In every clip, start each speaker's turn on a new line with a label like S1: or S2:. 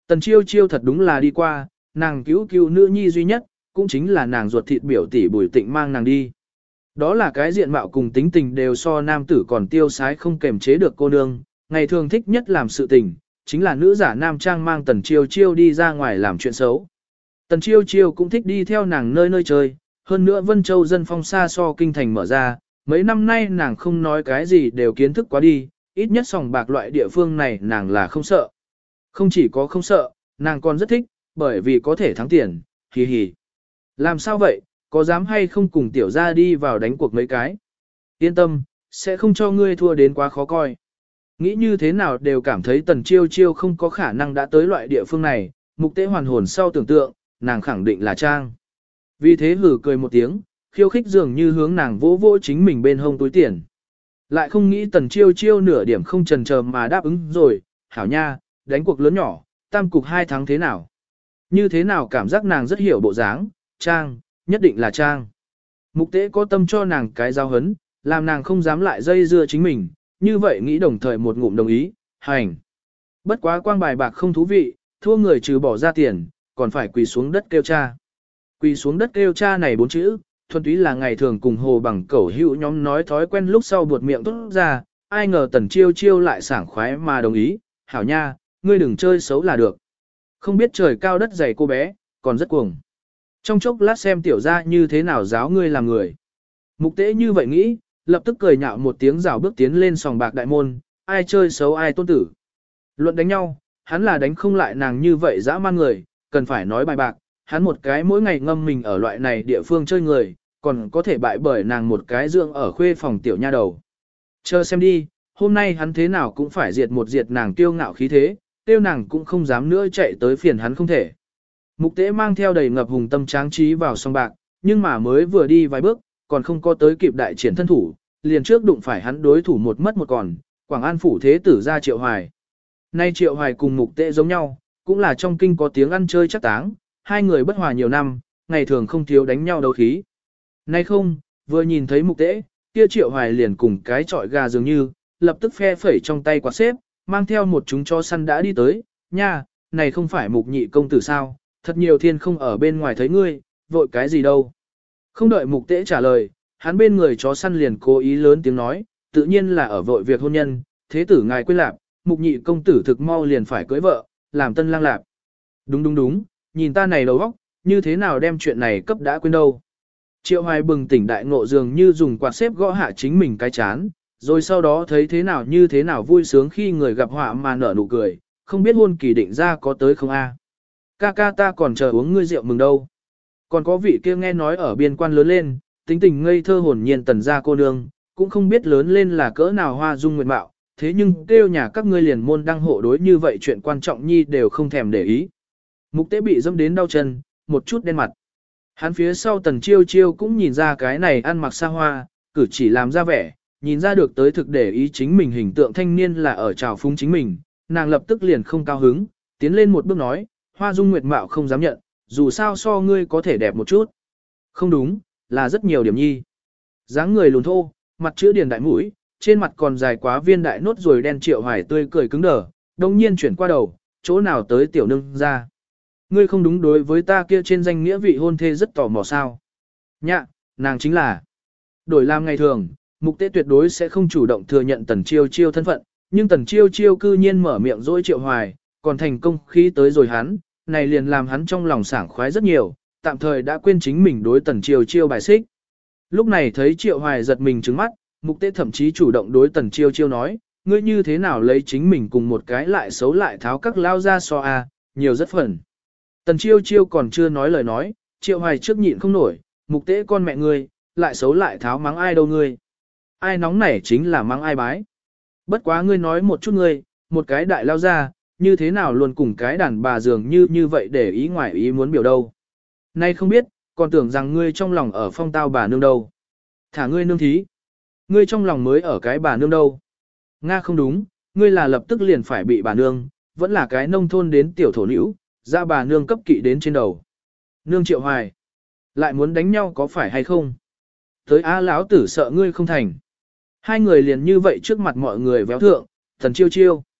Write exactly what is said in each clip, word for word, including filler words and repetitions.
S1: Tần chiêu chiêu thật đúng là đi qua, nàng cứu cứu nữ nhi duy nhất, cũng chính là nàng ruột thịt biểu tỷ Bùi Tịnh mang nàng đi. Đó là cái diện mạo cùng tính tình đều so nam tử còn tiêu sái không kềm chế được cô nương, ngày thường thích nhất làm sự tình, chính là nữ giả nam trang mang tần chiêu chiêu đi ra ngoài làm chuyện xấu. Tần chiêu chiêu cũng thích đi theo nàng nơi nơi chơi, hơn nữa Vân Châu dân phong xa so kinh thành mở ra, mấy năm nay nàng không nói cái gì đều kiến thức quá đi, ít nhất sòng bạc loại địa phương này nàng là không sợ. Không chỉ có không sợ, nàng còn rất thích, bởi vì có thể thắng tiền, hì hì. Làm sao vậy, có dám hay không cùng tiểu gia đi vào đánh cuộc mấy cái? Yên tâm, sẽ không cho ngươi thua đến quá khó coi. Nghĩ như thế nào đều cảm thấy tần chiêu chiêu không có khả năng đã tới loại địa phương này, mục tế hoàn hồn sau tưởng tượng, nàng khẳng định là trang. Vì thế hử cười một tiếng, khiêu khích dường như hướng nàng vỗ vỗ chính mình bên hông túi tiền. Lại không nghĩ tần chiêu chiêu nửa điểm không chần chờ mà đáp ứng rồi, hảo nha, đánh cuộc lớn nhỏ, tam cục hai tháng thế nào. Như thế nào cảm giác nàng rất hiểu bộ dáng, trang, nhất định là trang. Mục tế có tâm cho nàng cái giao hấn, làm nàng không dám lại dây dưa chính mình, như vậy nghĩ đồng thời một ngụm đồng ý, hành. Bất quá quang bài bạc không thú vị, thua người trừ bỏ ra tiền, còn phải quỳ xuống đất kêu cha. Quỳ xuống đất kêu cha này bốn chữ, thuần túy là ngày thường cùng hồ bằng cẩu hữu nhóm nói thói quen lúc sau buột miệng tốt ra, ai ngờ tần chiêu chiêu lại sảng khoái mà đồng ý, hảo nha, ngươi đừng chơi xấu là được. Không biết trời cao đất dày cô bé, còn rất cuồng. Trong chốc lát xem tiểu ra như thế nào giáo ngươi làm người. Mục tế như vậy nghĩ, lập tức cười nhạo một tiếng rào bước tiến lên sòng bạc đại môn, ai chơi xấu ai tôn tử. Luận đánh nhau, hắn là đánh không lại nàng như vậy dã man người, cần phải nói bài bạc, hắn một cái mỗi ngày ngâm mình ở loại này địa phương chơi người, còn có thể bại bởi nàng một cái dưỡng ở khuê phòng tiểu nha đầu. Chờ xem đi, hôm nay hắn thế nào cũng phải diệt một diệt nàng kiêu ngạo khí thế, tiêu nàng cũng không dám nữa chạy tới phiền hắn không thể. Mục tế mang theo đầy ngập hùng tâm tráng trí vào song bạc, nhưng mà mới vừa đi vài bước, còn không có tới kịp đại triển thân thủ, liền trước đụng phải hắn đối thủ một mất một còn, Quảng An phủ thế tử ra Triệu Hoài. Nay Triệu Hoài cùng mục tế giống nhau, cũng là trong kinh có tiếng ăn chơi chắc táng, hai người bất hòa nhiều năm, ngày thường không thiếu đánh nhau đấu khí. Nay không, vừa nhìn thấy mục tế, kia Triệu Hoài liền cùng cái trọi gà dường như, lập tức phe phẩy trong tay quạt xếp, mang theo một chúng chó săn đã đi tới, nha, này không phải mục nhị công tử sao, thật nhiều thiên không ở bên ngoài thấy ngươi, vội cái gì đâu. Không đợi mục tế trả lời, hắn bên người chó săn liền cố ý lớn tiếng nói, tự nhiên là ở vội việc hôn nhân, thế tử ngài quên lạp, mục nhị công tử thực mau liền phải cưới vợ, làm tân lang lạp. Đúng đúng đúng, nhìn ta này đầu óc, như thế nào đem chuyện này cấp đã quên đâu. Triệu Hoài bừng tỉnh đại ngộ dường như dùng quạt xếp gõ hạ chính mình cái chán, rồi sau đó thấy thế nào như thế nào vui sướng khi người gặp họa mà nở nụ cười, không biết hôn kỳ định ra có tới không a? Ca ca ta còn chờ uống ngươi rượu mừng đâu. Còn có vị kia nghe nói ở biên quan lớn lên, tính tình ngây thơ hồn nhiên tần gia cô nương, cũng không biết lớn lên là cỡ nào hoa dung nguyệt mạo, thế nhưng kêu nhà các ngươi liền môn đăng hộ đối như vậy chuyện quan trọng nhi đều không thèm để ý. Mục tế bị dâm đến đau chân, một chút đen mặt. Hắn phía sau tần chiêu chiêu cũng nhìn ra cái này ăn mặc xa hoa, cử chỉ làm ra vẻ, nhìn ra được tới thực để ý chính mình hình tượng thanh niên là ở trào phúng chính mình, nàng lập tức liền không cao hứng, tiến lên một bước nói, hoa dung nguyệt mạo không dám nhận, dù sao so ngươi có thể đẹp một chút. Không đúng, là rất nhiều điểm nhi. Dáng người lùn thô, mặt chữ điền đại mũi, trên mặt còn dài quá viên đại nốt rồi đen Triệu Hoài tươi cười cứng đờ, đồng nhiên chuyển qua đầu, chỗ nào tới tiểu nương ra. Ngươi không đúng đối với ta kia trên danh nghĩa vị hôn thê rất tò mò sao. Nhạ, nàng chính là. Đổi làm ngày thường, mục tế tuyệt đối sẽ không chủ động thừa nhận tần chiêu chiêu thân phận, nhưng tần chiêu chiêu cư nhiên mở miệng dỗi Triệu Hoài, còn thành công khi tới rồi hắn, này liền làm hắn trong lòng sảng khoái rất nhiều, tạm thời đã quên chính mình đối tần chiêu chiêu bài xích. Lúc này thấy Triệu Hoài giật mình trừng mắt, mục tế thậm chí chủ động đối tần chiêu chiêu nói, ngươi như thế nào lấy chính mình cùng một cái lại xấu lại tháo các lao ra so a, nhiều rất phần. Tần chiêu chiêu còn chưa nói lời nói, Triệu Hoài trước nhịn không nổi, mục tế con mẹ ngươi, lại xấu lại tháo mắng ai đâu ngươi. Ai nóng nảy chính là mắng ai bái. Bất quá ngươi nói một chút ngươi, một cái đại lao ra, như thế nào luôn cùng cái đàn bà dường như như vậy để ý ngoài ý muốn biểu đâu. Nay không biết, còn tưởng rằng ngươi trong lòng ở phong tao bà nương đâu. Thả ngươi nương thí. Ngươi trong lòng mới ở cái bà nương đâu. Nga không đúng, ngươi là lập tức liền phải bị bà nương, vẫn là cái nông thôn đến tiểu thổ nữ, ra bà nương cấp kỵ đến trên đầu. Nương Triệu Hoài. Lại muốn đánh nhau có phải hay không? Tới á lão tử sợ ngươi không thành. Hai người liền như vậy trước mặt mọi người véo thượng, tần chiêu chiêu.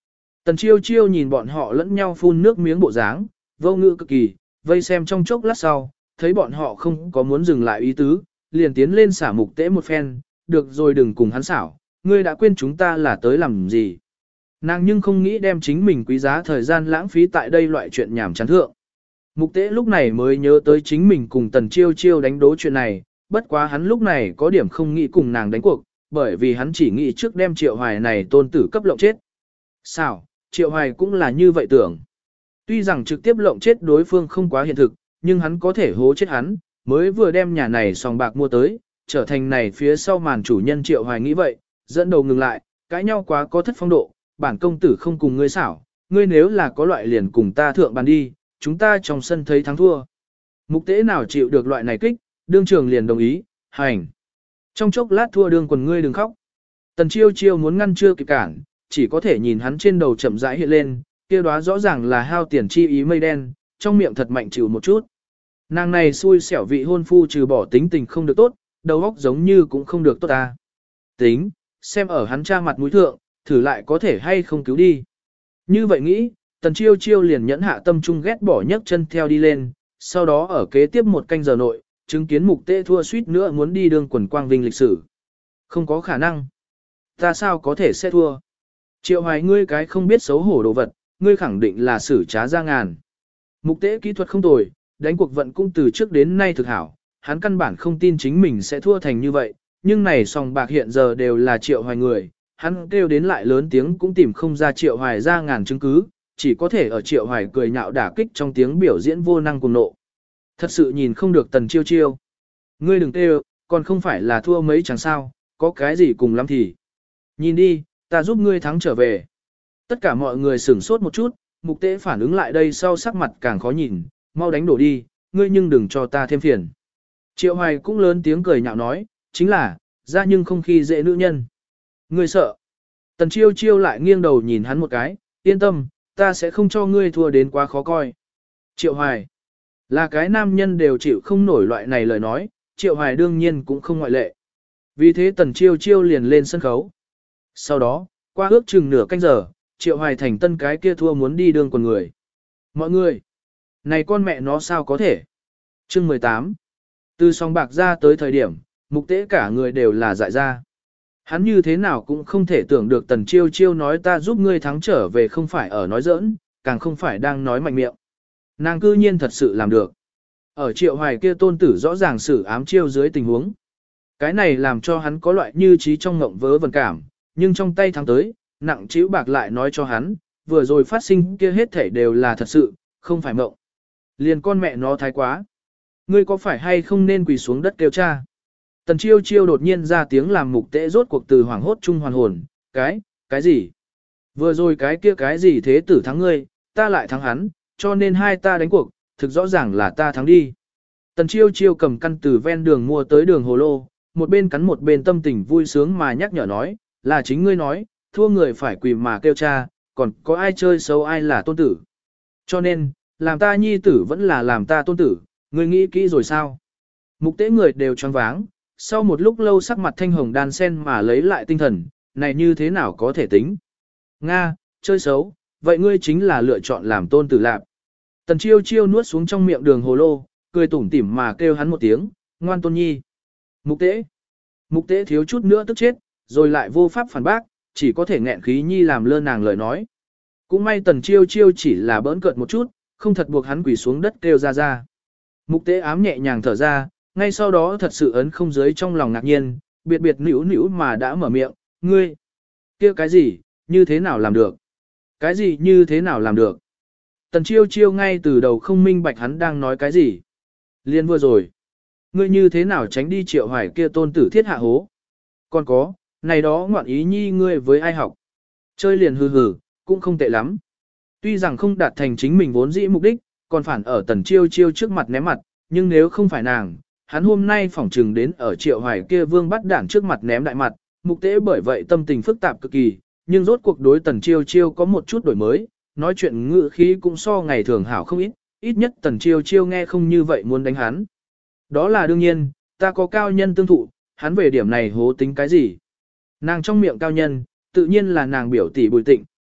S1: Tần chiêu chiêu nhìn bọn họ lẫn nhau phun nước miếng bộ dáng, vô ngữ cực kỳ, vây xem trong chốc lát sau, thấy bọn họ không có muốn dừng lại ý tứ, liền tiến lên xả mục tế một phen, được rồi đừng cùng hắn xảo, ngươi đã quên chúng ta là tới làm gì. Nàng nhưng không nghĩ đem chính mình quý giá thời gian lãng phí tại đây loại chuyện nhảm chán thượng. Mục tế lúc này mới nhớ tới chính mình cùng tần chiêu chiêu đánh đố chuyện này, bất quá hắn lúc này có điểm không nghĩ cùng nàng đánh cuộc, bởi vì hắn chỉ nghĩ trước đem triệu hoài này tôn tử cấp lộng chết. Sao, triệu hoài cũng là như vậy tưởng. Tuy rằng trực tiếp lộng chết đối phương không quá hiện thực, nhưng hắn có thể hố chết hắn, mới vừa đem nhà này sòng bạc mua tới, trở thành này phía sau màn chủ nhân triệu hoài nghĩ vậy, dẫn đầu ngừng lại, cãi nhau quá có thất phong độ, bản công tử không cùng ngươi xảo, ngươi nếu là có loại liền cùng ta thượng bàn đi, chúng ta trong sân thấy thắng thua. Mục tế nào chịu được loại này kích, đương trường liền đồng ý, hành. Trong chốc lát thua đương quần ngươi đừng khóc. Tần chiêu chiêu muốn ngăn chưa kịp cản, chỉ có thể nhìn hắn trên đầu chậm rãi hiện lên, kia đó rõ ràng là hao tiền chi ý mây đen, trong miệng thật mạnh chịu một chút. Nàng này xui xẻo vị hôn phu trừ bỏ tính tình không được tốt, đầu óc giống như cũng không được tốt ta. Tính, xem ở hắn cha mặt mũi thượng, thử lại có thể hay không cứu đi. Như vậy nghĩ, tần chiêu chiêu liền nhẫn hạ tâm trung ghét bỏ nhấc chân theo đi lên, sau đó ở kế tiếp một canh giờ nội, chứng kiến mục tế thua suýt nữa muốn đi đường quần quang vinh lịch sử. Không có khả năng. Ta sao có thể sẽ thua? Triệu hoài ngươi cái không biết xấu hổ đồ vật, ngươi khẳng định là xử trá ra ngàn. Mục tế kỹ thuật không tồi, đánh cuộc vận cũng từ trước đến nay thực hảo, hắn căn bản không tin chính mình sẽ thua thành như vậy, nhưng này sòng bạc hiện giờ đều là triệu hoài người, hắn kêu đến lại lớn tiếng cũng tìm không ra triệu hoài ra ngàn chứng cứ, chỉ có thể ở triệu hoài cười nhạo đả kích trong tiếng biểu diễn vô năng cùng nộ. Thật sự nhìn không được tần chiêu chiêu. Ngươi đừng kêu, còn không phải là thua mấy chẳng sao, có cái gì cùng lắm thì. Nhìn đi, ta giúp ngươi thắng trở về. Tất cả mọi người sửng sốt một chút, mục tế phản ứng lại đây sau sắc mặt càng khó nhìn, mau đánh đổ đi, ngươi nhưng đừng cho ta thêm phiền. Triệu hoài cũng lớn tiếng cười nhạo nói, chính là, ra nhưng không khi dễ nữ nhân. Ngươi sợ. Tần chiêu chiêu lại nghiêng đầu nhìn hắn một cái, yên tâm, ta sẽ không cho ngươi thua đến quá khó coi. Triệu hoài. Là cái nam nhân đều chịu không nổi loại này lời nói, triệu hoài đương nhiên cũng không ngoại lệ. Vì thế tần chiêu chiêu liền lên sân khấu. Sau đó, qua ước chừng nửa canh giờ, triệu hoài thành tân cái kia thua muốn đi đường quần người. Mọi người, này con mẹ nó sao có thể? Chương mười tám. Từ song bạc ra tới thời điểm, mục tế cả người đều là dại ra. Hắn như thế nào cũng không thể tưởng được tần chiêu chiêu nói ta giúp ngươi thắng trở về không phải ở nói giỡn, càng không phải đang nói mạnh miệng. Nàng cư nhiên thật sự làm được. Ở triệu hoài kia tôn tử rõ ràng xử ám chiêu dưới tình huống. Cái này làm cho hắn có loại như trí trong ngộng vớ vẩn cảm, nhưng trong tay thắng tới, nặng chịu bạc lại nói cho hắn, vừa rồi phát sinh kia hết thể đều là thật sự, không phải mộng. Liền con mẹ nó thái quá. Ngươi có phải hay không nên quỳ xuống đất kêu cha? Tần chiêu chiêu đột nhiên ra tiếng làm mục tế rốt cuộc từ hoảng hốt trung hoàn hồn, cái, cái gì? Vừa rồi cái kia cái gì thế tử thắng ngươi, ta lại thắng hắn, cho nên hai ta đánh cuộc, thực rõ ràng là ta thắng đi. Tần chiêu chiêu cầm căn từ ven đường mua tới đường hồ lô, một bên cắn một bên tâm tình vui sướng mà nhắc nhở nói, là chính ngươi nói, thua người phải quỳ mà kêu cha, còn có ai chơi xấu ai là tôn tử. Cho nên, làm ta nhi tử vẫn là làm ta tôn tử, ngươi nghĩ kỹ rồi sao? Mục tế người đều choáng váng, sau một lúc lâu sắc mặt thanh hồng đan sen mà lấy lại tinh thần, này như thế nào có thể tính? Nga, chơi xấu, vậy ngươi chính là lựa chọn làm tôn tử lạc. Tần chiêu chiêu nuốt xuống trong miệng đường hồ lô, cười tủm tỉm mà kêu hắn một tiếng, ngoan tôn nhi. Mục tế. Mục tế thiếu chút nữa tức chết, rồi lại vô pháp phản bác, chỉ có thể nghẹn khí nhi làm lơ nàng lời nói. Cũng may tần chiêu chiêu chỉ là bỡn cợt một chút, không thật buộc hắn quỳ xuống đất kêu ra ra. Mục tế ám nhẹ nhàng thở ra, ngay sau đó thật sự ấn không dưới trong lòng ngạc nhiên, biệt biệt nữu nữu mà đã mở miệng, ngươi. Kia cái gì, như thế nào làm được? Cái gì như thế nào làm được? Tần chiêu chiêu ngay từ đầu không minh bạch hắn đang nói cái gì. Liên vừa rồi. Ngươi như thế nào tránh đi triệu hoài kia tôn tử thiết hạ hố? Còn có, này đó ngoạn ý nhi ngươi với ai học? Chơi liền hừ hừ, cũng không tệ lắm. Tuy rằng không đạt thành chính mình vốn dĩ mục đích, còn phản ở tần chiêu chiêu trước mặt ném mặt, nhưng nếu không phải nàng, hắn hôm nay phỏng trừng đến ở triệu hoài kia vương bắt đảng trước mặt ném đại mặt, mục tế bởi vậy tâm tình phức tạp cực kỳ, nhưng rốt cuộc đối tần chiêu chiêu có một chút đổi mới, nói chuyện ngữ khí cũng so ngày thường hảo không ít, ít nhất tần chiêu chiêu nghe không như vậy muốn đánh hắn. Đó là đương nhiên, ta có cao nhân tương thụ, hắn về điểm này hố tính cái gì. Nàng trong miệng cao nhân, tự nhiên là nàng biểu tỷ Bùi Tịnh,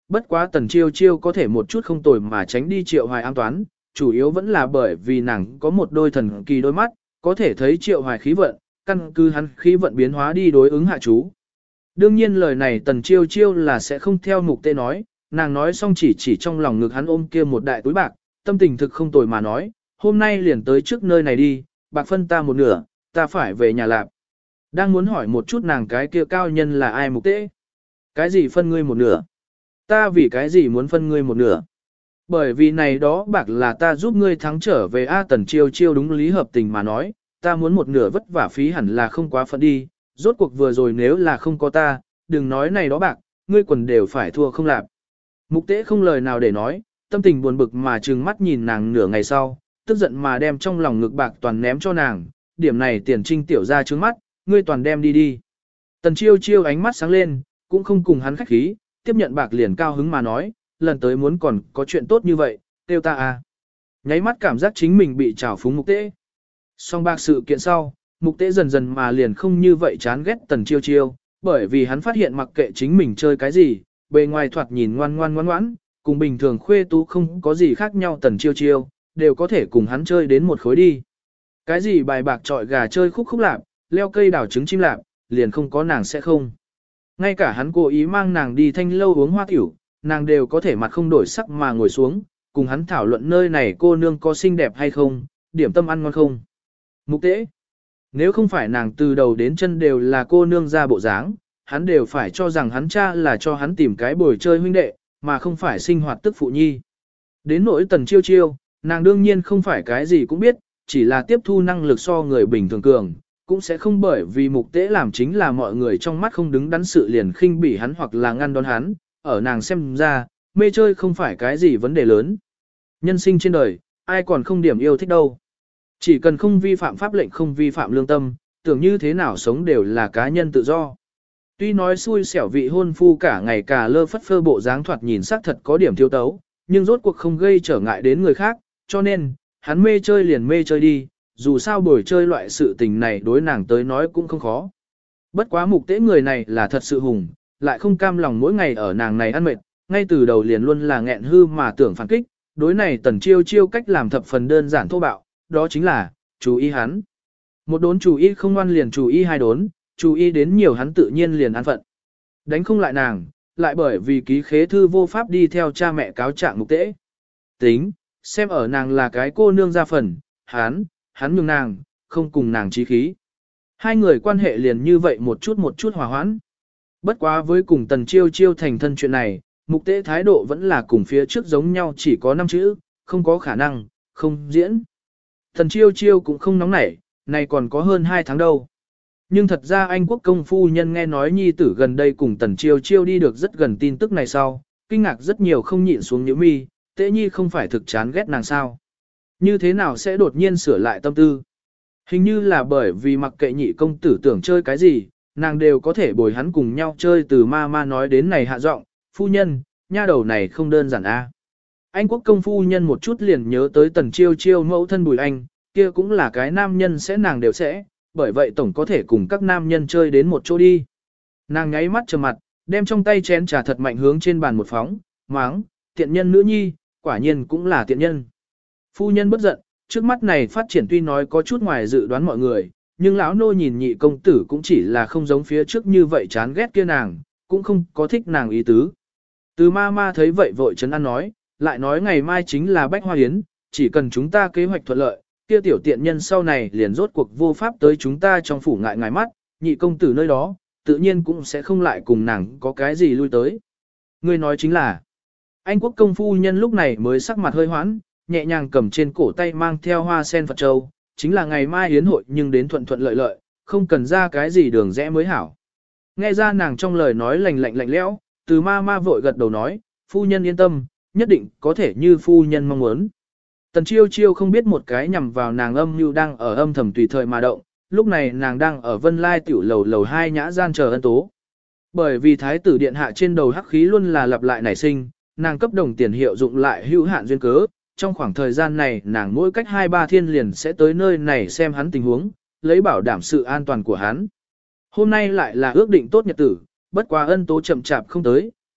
S1: bất quá tần chiêu chiêu có thể một chút không tồi mà tránh đi Triệu Hoài an toán, chủ yếu vẫn là bởi vì nàng có một đôi thần kỳ đôi mắt, có thể thấy Triệu Hoài khí vận, căn cứ hắn khí vận biến hóa đi đối ứng hạ chú. Đương nhiên lời này tần chiêu chiêu là sẽ không theo mục tế nói, nàng nói xong chỉ chỉ trong lòng ngực hắn ôm kia một đại túi bạc, tâm tình thực không tồi mà nói, hôm nay liền tới trước nơi này đi, bạc phân ta một nửa, ta phải về nhà lạp. Đang muốn hỏi một chút nàng cái kia cao nhân là ai mục tế. Cái gì phân ngươi một nửa? Ta vì cái gì muốn phân ngươi một nửa? Bởi vì này đó bạc là ta giúp ngươi thắng trở về A tần chiêu chiêu đúng lý hợp tình mà nói, ta muốn một nửa vất vả phí hẳn là không quá phận đi, rốt cuộc vừa rồi nếu là không có ta, đừng nói này đó bạc, ngươi quần đều phải thua không lạp. Mục tế không lời nào để nói, tâm tình buồn bực mà trừng mắt nhìn nàng nửa ngày sau, tức giận mà đem trong lòng ngực bạc toàn ném cho nàng, điểm này tiền trinh tiểu ra trứng mắt, ngươi toàn đem đi đi. Tần chiêu chiêu ánh mắt sáng lên, cũng không cùng hắn khách khí, tiếp nhận bạc liền cao hứng mà nói, lần tới muốn còn có chuyện tốt như vậy, tiêu ta à. Nháy mắt cảm giác chính mình bị trào phúng mục tế. Xong bạc sự kiện sau, mục tế dần dần mà liền không như vậy chán ghét tần chiêu chiêu, bởi vì hắn phát hiện mặc kệ chính mình chơi cái gì, bề ngoài thoạt nhìn ngoan ngoan ngoan ngoãn, cùng bình thường khuê tú không có gì khác nhau tần chiêu chiêu, đều có thể cùng hắn chơi đến một khối đi. Cái gì bài bạc trọi gà chơi khúc khúc lạp, leo cây đào trứng chim lạp, liền không có nàng sẽ không. Ngay cả hắn cố ý mang nàng đi thanh lâu uống hoa tiểu, nàng đều có thể mặt không đổi sắc mà ngồi xuống, cùng hắn thảo luận nơi này cô nương có xinh đẹp hay không, điểm tâm ăn ngon không. Mục tế, nếu không phải nàng từ đầu đến chân đều là cô nương ra bộ dáng, hắn đều phải cho rằng hắn cha là cho hắn tìm cái bồi chơi huynh đệ, mà không phải sinh hoạt tức phụ nhi. Đến nỗi tần chiêu chiêu, nàng đương nhiên không phải cái gì cũng biết, chỉ là tiếp thu năng lực so người bình thường cường, cũng sẽ không bởi vì mục tế làm chính là mọi người trong mắt không đứng đắn sự liền khinh bỉ hắn hoặc là ngăn đón hắn, ở nàng xem ra, mê chơi không phải cái gì vấn đề lớn. Nhân sinh trên đời, ai còn không điểm yêu thích đâu. Chỉ cần không vi phạm pháp lệnh không vi phạm lương tâm, tưởng như thế nào sống đều là cá nhân tự do. Tuy nói xui xẻo vị hôn phu cả ngày cả lơ phất phơ bộ dáng thoạt nhìn sắc thật có điểm thiếu tấu, nhưng rốt cuộc không gây trở ngại đến người khác, cho nên, hắn mê chơi liền mê chơi đi, dù sao buổi chơi loại sự tình này đối nàng tới nói cũng không khó. Bất quá mục tế người này là thật sự hùng, lại không cam lòng mỗi ngày ở nàng này ăn mệt, ngay từ đầu liền luôn là nghẹn hư mà tưởng phản kích, đối này tần chiêu chiêu cách làm thập phần đơn giản thô bạo, đó chính là, chú ý hắn. Một đốn chú ý không ngoan liền chú ý hai đốn, chú ý đến nhiều hắn tự nhiên liền an phận. Đánh không lại nàng, lại bởi vì ký khế thư vô pháp đi theo cha mẹ cáo trạng mục tế. Tính, xem ở nàng là cái cô nương ra phần, hắn, hắn nhường nàng, không cùng nàng chí khí. Hai người quan hệ liền như vậy một chút một chút hòa hoãn. Bất quá với cùng tần chiêu chiêu thành thân chuyện này, mục tế thái độ vẫn là cùng phía trước giống nhau chỉ có năm chữ, không có khả năng, không diễn. Tần chiêu chiêu cũng không nóng nảy, này còn có hơn hai tháng đâu. Nhưng thật ra Anh quốc công phu nhân nghe nói nhi tử gần đây cùng tần chiêu chiêu đi được rất gần tin tức này sau, kinh ngạc rất nhiều không nhịn xuống nhíu mi, tế nhi không phải thực chán ghét nàng sao. Như thế nào sẽ đột nhiên sửa lại tâm tư? Hình như là bởi vì mặc kệ nhị công tử tưởng chơi cái gì, nàng đều có thể bồi hắn cùng nhau chơi từ ma ma nói đến này hạ giọng, phu nhân, nha đầu này không đơn giản a. Anh quốc công phu nhân một chút liền nhớ tới tần chiêu chiêu mẫu thân Bùi Anh, kia cũng là cái nam nhân sẽ nàng đều sẽ, bởi vậy tổng có thể cùng các nam nhân chơi đến một chỗ đi. Nàng nháy mắt trầm mặt, đem trong tay chén trà thật mạnh hướng trên bàn một phóng, máng, tiện nhân nữ nhi, quả nhiên cũng là tiện nhân. Phu nhân bất giận, trước mắt này phát triển tuy nói có chút ngoài dự đoán mọi người, nhưng lão nô nhìn nhị công tử cũng chỉ là không giống phía trước như vậy chán ghét kia nàng, cũng không có thích nàng ý tứ. Từ ma ma thấy vậy vội chấn an nói, lại nói ngày mai chính là Bách Hoa Yến, chỉ cần chúng ta kế hoạch thuận lợi, kia tiểu tiện nhân sau này liền rốt cuộc vô pháp tới chúng ta trong phủ ngại ngài mắt, nhị công tử nơi đó, tự nhiên cũng sẽ không lại cùng nàng có cái gì lui tới. Người nói chính là, Anh quốc công phu nhân lúc này mới sắc mặt hơi hoãn, nhẹ nhàng cầm trên cổ tay mang theo hoa sen Phật châu, chính là ngày mai yến hội nhưng đến thuận thuận lợi lợi, không cần ra cái gì đường rẽ mới hảo. Nghe ra nàng trong lời nói lạnh lạnh lạnh lẽo, từ ma ma vội gật đầu nói, phu nhân yên tâm, nhất định có thể như phu nhân mong muốn. Tần chiêu chiêu không biết một cái nhằm vào nàng âm như đang ở âm thầm tùy thời mà động, lúc này nàng đang ở vân lai tiểu lầu lầu hai nhã gian chờ ân tố. Bởi vì thái tử điện hạ trên đầu hắc khí luôn là lặp lại nảy sinh, nàng cấp đồng tiền hiệu dụng lại hữu hạn duyên cớ, trong khoảng thời gian này nàng mỗi cách hai ba thiên liền sẽ tới nơi này xem hắn tình huống, lấy bảo đảm sự an toàn của hắn. Hôm nay lại là ước định tốt nhật tử, bất quá ân tố chậm chạp không tới,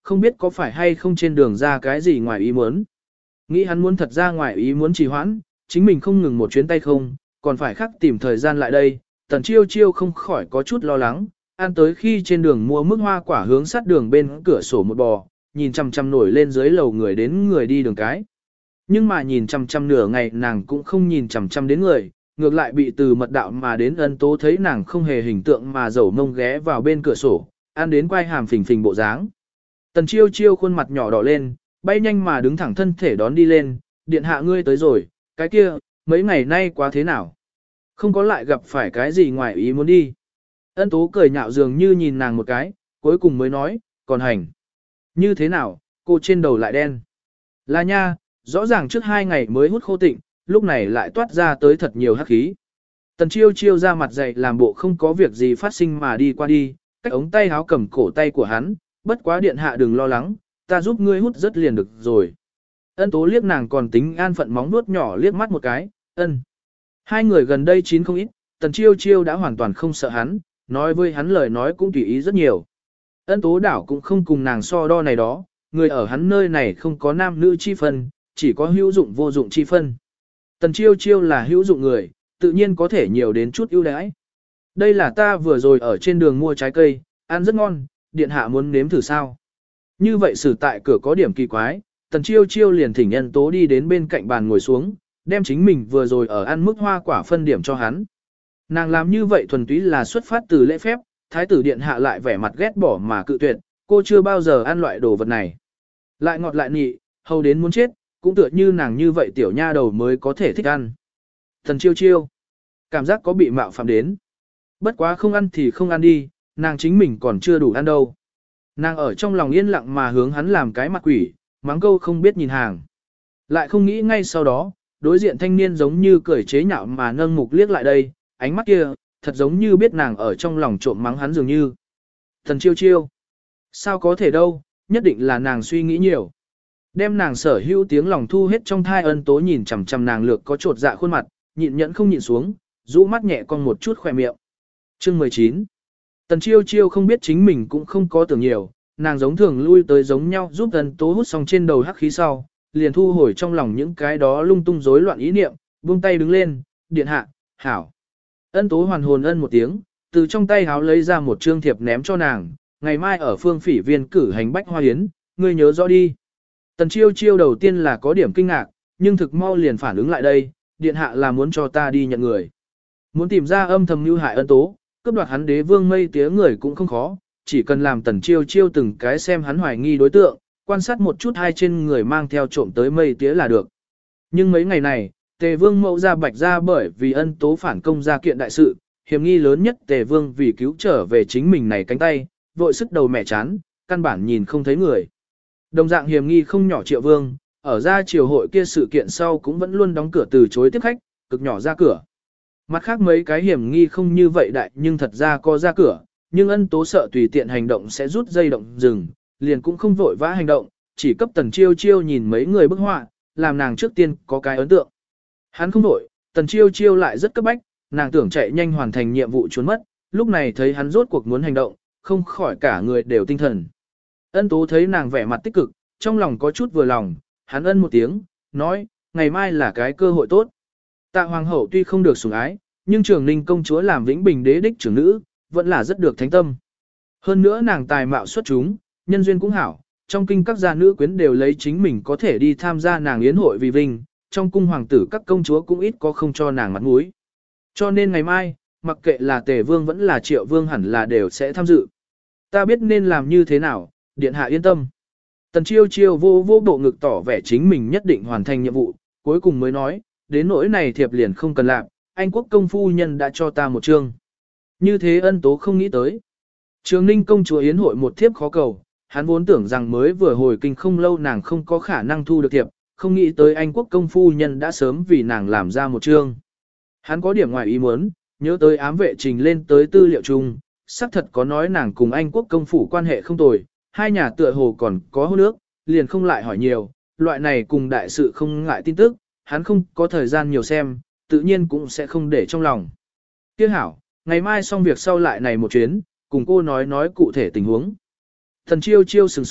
S1: không biết có phải hay không trên đường ra cái gì ngoài ý muốn. Nghĩ hắn muốn thật ra ngoài ý muốn trì hoãn, chính mình không ngừng một chuyến tay không, còn phải khắc tìm thời gian lại đây, tần chiêu chiêu không khỏi có chút lo lắng, ăn tới khi trên đường mua mức hoa quả hướng sát đường bên cửa sổ một bò, nhìn chằm chằm nổi lên dưới lầu người đến người đi đường cái. Nhưng mà nhìn chằm chằm nửa ngày nàng cũng không nhìn chằm chằm đến người, ngược lại bị từ mật đạo mà đến Ân Tố thấy nàng không hề hình tượng mà dầu mông ghé vào bên cửa sổ, ăn đến quay hàm phình phình bộ dáng. Tần chiêu chiêu khuôn mặt nhỏ đỏ lên, bay nhanh mà đứng thẳng thân thể đón đi lên, điện hạ ngươi tới rồi, cái kia, mấy ngày nay quá thế nào? Không có lại gặp phải cái gì ngoài ý muốn đi. Ân Tố cười nhạo dường như nhìn nàng một cái, cuối cùng mới nói, còn hành. Như thế nào, cô trên đầu lại đen. Là nha, rõ ràng trước hai ngày mới hút khô tịnh, lúc này lại toát ra tới thật nhiều hắc khí. Tần chiêu chiêu ra mặt dày làm bộ không có việc gì phát sinh mà đi qua đi, cách ống tay háo cầm cổ tay của hắn, bất quá điện hạ đừng lo lắng, ta giúp ngươi hút rất liền được rồi. Ân Tố liếc nàng còn tính an phận móng nuốt nhỏ liếc mắt một cái, ân. Hai người gần đây chín không ít, tần chiêu chiêu đã hoàn toàn không sợ hắn, nói với hắn lời nói cũng tùy ý rất nhiều. Ân Tố đảo cũng không cùng nàng so đo này đó, người ở hắn nơi này không có nam nữ chi phân, chỉ có hữu dụng vô dụng chi phân. Tần chiêu chiêu là hữu dụng người, tự nhiên có thể nhiều đến chút ưu đãi. Đây là ta vừa rồi ở trên đường mua trái cây, ăn rất ngon, điện hạ muốn nếm thử sao. Như vậy xử tại cửa có điểm kỳ quái, tần chiêu chiêu liền thỉnh Ân Tố đi đến bên cạnh bàn ngồi xuống, đem chính mình vừa rồi ở ăn mức hoa quả phân điểm cho hắn. Nàng làm như vậy thuần túy là xuất phát từ lễ phép, thái tử điện hạ lại vẻ mặt ghét bỏ mà cự tuyệt, cô chưa bao giờ ăn loại đồ vật này. Lại ngọt lại nhị, hầu đến muốn chết, cũng tựa như nàng như vậy tiểu nha đầu mới có thể thích ăn. Tần chiêu chiêu, cảm giác có bị mạo phạm đến. Bất quá không ăn thì không ăn đi, nàng chính mình còn chưa đủ ăn đâu. Nàng ở trong lòng yên lặng mà hướng hắn làm cái mặt quỷ, mắng câu không biết nhìn hàng. Lại không nghĩ ngay sau đó, đối diện thanh niên giống như cười chế nhạo mà nâng mục liếc lại đây, ánh mắt kia, thật giống như biết nàng ở trong lòng trộm mắng hắn dường như. Tần chiêu chiêu, sao có thể đâu, nhất định là nàng suy nghĩ nhiều. Đem nàng sở hữu tiếng lòng thu hết trong thai Ân Tố nhìn chằm chằm nàng lược có trột dạ khuôn mặt, nhịn nhẫn không nhịn xuống, rũ mắt nhẹ con một chút khỏe miệng. Chương mười chín. Tần chiêu chiêu không biết chính mình cũng không có tưởng nhiều, nàng giống thường lui tới giống nhau giúp Ân Tố hút xong trên đầu hắc khí sau, liền thu hồi trong lòng những cái đó lung tung rối loạn ý niệm, buông tay đứng lên, điện hạ, hảo. Ân Tố hoàn hồn ân một tiếng, từ trong tay háo lấy ra một trương thiệp ném cho nàng, ngày mai ở phương phỉ viên cử hành bách hoa yến, ngươi nhớ rõ đi. Tần chiêu chiêu đầu tiên là có điểm kinh ngạc, nhưng thực mau liền phản ứng lại đây, điện hạ là muốn cho ta đi nhận người. Muốn tìm ra âm thầm mưu hại Ân Tố, cướp đoạt hắn đế vương mây tía người cũng không khó, chỉ cần làm tần chiêu chiêu từng cái xem hắn hoài nghi đối tượng, quan sát một chút hai trên người mang theo trộm tới mây tía là được. Nhưng mấy ngày này, Tề Vương mẫu ra bạch ra bởi vì Ân Tố phản công ra kiện đại sự, hiểm nghi lớn nhất Tề Vương vì cứu trở về chính mình này cánh tay, vội sức đầu mẹ chán, căn bản nhìn không thấy người. Đồng dạng hiểm nghi không nhỏ Triệu Vương, ở ra triều hội kia sự kiện sau cũng vẫn luôn đóng cửa từ chối tiếp khách, cực nhỏ ra cửa. Mặt khác mấy cái hiểm nghi không như vậy đại nhưng thật ra có ra cửa, nhưng Ân Tố sợ tùy tiện hành động sẽ rút dây động rừng, liền cũng không vội vã hành động, chỉ cấp tần chiêu chiêu nhìn mấy người bức họa, làm nàng trước tiên có cái ấn tượng. Hắn không vội, tần chiêu chiêu lại rất cấp bách, nàng tưởng chạy nhanh hoàn thành nhiệm vụ trốn mất, lúc này thấy hắn rốt cuộc muốn hành động, không khỏi cả người đều tinh thần. Ân Tố thấy nàng vẻ mặt tích cực, trong lòng có chút vừa lòng, hắn ân một tiếng, nói, ngày mai là cái cơ hội tốt. Tạ hoàng hậu tuy không được sủng ái, nhưng Trường Ninh công chúa làm Vĩnh Bình đế đích trưởng nữ, vẫn là rất được thánh tâm. Hơn nữa nàng tài mạo xuất chúng, nhân duyên cũng hảo, trong kinh các gia nữ quyến đều lấy chính mình có thể đi tham gia nàng yến hội vì vinh, trong cung hoàng tử các công chúa cũng ít có không cho nàng mặt mũi. Cho nên ngày mai, mặc kệ là Tề Vương vẫn là Triệu Vương hẳn là đều sẽ tham dự. Ta biết nên làm như thế nào, điện hạ yên tâm. Tần chiêu chiêu vô vô bộ ngực tỏ vẻ chính mình nhất định hoàn thành nhiệm vụ, cuối cùng mới nói, đến nỗi này thiệp liền không cần làm, Anh quốc công phu nhân đã cho ta một chương. Như thế Ân Tố không nghĩ tới. Trường Ninh công chúa yến hội một thiếp khó cầu, hắn vốn tưởng rằng mới vừa hồi kinh không lâu nàng không có khả năng thu được thiệp, không nghĩ tới Anh quốc công phu nhân đã sớm vì nàng làm ra một chương. Hắn có điểm ngoài ý muốn, nhớ tới ám vệ trình lên tới tư liệu chung, xác thật có nói nàng cùng Anh quốc công phủ quan hệ không tồi, hai nhà tựa hồ còn có hôn ước, liền không lại hỏi nhiều, loại này cùng đại sự không ngại tin tức, hắn không có thời gian nhiều xem, tự nhiên cũng sẽ không để trong lòng. Tiếc hảo, ngày mai xong việc sau lại này một chuyến, cùng cô nói nói cụ thể tình huống. Thần chiêu chiêu sửng sốt,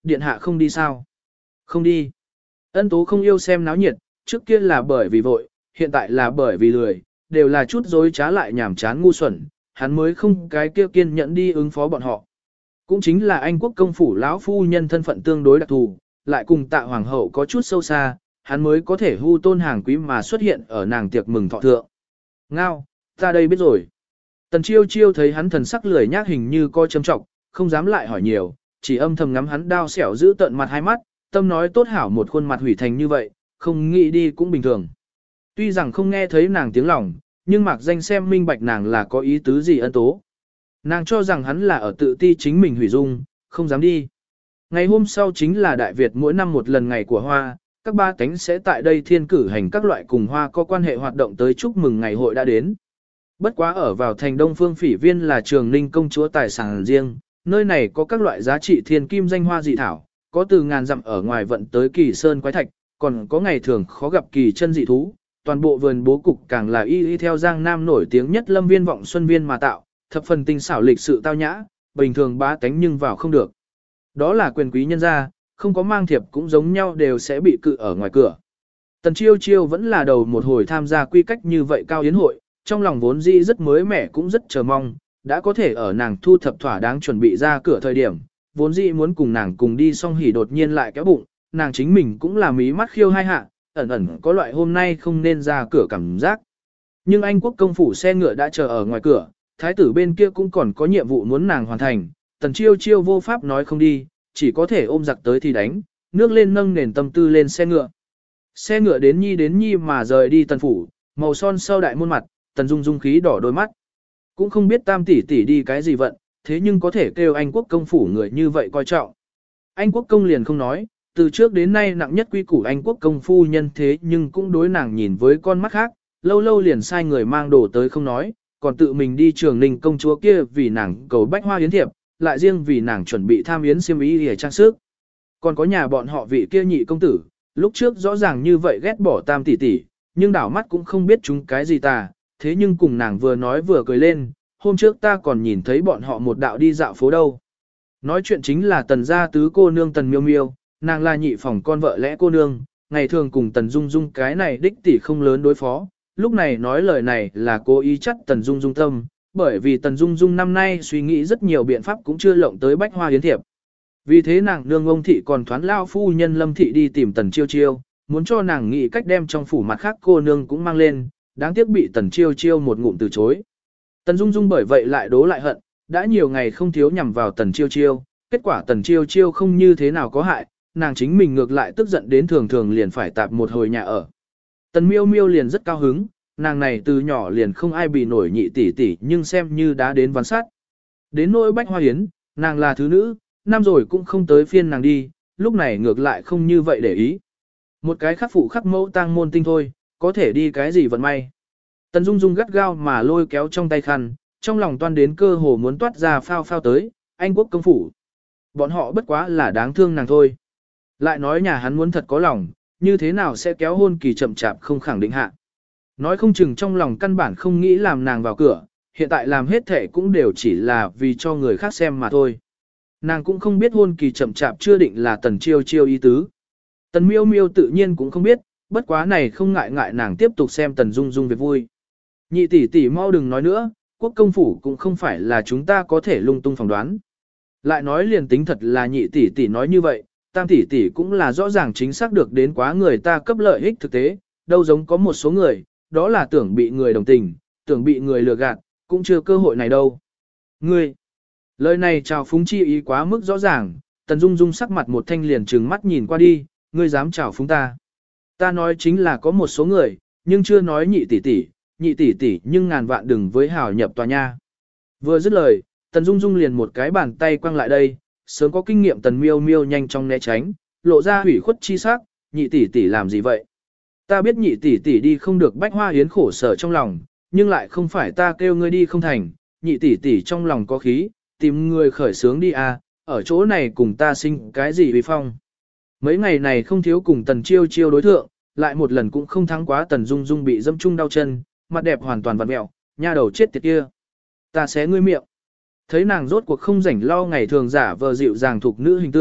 S1: điện hạ không đi sao? Không đi. Ân tố không yêu xem náo nhiệt, trước kia là bởi vì vội, hiện tại là bởi vì lười, đều là chút dối trá lại nhảm chán ngu xuẩn, hắn mới không cái kia kiên nhẫn đi ứng phó bọn họ. Cũng chính là Anh quốc công phủ lão phu nhân thân phận tương đối đặc thù, lại cùng tạ hoàng hậu có chút sâu xa, hắn mới có thể hưu tôn hàng quý mà xuất hiện ở nàng tiệc mừng thọ thượng. Ngao, ta đây biết rồi. Tần chiêu chiêu thấy hắn thần sắc lười nhác hình như coi châm trọng, không dám lại hỏi nhiều, chỉ âm thầm ngắm hắn đao xẻo giữ tận mặt hai mắt, tâm nói tốt hảo một khuôn mặt hủy thành như vậy, không nghĩ đi cũng bình thường. Tuy rằng không nghe thấy nàng tiếng lòng, nhưng mạc danh xem minh bạch nàng là có ý tứ gì ân tố. Nàng cho rằng hắn là ở tự ti chính mình hủy dung, không dám đi. Ngày hôm sau chính là Đại Việt mỗi năm một lần ngày của hoa, các ba cánh sẽ tại đây thiên cử hành các loại cùng hoa có quan hệ hoạt động tới chúc mừng ngày hội đã đến. Bất quá ở vào thành Đông Phương Phỉ Viên là Trường Ninh công chúa tài sản riêng, nơi này có các loại giá trị thiên kim danh hoa dị thảo, có từ ngàn dặm ở ngoài vận tới kỳ sơn quái thạch, còn có ngày thường khó gặp kỳ chân dị thú. Toàn bộ vườn bố cục càng là y y theo Giang Nam nổi tiếng nhất lâm viên vọng xuân viên mà tạo, thập phần tinh xảo lịch sự tao nhã, bình thường bá tánh nhưng vào không được. Đó là quyền quý nhân gia, không có mang thiệp cũng giống nhau đều sẽ bị cự ở ngoài cửa. Tần chiêu chiêu vẫn là đầu một hồi tham gia quy cách như vậy cao yến hội, trong lòng vốn dĩ rất mới mẻ cũng rất chờ mong, đã có thể ở nàng thu thập thỏa đáng chuẩn bị ra cửa thời điểm, vốn dĩ muốn cùng nàng cùng đi xong hỉ đột nhiên lại kéo bụng, nàng chính mình cũng là mí mắt khiêu hai hạ, ẩn ẩn có loại hôm nay không nên ra cửa cảm giác. Nhưng Anh quốc công phủ xe ngựa đã chờ ở ngoài cửa, thái tử bên kia cũng còn có nhiệm vụ muốn nàng hoàn thành, tần chiêu chiêu vô pháp nói không đi, chỉ có thể ôm giặc tới thì đánh, nước lên nâng nền tâm tư lên xe ngựa. Xe ngựa đến nhi đến nhi mà rời đi tần phủ, màu son sâu đại môn mặt, tần dung dung khí đỏ đôi mắt. Cũng không biết tam tỷ tỷ đi cái gì vận, thế nhưng có thể kêu Anh quốc công phủ người như vậy coi trọng. Anh quốc công liền không nói, từ trước đến nay nặng nhất quy củ Anh quốc công phu nhân thế nhưng cũng đối nàng nhìn với con mắt khác, lâu lâu liền sai người mang đồ tới không nói, còn tự mình đi Trường Ninh công chúa kia vì nàng cầu bách hoa yến thiệp, lại riêng vì nàng chuẩn bị tham yến xiêm y để trang sức. Còn có nhà bọn họ vị kia nhị công tử, lúc trước rõ ràng như vậy ghét bỏ tam tỷ tỷ, nhưng đảo mắt cũng không biết chúng cái gì tà, thế nhưng cùng nàng vừa nói vừa cười lên, hôm trước ta còn nhìn thấy bọn họ một đạo đi dạo phố đâu. Nói chuyện chính là tần gia tứ cô nương tần miêu miêu, nàng là nhị phòng con vợ lẽ cô nương, ngày thường cùng tần dung dung cái này đích tỷ không lớn đối phó, lúc này nói lời này là cố ý chắc tần dung dung tâm, bởi vì tần dung dung năm nay suy nghĩ rất nhiều biện pháp cũng chưa lộng tới bách hoa yến thiệp. Vì thế nàng nương ông thị còn thoán lao phu nhân lâm thị đi tìm tần chiêu chiêu, muốn cho nàng nghĩ cách đem trong phủ mặt khác cô nương cũng mang lên, đáng tiếc bị tần chiêu chiêu một ngụm từ chối. Tần dung dung bởi vậy lại đố lại hận, đã nhiều ngày không thiếu nhằm vào tần chiêu chiêu, kết quả tần chiêu chiêu không như thế nào có hại, nàng chính mình ngược lại tức giận đến thường thường liền phải tạp một hồi nhà ở. Tần miêu miêu liền rất cao hứng, nàng này từ nhỏ liền không ai bị nổi nhị tỷ tỷ nhưng xem như đã đến ván sát. Đến nỗi bách hoa yến, nàng là thứ nữ, năm rồi cũng không tới phiên nàng đi, lúc này ngược lại không như vậy để ý. Một cái khắc phụ khắc mẫu tang môn tinh thôi, có thể đi cái gì vận may. Tần Dung Dung gắt gao mà lôi kéo trong tay khăn, trong lòng toan đến cơ hồ muốn toát ra phao phao tới, Anh quốc công phủ. Bọn họ bất quá là đáng thương nàng thôi. Lại nói nhà hắn muốn thật có lòng, như thế nào sẽ kéo hôn kỳ chậm chạp không khẳng định hạ. Nói không chừng trong lòng căn bản không nghĩ làm nàng vào cửa, hiện tại làm hết thể cũng đều chỉ là vì cho người khác xem mà thôi. Nàng cũng không biết hôn kỳ chậm chạp chưa định là tần chiêu chiêu ý tứ. Tần miêu miêu tự nhiên cũng không biết, bất quá này không ngại ngại nàng tiếp tục xem tần dung dung việc vui. Nhị tỷ tỷ mau đừng nói nữa, quốc công phủ cũng không phải là chúng ta có thể lung tung phỏng đoán. Lại nói liền tính thật là nhị tỷ tỷ nói như vậy, tam tỷ tỷ cũng là rõ ràng chính xác được đến quá người ta cấp lợi ích thực tế, đâu giống có một số người, đó là tưởng bị người đồng tình, tưởng bị người lừa gạt, cũng chưa cơ hội này đâu. Ngươi, lời này chào phúng chi ý quá mức rõ ràng, tần dung dung sắc mặt một thanh liền trừng mắt nhìn qua đi, ngươi dám chào phúng ta. Ta nói chính là có một số người, nhưng chưa nói nhị tỷ tỷ, nhị tỷ tỷ nhưng ngàn vạn đừng với hảo nhập tòa nha. Vừa dứt lời, tần dung dung liền một cái bàn tay quăng lại đây, sớm có kinh nghiệm tần miêu miêu nhanh chóng né tránh, lộ ra hủy khuất chi sắc, nhị tỷ tỷ làm gì vậy? Ta biết nhị tỷ tỷ đi không được bách hoa yến khổ sở trong lòng, nhưng lại không phải ta kêu ngươi đi không thành, nhị tỷ tỷ trong lòng có khí, tìm người khởi sướng đi à, ở chỗ này cùng ta sinh cái gì vì phong. Mấy ngày này không thiếu cùng tần chiêu chiêu đối thượng, lại một lần cũng không thắng quá tần dung dung bị dâm chung đau chân, mặt đẹp hoàn toàn vặn mẹo, nha đầu chết tiệt kia. Ta xé ngươi miệng. Thấy nàng rốt cuộc không rảnh lo ngày thường giả vờ dịu dàng thuộc nữ hình tượng,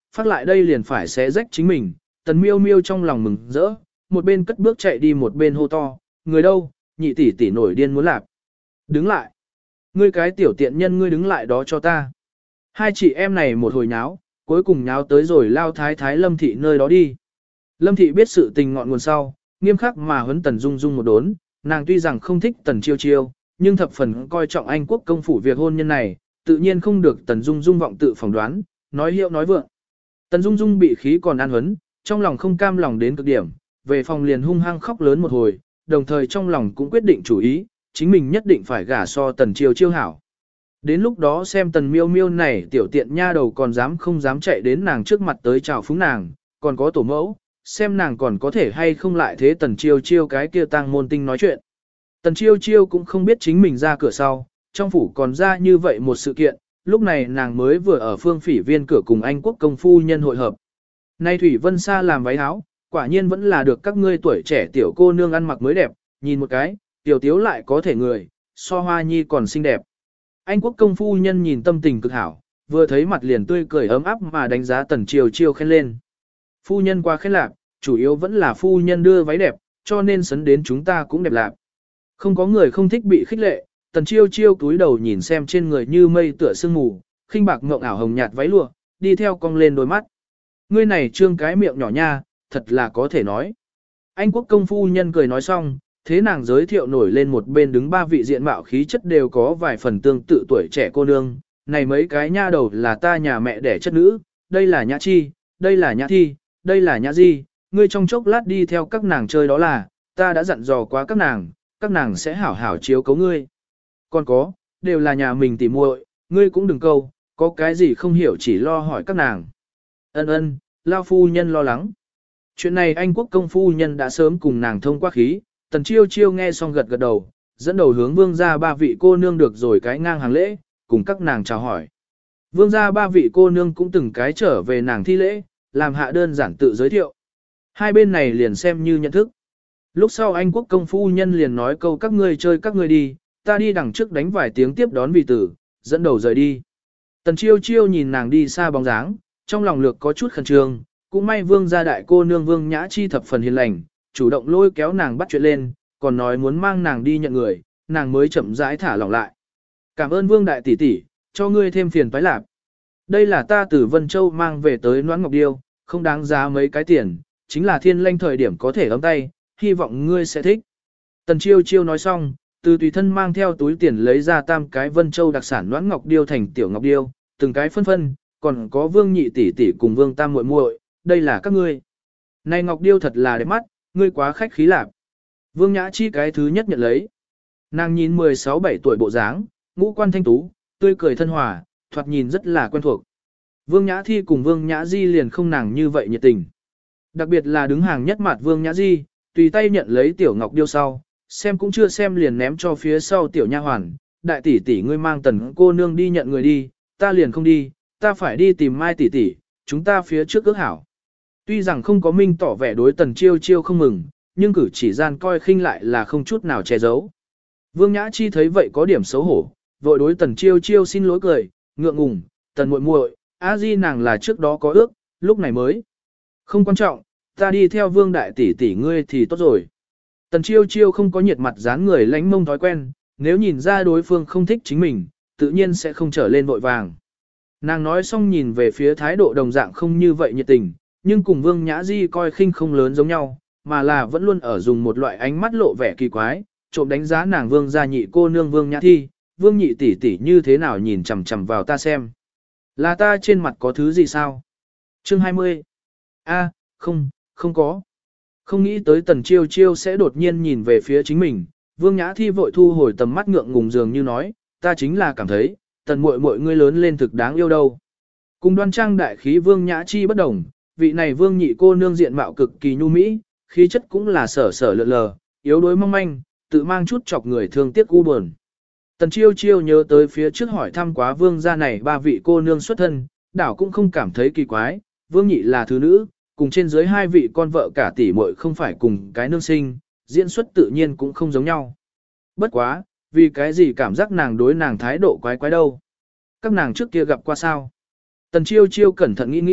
S1: phát lại đây liền phải xé rách chính mình, tần miêu miêu trong lòng mừng rỡ, một bên cất bước chạy đi một bên hô to, người đâu, nhị tỷ tỷ nổi điên muốn lạp. Đứng lại. Ngươi cái tiểu tiện nhân ngươi đứng lại đó cho ta. Hai chị em này một hồi nháo, cuối cùng nháo tới rồi lao thái thái Lâm Thị nơi đó đi. Lâm Thị biết sự tình ngọn nguồn sau, nghiêm khắc mà huấn Tần Dung Dung một đốn, nàng tuy rằng không thích Tần Chiêu Chiêu, nhưng thập phần coi trọng Anh quốc công phủ việc hôn nhân này, tự nhiên không được Tần Dung Dung vọng tự phỏng đoán, nói hiệu nói vượng. Tần Dung Dung bị khí còn ăn huấn, trong lòng không cam lòng đến cực điểm, về phòng liền hung hăng khóc lớn một hồi, đồng thời trong lòng cũng quyết định chủ ý, chính mình nhất định phải gả so Tần Chiêu Chiêu hảo. Đến lúc đó xem Tần Miêu Miêu này tiểu tiện nha đầu còn dám không dám chạy đến nàng trước mặt tới chào phúng nàng, còn có tổ mẫu, xem nàng còn có thể hay không lại thế Tần Chiêu Chiêu cái kia tang môn tinh nói chuyện. Tần Chiêu Chiêu cũng không biết chính mình ra cửa sau, trong phủ còn ra như vậy một sự kiện, lúc này nàng mới vừa ở phương phỉ viên cửa cùng Anh quốc công phu nhân hội hợp. Nay Thủy Vân Sa làm váy áo, quả nhiên vẫn là được các ngươi tuổi trẻ tiểu cô nương ăn mặc mới đẹp, nhìn một cái, tiểu tiếu lại có thể người, so hoa nhi còn xinh đẹp. Anh quốc công phu nhân nhìn tâm tình cực hảo, vừa thấy mặt liền tươi cười ấm áp mà đánh giá Tần Chiêu Chiêu khen lên. Phu nhân qua khen lạc, chủ yếu vẫn là phu nhân đưa váy đẹp, cho nên sấn đến chúng ta cũng đẹp lạc. Không có người không thích bị khích lệ, Tần Chiêu Chiêu cúi đầu nhìn xem trên người như mây tựa sương mù, khinh bạc ngộng ảo hồng nhạt váy lụa, đi theo cong lên đôi mắt. Ngươi này trương cái miệng nhỏ nha, thật là có thể nói. Anh quốc công phu nhân cười nói xong, thế nàng giới thiệu nổi lên một bên đứng ba vị diện mạo khí chất đều có vài phần tương tự tuổi trẻ cô nương, này mấy cái nha đầu là ta nhà mẹ đẻ chất nữ, đây là Nhã Chi, đây là Nhã Thi, đây là Nhã Di, ngươi trong chốc lát đi theo các nàng chơi đó là, ta đã dặn dò quá các nàng, các nàng sẽ hảo hảo chiếu cấu ngươi. Còn có, đều là nhà mình tỉ muội, ngươi cũng đừng câu, có cái gì không hiểu chỉ lo hỏi các nàng. Ân ân, lao phu nhân lo lắng. Chuyện này anh quốc công phu nhân đã sớm cùng nàng thông qua khí, Tần Chiêu Chiêu nghe xong gật gật đầu, dẫn đầu hướng vương gia ba vị cô nương được rồi cái ngang hàng lễ, cùng các nàng chào hỏi. Vương gia ba vị cô nương cũng từng cái trở về nàng thi lễ, làm hạ đơn giản tự giới thiệu. Hai bên này liền xem như nhận thức. Lúc sau anh quốc công phu nhân liền nói câu các ngươi chơi các ngươi đi, ta đi đằng trước đánh vài tiếng tiếp đón vị tử, dẫn đầu rời đi. Tần Chiêu Chiêu nhìn nàng đi xa bóng dáng, trong lòng lược có chút khẩn trương, cũng may vương gia đại cô nương Vương Nhã Chi thập phần hiền lành, chủ động lôi kéo nàng bắt chuyện lên, còn nói muốn mang nàng đi nhận người, nàng mới chậm rãi thả lỏng lại. Cảm ơn Vương đại tỷ tỷ, cho ngươi thêm phiền toái lạp. Đây là ta từ Vân Châu mang về tới Noãn Ngọc Điêu, không đáng giá mấy cái tiền, chính là thiên lanh thời điểm có thể ấm tay, hy vọng ngươi sẽ thích. Tần Chiêu Chiêu nói xong, từ tùy thân mang theo túi tiền lấy ra tam cái Vân Châu đặc sản Noãn Ngọc Điêu thành tiểu Ngọc Điêu, từng cái phân phân, còn có Vương nhị tỷ tỷ cùng Vương tam muội muội, đây là các ngươi. Này Ngọc Điêu thật là đẹp mắt, ngươi quá khách khí lạp. Vương Nhã Chi cái thứ nhất nhận lấy. Nàng nhìn mười sáu bảy tuổi bộ dáng, ngũ quan thanh tú, tươi cười thân hòa, thoạt nhìn rất là quen thuộc. Vương Nhã Thi cùng Vương Nhã Di liền không nàng như vậy nhiệt tình. Đặc biệt là đứng hàng nhất mặt Vương Nhã Di, tùy tay nhận lấy tiểu Ngọc Điêu sau, xem cũng chưa xem liền ném cho phía sau tiểu nha hoàn, đại tỷ tỷ ngươi mang Tần cô nương đi nhận người đi, ta liền không đi, ta phải đi tìm Mai tỷ tỷ, chúng ta phía trước ước hảo. Tuy rằng không có minh tỏ vẻ đối Tần Chiêu Chiêu không mừng, nhưng cử chỉ gian coi khinh lại là không chút nào che giấu. Vương Nhã Chi thấy vậy có điểm xấu hổ, vội đối Tần Chiêu Chiêu xin lỗi cười, ngượng ngùng, Tần muội muội, a di nàng là trước đó có ước, lúc này mới. Không quan trọng, ta đi theo Vương đại tỷ tỷ ngươi thì tốt rồi. Tần Chiêu Chiêu không có nhiệt mặt dán người lánh mông thói quen, nếu nhìn ra đối phương không thích chính mình, tự nhiên sẽ không trở lên vội vàng. Nàng nói xong nhìn về phía thái độ đồng dạng không như vậy nhiệt tình, nhưng cùng Vương Nhã Di coi khinh không lớn giống nhau, mà là vẫn luôn ở dùng một loại ánh mắt lộ vẻ kỳ quái, trộm đánh giá nàng Vương gia nhị cô nương Vương Nhã Thi, Vương nhị tỷ tỷ như thế nào nhìn chằm chằm vào ta xem. Là ta trên mặt có thứ gì sao? Chương hai mươi. A, không, không có. Không nghĩ tới Tần Chiêu Chiêu sẽ đột nhiên nhìn về phía chính mình, Vương Nhã Thi vội thu hồi tầm mắt ngượng ngùng dường như nói, ta chính là cảm thấy, Tần muội muội ngươi lớn lên thực đáng yêu đâu. Cùng đoan trang đại khí Vương Nhã Chi bất đồng, vị này Vương nhị cô nương diện mạo cực kỳ nhu mỹ, khí chất cũng là sở sở lượn lờ, yếu đuối mong manh, tự mang chút chọc người thương tiếc u buồn. Tần Chiêu Chiêu nhớ tới phía trước hỏi thăm quá Vương gia này ba vị cô nương xuất thân, đảo cũng không cảm thấy kỳ quái, Vương nhị là thứ nữ, cùng trên dưới hai vị con vợ cả tỷ muội không phải cùng cái nương sinh, diễn xuất tự nhiên cũng không giống nhau. Bất quá, vì cái gì cảm giác nàng đối nàng thái độ quái quái đâu. Các nàng trước kia gặp qua sao. Tần Chiêu Chiêu cẩn thận nghĩ nghĩ,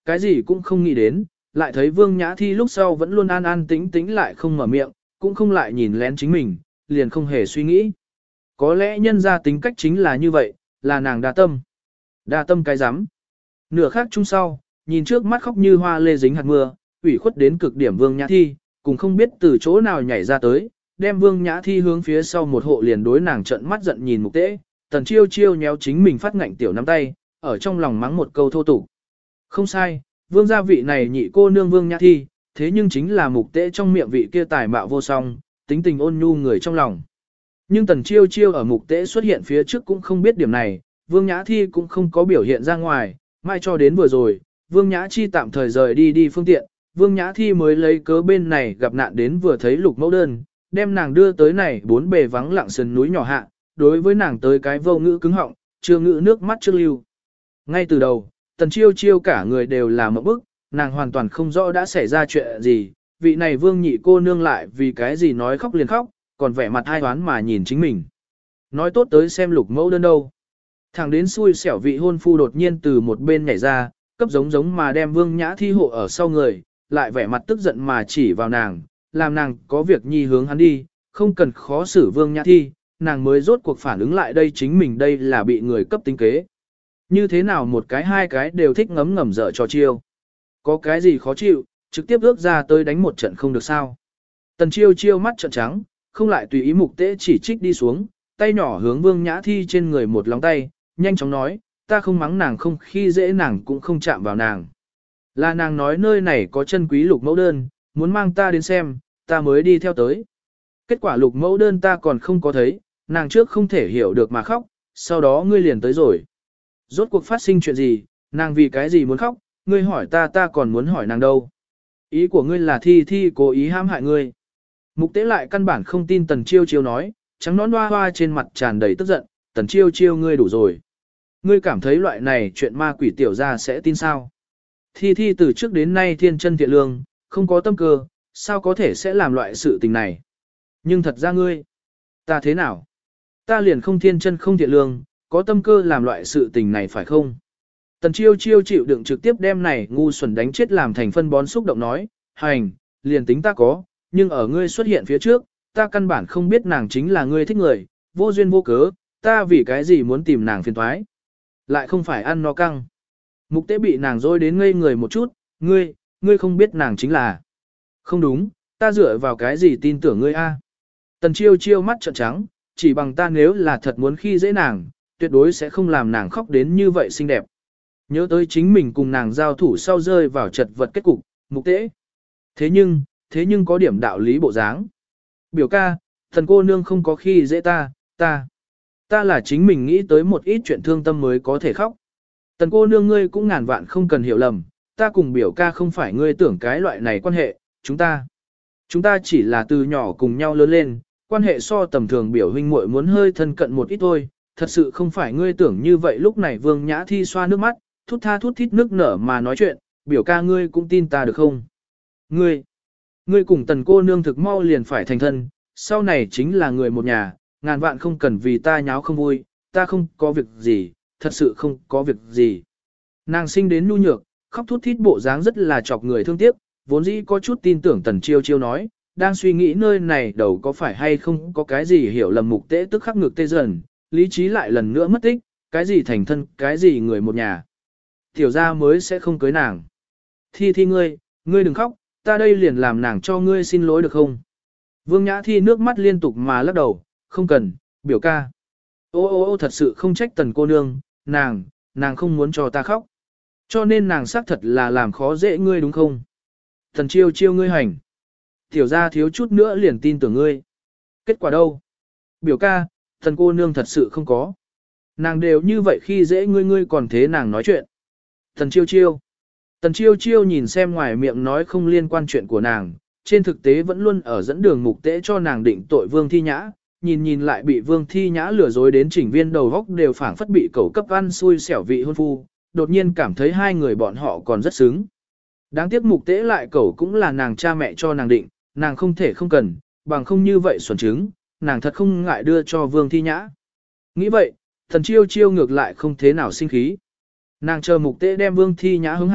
S1: cái gì cũng không nghĩ đến, lại thấy Vương Nhã Thi lúc sau vẫn luôn an an tĩnh tĩnh lại không mở miệng, cũng không lại nhìn lén chính mình, liền không hề suy nghĩ. Có lẽ nhân ra tính cách chính là như vậy, là nàng đa tâm. Đa tâm cái rắm Nửa khác chung sau, nhìn trước mắt khóc như hoa lê dính hạt mưa, ủy khuất đến cực điểm Vương Nhã Thi, cũng không biết từ chỗ nào nhảy ra tới, đem Vương Nhã Thi hướng phía sau một hộ liền đối nàng trận mắt giận nhìn Mục Tế, Tần Chiêu Chiêu nhéo chính mình phát ngạnh tiểu nắm tay, ở trong lòng mắng một câu thô tục. Không sai, Vương gia vị này nhị cô nương Vương Nhã Thi, thế nhưng chính là Mục Tế trong miệng vị kia tài mạo vô song, tính tình ôn nhu người trong lòng. Nhưng Tần Chiêu Chiêu ở Mục Tế xuất hiện phía trước cũng không biết điểm này, Vương Nhã Thi cũng không có biểu hiện ra ngoài, mai cho đến vừa rồi, Vương Nhã Chi tạm thời rời đi đi phương tiện, Vương Nhã Thi mới lấy cớ bên này gặp nạn đến vừa thấy lục mẫu đơn, đem nàng đưa tới này bốn bề vắng lặng sườn núi nhỏ hạ, đối với nàng tới cái vô ngữ cứng họng, chưa ngữ nước mắt trước lưu. Ngay từ đầu, Tần Chiêu Chiêu cả người đều là mộng bức, nàng hoàn toàn không rõ đã xảy ra chuyện gì, vị này Vương nhị cô nương lại vì cái gì nói khóc liền khóc, còn vẻ mặt ai toán mà nhìn chính mình. Nói tốt tới xem lục mẫu đơn đâu. Thẳng đến xui xẻo vị hôn phu đột nhiên từ một bên nhảy ra, cấp giống giống mà đem Vương Nhã Thi hộ ở sau người, lại vẻ mặt tức giận mà chỉ vào nàng, làm nàng có việc nhi hướng hắn đi, không cần khó xử Vương Nhã Thi, nàng mới rốt cuộc phản ứng lại đây chính mình đây là bị người cấp tính kế. Như thế nào một cái hai cái đều thích ngấm ngầm dở trò chiêu. Có cái gì khó chịu, trực tiếp ước ra tới đánh một trận không được sao. Tần Chiêu Chiêu mắt trợn trắng, không lại tùy ý Mục Tế chỉ trích đi xuống, tay nhỏ hướng Vương Nhã Thi trên người một lòng tay, nhanh chóng nói, ta không mắng nàng không khi dễ nàng cũng không chạm vào nàng. Là nàng nói nơi này có chân quý lục mẫu đơn, muốn mang ta đến xem, ta mới đi theo tới. Kết quả lục mẫu đơn ta còn không có thấy, nàng trước không thể hiểu được mà khóc, sau đó ngươi liền tới rồi. Rốt cuộc phát sinh chuyện gì, nàng vì cái gì muốn khóc, ngươi hỏi ta ta còn muốn hỏi nàng đâu. Ý của ngươi là Thi Thi cố ý hãm hại ngươi. Mục Tế lại căn bản không tin Tần Chiêu Chiêu nói, trắng nón hoa hoa trên mặt tràn đầy tức giận, Tần Chiêu Chiêu ngươi đủ rồi. Ngươi cảm thấy loại này chuyện ma quỷ tiểu ra sẽ tin sao? Thi Thi từ trước đến nay thiên chân thiện lương, không có tâm cơ, sao có thể sẽ làm loại sự tình này? Nhưng thật ra ngươi, ta thế nào? Ta liền không thiên chân không thiện lương, có tâm cơ làm loại sự tình này phải không? Tần Chiêu Chiêu chịu đựng trực tiếp đem này ngu xuẩn đánh chết làm thành phân bón xúc động nói, hành, liền tính ta có, nhưng ở ngươi xuất hiện phía trước, ta căn bản không biết nàng chính là ngươi thích người, vô duyên vô cớ, ta vì cái gì muốn tìm nàng phiền toái? Lại không phải ăn no căng. Mục Tế bị nàng dối đến ngây người một chút, ngươi, ngươi không biết nàng chính là. Không đúng, ta dựa vào cái gì tin tưởng ngươi a? Tần Chiêu Chiêu mắt trợn trắng, chỉ bằng ta nếu là thật muốn khi dễ nàng, tuyệt đối sẽ không làm nàng khóc đến như vậy xinh đẹp. Nhớ tới chính mình cùng nàng giao thủ sau rơi vào chật vật kết cục, Mục Tế. Thế nhưng, thế nhưng có điểm đạo lý bộ dáng. Biểu ca, thần cô nương không có khi dễ ta, ta. Ta là chính mình nghĩ tới một ít chuyện thương tâm mới có thể khóc. Tần cô nương ngươi cũng ngàn vạn không cần hiểu lầm, ta cùng biểu ca không phải ngươi tưởng cái loại này quan hệ, chúng ta. Chúng ta chỉ là từ nhỏ cùng nhau lớn lên, quan hệ so tầm thường biểu huynh muội muốn hơi thân cận một ít thôi, thật sự không phải ngươi tưởng như vậy. Lúc này Vương Nhã Thi xoa nước mắt, thút tha thút thít nước nở mà nói chuyện, biểu ca ngươi cũng tin ta được không? Ngươi, ngươi cùng tần cô nương thực mau liền phải thành thân, sau này chính là người một nhà, ngàn vạn không cần vì ta nháo không vui, ta không có việc gì, thật sự không có việc gì. Nàng sinh đến nhu nhược, khóc thút thít bộ dáng rất là chọc người thương tiếc, vốn dĩ có chút tin tưởng Tần Chiêu Chiêu nói, đang suy nghĩ nơi này đầu có phải hay không có cái gì hiểu lầm. Mục Tế tức khắc ngược tê dần, lý trí lại lần nữa mất tích, cái gì thành thân, cái gì người một nhà. Tiểu gia mới sẽ không cưới nàng. Thi Thi ngươi, ngươi đừng khóc, ta đây liền làm nàng cho ngươi xin lỗi được không? Vương Nhã Thi nước mắt liên tục mà lắc đầu, không cần, biểu ca. Ô ô ô thật sự không trách Tần cô nương, nàng, nàng không muốn cho ta khóc. Cho nên nàng xác thật là làm khó dễ ngươi đúng không? Tần Chiêu Chiêu ngươi hành. Tiểu gia thiếu chút nữa liền tin tưởng ngươi. Kết quả đâu? Biểu ca, Tần cô nương thật sự không có. Nàng đều như vậy khi dễ ngươi ngươi còn thế nàng nói chuyện. Tần Chiêu Chiêu. Tần Chiêu Chiêu nhìn xem ngoài miệng nói không liên quan chuyện của nàng, trên thực tế vẫn luôn ở dẫn đường Mục Tế cho nàng định tội Vương Thi Nhã, nhìn nhìn lại bị Vương Thi Nhã lừa dối đến chỉnh viên đầu góc đều phảng phất bị cẩu cấp ăn xui xẻo vị hôn phu, đột nhiên cảm thấy hai người bọn họ còn rất xứng. Đáng tiếc Mục Tế lại cẩu cũng là nàng cha mẹ cho nàng định, nàng không thể không cần, bằng không như vậy xuẩn trứng, nàng thật không ngại đưa cho Vương Thi Nhã. Nghĩ vậy, Thần Chiêu Chiêu ngược lại không thế nào sinh khí. Nàng chờ Mục Tế đem Vương Thi Nhã hứng hảo,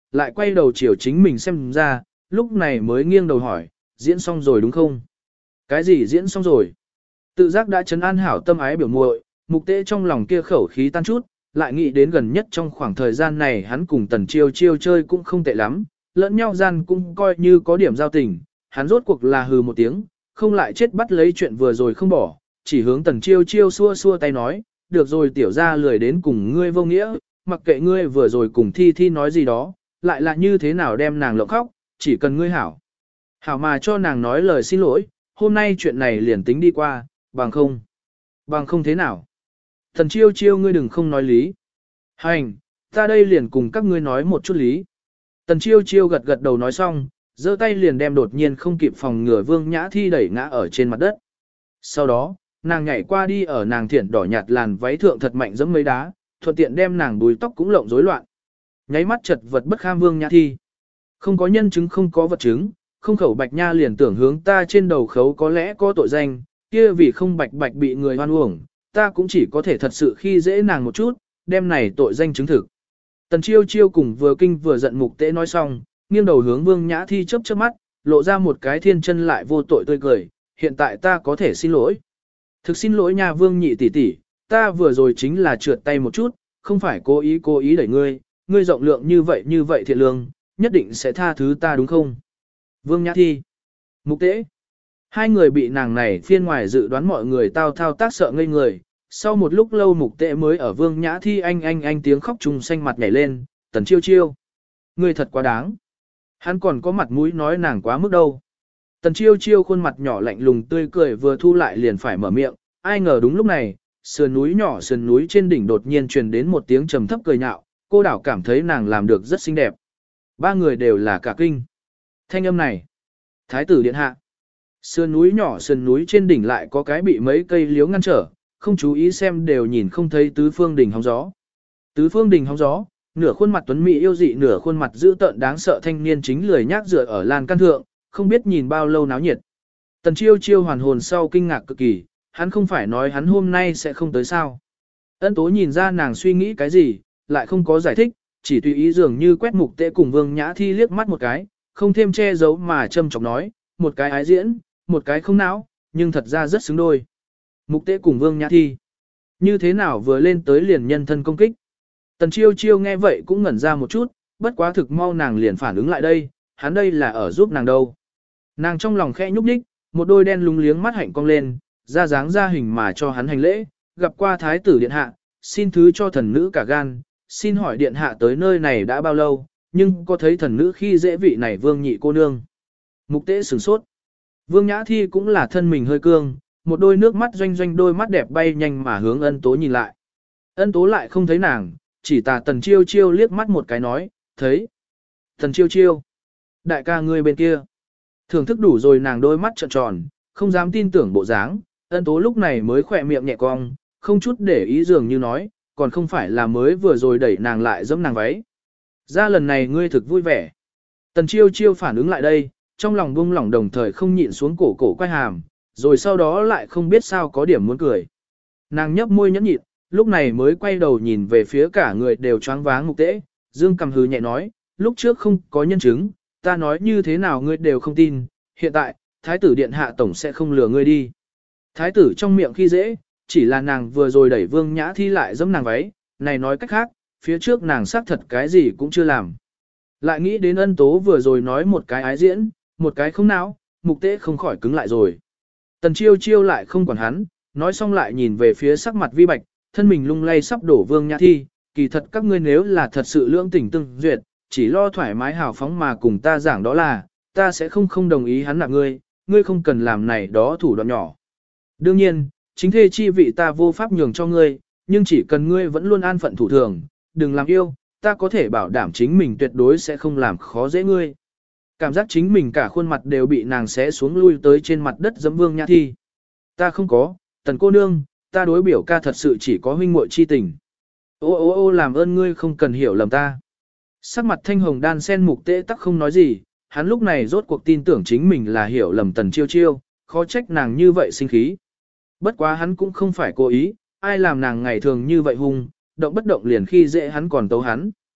S1: lại quay đầu chiều chính mình xem ra, lúc này mới nghiêng đầu hỏi, diễn xong rồi đúng không? Cái gì diễn xong rồi? Tự giác đã trấn an hảo tâm ái biểu muội, Mục Tế trong lòng kia khẩu khí tan chút, lại nghĩ đến gần nhất trong khoảng thời gian này hắn cùng Tần Chiêu Chiêu chơi cũng không tệ lắm, lẫn nhau gian cũng coi như có điểm giao tình, hắn rốt cuộc là hừ một tiếng, không lại chết bắt lấy chuyện vừa rồi không bỏ, chỉ hướng Tần Chiêu Chiêu xua xua tay nói, được rồi tiểu ra lười đến cùng ngươi vô nghĩa, mặc kệ ngươi vừa rồi cùng Thi Thi nói gì đó, lại là như thế nào đem nàng lộng khóc, chỉ cần ngươi hảo. Hảo mà cho nàng nói lời xin lỗi, hôm nay chuyện này liền tính đi qua, bằng không. Bằng không thế nào. Thần Chiêu Chiêu ngươi đừng không nói lý. Hành, ta đây liền cùng các ngươi nói một chút lý. Tần Chiêu Chiêu gật gật đầu nói xong, giơ tay liền đem đột nhiên không kịp phòng ngừa Vương Nhã Thi đẩy ngã ở trên mặt đất. Sau đó, nàng nhảy qua đi ở nàng thiển đỏ nhạt làn váy thượng thật mạnh giẫm mấy đá, thuận tiện đem nàng đuôi tóc cũng lộng rối loạn. Nháy mắt chật vật bất kham Vương Nhã Thi. Không có nhân chứng không có vật chứng, không khẩu bạch nha liền tưởng hướng ta trên đầu khấu có lẽ có tội danh, kia vì không bạch bạch bị người hoan uổng, ta cũng chỉ có thể thật sự khi dễ nàng một chút, đem này tội danh chứng thực. Tần Chiêu Chiêu cùng vừa kinh vừa giận Mục Tế nói xong, nghiêng đầu hướng Vương Nhã Thi chớp chớp mắt, lộ ra một cái thiên chân lại vô tội tươi cười, hiện tại ta có thể xin lỗi. Thực xin lỗi nha Vương nhị tỷ tỷ, ta vừa rồi chính là trượt tay một chút, không phải cố ý cố ý đẩy ngươi, ngươi rộng lượng như vậy như vậy thiện lương, nhất định sẽ tha thứ ta đúng không? Vương Nhã Thi, Mục Tế, hai người bị nàng này phiên ngoài dự đoán mọi người tao thao tác sợ ngây người. Sau một lúc lâu Mục Tế mới ở Vương Nhã Thi anh anh anh tiếng khóc trùng xanh mặt nhảy lên, Tần Chiêu Chiêu. Ngươi thật quá đáng. Hắn còn có mặt mũi nói nàng quá mức đâu. Tần Chiêu Chiêu khuôn mặt nhỏ lạnh lùng tươi cười vừa thu lại liền phải mở miệng, ai ngờ đúng lúc này, sườn núi nhỏ sườn núi trên đỉnh đột nhiên truyền đến một tiếng trầm thấp cười nhạo, cô đảo cảm thấy nàng làm được rất xinh đẹp. Ba người đều là cả kinh. Thanh âm này, Thái tử điện hạ. Sườn núi nhỏ sườn núi trên đỉnh lại có cái bị mấy cây liếu ngăn trở, không chú ý xem đều nhìn không thấy tứ phương đỉnh hóng gió. Tứ phương đỉnh hóng gió, nửa khuôn mặt tuấn mỹ yêu dị nửa khuôn mặt dữ tợn đáng sợ thanh niên chính lười nhác dựa ở lan can thượng, không biết nhìn bao lâu náo nhiệt. Tần Chiêu Chiêu hoàn hồn sau kinh ngạc cực kỳ, hắn không phải nói hắn hôm nay sẽ không tới sao. Ân Tố nhìn ra nàng suy nghĩ cái gì, lại không có giải thích, chỉ tùy ý dường như quét Mục Tế cùng Vương Nhã Thi liếc mắt một cái, không thêm che giấu mà châm chọc nói, một cái ái diễn, một cái không não, nhưng thật ra rất xứng đôi. Mục Tế cùng Vương Nhã Thi. Như thế nào vừa lên tới liền nhân thân công kích. Tần Chiêu Chiêu nghe vậy cũng ngẩn ra một chút, bất quá thực mau nàng liền phản ứng lại đây, hắn đây là ở giúp nàng đâu. Nàng trong lòng khẽ nhúc nhích, một đôi đen lúng liếng mắt hạnh cong lên, ra dáng ra hình mà cho hắn hành lễ, gặp qua thái tử điện hạ, xin thứ cho thần nữ cả gan, xin hỏi điện hạ tới nơi này đã bao lâu, nhưng có thấy thần nữ khi dễ vị này Vương nhị cô nương. Mục Tế sửng sốt. Vương Nhã Thi cũng là thân mình hơi cương, một đôi nước mắt doanh doanh đôi mắt đẹp bay nhanh mà hướng Ân Tố nhìn lại. Ân Tố lại không thấy nàng, chỉ tà Tần Chiêu Chiêu liếc mắt một cái nói, thấy. Tần Chiêu Chiêu. Đại ca ngươi bên kia. Thưởng thức đủ rồi nàng đôi mắt trợn tròn, không dám tin tưởng bộ dáng, Ân Tố lúc này mới khỏe miệng nhẹ cong, không chút để ý dường như nói, còn không phải là mới vừa rồi đẩy nàng lại giẫm nàng váy. Ra lần này ngươi thực vui vẻ. Tần Chiêu Chiêu phản ứng lại đây, trong lòng buông lỏng đồng thời không nhịn xuống cổ cổ quay hàm, rồi sau đó lại không biết sao có điểm muốn cười. Nàng nhấp môi nhẫn nhịn, lúc này mới quay đầu nhìn về phía cả người đều choáng váng Mục Tế, dương cầm hừ nhẹ nói, lúc trước không có nhân chứng, ta nói như thế nào ngươi đều không tin, hiện tại, thái tử điện hạ tổng sẽ không lừa ngươi đi. Thái tử trong miệng khi dễ, chỉ là nàng vừa rồi đẩy Vương Nhã Thi lại giẫm nàng váy, này nói cách khác, phía trước nàng xác thật cái gì cũng chưa làm. Lại nghĩ đến Ân Tố vừa rồi nói một cái ái diễn, một cái không não, Mục Tế không khỏi cứng lại rồi. Tần Chiêu Chiêu lại không quản hắn, nói xong lại nhìn về phía sắc mặt vi bạch, thân mình lung lay sắp đổ Vương Nhã Thi, kỳ thật các ngươi nếu là thật sự lưỡng tình tương duyệt, chỉ lo thoải mái hào phóng mà cùng ta giảng đó là, ta sẽ không không đồng ý hắn nạp ngươi, ngươi không cần làm này đó thủ đoạn nhỏ. Đương nhiên, chính thê chi vị ta vô pháp nhường cho ngươi, nhưng chỉ cần ngươi vẫn luôn an phận thủ thường, đừng làm yêu, ta có thể bảo đảm chính mình tuyệt đối sẽ không làm khó dễ ngươi. Cảm giác chính mình cả khuôn mặt đều bị nàng xé xuống lui tới trên mặt đất dẫm Vương Nhã Thi. Ta không có, Tần cô nương, ta đối biểu ca thật sự chỉ có huynh muội chi tình. Ô ô ô làm ơn ngươi không cần hiểu lầm ta. Sắc mặt thanh hồng đan sen Mục Tế tắc không nói gì, hắn lúc này rốt cuộc tin tưởng chính mình là hiểu lầm Tần Chiêu Chiêu, khó trách nàng như vậy sinh khí. Bất quá hắn cũng không phải cố ý, ai làm nàng ngày thường như vậy hung, động bất động liền khi dễ hắn còn tấu hắn.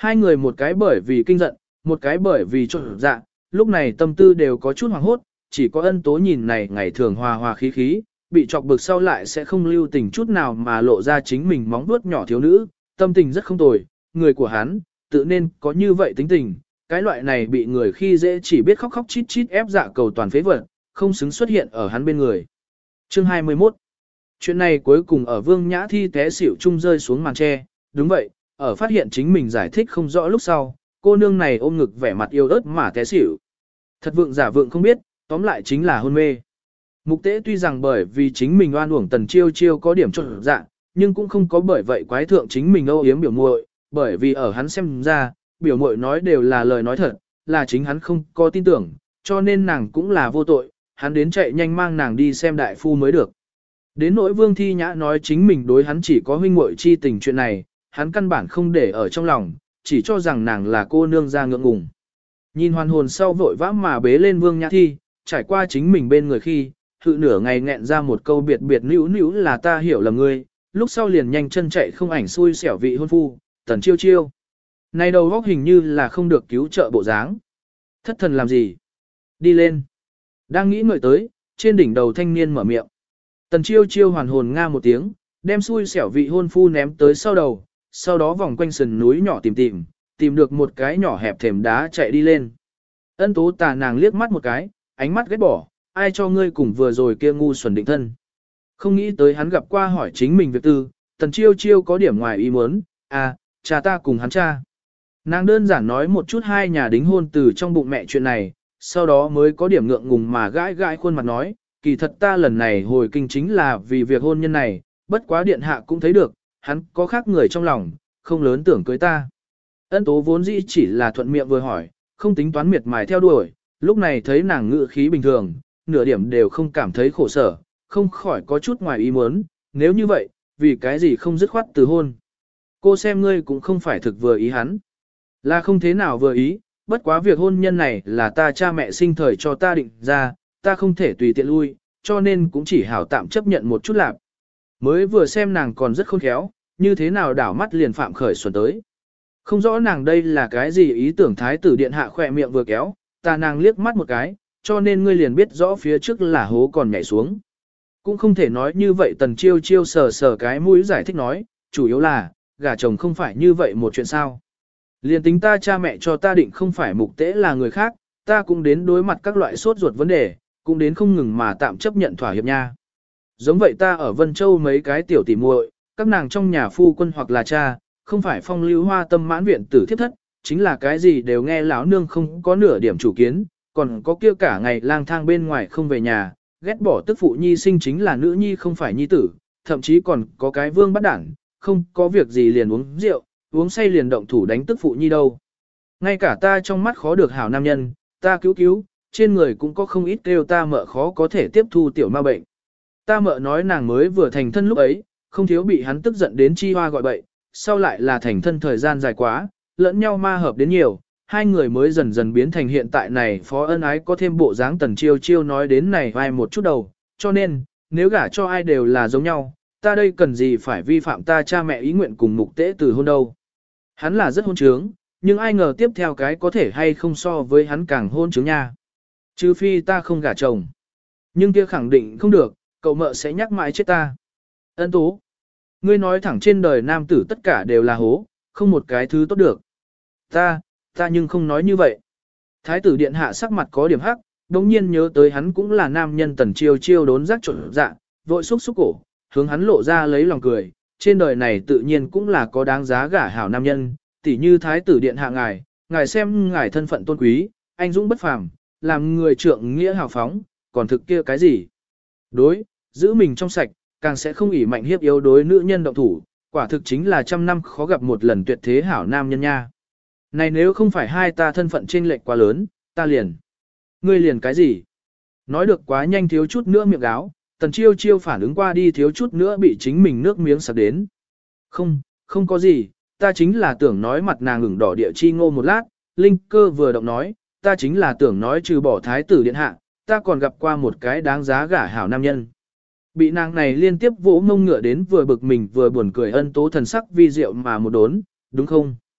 S1: Hai người một cái bởi vì kinh giận, một cái bởi vì trộn dạ, lúc này tâm tư đều có chút hoảng hốt, chỉ có ân tố nhìn này ngày thường hòa hòa khí khí, bị chọc bực sau lại sẽ không lưu tình chút nào mà lộ ra chính mình móng vuốt nhỏ thiếu nữ, tâm tình rất không tồi, người của hắn, tự nên có như vậy tính tình, cái loại này bị người khi dễ chỉ biết khóc khóc chít chít ép dạ cầu toàn phế vật, không xứng xuất hiện ở hắn bên người. Chương hai mươi mốt. Chuyện này cuối cùng ở Vương Nhã Thi té xỉu chung rơi xuống màn tre, đúng vậy, ở phát hiện chính mình giải thích không rõ lúc sau, cô nương này ôm ngực vẻ mặt yêu ớt mà té xỉu. Thật vượng giả vượng không biết, tóm lại chính là hôn mê. Mục Tế tuy rằng bởi vì chính mình oan uổng Tần Chiêu Chiêu có điểm trộn dạ, nhưng cũng không có bởi vậy quái thượng chính mình âu yếm biểu muội, bởi vì ở hắn xem ra, biểu muội nói đều là lời nói thật, là chính hắn không có tin tưởng, cho nên nàng cũng là vô tội, hắn đến chạy nhanh mang nàng đi xem đại phu mới được. Đến nỗi Vương Thi Nhã nói chính mình đối hắn chỉ có huynh muội chi tình chuyện này, hắn căn bản không để ở trong lòng, chỉ cho rằng nàng là cô nương ra ngượng ngùng. Nhìn hoàn hồn sau vội vã mà bế lên Vương Nhã Thi, trải qua chính mình bên người khi, hự nửa ngày nghẹn ra một câu biệt biệt nữu nữu là ta hiểu lầm ngươi, lúc sau liền nhanh chân chạy không ảnh xui xẻo vị hôn phu, Tần Chiêu Chiêu. Này đầu góc hình như là không được cứu trợ bộ dáng. Thất thần làm gì? Đi lên. Đang nghĩ ngợi tới, trên đỉnh đầu thanh niên mở miệng. Tần Chiêu Chiêu hoàn hồn nga một tiếng, đem xui xẻo vị hôn phu ném tới sau đầu, sau đó vòng quanh sườn núi nhỏ tìm tìm, tìm được một cái nhỏ hẹp thềm đá chạy đi lên. Ân tố tà nàng liếc mắt một cái, ánh mắt ghét bỏ, ai cho ngươi cùng vừa rồi kia ngu xuẩn định thân. Không nghĩ tới hắn gặp qua hỏi chính mình việc tư, Tần Chiêu Chiêu có điểm ngoài ý muốn, à, cha ta cùng hắn cha. Nàng đơn giản nói một chút hai nhà đính hôn từ trong bụng mẹ chuyện này, sau đó mới có điểm ngượng ngùng mà gãi gãi khuôn mặt nói, kỳ thật ta lần này hồi kinh chính là vì việc hôn nhân này, bất quá điện hạ cũng thấy được, hắn có khác người trong lòng, không lớn tưởng cưới ta. Ân tố vốn dĩ chỉ là thuận miệng vừa hỏi, không tính toán miệt mài theo đuổi, lúc này thấy nàng ngự khí bình thường, nửa điểm đều không cảm thấy khổ sở, không khỏi có chút ngoài ý muốn, nếu như vậy, vì cái gì không dứt khoát từ hôn. Cô xem ngươi cũng không phải thực vừa ý hắn. Là không thế nào vừa ý, bất quá việc hôn nhân này là ta cha mẹ sinh thời cho ta định ra, ta không thể tùy tiện lui, cho nên cũng chỉ hảo tạm chấp nhận một chút lạc. Mới vừa xem nàng còn rất khôn khéo, như thế nào đảo mắt liền phạm khởi xuân tới. Không rõ nàng đây là cái gì ý tưởng thái tử điện hạ khỏe miệng vừa kéo, ta nàng liếc mắt một cái, cho nên ngươi liền biết rõ phía trước là hố còn nhảy xuống. Cũng không thể nói như vậy Tần Chiêu Chiêu sờ sờ cái mũi giải thích nói, chủ yếu là, gả chồng không phải như vậy một chuyện sao. Liền tính ta cha mẹ cho ta định không phải Mục Tế là người khác, ta cũng đến đối mặt các loại sốt ruột vấn đề, cũng đến không ngừng mà tạm chấp nhận thỏa hiệp nha. Giống vậy ta ở Vân Châu mấy cái tiểu tỉ muội, các nàng trong nhà phu quân hoặc là cha, không phải phong lưu hoa tâm mãn viện tử thiếp thất, chính là cái gì đều nghe lão nương không có nửa điểm chủ kiến, còn có kia cả ngày lang thang bên ngoài không về nhà, ghét bỏ tức phụ nhi sinh chính là nữ nhi không phải nhi tử, thậm chí còn có cái vương bắt đảng, không có việc gì liền uống rượu, uống say liền động thủ đánh tức phụ nhi đâu. Ngay cả ta trong mắt khó được hảo nam nhân, ta cứu cứu, trên người cũng có không ít kêu ta mợ khó có thể tiếp thu tiểu ma bệnh. Ta mợ nói nàng mới vừa thành thân lúc ấy, không thiếu bị hắn tức giận đến chi hoa gọi bậy, sau lại là thành thân thời gian dài quá, lẫn nhau ma hợp đến nhiều, hai người mới dần dần biến thành hiện tại này phó ân ái có thêm bộ dáng Tần Chiêu Chiêu nói đến này vai một chút đầu, cho nên, nếu gả cho ai đều là giống nhau, ta đây cần gì phải vi phạm ta cha mẹ ý nguyện cùng Mục Tế từ hôn đâu. Hắn là rất hôn trướng, nhưng ai ngờ tiếp theo cái có thể hay không so với hắn càng hôn trướng nha. Trừ phi ta không gả chồng. Nhưng kia khẳng định không được, cậu mợ sẽ nhắc mãi chết ta. Ân Tú, ngươi nói thẳng trên đời nam tử tất cả đều là hố, không một cái thứ tốt được. Ta, ta nhưng không nói như vậy. Thái tử điện hạ sắc mặt có điểm hắc, đồng nhiên nhớ tới hắn cũng là nam nhân Tần Chiêu Chiêu đốn giác trộn dạ, vội xúc xúc cổ, hướng hắn lộ ra lấy lòng cười. Trên đời này tự nhiên cũng là có đáng giá gả hảo nam nhân, tỉ như thái tử điện hạ ngài, ngài xem ngài thân phận tôn quý, anh dũng bất phàm, làm người trượng nghĩa hào phóng, còn thực kia cái gì? Đối, giữ mình trong sạch, càng sẽ không ỷ mạnh hiếp yếu đối nữ nhân động thủ, quả thực chính là trăm năm khó gặp một lần tuyệt thế hảo nam nhân nha. Này nếu không phải hai ta thân phận chênh lệch quá lớn, ta liền. Ngươi liền cái gì? Nói được quá nhanh thiếu chút nữa miệng áo, Tần Chiêu Chiêu phản ứng qua đi thiếu chút nữa bị chính mình nước miếng sặc đến. Không, không có gì, ta chính là tưởng nói mặt nàng ửng đỏ địa chi ngô một lát, Linh Cơ vừa động nói, ta chính là tưởng nói trừ bỏ thái tử điện hạ, ta còn gặp qua một cái đáng giá gả hảo nam nhân. Bị nàng này liên tiếp vỗ mông ngựa đến vừa bực mình vừa buồn cười Ân Tố thần sắc vi diệu mà một đốn, đúng không?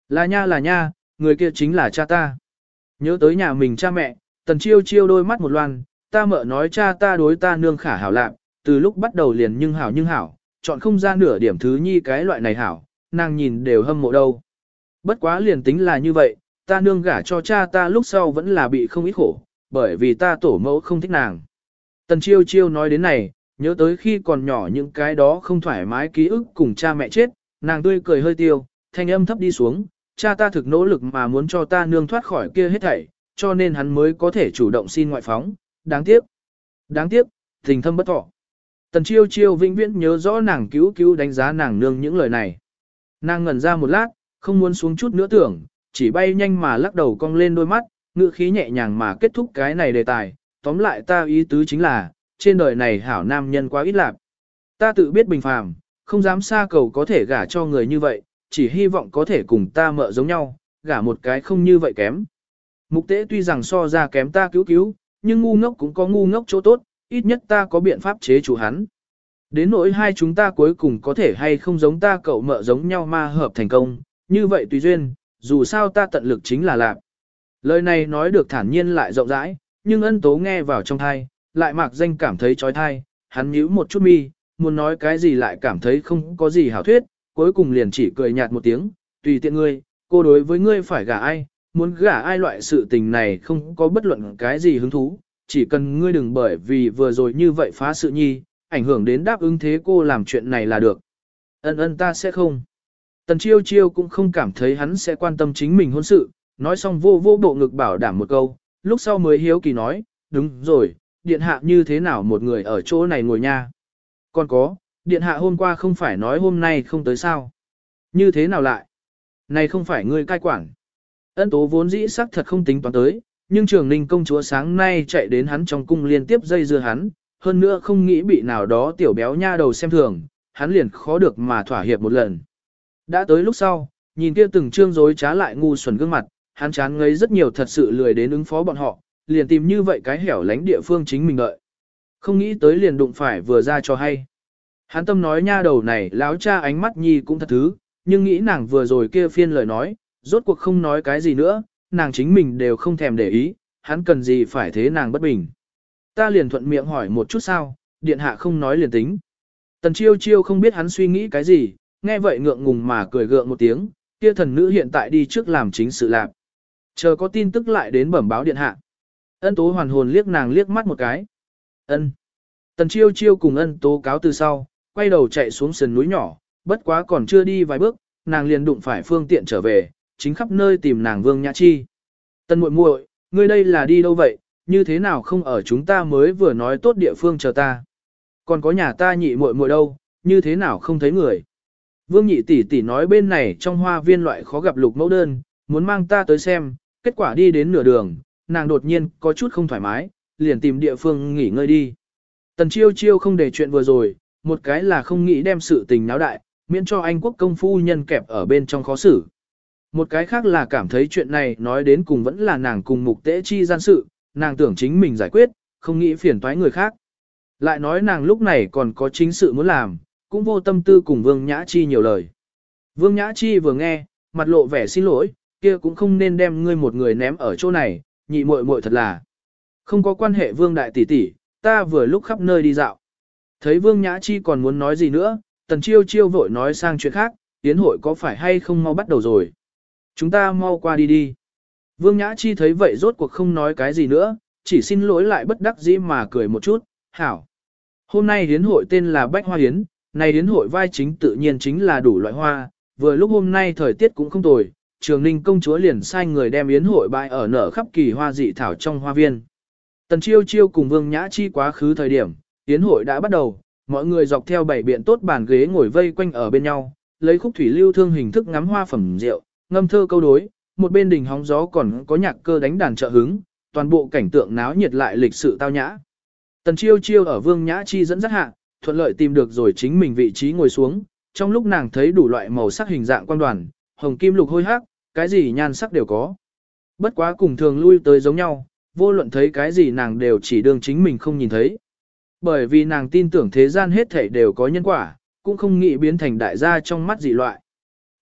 S1: Là nha là nha, người kia chính là cha ta. Nhớ tới nhà mình cha mẹ, Tần Chiêu Chiêu đôi mắt một loan, ta mợ nói cha ta đối ta nương khả hảo lạc, từ lúc bắt đầu liền nhưng hảo nhưng hảo, chọn không ra nửa điểm thứ nhi cái loại này hảo, nàng nhìn đều hâm mộ đâu. Bất quá liền tính là như vậy, ta nương gả cho cha ta lúc sau vẫn là bị không ít khổ, bởi vì ta tổ mẫu không thích nàng. Tần Chiêu Chiêu nói đến này, nhớ tới khi còn nhỏ những cái đó không thoải mái ký ức cùng cha mẹ chết, nàng tươi cười hơi tiêu, thanh âm thấp đi xuống, cha ta thực nỗ lực mà muốn cho ta nương thoát khỏi kia hết thảy, cho nên hắn mới có thể chủ động xin ngoại phóng, đáng tiếc. Đáng tiếc, tình thâm bất thọ. Tần Chiêu Chiêu vĩnh viễn nhớ rõ nàng cứu cứu đánh giá nàng nương những lời này. Nàng ngẩn ra một lát, không muốn xuống chút nữa tưởng, chỉ bay nhanh mà lắc đầu cong lên đôi mắt, ngữ khí nhẹ nhàng mà kết thúc cái này đề tài. Tóm lại ta ý tứ chính là, trên đời này hảo nam nhân quá ít lạc. Ta tự biết bình phàm, không dám xa cầu có thể gả cho người như vậy, chỉ hy vọng có thể cùng ta mợ giống nhau, gả một cái không như vậy kém. Mục tế tuy rằng so ra kém ta cứu cứu, nhưng ngu ngốc cũng có ngu ngốc chỗ tốt, ít nhất ta có biện pháp chế chủ hắn. Đến nỗi hai chúng ta cuối cùng có thể hay không giống ta cậu mợ giống nhau ma hợp thành công, như vậy tùy duyên, dù sao ta tận lực chính là lạc. Lời này nói được thản nhiên lại rộng rãi, nhưng ân tố nghe vào trong thai, lại mạc danh cảm thấy trói thai, hắn nhíu một chút mi, muốn nói cái gì lại cảm thấy không có gì hảo thuyết, cuối cùng liền chỉ cười nhạt một tiếng, tùy tiện ngươi, cô đối với ngươi phải gả ai, muốn gả ai loại sự tình này không có bất luận cái gì hứng thú, chỉ cần ngươi đừng bởi vì vừa rồi như vậy phá sự nhi, ảnh hưởng đến đáp ứng thế cô làm chuyện này là được. Ân ân ta sẽ không. Tần Chiêu Chiêu cũng không cảm thấy hắn sẽ quan tâm chính mình hôn sự, nói xong vô vô bộ ngực bảo đảm một câu, lúc sau mới hiếu kỳ nói, đúng rồi, điện hạ như thế nào một người ở chỗ này ngồi nha. Còn có, điện hạ hôm qua không phải nói hôm nay không tới sao. Như thế nào lại? Này không phải ngươi cai quản. Ân tố vốn dĩ sắc thật không tính toán tới, nhưng trường ninh công chúa sáng nay chạy đến hắn trong cung liên tiếp dây dưa hắn, hơn nữa không nghĩ bị nào đó tiểu béo nha đầu xem thường, hắn liền khó được mà thỏa hiệp một lần. Đã tới lúc sau, nhìn kia từng trương dối trá lại ngu xuẩn gương mặt, hắn chán ngấy rất nhiều thật sự lười đến ứng phó bọn họ, liền tìm như vậy cái hẻo lánh địa phương chính mình đợi. Không nghĩ tới liền đụng phải vừa ra cho hay. Hắn tâm nói nha đầu này láo cha ánh mắt nhi cũng thật thứ, nhưng nghĩ nàng vừa rồi kia phiên lời nói, rốt cuộc không nói cái gì nữa, nàng chính mình đều không thèm để ý, hắn cần gì phải thế nàng bất bình. Ta liền thuận miệng hỏi một chút sao, điện hạ không nói liền tính. Tần Chiêu Chiêu không biết hắn suy nghĩ cái gì, nghe vậy ngượng ngùng mà cười gượng một tiếng, kia thần nữ hiện tại đi trước làm chính sự lạc. Chờ có tin tức lại đến bẩm báo điện hạ. Ân tố hoàn hồn liếc nàng liếc mắt một cái. Ân. Tần Chiêu Chiêu cùng ân tố cáo từ sau, quay đầu chạy xuống sườn núi nhỏ, bất quá còn chưa đi vài bước, nàng liền đụng phải phương tiện trở về, chính khắp nơi tìm nàng Vương Nhã Chi. Tần muội muội, ngươi đây là đi đâu vậy, như thế nào không ở chúng ta mới vừa nói tốt địa phương chờ ta. Còn có nhà ta nhị muội muội đâu, như thế nào không thấy người. Vương nhị tỷ tỷ nói bên này trong hoa viên loại khó gặp lục mẫu đơn, muốn mang ta tới xem, kết quả đi đến nửa đường, nàng đột nhiên có chút không thoải mái, liền tìm địa phương nghỉ ngơi đi. Tần Chiêu Chiêu không để chuyện vừa rồi, một cái là không nghĩ đem sự tình náo đại, miễn cho Anh quốc công phu nhân kẹp ở bên trong khó xử. Một cái khác là cảm thấy chuyện này nói đến cùng vẫn là nàng cùng mục tế chi gian sự, nàng tưởng chính mình giải quyết, không nghĩ phiền toái người khác. Lại nói nàng lúc này còn có chính sự muốn làm, cũng vô tâm tư cùng Vương Nhã Chi nhiều lời. Vương Nhã Chi vừa nghe, mặt lộ vẻ xin lỗi, kia cũng không nên đem ngươi một người ném ở chỗ này, nhị muội muội thật là. Không có quan hệ Vương đại tỷ tỷ, ta vừa lúc khắp nơi đi dạo. Thấy Vương Nhã Chi còn muốn nói gì nữa, Tần Chiêu Chiêu vội nói sang chuyện khác, tiến hội có phải hay không mau bắt đầu rồi. Chúng ta mau qua đi đi. Vương Nhã Chi thấy vậy rốt cuộc không nói cái gì nữa, chỉ xin lỗi lại bất đắc dĩ mà cười một chút, hảo. Hôm nay hiến hội tên là Bách Hoa Hiến, này hiến hội vai chính tự nhiên chính là đủ loại hoa, vừa lúc hôm nay thời tiết cũng không tồi, Trường Ninh công chúa liền sai người đem yến hội bãi ở nở khắp kỳ hoa dị thảo trong hoa viên. Tần Chiêu Chiêu cùng Vương Nhã Chi quá khứ thời điểm, yến hội đã bắt đầu, mọi người dọc theo bảy biện tốt bàn ghế ngồi vây quanh ở bên nhau, lấy khúc thủy lưu thương hình thức ngắm hoa phẩm rượu, ngâm thơ câu đối, một bên đỉnh hóng gió còn có nhạc cơ đánh đàn trợ hứng, toàn bộ cảnh tượng náo nhiệt lại lịch sự tao nhã. Tần Chiêu Chiêu ở Vương Nhã Chi dẫn dắt hạ, thuận lợi tìm được rồi chính mình vị trí ngồi xuống, trong lúc nàng thấy đủ loại màu sắc hình dạng quan đoàn, hồng kim lục hôi hắc, cái gì nhan sắc đều có. Bất quá cùng thường lui tới giống nhau, vô luận thấy cái gì nàng đều chỉ đương chính mình không nhìn thấy. Bởi vì nàng tin tưởng thế gian hết thảy đều có nhân quả, cũng không nghĩ biến thành đại gia trong mắt dị loại.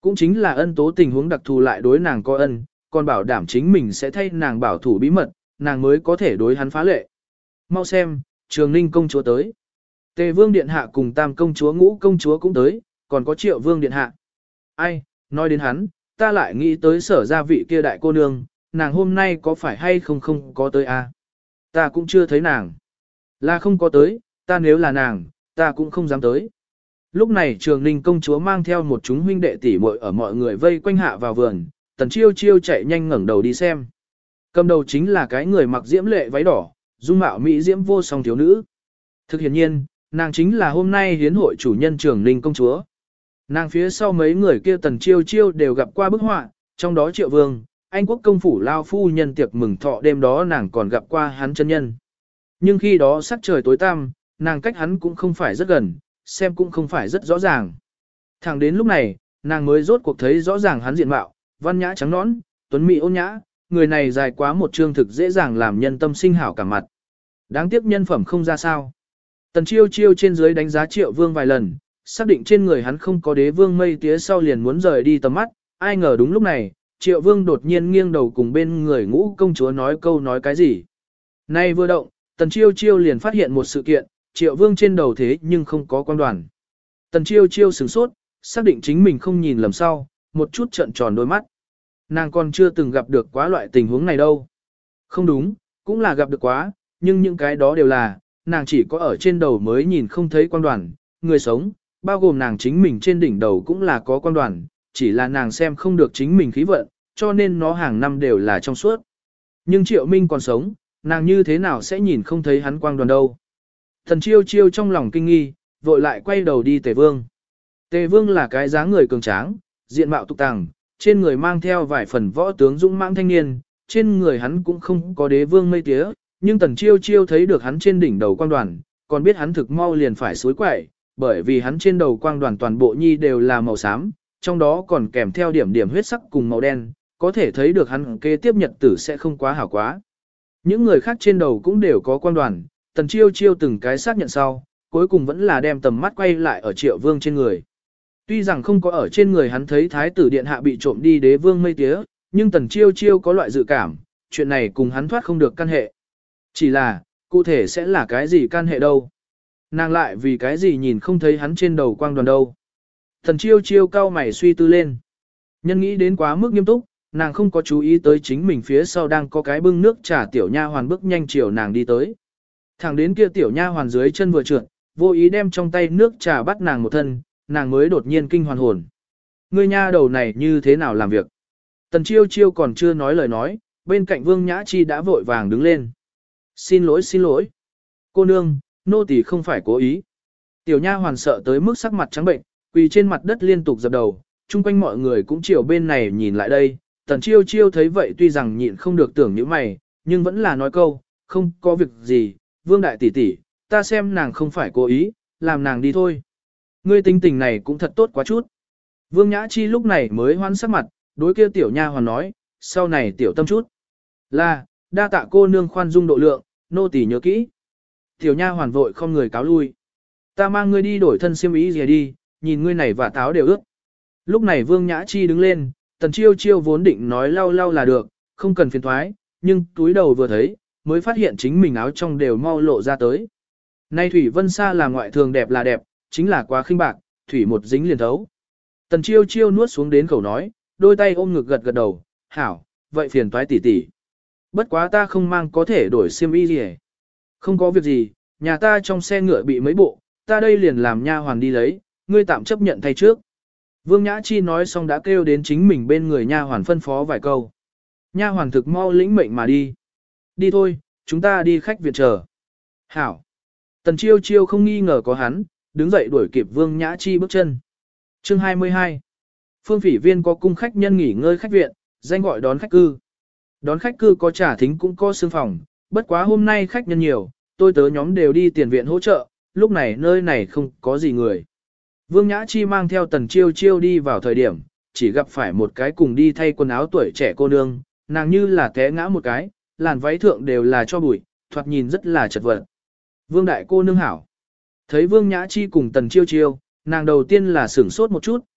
S1: cũng chính là ân tố tình huống đặc thù lại đối nàng có ân, còn bảo đảm chính mình sẽ thay nàng bảo thủ bí mật, nàng mới có thể đối hắn phá lệ. Mau xem, Trường Ninh công chúa tới. Tề Vương điện hạ cùng Tam công chúa Ngũ công chúa cũng tới, còn có Triệu Vương điện hạ. Ai, nói đến hắn, ta lại nghĩ tới Sở gia vị kia đại cô nương, nàng hôm nay có phải hay không không có tới à? Ta cũng chưa thấy nàng. Là không có tới, ta nếu là nàng, ta cũng không dám tới. Lúc này Trường Ninh công chúa mang theo một chúng huynh đệ tỷ muội ở mọi người vây quanh hạ vào vườn, Tần Chiêu Chiêu chạy nhanh ngẩng đầu đi xem. Cầm đầu chính là cái người mặc diễm lệ váy đỏ, dung mạo mỹ diễm vô song thiếu nữ. Thực hiện nhiên, nàng chính là hôm nay hiến hội chủ nhân Trường Ninh công chúa. Nàng phía sau mấy người kia Tần Chiêu Chiêu đều gặp qua bức họa, trong đó Triệu Vương, Anh quốc công phủ lao phu nhân tiệc mừng thọ đêm đó nàng còn gặp qua hắn chân nhân. Nhưng khi đó sắc trời tối tăm, nàng cách hắn cũng không phải rất gần, xem cũng không phải rất rõ ràng. Thẳng đến lúc này, nàng mới rốt cuộc thấy rõ ràng hắn diện mạo, văn nhã trắng nõn, tuấn mỹ ôn nhã, người này dài quá một trương thực dễ dàng làm nhân tâm sinh hảo cả mặt. Đáng tiếc nhân phẩm không ra sao. Tần Chiêu Chiêu trên dưới đánh giá Triệu Vương vài lần, xác định trên người hắn không có đế vương mây tía sau liền muốn rời đi tầm mắt, ai ngờ đúng lúc này, Triệu Vương đột nhiên nghiêng đầu cùng bên người Ngũ công chúa nói câu nói cái gì. Nay vừa động, Tần Chiêu Chiêu liền phát hiện một sự kiện, Triệu Vương trên đầu thế nhưng không có quan đoàn. Tần Chiêu Chiêu sửng sốt, xác định chính mình không nhìn lầm sau, một chút trợn tròn đôi mắt. Nàng còn chưa từng gặp được quá loại tình huống này đâu. Không đúng, cũng là gặp được quá, nhưng những cái đó đều là, nàng chỉ có ở trên đầu mới nhìn không thấy quan đoàn, người sống, bao gồm nàng chính mình trên đỉnh đầu cũng là có quan đoàn, chỉ là nàng xem không được chính mình khí vận, cho nên nó hàng năm đều là trong suốt. Nhưng Triệu Minh còn sống, nàng như thế nào sẽ nhìn không thấy hắn quang đoàn đâu. Thần Chiêu Chiêu trong lòng kinh nghi, vội lại quay đầu đi Tề Vương. Tề Vương là cái dáng người cường tráng, diện mạo tục tàng, trên người mang theo vài phần võ tướng dũng mãng thanh niên, trên người hắn cũng không có đế vương mây tía, nhưng Tần Chiêu Chiêu thấy được hắn trên đỉnh đầu quang đoàn, còn biết hắn thực mau liền phải suối quậy, bởi vì hắn trên đầu quang đoàn toàn bộ nhi đều là màu xám, trong đó còn kèm theo điểm điểm huyết sắc cùng màu đen, có thể thấy được hắn kế tiếp nhật tử sẽ không quá hảo quá. Những người khác trên đầu cũng đều có quang đoàn, Tần Chiêu Chiêu từng cái xác nhận sau, cuối cùng vẫn là đem tầm mắt quay lại ở Triệu Vương trên người. Tuy rằng không có ở trên người hắn thấy thái tử điện hạ bị trộm đi đế vương mây tía, nhưng Tần Chiêu Chiêu có loại dự cảm, chuyện này cùng hắn thoát không được căn hệ. Chỉ là, cụ thể sẽ là cái gì căn hệ đâu? Nàng lại vì cái gì nhìn không thấy hắn trên đầu quang đoàn đâu? Tần Chiêu Chiêu cau mày suy tư lên. Nhân nghĩ đến quá mức nghiêm túc, nàng không có chú ý tới chính mình phía sau đang có cái bưng nước trà tiểu nha hoàn bước nhanh chiều nàng đi tới. Thẳng đến kia tiểu nha hoàn dưới chân vừa trượt, vô ý đem trong tay nước trà bắt nàng một thân, nàng mới đột nhiên kinh hoàn hồn. Ngươi nha đầu này như thế nào làm việc? Tần Chiêu Chiêu còn chưa nói lời nói, bên cạnh Vương Nhã Chi đã vội vàng đứng lên. Xin lỗi xin lỗi. Cô nương, nô tỳ không phải cố ý. Tiểu nha hoàn sợ tới mức sắc mặt trắng bệnh, quỳ trên mặt đất liên tục dập đầu, chung quanh mọi người cũng chiều bên này nhìn lại đây. Tần Chiêu Chiêu thấy vậy tuy rằng nhịn không được tưởng như mày, nhưng vẫn là nói câu, không có việc gì, Vương đại tỷ tỷ, ta xem nàng không phải cố ý, làm nàng đi thôi. Ngươi tính tình này cũng thật tốt quá chút. Vương Nhã Chi lúc này mới hoán sắc mặt, đối kia tiểu nha hoàn nói, sau này tiểu tâm chút. Là, đa tạ cô nương khoan dung độ lượng, nô tỳ nhớ kỹ. Tiểu nha hoàn vội không người cáo lui. Ta mang ngươi đi đổi thân xiêm y gì đi, nhìn ngươi này và táo đều ướt. Lúc này Vương Nhã Chi đứng lên, Tần Chiêu Chiêu vốn định nói lau lau là được, không cần phiền thoái, nhưng túi đầu vừa thấy, mới phát hiện chính mình áo trong đều mau lộ ra tới. Nay Thủy Vân Sa là ngoại thường đẹp là đẹp, chính là quá khinh bạc, thủy một dính liền thấu. Tần Chiêu Chiêu nuốt xuống đến khẩu nói, đôi tay ôm ngực gật gật đầu, hảo, vậy phiền toái tỉ tỉ. Bất quá ta không mang có thể đổi xiêm y gì. Không có việc gì, nhà ta trong xe ngựa bị mấy bộ, ta đây liền làm nha hoàn đi lấy, ngươi tạm chấp nhận thay trước. Vương Nhã Chi nói xong đã kêu đến chính mình bên người nha hoàn phân phó vài câu. Nha hoàn thực mau lĩnh mệnh mà đi. Đi thôi, chúng ta đi khách viện chờ. Hảo. Tần Chiêu Chiêu không nghi ngờ có hắn, đứng dậy đuổi kịp Vương Nhã Chi bước chân. Chương hai mươi hai. Phương Phỉ Viên có cung khách nhân nghỉ ngơi khách viện, danh gọi đón khách cư. Đón khách cư có trà thính cũng có sương phòng, bất quá hôm nay khách nhân nhiều, tôi tớ nhóm đều đi tiền viện hỗ trợ, lúc này nơi này không có gì người. Vương Nhã Chi mang theo Tần Chiêu Chiêu đi vào thời điểm, chỉ gặp phải một cái cùng đi thay quần áo tuổi trẻ cô nương, nàng như là té ngã một cái, làn váy thượng đều là cho bụi, thoạt nhìn rất là chật vật. Vương đại cô nương hảo. Thấy Vương Nhã Chi cùng Tần Chiêu Chiêu, nàng đầu tiên là sửng sốt một chút,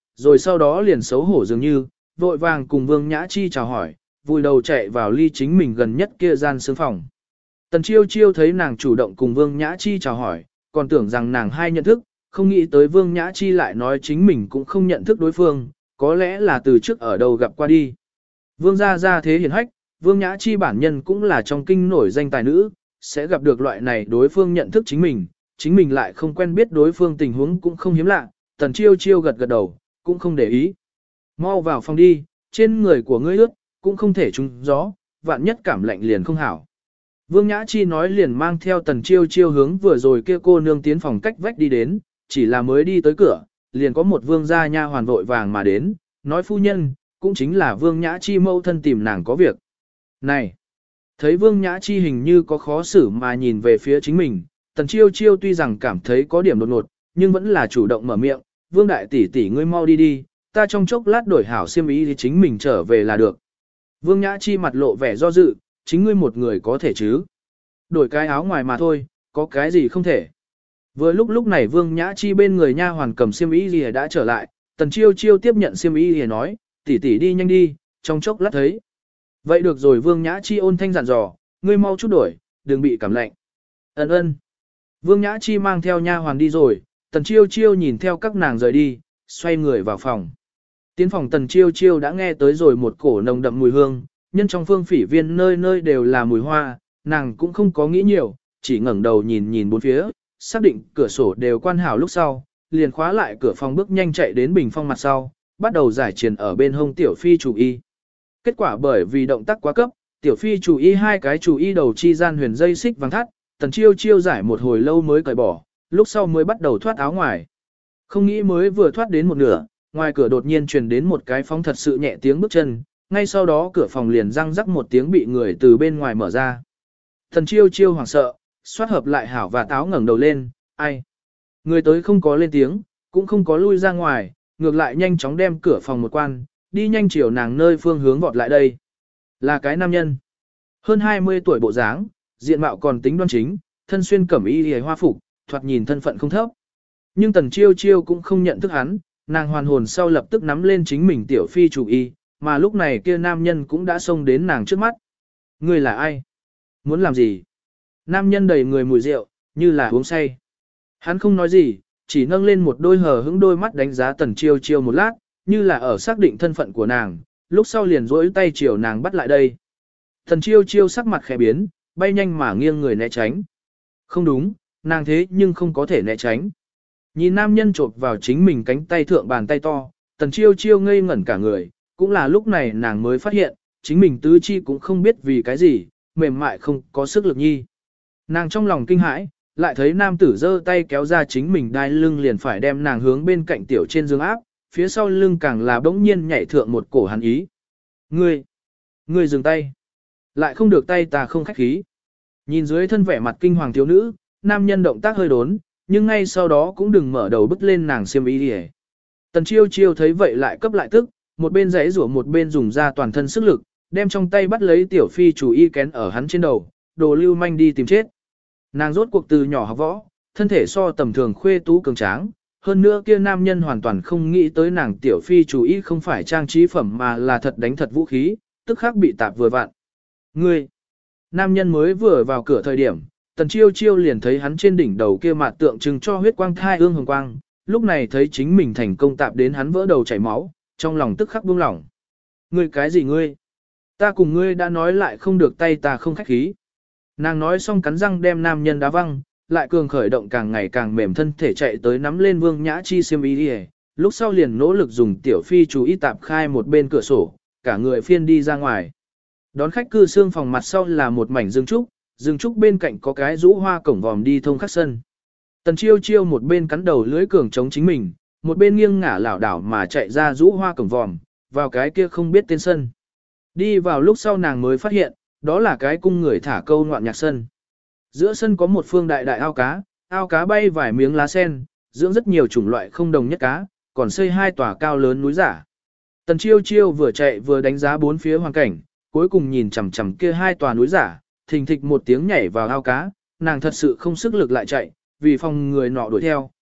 S1: rồi sau đó liền xấu hổ dường như, vội vàng cùng Vương Nhã Chi chào hỏi, vùi đầu chạy vào ly chính mình gần nhất kia gian sương phòng. Tần Chiêu Chiêu thấy nàng chủ động cùng Vương Nhã Chi chào hỏi, còn tưởng rằng nàng hai nhận thức, không nghĩ tới Vương Nhã Chi lại nói chính mình cũng không nhận thức đối phương, có lẽ là từ trước ở đầu gặp qua đi. Vương gia gia thế hiển hách, Vương Nhã Chi bản nhân cũng là trong kinh nổi danh tài nữ, sẽ gặp được loại này đối phương nhận thức chính mình, chính mình lại không quen biết đối phương tình huống cũng không hiếm lạ, Tần Chiêu Chiêu gật gật đầu, cũng không để ý. Mau vào phòng đi, trên người của ngươi ướt, cũng không thể trúng gió, vạn nhất cảm lạnh liền không hảo. Vương Nhã Chi nói liền mang theo Tần Chiêu Chiêu hướng vừa rồi kia cô nương tiến phòng cách vách đi đến, chỉ là mới đi tới cửa, liền có một vương gia nha hoàn vội vàng mà đến, nói phu nhân, cũng chính là Vương Nhã Chi mâu thân tìm nàng có việc. Này! Thấy Vương Nhã Chi hình như có khó xử mà nhìn về phía chính mình, Tần Chiêu Chiêu tuy rằng cảm thấy có điểm đột ngột, nhưng vẫn là chủ động mở miệng, Vương đại tỷ tỷ ngươi mau đi đi, ta trong chốc lát đổi hảo xiêm y thì chính mình trở về là được. Vương Nhã Chi mặt lộ vẻ do dự, chính ngươi một người có thể chứ. Đổi cái áo ngoài mà thôi, có cái gì không thể. Vừa lúc lúc này Vương Nhã Chi bên người nha hoàn cầm xiêm y gì đã trở lại, Tần Chiêu Chiêu tiếp nhận xiêm y gì nói, tỷ tỷ đi nhanh đi, trong chốc lát thấy. Vậy được rồi Vương Nhã Chi ôn thanh dặn dò, ngươi mau chút đổi, đừng bị cảm lạnh. Ấn ơn. Vương Nhã Chi mang theo nha hoàn đi rồi, Tần Chiêu Chiêu nhìn theo các nàng rời đi, xoay người vào phòng. Tiến phòng Tần Chiêu Chiêu đã nghe tới rồi một cổ nồng đậm mùi hương, nhân trong phương phỉ viên nơi nơi đều là mùi hoa, nàng cũng không có nghĩ nhiều, chỉ ngẩng đầu nhìn nhìn bốn phía, xác định cửa sổ đều quan hảo lúc sau, liền khóa lại cửa phòng bước nhanh chạy đến bình phong mặt sau, bắt đầu giải truyền ở bên hông tiểu phi chủ y. Kết quả bởi vì động tác quá cấp, tiểu phi chủ y hai cái chủ y đầu chi gian huyền dây xích vàng thắt, Tần Chiêu Chiêu giải một hồi lâu mới cởi bỏ, lúc sau mới bắt đầu thoát áo ngoài. Không nghĩ mới vừa thoát đến một nửa, ngoài cửa đột nhiên truyền đến một cái phóng thật sự nhẹ tiếng bước chân, ngay sau đó cửa phòng liền răng rắc một tiếng bị người từ bên ngoài mở ra. Tần Chiêu Chiêu hoảng sợ, xoát hợp lại hảo và táo ngẩng đầu lên, ai? Người tới không có lên tiếng, cũng không có lui ra ngoài, ngược lại nhanh chóng đem cửa phòng một quan, đi nhanh chiều nàng nơi phương hướng vọt lại đây. Là cái nam nhân. Hơn hai mươi tuổi bộ dáng, diện mạo còn tính đoan chính, thân xuyên cẩm y hề hoa phục, thoạt nhìn thân phận không thấp. Nhưng Tần Chiêu Chiêu cũng không nhận thức hắn, nàng hoàn hồn sau lập tức nắm lên chính mình tiểu phi chủ y, mà lúc này kia nam nhân cũng đã xông đến nàng trước mắt. Ngươi là ai? Muốn làm gì? Nam nhân đầy người mùi rượu, như là uống say. Hắn không nói gì, chỉ nâng lên một đôi hờ hững đôi mắt đánh giá Tần Chiêu Chiêu một lát, như là ở xác định thân phận của nàng, lúc sau liền rỗi tay chiều nàng bắt lại đây. Tần Chiêu Chiêu sắc mặt khẽ biến, bay nhanh mà nghiêng người né tránh. Không đúng, nàng thế nhưng không có thể né tránh. Nhìn nam nhân chộp vào chính mình cánh tay thượng bàn tay to, Tần Chiêu Chiêu ngây ngẩn cả người, cũng là lúc này nàng mới phát hiện, chính mình tứ chi cũng không biết vì cái gì, mềm mại không có sức lực nhi. Nàng trong lòng kinh hãi, lại thấy nam tử giơ tay kéo ra chính mình đai lưng liền phải đem nàng hướng bên cạnh tiểu trên giường áp, phía sau lưng càng là bỗng nhiên nhảy thượng một cổ hắn ý. Ngươi, ngươi dừng tay. Lại không được tay ta không khách khí. Nhìn dưới thân vẻ mặt kinh hoàng thiếu nữ, nam nhân động tác hơi đốn, nhưng ngay sau đó cũng đừng mở đầu bứt lên nàng xiêm y đi. Tần Chiêu Chiêu thấy vậy lại cấp lại tức, một bên giãy rủa một bên dùng ra toàn thân sức lực, đem trong tay bắt lấy tiểu phi chủ y kén ở hắn trên đầu, đồ lưu manh đi tìm chết. Nàng rốt cuộc từ nhỏ học võ, thân thể so tầm thường khuê tú cường tráng, hơn nữa kia nam nhân hoàn toàn không nghĩ tới nàng tiểu phi chủ y không phải trang trí phẩm mà là thật đánh thật vũ khí, tức khắc bị tạp vừa vặn. Ngươi! Nam nhân mới vừa vào cửa thời điểm, Tần Chiêu Chiêu liền thấy hắn trên đỉnh đầu kia mặt tượng trưng cho huyết quang thai ương hồng quang, lúc này thấy chính mình thành công tạp đến hắn vỡ đầu chảy máu, trong lòng tức khắc buông lỏng. Ngươi cái gì ngươi? Ta cùng ngươi đã nói lại không được tay ta không khách khí. Nàng nói xong cắn răng đem nam nhân đá văng, lại cường khởi động càng ngày càng mềm thân thể chạy tới nắm lên Vương Nhã Chi xiêm y đi, lúc sau liền nỗ lực dùng tiểu phi chú ý tạp khai một bên cửa sổ, cả người phiên đi ra ngoài. Đón khách cư xương phòng mặt sau là một mảnh rừng trúc, rừng trúc bên cạnh có cái rũ hoa cổng vòm đi thông khắc sân. Tần Chiêu Chiêu một bên cắn đầu lưỡi cường chống chính mình, một bên nghiêng ngả lảo đảo mà chạy ra rũ hoa cổng vòm, vào cái kia không biết tên sân. Đi vào lúc sau nàng mới phát hiện, đó là cái cung người thả câu ngoạn nhạc sân. Giữa sân có một phương đại đại ao cá, ao cá bay vài miếng lá sen, dưỡng rất nhiều chủng loại không đồng nhất cá, còn xây hai tòa cao lớn núi giả. Tần Chiêu Chiêu vừa chạy vừa đánh giá bốn phía hoàn cảnh, cuối cùng nhìn chằm chằm kia hai tòa núi giả, thình thịch một tiếng nhảy vào ao cá, nàng thật sự không sức lực lại chạy, vì phòng người nọ đuổi theo,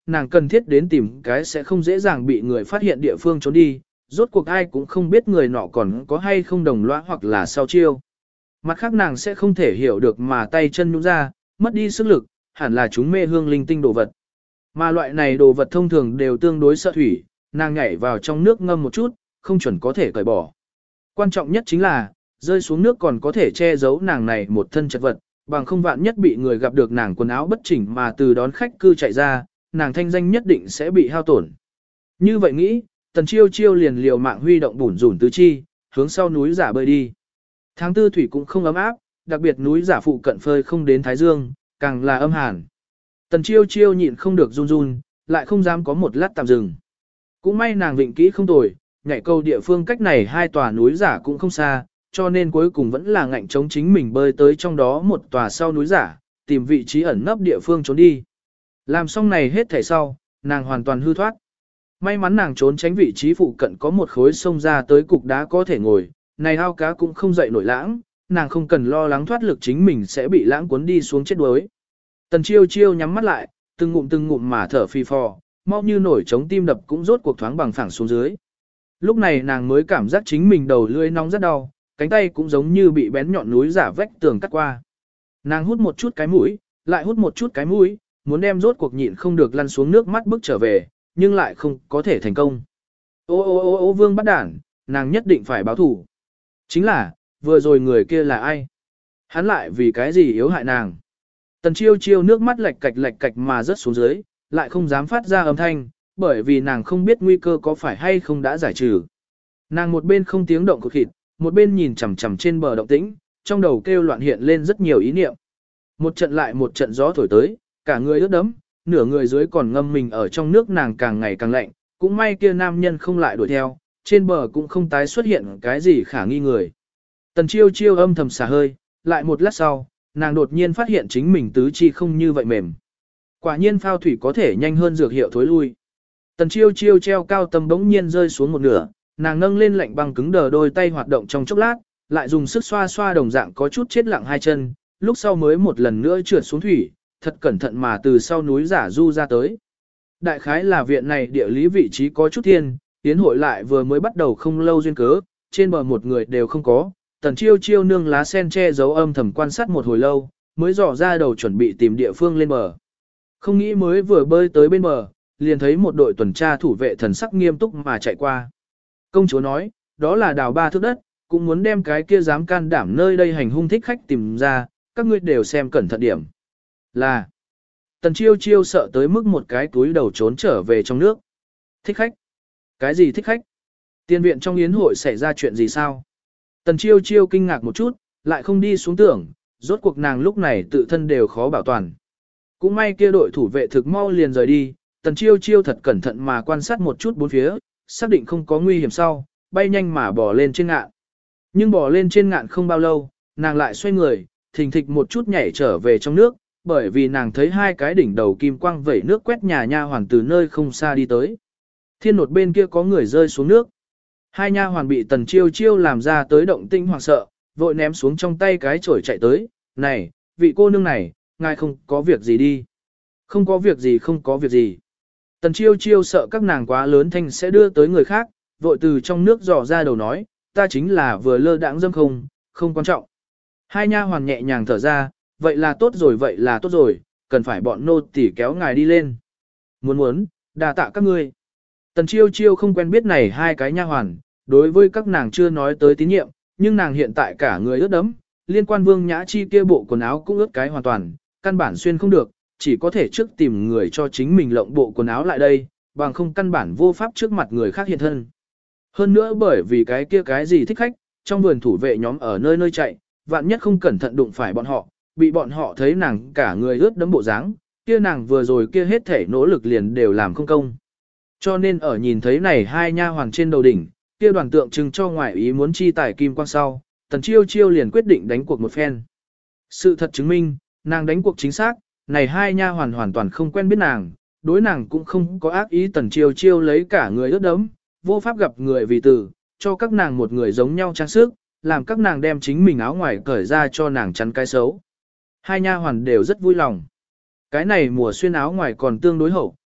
S1: nàng cần thiết đến tìm cái sẽ không dễ dàng bị người phát hiện địa phương trốn đi, rốt cuộc ai cũng không biết người nọ còn có hay không đồng lõa hoặc là sau chiêu. Mặt khác nàng sẽ không thể hiểu được mà tay chân nhũn ra, mất đi sức lực, hẳn là chúng mê hương linh tinh đồ vật. Mà loại này đồ vật thông thường đều tương đối sợ thủy, nàng nhảy vào trong nước ngâm một chút, không chuẩn có thể cởi bỏ. Quan trọng nhất chính là, rơi xuống nước còn có thể che giấu nàng này một thân chật vật, bằng không vạn nhất bị người gặp được nàng quần áo bất chỉnh mà từ đón khách cư chạy ra, nàng thanh danh nhất định sẽ bị hao tổn. Như vậy nghĩ, Tần Chiêu Chiêu liền liều mạng huy động bủn rủn tứ chi, hướng sau núi giả bơi đi. Tháng tư thủy cũng không ấm áp, đặc biệt núi giả phụ cận phơi không đến thái dương, càng là âm hàn. Tần Chiêu Chiêu nhịn không được run run, lại không dám có một lát tạm dừng. Cũng may nàng vịnh kỹ không tồi, nhảy câu địa phương cách này hai tòa núi giả cũng không xa, cho nên cuối cùng vẫn là ngạnh chống chính mình bơi tới trong đó một tòa sau núi giả, tìm vị trí ẩn nấp địa phương trốn đi. Làm xong này hết thảy sau, nàng hoàn toàn hư thoát. May mắn nàng trốn tránh vị trí phụ cận có một khối sông ra tới cục đá có thể ngồi, này ao cá cũng không dậy nổi lãng, nàng không cần lo lắng thoát lực chính mình sẽ bị lãng cuốn đi xuống chết đuối. Tần Chiêu Chiêu nhắm mắt lại, từng ngụm từng ngụm mà thở phì phò, mau như nổi trống tim đập cũng rốt cuộc thoáng bằng phẳng xuống dưới. Lúc này nàng mới cảm giác chính mình đầu lưỡi nóng rất đau, cánh tay cũng giống như bị bén nhọn núi giả vách tường cắt qua. Nàng hút một chút cái mũi, lại hút một chút cái mũi, muốn đem rốt cuộc nhịn không được lăn xuống nước mắt bước trở về, nhưng lại không có thể thành công. Ô ô ô ô Vương bắt đản, nàng nhất định phải báo thủ. Chính là, vừa rồi người kia là ai? Hắn lại vì cái gì yếu hại nàng? Tần Chiêu Chiêu nước mắt lạch cạch lạch cạch mà rớt xuống dưới, lại không dám phát ra âm thanh, bởi vì nàng không biết nguy cơ có phải hay không đã giải trừ. Nàng một bên không tiếng động cột khịt, một bên nhìn chằm chằm trên bờ động tĩnh, trong đầu kêu loạn hiện lên rất nhiều ý niệm. Một trận lại một trận gió thổi tới, cả người ướt đẫm, nửa người dưới còn ngâm mình ở trong nước nàng càng ngày càng lạnh, cũng may kia nam nhân không lại đuổi theo, trên bờ cũng không tái xuất hiện cái gì khả nghi người. Tần Chiêu Chiêu âm thầm xả hơi, lại một lát sau, nàng đột nhiên phát hiện chính mình tứ chi không như vậy mềm. Quả nhiên phao thủy có thể nhanh hơn dược hiệu thối lui. Tần Chiêu Chiêu treo cao tâm bỗng nhiên rơi xuống một nửa, nàng nâng lên lạnh băng cứng đờ đôi tay hoạt động trong chốc lát, lại dùng sức xoa xoa đồng dạng có chút chết lặng hai chân, lúc sau mới một lần nữa trượt xuống thủy, thật cẩn thận mà từ sau núi giả du ra tới. Đại khái là viện này địa lý vị trí có chút thiên, tiến hội lại vừa mới bắt đầu không lâu duyên cớ, trên bờ một người đều không có. Tần Chiêu Chiêu nương lá sen che giấu âm thầm quan sát một hồi lâu, mới dò ra đầu chuẩn bị tìm địa phương lên bờ. Không nghĩ mới vừa bơi tới bên bờ, liền thấy một đội tuần tra thủ vệ thần sắc nghiêm túc mà chạy qua. Công chúa nói, đó là đào ba thước đất, cũng muốn đem cái kia dám can đảm nơi đây hành hung thích khách tìm ra, các ngươi đều xem cẩn thận điểm. Là, Tần Chiêu Chiêu sợ tới mức một cái túi đầu trốn trở về trong nước. Thích khách? Cái gì thích khách? Tiên viện trong yến hội xảy ra chuyện gì sao? Tần Chiêu Chiêu kinh ngạc một chút, lại không đi xuống tưởng, rốt cuộc nàng lúc này tự thân đều khó bảo toàn. Cũng may kia đội thủ vệ thực mau liền rời đi, Tần Chiêu Chiêu thật cẩn thận mà quan sát một chút bốn phía, xác định không có nguy hiểm sau, bay nhanh mà bò lên trên ngạn. Nhưng bò lên trên ngạn không bao lâu, nàng lại xoay người, thình thịch một chút nhảy trở về trong nước, bởi vì nàng thấy hai cái đỉnh đầu kim quang vẩy nước quét nhà nha hoàn từ nơi không xa đi tới. Thiên nột bên kia có người rơi xuống nước. Hai nha hoàn bị Tần Chiêu Chiêu làm ra tới động tinh hoảng sợ, vội ném xuống trong tay cái chổi chạy tới, này, vị cô nương này, ngài không có việc gì đi. Không có việc gì không có việc gì. Tần Chiêu Chiêu sợ các nàng quá lớn thanh sẽ đưa tới người khác, vội từ trong nước dò ra đầu nói, ta chính là vừa lơ đãng dâm không, không quan trọng. Hai nha hoàn nhẹ nhàng thở ra, vậy là tốt rồi vậy là tốt rồi, cần phải bọn nô tỉ kéo ngài đi lên. Muốn muốn, đà tạ các ngươi. Tần Chiêu Chiêu không quen biết này hai cái nha hoàn, đối với các nàng chưa nói tới tín nhiệm, nhưng nàng hiện tại cả người ướt đẫm, liên quan Vương Nhã Chi kia bộ quần áo cũng ướt cái hoàn toàn, căn bản xuyên không được, chỉ có thể trước tìm người cho chính mình lộng bộ quần áo lại đây, bằng không căn bản vô pháp trước mặt người khác hiện thân. Hơn nữa bởi vì cái kia cái gì thích khách, trong vườn thủ vệ nhóm ở nơi nơi chạy, vạn nhất không cẩn thận đụng phải bọn họ, bị bọn họ thấy nàng cả người ướt đẫm bộ dáng, kia nàng vừa rồi kia hết thể nỗ lực liền đều làm không công. Cho nên ở nhìn thấy này hai nha hoàng trên đầu đỉnh, kia đoàn tượng trưng cho ngoại ý muốn chi tài kim quang sau, Tần Chiêu Chiêu liền quyết định đánh cuộc một phen. Sự thật chứng minh, nàng đánh cuộc chính xác, này hai nha hoàn hoàn toàn không quen biết nàng, đối nàng cũng không có ác ý. Tần Chiêu Chiêu lấy cả người ướt đẫm, vô pháp gặp người vì từ, cho các nàng một người giống nhau trang sức, làm các nàng đem chính mình áo ngoài cởi ra cho nàng chắn cái xấu. Hai nha hoàn đều rất vui lòng. Cái này mùa xuyên áo ngoài còn tương đối hậu,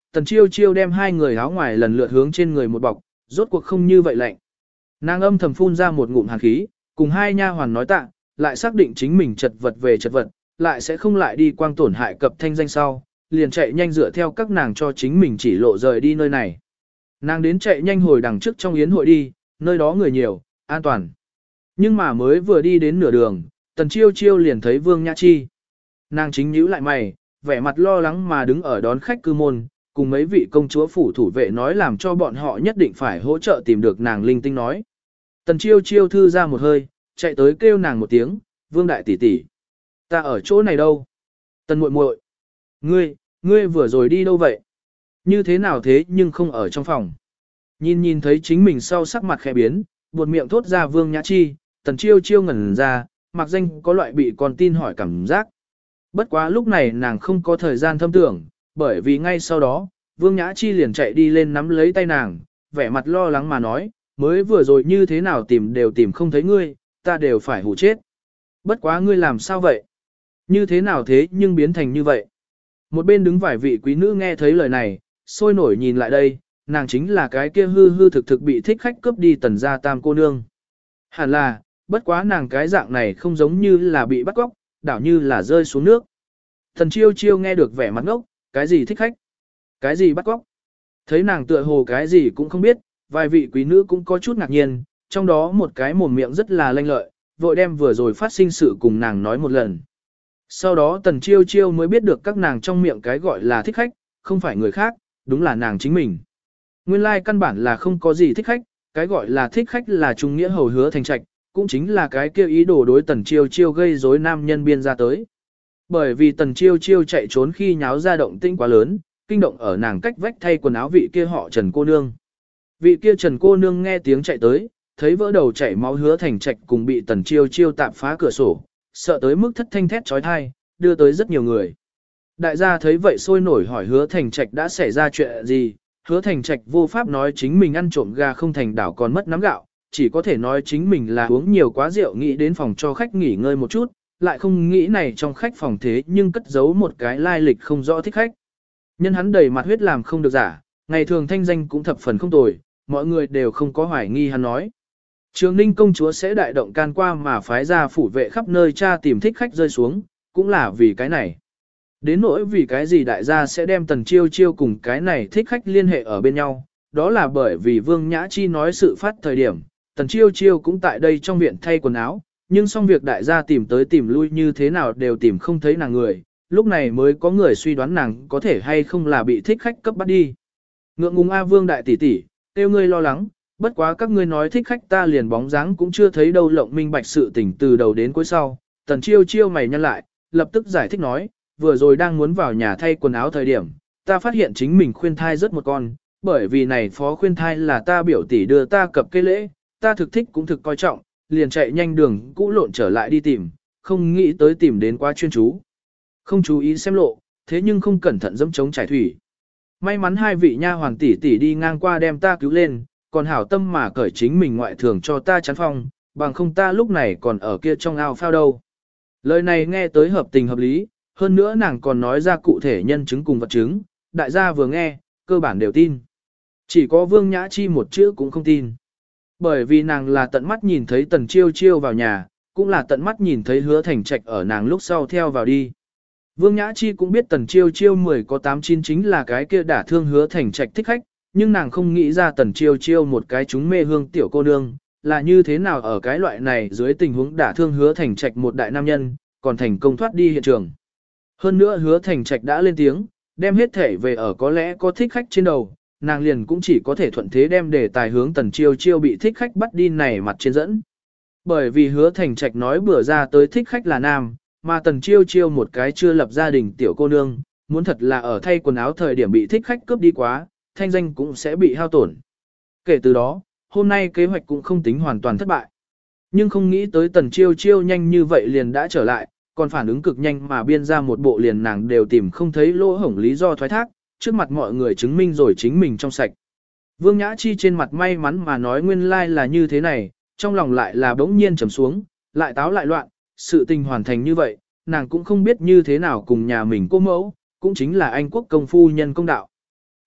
S1: Tần Chiêu Chiêu đem hai người áo ngoài lần lượt hướng trên người một bọc, rốt cuộc không như vậy lạnh. Nàng âm thầm phun ra một ngụm hàn khí, cùng hai nha hoàn nói tạ, lại xác định chính mình chật vật về chật vật, lại sẽ không lại đi quang tổn hại cập thanh danh sau, liền chạy nhanh dựa theo các nàng cho chính mình chỉ lộ rời đi nơi này. Nàng đến chạy nhanh hồi đằng trước trong yến hội đi, nơi đó người nhiều, an toàn. Nhưng mà mới vừa đi đến nửa đường, Tần Chiêu Chiêu liền thấy Vương Nhã Chi. Nàng chính nhíu lại mày, vẻ mặt lo lắng mà đứng ở đón khách cư môn, cùng mấy vị công chúa phủ thủ vệ nói làm cho bọn họ nhất định phải hỗ trợ tìm được nàng linh tinh nói. Tần Chiêu Chiêu thư ra một hơi, chạy tới kêu nàng một tiếng, Vương đại tỷ tỷ, ta ở chỗ này đâu? Tần muội muội, ngươi, ngươi vừa rồi đi đâu vậy? Như thế nào thế nhưng không ở trong phòng? Nhìn nhìn thấy chính mình sau sắc mặt khẽ biến, buột miệng thốt ra Vương Nhã Chi, Tần Chiêu Chiêu ngẩn ra, mặc danh có loại bị con tin hỏi cảm giác. Bất quá lúc này nàng không có thời gian thâm tưởng, bởi vì ngay sau đó, Vương Nhã Chi liền chạy đi lên nắm lấy tay nàng, vẻ mặt lo lắng mà nói, mới vừa rồi như thế nào tìm đều tìm không thấy ngươi, ta đều phải hù chết. Bất quá ngươi làm sao vậy? Như thế nào thế nhưng biến thành như vậy? Một bên đứng vài vị quý nữ nghe thấy lời này, sôi nổi nhìn lại đây, nàng chính là cái kia hư hư thực thực bị thích khách cướp đi Tần gia tam cô nương. Hẳn là, bất quá nàng cái dạng này không giống như là bị bắt cóc, đảo như là rơi xuống nước. Tần Chiêu Chiêu nghe được vẻ mặt ngốc, cái gì thích khách? Cái gì bắt cóc? Thấy nàng tựa hồ cái gì cũng không biết, vài vị quý nữ cũng có chút ngạc nhiên, trong đó một cái mồm miệng rất là lanh lợi, vội đem vừa rồi phát sinh sự cùng nàng nói một lần. Sau đó Tần Chiêu Chiêu mới biết được các nàng trong miệng cái gọi là thích khách, không phải người khác, đúng là nàng chính mình. Nguyên lai like căn bản là không có gì thích khách, cái gọi là thích khách là trung nghĩa hầu Hứa Thành Trạch, cũng chính là cái kia ý đồ đối Tần Chiêu Chiêu gây rối nam nhân biên ra tới. Bởi vì Tần Chiêu Chiêu chạy trốn khi nháo ra động tĩnh quá lớn, kinh động ở nàng cách vách thay quần áo vị kia họ Trần cô nương. Vị kia Trần cô nương nghe tiếng chạy tới, thấy vỡ đầu chảy máu Hứa Thành Trạch cùng bị Tần Chiêu Chiêu tạm phá cửa sổ, sợ tới mức thất thanh thét chói tai, đưa tới rất nhiều người. Đại gia thấy vậy sôi nổi hỏi Hứa Thành Trạch đã xảy ra chuyện gì, Hứa Thành Trạch vô pháp nói chính mình ăn trộm gà không thành đảo còn mất nắm gạo, chỉ có thể nói chính mình là uống nhiều quá rượu nghĩ đến phòng cho khách nghỉ ngơi một chút, lại không nghĩ này trong khách phòng thế nhưng cất giấu một cái lai lịch không rõ thích khách. Nhân hắn đầy mặt huyết làm không được giả, ngày thường thanh danh cũng thập phần không tồi, mọi người đều không có hoài nghi hắn nói. Trường Ninh công chúa sẽ đại động can qua mà phái ra phủ vệ khắp nơi tra tìm thích khách rơi xuống, cũng là vì cái này. Đến nỗi vì cái gì đại gia sẽ đem Tần Chiêu Chiêu cùng cái này thích khách liên hệ ở bên nhau, đó là bởi vì Vương Nhã Chi nói sự phát thời điểm, Tần Chiêu Chiêu cũng tại đây trong viện thay quần áo, nhưng xong việc đại gia tìm tới tìm lui như thế nào đều tìm không thấy nàng người, lúc này mới có người suy đoán nàng có thể hay không là bị thích khách cấp bắt đi. Ngượng ngùng A Vương đại tỷ tỷ, tiêu ngươi lo lắng, bất quá các ngươi nói thích khách ta liền bóng dáng cũng chưa thấy đâu lộng minh bạch sự tình từ đầu đến cuối sau. Tần Chiêu Chiêu mày nhăn lại, lập tức giải thích nói, vừa rồi đang muốn vào nhà thay quần áo thời điểm, ta phát hiện chính mình khuyên thai rất một con, bởi vì này phó khuyên thai là ta biểu tỷ đưa ta cập cây lễ, ta thực thích cũng thực coi trọng, liền chạy nhanh đường cũ lộn trở lại đi tìm, không nghĩ tới tìm đến quá chuyên chú. Không chú ý xem lộ, thế nhưng không cẩn thận dẫm chống trải thủy. May mắn hai vị nha hoàng tỷ tỷ đi ngang qua đem ta cứu lên, còn hảo tâm mà cởi chính mình ngoại thường cho ta chắn phong, bằng không ta lúc này còn ở kia trong ao phao đâu. Lời này nghe tới hợp tình hợp lý, hơn nữa nàng còn nói ra cụ thể nhân chứng cùng vật chứng, đại gia vừa nghe, cơ bản đều tin. Chỉ có Vương Nhã Chi một chữ cũng không tin. Bởi vì nàng là tận mắt nhìn thấy Tần Chiêu Chiêu vào nhà, cũng là tận mắt nhìn thấy Hứa Thành Trạch ở nàng lúc sau theo vào đi. Vương Nhã Chi cũng biết Tần Chiêu Chiêu mười có tám chín chính là cái kia đả thương Hứa Thành Trạch thích khách, nhưng nàng không nghĩ ra Tần Chiêu Chiêu một cái chúng mê hương tiểu cô nương, là như thế nào ở cái loại này dưới tình huống đả thương Hứa Thành Trạch một đại nam nhân, còn thành công thoát đi hiện trường. Hơn nữa Hứa Thành Trạch đã lên tiếng, đem hết thể về ở có lẽ có thích khách trên đầu, nàng liền cũng chỉ có thể thuận thế đem đề tài hướng Tần Chiêu Chiêu bị thích khách bắt đi này mặt trên dẫn. Bởi vì Hứa Thành Trạch nói bữa ra tới thích khách là nam, mà Tần Chiêu Chiêu một cái chưa lập gia đình tiểu cô nương, muốn thật là ở thay quần áo thời điểm bị thích khách cướp đi quá, thanh danh cũng sẽ bị hao tổn. Kể từ đó, hôm nay kế hoạch cũng không tính hoàn toàn thất bại. Nhưng không nghĩ tới Tần Chiêu Chiêu nhanh như vậy liền đã trở lại, còn phản ứng cực nhanh mà biên ra một bộ liền nàng đều tìm không thấy lỗ hổng lý do thoái thác, trước mặt mọi người chứng minh rồi chính mình trong sạch. Vương Nhã Chi trên mặt may mắn mà nói nguyên lai like là như thế này, trong lòng lại là bỗng nhiên trầm xuống, lại táo lại loạn, sự tình hoàn thành như vậy, nàng cũng không biết như thế nào cùng nhà mình cô mẫu, cũng chính là Anh quốc công phu nhân công đạo.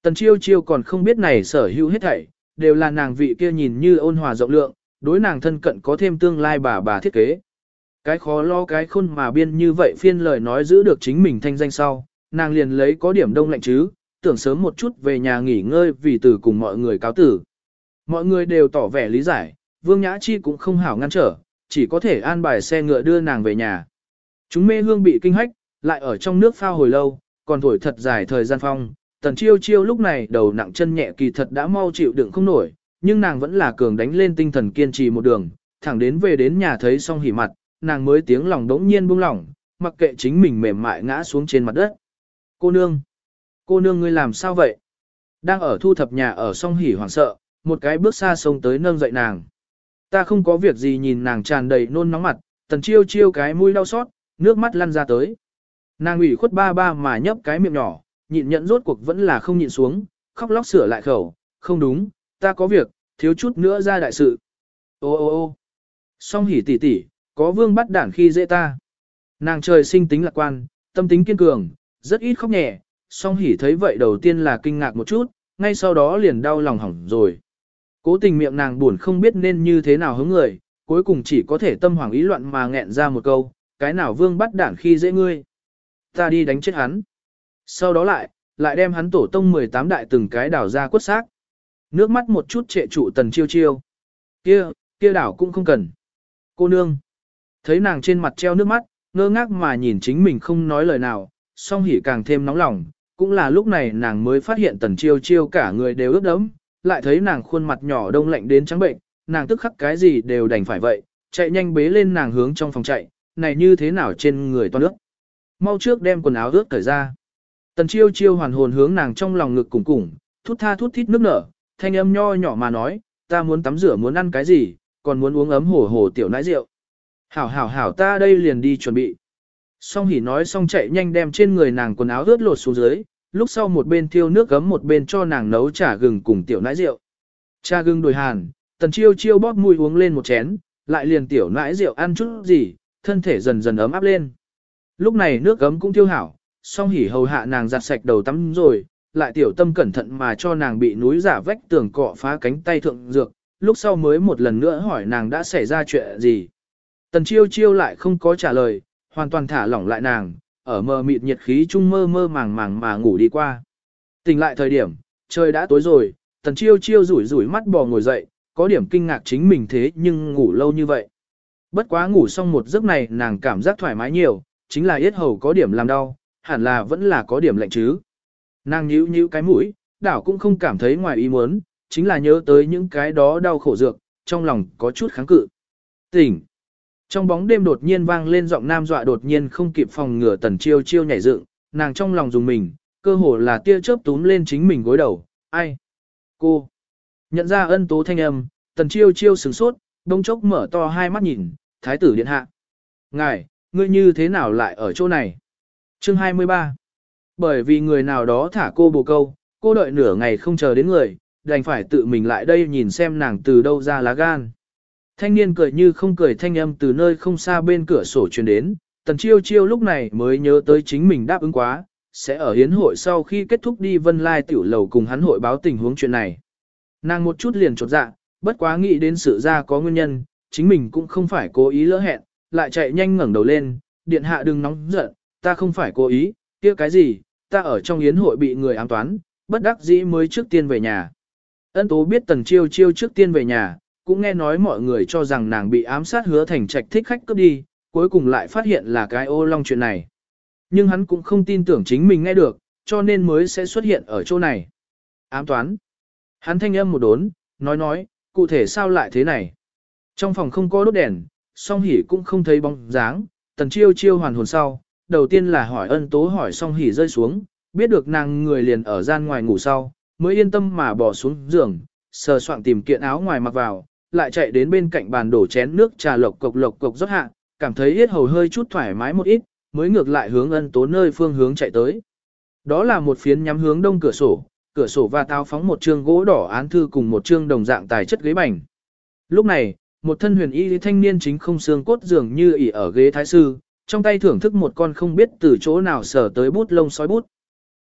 S1: Tần chiêu chiêu còn không biết này sở hữu hết thảy, đều là nàng vị kia nhìn như ôn hòa rộng lượng, đối nàng thân cận có thêm tương lai bà bà thiết kế. Cái khó lo cái khôn mà biên như vậy phiên lời nói giữ được chính mình thanh danh sau, nàng liền lấy có điểm đông lạnh chứ, tưởng sớm một chút về nhà nghỉ ngơi vì từ cùng mọi người cáo tử. Mọi người đều tỏ vẻ lý giải, Vương Nhã Chi cũng không hảo ngăn trở, chỉ có thể an bài xe ngựa đưa nàng về nhà. Chúng mê hương bị kinh hách, lại ở trong nước phao hồi lâu, còn thổi thật dài thời gian phong. Tần chiêu chiêu lúc này đầu nặng chân nhẹ kỳ thật đã mau chịu đựng không nổi, nhưng nàng vẫn là cường đánh lên tinh thần kiên trì một đường, thẳng đến về đến nhà thấy xong hỉ mặt, nàng mới tiếng lòng đống nhiên buông lỏng, mặc kệ chính mình mềm mại ngã xuống trên mặt đất. Cô nương! Cô nương ngươi làm sao vậy? Đang ở thu thập nhà ở song hỉ hoảng sợ, một cái bước xa sông tới nâng dậy nàng. Ta không có việc gì nhìn nàng tràn đầy nôn nóng mặt, tần chiêu chiêu cái mũi đau xót, nước mắt lăn ra tới. Nàng ủy khuất ba ba mà nhấp cái miệng nhỏ, nhịn nhẫn rốt cuộc vẫn là không nhịn xuống, khóc lóc sửa lại khẩu, không đúng, ta có việc, thiếu chút nữa ra đại sự. Ô ô ô song hỉ tỷ tỷ, có vương bắt đản khi dễ ta. Nàng trời sinh tính lạc quan, tâm tính kiên cường, rất ít khóc nhẹ, song hỉ thấy vậy đầu tiên là kinh ngạc một chút, ngay sau đó liền đau lòng hỏng rồi. Cố tình miệng nàng buồn không biết nên như thế nào hướng người, cuối cùng chỉ có thể tâm hoảng ý loạn mà nghẹn ra một câu, cái nào vương bắt đản khi dễ ngươi. Ta đi đánh chết hắn. Sau đó lại, lại đem hắn tổ tông mười tám đại từng cái đảo ra quất xác. Nước mắt một chút trệ trụ tần chiêu chiêu. Kia, kia đảo cũng không cần. Cô nương. Thấy nàng trên mặt treo nước mắt, ngơ ngác mà nhìn chính mình không nói lời nào, song hỉ càng thêm nóng lòng. Cũng là lúc này nàng mới phát hiện tần chiêu chiêu cả người đều ướt đẫm, lại thấy nàng khuôn mặt nhỏ đông lạnh đến trắng bệnh, nàng tức khắc cái gì đều đành phải vậy, chạy nhanh bế lên nàng hướng trong phòng chạy, này như thế nào trên người toan nước. Mau trước đem quần áo ướt cởi ra. Tần chiêu chiêu hoàn hồn hướng nàng trong lòng ngực cùng cùng, thút tha thút thít nước nở, thanh âm nho nhỏ mà nói, ta muốn tắm rửa muốn ăn cái gì, còn muốn uống ấm hổ hổ tiểu nãi rượu. Hảo hảo hảo ta đây liền đi chuẩn bị. Song hỉ nói xong chạy nhanh đem trên người nàng quần áo ướt lột xuống dưới, lúc sau một bên thiêu nước gấm một bên cho nàng nấu trà gừng cùng tiểu nãi rượu. Trà gừng đồi hàn, tần chiêu chiêu bóp mùi uống lên một chén, lại liền tiểu nãi rượu ăn chút gì, thân thể dần dần ấm áp lên. Lúc này nước gấm cũng thiêu hảo, song hỉ hầu hạ nàng giặt sạch đầu tắm rồi, lại tiểu tâm cẩn thận mà cho nàng bị núi giả vách tường cọ phá cánh tay thượng dược, lúc sau mới một lần nữa hỏi nàng đã xảy ra chuyện gì. Tần chiêu chiêu lại không có trả lời, hoàn toàn thả lỏng lại nàng, ở mờ mịt nhiệt khí trung mơ mơ màng màng mà ngủ đi qua. Tỉnh lại thời điểm, trời đã tối rồi, tần chiêu chiêu rủi rủi mắt bò ngồi dậy, có điểm kinh ngạc chính mình thế nhưng ngủ lâu như vậy. Bất quá ngủ xong một giấc này nàng cảm giác thoải mái nhiều, chính là yết hầu có điểm làm đau, hẳn là vẫn là có điểm lạnh chứ. Nàng nhíu nhíu cái mũi, đảo cũng không cảm thấy ngoài ý muốn, chính là nhớ tới những cái đó đau khổ dược, trong lòng có chút kháng cự. Tỉnh. Trong bóng đêm đột nhiên vang lên giọng nam dọa đột nhiên không kịp phòng ngừa tần chiêu chiêu nhảy dựng, nàng trong lòng dùng mình, cơ hồ là tia chớp túm lên chính mình gối đầu, ai? Cô. Nhận ra ân tố thanh âm, tần chiêu chiêu sửng sốt, đông chốc mở to hai mắt nhìn, thái tử điện hạ. Ngài, ngươi như thế nào lại ở chỗ này? Chương hai mươi ba. Bởi vì người nào đó thả cô bồ câu, cô đợi nửa ngày không chờ đến người, đành phải tự mình lại đây nhìn xem nàng từ đâu ra lá gan. Thanh niên cười như không cười thanh âm từ nơi không xa bên cửa sổ truyền đến, tần chiêu chiêu lúc này mới nhớ tới chính mình đáp ứng quá, sẽ ở hiến hội sau khi kết thúc đi Vân Lai tiểu lầu cùng hắn hội báo tình huống chuyện này. Nàng một chút liền chột dạ, bất quá nghĩ đến sự ra có nguyên nhân, chính mình cũng không phải cố ý lỡ hẹn, lại chạy nhanh ngẩng đầu lên, điện hạ đừng nóng giận, ta không phải cố ý, kia cái gì, ta ở trong yến hội bị người ám toán, bất đắc dĩ mới trước tiên về nhà. Ân tố biết tần chiêu chiêu trước tiên về nhà, cũng nghe nói mọi người cho rằng nàng bị ám sát hứa thành trạch thích khách cướp đi, cuối cùng lại phát hiện là cái ô long chuyện này. Nhưng hắn cũng không tin tưởng chính mình nghe được, cho nên mới sẽ xuất hiện ở chỗ này. Ám toán. Hắn thanh âm một đốn, nói nói, cụ thể sao lại thế này. Trong phòng không có đốt đèn, song hỉ cũng không thấy bóng dáng, tần chiêu chiêu hoàn hồn sau, đầu tiên là hỏi ân tố hỏi song hỉ rơi xuống, biết được nàng người liền ở gian ngoài ngủ sau, mới yên tâm mà bỏ xuống giường, sờ soạng tìm kiện áo ngoài mặc vào, lại chạy đến bên cạnh bàn đổ chén nước trà lộc cộc lộc cộc rót hạ, cảm thấy yết hầu hơi chút thoải mái một ít, mới ngược lại hướng ân tố nơi phương hướng chạy tới. Đó là một phiến nhắm hướng đông cửa sổ, cửa sổ và tao phóng một trương gỗ đỏ án thư cùng một trương đồng dạng tài chất ghế bành. Lúc này, một thân huyền y thanh niên chính không xương cốt dường như ỉ ở ghế thái sư, trong tay thưởng thức một con không biết từ chỗ nào sở tới bút lông sói bút.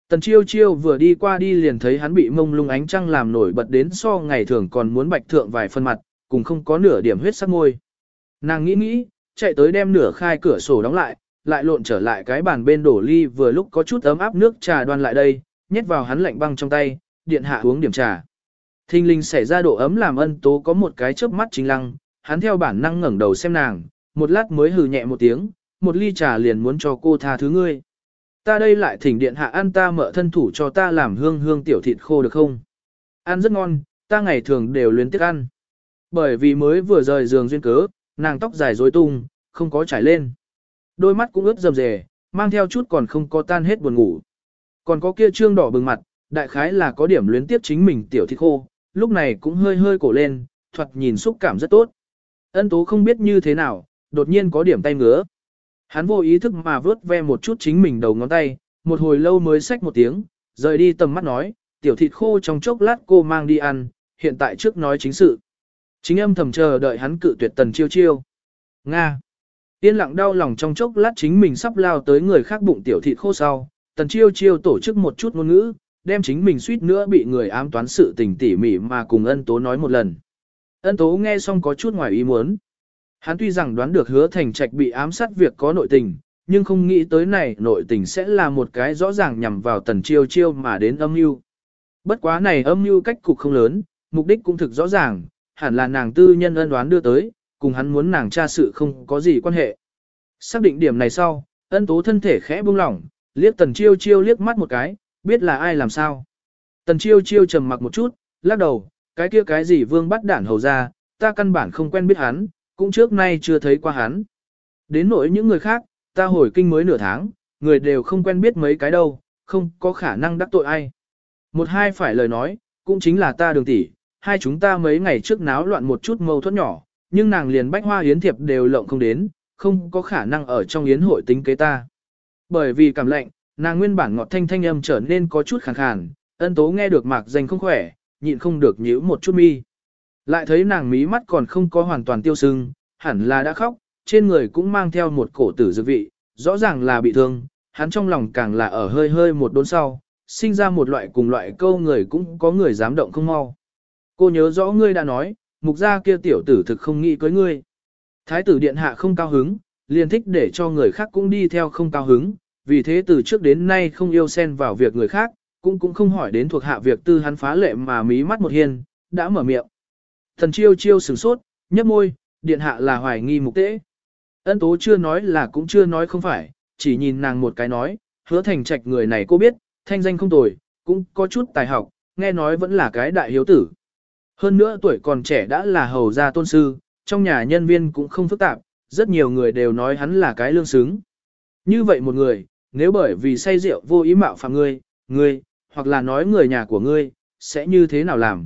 S1: Tần chiêu chiêu vừa đi qua đi liền thấy hắn bị mông lung ánh trăng làm nổi bật đến so ngày thường còn muốn bạch thượng vài phân mặt, cùng không có nửa điểm huyết sắc môi. Nàng nghĩ nghĩ, chạy tới đem nửa khai cửa sổ đóng lại, lại lộn trở lại cái bàn bên đổ ly vừa lúc có chút ấm áp nước trà đoan lại đây, nhét vào hắn lạnh băng trong tay, điện hạ uống điểm trà. Thinh linh xảy ra độ ấm làm Ân Tố có một cái chớp mắt chính lăng, hắn theo bản năng ngẩng đầu xem nàng, một lát mới hừ nhẹ một tiếng, một ly trà liền muốn cho cô tha thứ ngươi. Ta đây lại thỉnh điện hạ ăn ta mợ thân thủ cho ta làm hương hương tiểu thịt khô được không? Ăn rất ngon, ta ngày thường đều luyến tiếc ăn. Bởi vì mới vừa rời giường duyên cớ, nàng tóc dài rối tung, không có trải lên. Đôi mắt cũng ướt rầm rề, mang theo chút còn không có tan hết buồn ngủ. Còn có kia trương đỏ bừng mặt, đại khái là có điểm luyến tiếp chính mình tiểu thịt khô, lúc này cũng hơi hơi cổ lên, thoạt nhìn xúc cảm rất tốt. Ân Tố không biết như thế nào, đột nhiên có điểm tay ngứa. Hắn vô ý thức mà vớt ve một chút chính mình đầu ngón tay, một hồi lâu mới xách một tiếng, rời đi tầm mắt nói, tiểu thịt khô trong chốc lát cô mang đi ăn, hiện tại trước nói chính sự. Chính âm thầm chờ đợi hắn cự tuyệt Tần Chiêu Chiêu. Nga. Yên lặng đau lòng trong chốc lát chính mình sắp lao tới người khác bụng tiểu thịt khô sau, Tần Chiêu Chiêu tổ chức một chút ngôn ngữ, đem chính mình suýt nữa bị người ám toán sự tình tỉ mỉ mà cùng Ân Tố nói một lần. Ân Tố nghe xong có chút ngoài ý muốn. Hắn tuy rằng đoán được Hứa Thành Trạch bị ám sát việc có nội tình, nhưng không nghĩ tới này nội tình sẽ là một cái rõ ràng nhằm vào Tần Chiêu Chiêu mà đến âm mưu. Bất quá này âm mưu cách cục không lớn, mục đích cũng thực rõ ràng, hẳn là nàng tư nhân ân đoán đưa tới, cùng hắn muốn nàng tra sự không có gì quan hệ. Xác định điểm này sau, Ân Tố thân thể khẽ buông lỏng, liếc Tần Chiêu Chiêu liếc mắt một cái, biết là ai làm sao. Tần Chiêu Chiêu trầm mặc một chút, lắc đầu, cái kia cái gì vương bắt đản hầu ra, ta căn bản không quen biết hắn, cũng trước nay chưa thấy qua hắn. Đến nỗi những người khác, ta hồi kinh mới nửa tháng, người đều không quen biết mấy cái đâu, không có khả năng đắc tội ai. Một hai phải lời nói, cũng chính là ta Đường tỷ, hai chúng ta mấy ngày trước náo loạn một chút mâu thuẫn nhỏ, nhưng nàng liền bách hoa yến thiệp đều lộng không đến, không có khả năng ở trong yến hội tính kế ta. Bởi vì cảm lạnh, nàng nguyên bản ngọt thanh thanh âm trở nên có chút khàn khàn, Ân Tố nghe được mạc danh không khỏe, nhịn không được nhíu một chút mi. Lại thấy nàng mí mắt còn không có hoàn toàn tiêu sưng, hẳn là đã khóc, trên người cũng mang theo một cổ tử dược vị, rõ ràng là bị thương, hắn trong lòng càng là ở hơi hơi một đốn sau, sinh ra một loại cùng loại câu người cũng có người dám động không mau. Cô nhớ rõ ngươi đã nói, mục gia kia tiểu tử thực không nghĩ cưới ngươi. Thái tử điện hạ không cao hứng, liền thích để cho người khác cũng đi theo không cao hứng, vì thế từ trước đến nay không yêu xen vào việc người khác, cũng cũng không hỏi đến thuộc hạ việc tư hắn phá lệ mà mí mắt một hiên, đã mở miệng. Thần Chiêu Chiêu sửng sốt, nhấp môi, điện hạ là hoài nghi mục tế. Ân Tố chưa nói là cũng chưa nói không phải, chỉ nhìn nàng một cái nói, Hứa Thành Trạch người này cô biết, thanh danh không tồi, cũng có chút tài học, nghe nói vẫn là cái đại hiếu tử. Hơn nữa tuổi còn trẻ đã là hầu gia tôn sư, trong nhà nhân viên cũng không phức tạp, rất nhiều người đều nói hắn là cái lương xứng. Như vậy một người, nếu bởi vì say rượu vô ý mạo phạm ngươi, ngươi, hoặc là nói người nhà của ngươi, sẽ như thế nào làm?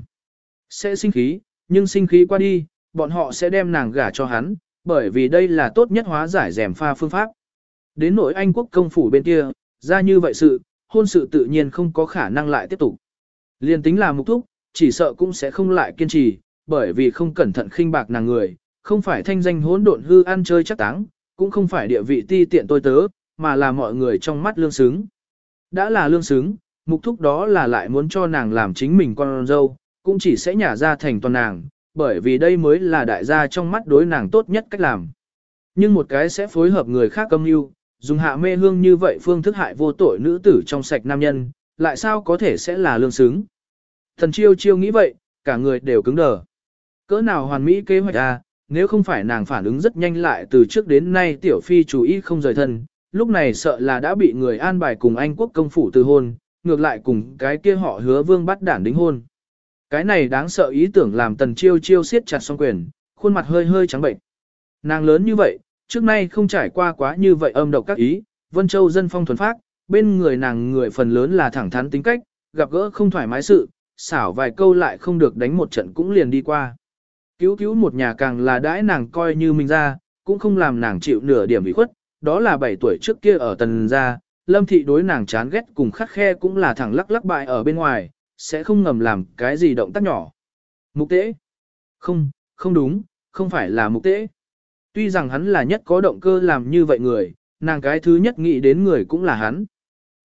S1: Sẽ sinh khí, nhưng sinh khí qua đi, bọn họ sẽ đem nàng gả cho hắn, bởi vì đây là tốt nhất hóa giải rèm pha phương pháp. Đến nỗi Anh quốc công phủ bên kia, ra như vậy sự, hôn sự tự nhiên không có khả năng lại tiếp tục. Liên tính là mục thúc, chỉ sợ cũng sẽ không lại kiên trì, bởi vì không cẩn thận khinh bạc nàng người, không phải thanh danh hỗn độn hư ăn chơi chắc táng, cũng không phải địa vị ti tiện tôi tớ, mà là mọi người trong mắt lương xứng. Đã là lương xứng, mục thúc đó là lại muốn cho nàng làm chính mình con dâu, cũng chỉ sẽ nhả ra thành toàn nàng, bởi vì đây mới là đại gia trong mắt đối nàng tốt nhất cách làm. Nhưng một cái sẽ phối hợp người khác âm mưu, dùng hạ mê hương như vậy phương thức hại vô tội nữ tử trong sạch nam nhân, lại sao có thể sẽ là lương xứng. Thần Chiêu Chiêu nghĩ vậy, cả người đều cứng đờ. Cỡ nào hoàn mỹ kế hoạch à, nếu không phải nàng phản ứng rất nhanh lại từ trước đến nay tiểu phi chú ý không rời thân, lúc này sợ là đã bị người an bài cùng Anh quốc công phủ từ hôn, ngược lại cùng cái kia họ Hứa Vương bắt đản đính hôn. Cái này đáng sợ ý tưởng làm Tần Chiêu Chiêu siết chặt song quyền, khuôn mặt hơi hơi trắng bệnh. Nàng lớn như vậy, trước nay không trải qua quá như vậy âm độc các ý, Vân Châu dân phong thuần phác, bên người nàng người phần lớn là thẳng thắn tính cách, gặp gỡ không thoải mái sự, xảo vài câu lại không được đánh một trận cũng liền đi qua. Cứu cứu một nhà càng là đãi nàng coi như mình ra, cũng không làm nàng chịu nửa điểm ủy khuất, đó là bảy tuổi trước kia ở Tần gia, Lâm thị đối nàng chán ghét cùng khắc khe cũng là thẳng lắc lắc bại ở bên ngoài, sẽ không ngầm làm cái gì động tác nhỏ. Mục Tế? Không, không đúng, không phải là Mục Tế. Tuy rằng hắn là nhất có động cơ làm như vậy người, nàng cái thứ nhất nghĩ đến người cũng là hắn.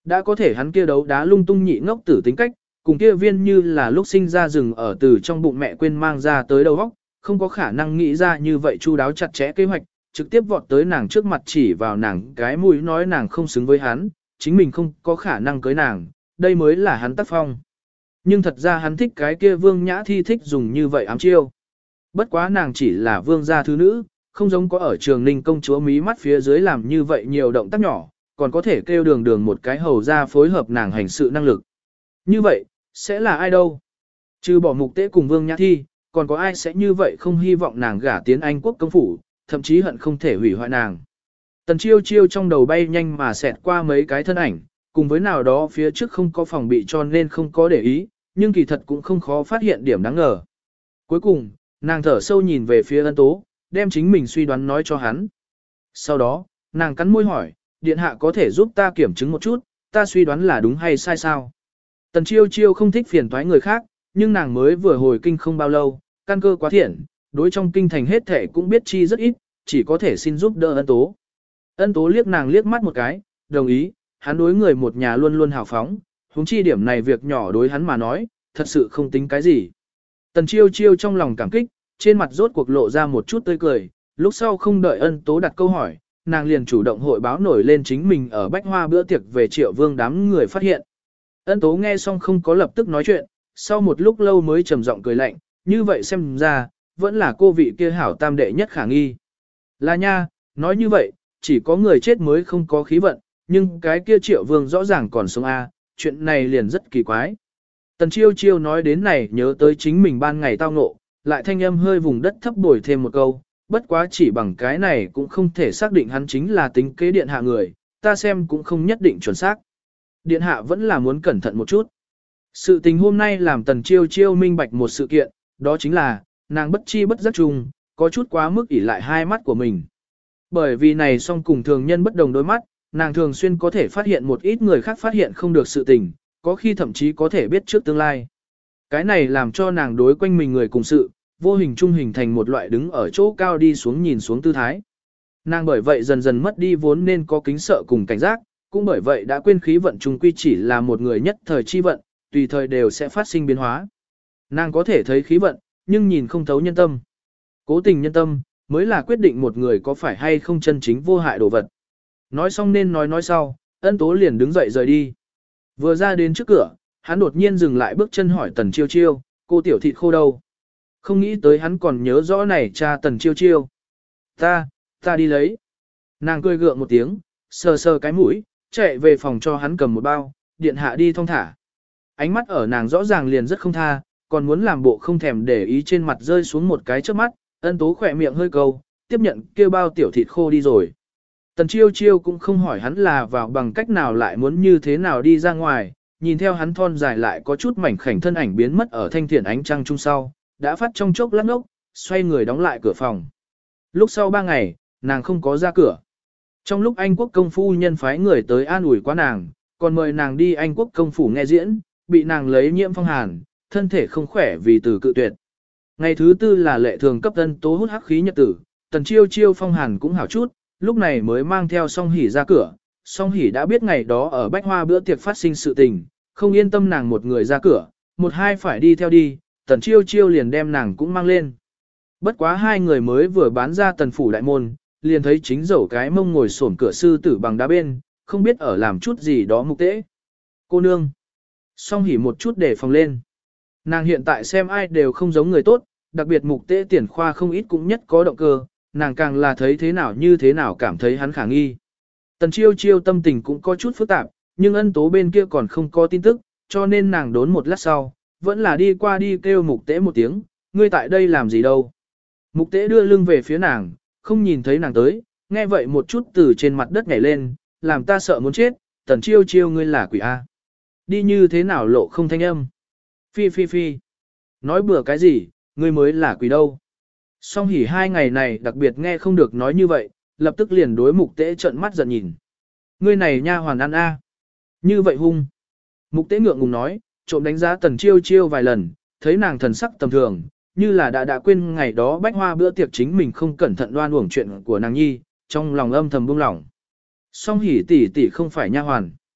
S1: Đã có thể hắn kia đấu đá lung tung nhị ngốc tử tính cách, cùng kia viên như là lúc sinh ra rừng ở từ trong bụng mẹ quên mang ra tới đầu óc, không có khả năng nghĩ ra như vậy chu đáo chặt chẽ kế hoạch, trực tiếp vọt tới nàng trước mặt chỉ vào nàng cái mũi nói nàng không xứng với hắn, chính mình không có khả năng cưới nàng, đây mới là hắn tác phong. Nhưng thật ra hắn thích cái kia vương nhã thi thích dùng như vậy ám chiêu. Bất quá nàng chỉ là vương gia thứ nữ, không giống có ở trường ninh công chúa mí mắt phía dưới làm như vậy nhiều động tác nhỏ, còn có thể kêu đường đường một cái hầu ra phối hợp nàng hành sự năng lực. Như vậy, sẽ là ai đâu? Trừ bỏ mục tế cùng vương nhã thi, còn có ai sẽ như vậy không hy vọng nàng gả tiến Anh quốc công phủ, thậm chí hận không thể hủy hoại nàng. Tần chiêu chiêu trong đầu bay nhanh mà xẹt qua mấy cái thân ảnh, cùng với nào đó phía trước không có phòng bị cho nên không có để ý, nhưng kỳ thật cũng không khó phát hiện điểm đáng ngờ. Cuối cùng, nàng thở sâu nhìn về phía Ân Tố, đem chính mình suy đoán nói cho hắn. Sau đó, nàng cắn môi hỏi, điện hạ có thể giúp ta kiểm chứng một chút, ta suy đoán là đúng hay sai sao? Tần chiêu chiêu không thích phiền toái người khác, nhưng nàng mới vừa hồi kinh không bao lâu, căn cơ quá thiện, đối trong kinh thành hết thể cũng biết chi rất ít, chỉ có thể xin giúp đỡ Ân Tố. Ân Tố liếc nàng liếc mắt một cái, đồng ý, hắn đối người một nhà luôn luôn hào phóng, huống chi điểm này việc nhỏ đối hắn mà nói, thật sự không tính cái gì. Tần chiêu chiêu trong lòng cảm kích, trên mặt rốt cuộc lộ ra một chút tươi cười, lúc sau không đợi Ân Tố đặt câu hỏi, nàng liền chủ động hội báo nổi lên chính mình ở Bách Hoa bữa tiệc về Triệu Vương đám người phát hiện. Ân Tố nghe xong không có lập tức nói chuyện, sau một lúc lâu mới trầm giọng cười lạnh, như vậy xem ra, vẫn là cô vị kia hảo tam đệ nhất khả nghi. Là nha, nói như vậy, chỉ có người chết mới không có khí vận, nhưng cái kia Triệu Vương rõ ràng còn sống a, chuyện này liền rất kỳ quái. Tần chiêu chiêu nói đến này nhớ tới chính mình ban ngày tao ngộ, lại thanh âm hơi vùng đất thấp bồi thêm một câu, bất quá chỉ bằng cái này cũng không thể xác định hắn chính là tính kế điện hạ người, ta xem cũng không nhất định chuẩn xác. Điện hạ vẫn là muốn cẩn thận một chút. Sự tình hôm nay làm tần chiêu chiêu minh bạch một sự kiện, đó chính là, nàng bất chi bất giác chung, có chút quá mức ỉ lại hai mắt của mình. Bởi vì này song cùng thường nhân bất đồng đôi mắt, nàng thường xuyên có thể phát hiện một ít người khác phát hiện không được sự tình, có khi thậm chí có thể biết trước tương lai. Cái này làm cho nàng đối quanh mình người cùng sự, vô hình trung hình thành một loại đứng ở chỗ cao đi xuống nhìn xuống tư thái. Nàng bởi vậy dần dần mất đi vốn nên có kính sợ cùng cảnh giác, cũng bởi vậy đã quên khí vận trung quy chỉ là một người nhất thời chi vận, tùy thời đều sẽ phát sinh biến hóa. Nàng có thể thấy khí vận, nhưng nhìn không thấu nhân tâm. Cố tình nhân tâm, mới là quyết định một người có phải hay không chân chính vô hại đồ vật. Nói xong nên nói nói sau, Ân Tố liền đứng dậy rời đi. Vừa ra đến trước cửa, hắn đột nhiên dừng lại bước chân hỏi Tần Chiêu Chiêu, cô tiểu thịt khô đâu? Không nghĩ tới hắn còn nhớ rõ này cha Tần Chiêu Chiêu. Ta, ta đi lấy. Nàng cười gượng một tiếng, sờ sờ cái mũi, chạy về phòng cho hắn cầm một bao, điện hạ đi thong thả. Ánh mắt ở nàng rõ ràng liền rất không tha, còn muốn làm bộ không thèm để ý trên mặt rơi xuống một cái trước mắt, Ân Tố khỏe miệng hơi câu, tiếp nhận kêu bao tiểu thịt khô đi rồi. Tần Chiêu Chiêu cũng không hỏi hắn là vào bằng cách nào lại muốn như thế nào đi ra ngoài, nhìn theo hắn thon dài lại có chút mảnh khảnh thân ảnh biến mất ở thanh thiện ánh trăng trung sau, đã phát trong chốc lát ngốc, xoay người đóng lại cửa phòng. Lúc sau ba ngày, nàng không có ra cửa. Trong lúc Anh quốc công phu nhân phái người tới an ủi quá nàng, còn mời nàng đi Anh quốc công phủ nghe diễn, bị nàng lấy nhiễm phong hàn, thân thể không khỏe vì từ cự tuyệt. Ngày thứ tư là lệ thường cấp Ân Tố hút hắc khí nhật tử, Tần Chiêu Chiêu phong hàn cũng hảo chút, lúc này mới mang theo Song Hỷ ra cửa. Song Hỷ đã biết ngày đó ở Bách Hoa bữa tiệc phát sinh sự tình, không yên tâm nàng một người ra cửa, một hai phải đi theo đi, Tần Chiêu Chiêu liền đem nàng cũng mang lên. Bất quá hai người mới vừa bán ra tần phủ đại môn, liền thấy chính dẫu cái mông ngồi xổm cửa sư tử bằng đá bên, không biết ở làm chút gì đó mục tế. Cô nương. Song Hỷ một chút để phòng lên. Nàng hiện tại xem ai đều không giống người tốt, đặc biệt mục tế tiền khoa không ít cũng nhất có động cơ, nàng càng là thấy thế nào như thế nào cảm thấy hắn khả nghi. Tần Chiêu Chiêu tâm tình cũng có chút phức tạp, nhưng Ân Tố bên kia còn không có tin tức, cho nên nàng đốn một lát sau, vẫn là đi qua đi kêu mục tế một tiếng, ngươi tại đây làm gì đâu. Mục tế đưa lưng về phía nàng, không nhìn thấy nàng tới, nghe vậy một chút từ trên mặt đất nhảy lên, làm ta sợ muốn chết, Tần Chiêu Chiêu ngươi là quỷ A. Đi như thế nào lộ không thanh âm. Phi phi phi. Nói bừa cái gì, ngươi mới là quỷ đâu. Song Hỷ hai ngày này đặc biệt nghe không được nói như vậy, lập tức liền đối mục tế trợn mắt giận nhìn. Ngươi này nha hoàn ăn A. Như vậy hung. Mục tế ngượng ngùng nói, trộm đánh giá Tần Chiêu Chiêu vài lần, thấy nàng thần sắc tầm thường, như là đã đã quên ngày đó Bách Hoa bữa tiệc chính mình không cẩn thận đoan uổng chuyện của nàng nhi, trong lòng âm thầm buông lỏng. Song Hỷ tỷ tỷ không phải nha hoàn.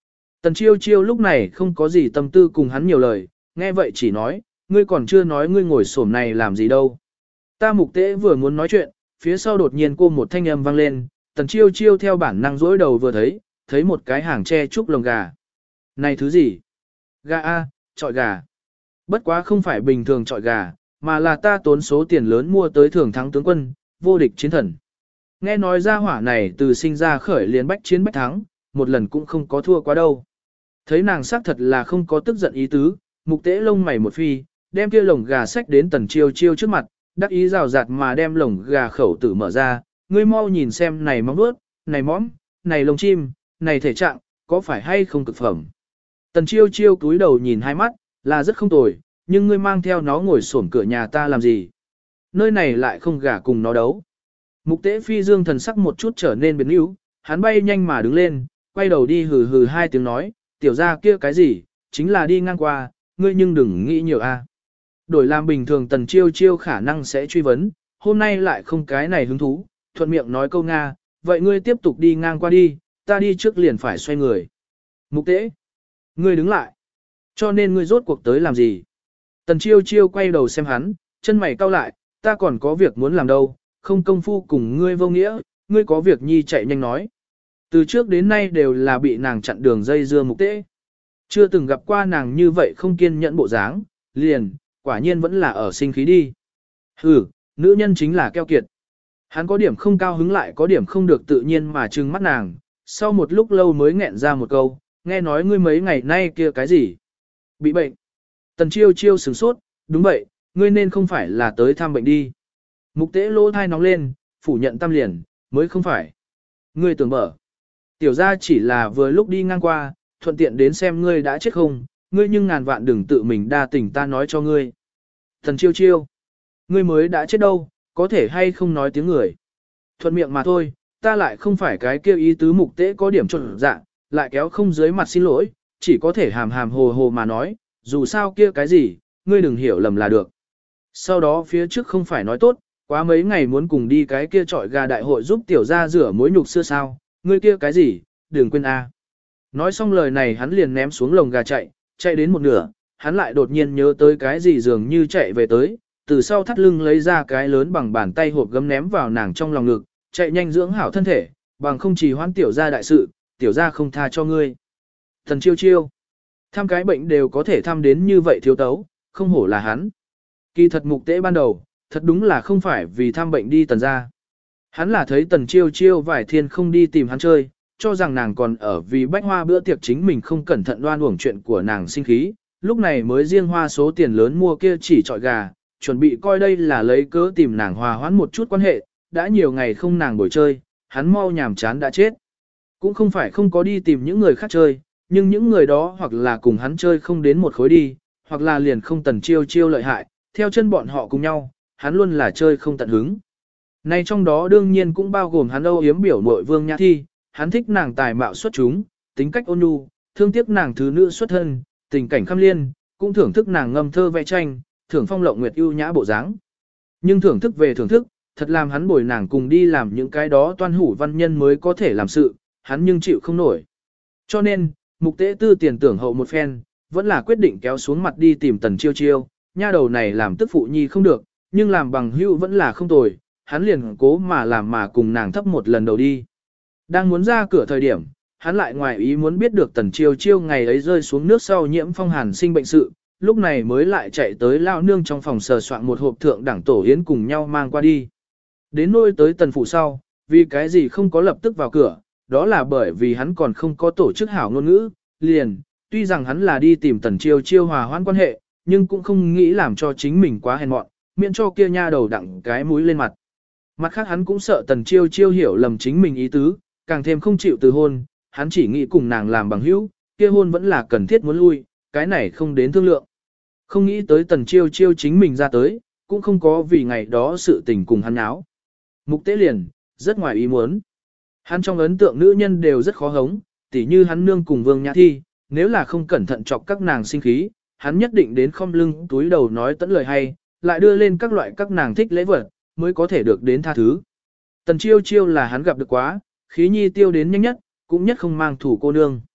S1: Tần chiêu chiêu lúc này không có gì tâm tư cùng hắn nhiều lời, nghe vậy chỉ nói, ngươi còn chưa nói ngươi ngồi xổm này làm gì đâu. Ta mục tế vừa muốn nói chuyện, phía sau đột nhiên cô một thanh âm vang lên, tần chiêu chiêu theo bản năng dối đầu vừa thấy, thấy một cái hàng tre trúc lồng gà. Này thứ gì? Gà A, trọi gà. Bất quá không phải bình thường trọi gà, mà là ta tốn số tiền lớn mua tới thưởng thắng tướng quân, vô địch chiến thần. Nghe nói ra hỏa này từ sinh ra khởi liền bách chiến bách thắng, một lần cũng không có thua quá đâu. Thấy nàng xác thật là không có tức giận ý tứ, mục tế lông mày một phi, đem kia lồng gà xách đến tần chiêu chiêu trước mặt, đắc ý rào rạt mà đem lồng gà khẩu tử mở ra, ngươi mau nhìn xem này móng vuốt, này mõm, này lông chim, này thể trạng, có phải hay không cực phẩm. Tần chiêu chiêu cúi đầu nhìn hai mắt, là rất không tồi, nhưng ngươi mang theo nó ngồi xổm cửa nhà ta làm gì? Nơi này lại không gà cùng nó đấu. Mục tế phi dương thần sắc một chút trở nên biến yếu, hắn bay nhanh mà đứng lên, quay đầu đi hừ hừ hai tiếng nói, tiểu ra kia cái gì, chính là đi ngang qua, ngươi nhưng đừng nghĩ nhiều a. Đổi làm bình thường tần chiêu chiêu khả năng sẽ truy vấn, hôm nay lại không cái này hứng thú, thuận miệng nói câu Nga, vậy ngươi tiếp tục đi ngang qua đi, ta đi trước liền phải xoay người. Mục tế, ngươi đứng lại, cho nên ngươi rốt cuộc tới làm gì? Tần chiêu chiêu quay đầu xem hắn, chân mày cau lại, ta còn có việc muốn làm đâu, không công phu cùng ngươi vô nghĩa, ngươi có việc nhi chạy nhanh nói. Từ trước đến nay đều là bị nàng chặn đường dây dưa mục tế. Chưa từng gặp qua nàng như vậy không kiên nhẫn bộ dáng, liền, quả nhiên vẫn là ở sinh khí đi. Hừ, nữ nhân chính là keo kiệt. Hắn có điểm không cao hứng lại có điểm không được tự nhiên mà trừng mắt nàng, sau một lúc lâu mới nghẹn ra một câu, nghe nói ngươi mấy ngày nay kia cái gì? Bị bệnh. Tần chiêu chiêu sửng sốt, đúng vậy, ngươi nên không phải là tới thăm bệnh đi. Mục tế lỗ thai nóng lên, phủ nhận tam liền, mới không phải. Ngươi tưởng mở. Tiểu ra chỉ là vừa lúc đi ngang qua, thuận tiện đến xem ngươi đã chết không, ngươi nhưng ngàn vạn đừng tự mình đa tình ta nói cho ngươi. Thần chiêu chiêu. Ngươi mới đã chết đâu, có thể hay không nói tiếng người. Thuận miệng mà thôi, ta lại không phải cái kêu ý tứ mục tế có điểm trộn dạng, lại kéo không dưới mặt xin lỗi, chỉ có thể hàm hàm hồ hồ mà nói, dù sao kia cái gì, ngươi đừng hiểu lầm là được. Sau đó phía trước không phải nói tốt, quá mấy ngày muốn cùng đi cái kia trọi gà đại hội giúp tiểu ra rửa mối nhục xưa sao, ngươi kia cái gì, đừng quên a. Nói xong lời này hắn liền ném xuống lồng gà chạy, chạy đến một nửa, hắn lại đột nhiên nhớ tới cái gì dường như chạy về tới, từ sau thắt lưng lấy ra cái lớn bằng bàn tay hộp gấm ném vào nàng trong lòng ngực, chạy nhanh dưỡng hảo thân thể, bằng không chỉ hoãn tiểu ra đại sự, tiểu ra không tha cho ngươi. Thần chiêu chiêu, thăm cái bệnh đều có thể thăm đến như vậy thiếu tấu, không hổ là hắn. Kỳ thật mục tế ban đầu, thật đúng là không phải vì thăm bệnh đi tần ra. Hắn là thấy tần chiêu chiêu vải thiên không đi tìm hắn chơi, cho rằng nàng còn ở vì bách hoa bữa tiệc chính mình không cẩn thận đoan uổng chuyện của nàng sinh khí, lúc này mới riêng hoa số tiền lớn mua kia chỉ trọi gà, chuẩn bị coi đây là lấy cớ tìm nàng hòa hoãn một chút quan hệ, đã nhiều ngày không nàng bồi chơi, hắn mau nhàm chán đã chết. Cũng không phải không có đi tìm những người khác chơi, nhưng những người đó hoặc là cùng hắn chơi không đến một khối đi, hoặc là liền không tần chiêu chiêu lợi hại, theo chân bọn họ cùng nhau, hắn luôn là chơi không tận hứng. Này trong đó đương nhiên cũng bao gồm hắn âu yếm biểu muội Vương Nhã Thi, hắn thích nàng tài mạo xuất chúng, tính cách ôn nhu, thương tiếc nàng thứ nữ xuất thân, tình cảnh khăm liên, cũng thưởng thức nàng ngâm thơ vẽ tranh, thưởng phong lộng nguyệt ưu nhã bộ dáng. Nhưng thưởng thức về thưởng thức, thật làm hắn bồi nàng cùng đi làm những cái đó toan hủ văn nhân mới có thể làm sự, hắn nhưng chịu không nổi. Cho nên, mục tế tư tiền tưởng hậu một phen, vẫn là quyết định kéo xuống mặt đi tìm tần chiêu chiêu, nha đầu này làm tức phụ nhi không được, nhưng làm bằng hữu vẫn là không tồi, hắn liền cố mà làm mà cùng nàng thấp một lần đầu đi. Đang muốn ra cửa thời điểm, hắn lại ngoài ý muốn biết được tần chiêu chiêu ngày ấy rơi xuống nước sau nhiễm phong hàn sinh bệnh sự, lúc này mới lại chạy tới lao nương trong phòng sờ soạn một hộp thượng đẳng tổ yến cùng nhau mang qua đi. Đến nôi tới tần phủ sau, vì cái gì không có lập tức vào cửa, đó là bởi vì hắn còn không có tổ chức hảo ngôn ngữ, liền, tuy rằng hắn là đi tìm tần chiêu chiêu hòa hoãn quan hệ, nhưng cũng không nghĩ làm cho chính mình quá hèn mọn, miễn cho kia nha đầu đặng cái mũi lên mặt. Mặt khác hắn cũng sợ tần chiêu chiêu hiểu lầm chính mình ý tứ, càng thêm không chịu từ hôn, hắn chỉ nghĩ cùng nàng làm bằng hữu, kia hôn vẫn là cần thiết muốn lui, cái này không đến thương lượng. Không nghĩ tới tần chiêu chiêu chính mình ra tới, cũng không có vì ngày đó sự tình cùng hắn áo. Mục tế liền, rất ngoài ý muốn. Hắn trong ấn tượng nữ nhân đều rất khó hống, tỉ như hắn nương cùng Vương Nhã Thi, nếu là không cẩn thận chọc các nàng sinh khí, hắn nhất định đến khom lưng túi đầu nói tẫn lời hay, lại đưa lên các loại các nàng thích lễ vật, mới có thể được đến tha thứ. Tần chiêu chiêu là hắn gặp được quá, khí nhi tiêu đến nhanh nhất, cũng nhất không mang thủ cô nương.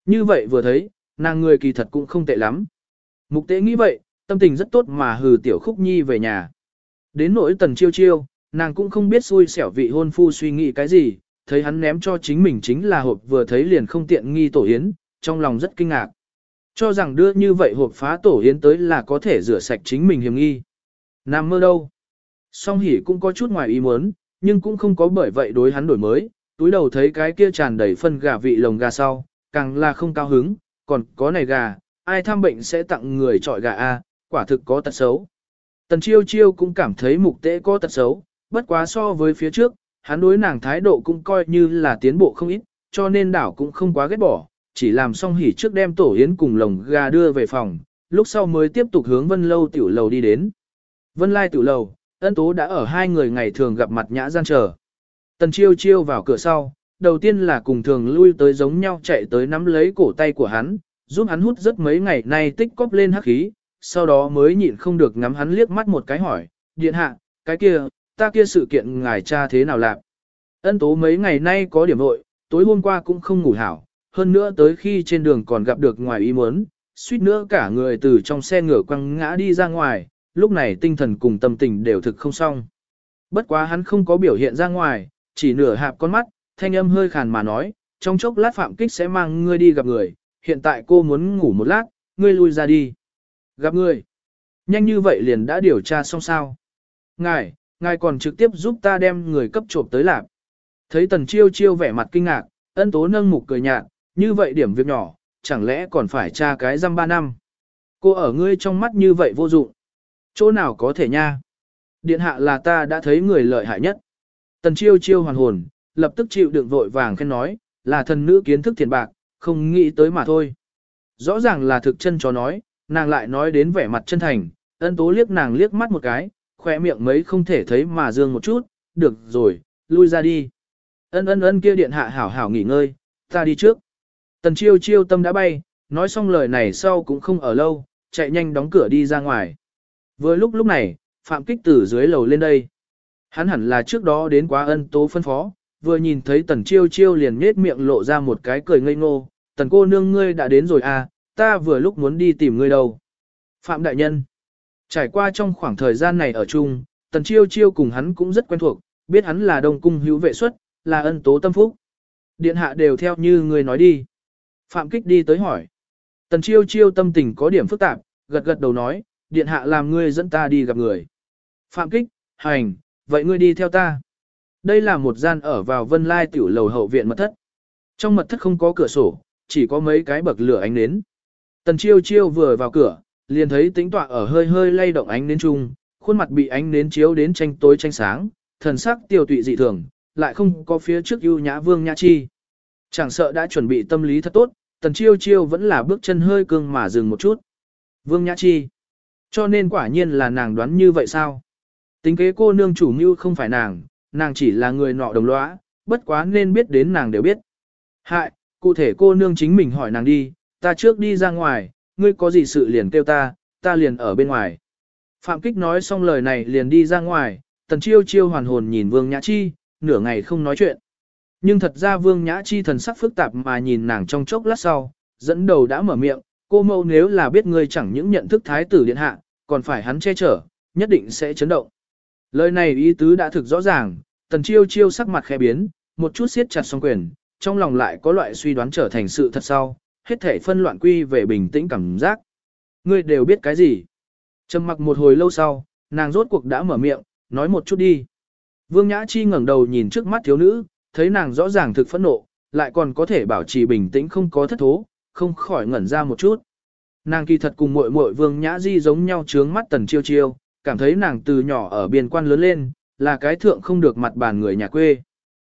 S1: Như vậy vừa thấy, nàng người kỳ thật cũng không tệ lắm. Mục tế nghĩ vậy, tâm tình rất tốt mà hừ tiểu khúc nhi về nhà. Đến nỗi tần chiêu chiêu, nàng cũng không biết xui xẻo vị hôn phu suy nghĩ cái gì, thấy hắn ném cho chính mình chính là hộp vừa thấy liền không tiện nghi tổ yến, trong lòng rất kinh ngạc. Cho rằng đưa như vậy hộp phá tổ yến tới là có thể rửa sạch chính mình hiểm nghi. Nam mơ đâu. Song hỉ cũng có chút ngoài ý muốn, nhưng cũng không có bởi vậy đối hắn đổi mới, túi đầu thấy cái kia tràn đầy phân gà vị lồng gà sau, càng là không cao hứng, còn có này gà, ai tham bệnh sẽ tặng người trọi gà a, quả thực có tật xấu. Tần chiêu chiêu cũng cảm thấy mục tế có tật xấu, bất quá so với phía trước, hắn đối nàng thái độ cũng coi như là tiến bộ không ít, cho nên đảo cũng không quá ghét bỏ, chỉ làm xong hỉ trước đem tổ yến cùng lồng gà đưa về phòng, lúc sau mới tiếp tục hướng Vân Lâu tiểu lầu đi đến. Vân Lai tiểu lầu, Ân Tố đã ở hai người ngày thường gặp mặt nhã gian chờ. Tần chiêu chiêu vào cửa sau, đầu tiên là cùng thường lui tới giống nhau chạy tới nắm lấy cổ tay của hắn, giúp hắn hút rất mấy ngày nay tích cóp lên hắc khí, sau đó mới nhịn không được ngắm hắn liếc mắt một cái hỏi, điện hạ, cái kia, ta kia sự kiện ngài cha thế nào lạc? Ân Tố mấy ngày nay có điểm vội, tối hôm qua cũng không ngủ hảo, hơn nữa tới khi trên đường còn gặp được ngoài ý muốn, suýt nữa cả người từ trong xe ngựa quăng ngã đi ra ngoài, lúc này tinh thần cùng tâm tình đều thực không xong. Bất quá hắn không có biểu hiện ra ngoài, chỉ nửa hạp con mắt, thanh âm hơi khàn mà nói, trong chốc lát Phạm Kích sẽ mang ngươi đi gặp người, hiện tại cô muốn ngủ một lát, ngươi lui ra đi. Gặp ngươi. Nhanh như vậy liền đã điều tra xong sao. Ngài, ngài còn trực tiếp giúp ta đem người cấp trộm tới lạp. Thấy Tần Chiêu Chiêu vẻ mặt kinh ngạc, Ân Tố nâng mục cười nhạt, như vậy điểm việc nhỏ, chẳng lẽ còn phải tra cái răm ba năm. Cô ở ngươi trong mắt như vậy vô dụng. Chỗ nào có thể nha. Điện hạ là ta đã thấy người lợi hại nhất. Tần Chiêu Chiêu hoàn hồn, lập tức chịu đựng vội vàng khen nói, là thần nữ kiến thức thiền bạc, không nghĩ tới mà thôi. Rõ ràng là thực chân chó nói, nàng lại nói đến vẻ mặt chân thành, Ân Tố liếc nàng liếc mắt một cái, khỏe miệng mấy không thể thấy mà dương một chút, được rồi, lui ra đi. Ân ân ân kia điện hạ hảo hảo nghỉ ngơi, ta đi trước. Tần Chiêu Chiêu tâm đã bay, nói xong lời này sau cũng không ở lâu, chạy nhanh đóng cửa đi ra ngoài. Vừa lúc lúc này, Phạm Kích từ dưới lầu lên đây. Hắn hẳn là trước đó đến quá Ân Tố phân phó, vừa nhìn thấy Tần Chiêu Chiêu liền nhếch miệng lộ ra một cái cười ngây ngô, Tần cô nương ngươi đã đến rồi à, ta vừa lúc muốn đi tìm ngươi đâu. Phạm đại nhân. Trải qua trong khoảng thời gian này ở chung, Tần Chiêu Chiêu cùng hắn cũng rất quen thuộc, biết hắn là Đông Cung hữu vệ xuất, là Ân Tố tâm phúc. Điện hạ đều theo như ngươi nói đi. Phạm Kích đi tới hỏi. Tần Chiêu Chiêu tâm tình có điểm phức tạp, gật gật đầu nói, điện hạ làm ngươi dẫn ta đi gặp người. Phạm Kích, hành, vậy ngươi đi theo ta. Đây là một gian ở vào Vân Lai tiểu lầu hậu viện mật thất. Trong mật thất không có cửa sổ, chỉ có mấy cái bậc lửa ánh nến. Tần Chiêu Chiêu vừa vào cửa, liền thấy tĩnh tọa ở hơi hơi lay động ánh nến chung, khuôn mặt bị ánh nến chiếu đến tranh tối tranh sáng, thần sắc tiêu tụy dị thường, lại không có phía trước ưu nhã Vương Nhã Chi. Chẳng sợ đã chuẩn bị tâm lý thật tốt, Tần Chiêu Chiêu vẫn là bước chân hơi cương mà dừng một chút. Vương Nhã Chi. Cho nên quả nhiên là nàng đoán như vậy sao? Tính kế cô nương chủ mưu không phải nàng, nàng chỉ là người nọ đồng lõa, bất quá nên biết đến nàng đều biết. Hại, cụ thể cô nương chính mình hỏi nàng đi, ta trước đi ra ngoài, ngươi có gì sự liền kêu ta, ta liền ở bên ngoài. Phạm Kích nói xong lời này liền đi ra ngoài, Tần Chiêu Chiêu hoàn hồn nhìn Vương Nhã Chi, nửa ngày không nói chuyện. Nhưng thật ra Vương Nhã Chi thần sắc phức tạp mà nhìn nàng trong chốc lát sau, dẫn đầu đã mở miệng, cô mâu nếu là biết ngươi chẳng những nhận thức thái tử điện hạ, còn phải hắn che chở, nhất định sẽ chấn động. Lời này ý tứ đã thực rõ ràng, Tần Chiêu Chiêu sắc mặt khẽ biến, một chút siết chặt song quyền, trong lòng lại có loại suy đoán trở thành sự thật sau, hết thể phân loạn quy về bình tĩnh cảm giác. Ngươi đều biết cái gì? Trầm mặc một hồi lâu sau, nàng rốt cuộc đã mở miệng, nói một chút đi. Vương Nhã Chi ngẩng đầu nhìn trước mắt thiếu nữ, thấy nàng rõ ràng thực phẫn nộ, lại còn có thể bảo trì bình tĩnh không có thất thố, không khỏi ngẩn ra một chút. Nàng kỳ thật cùng muội muội Vương Nhã Di giống nhau trướng mắt Tần Chiêu Chiêu, cảm thấy nàng từ nhỏ ở biên quan lớn lên, là cái thượng không được mặt bàn người nhà quê.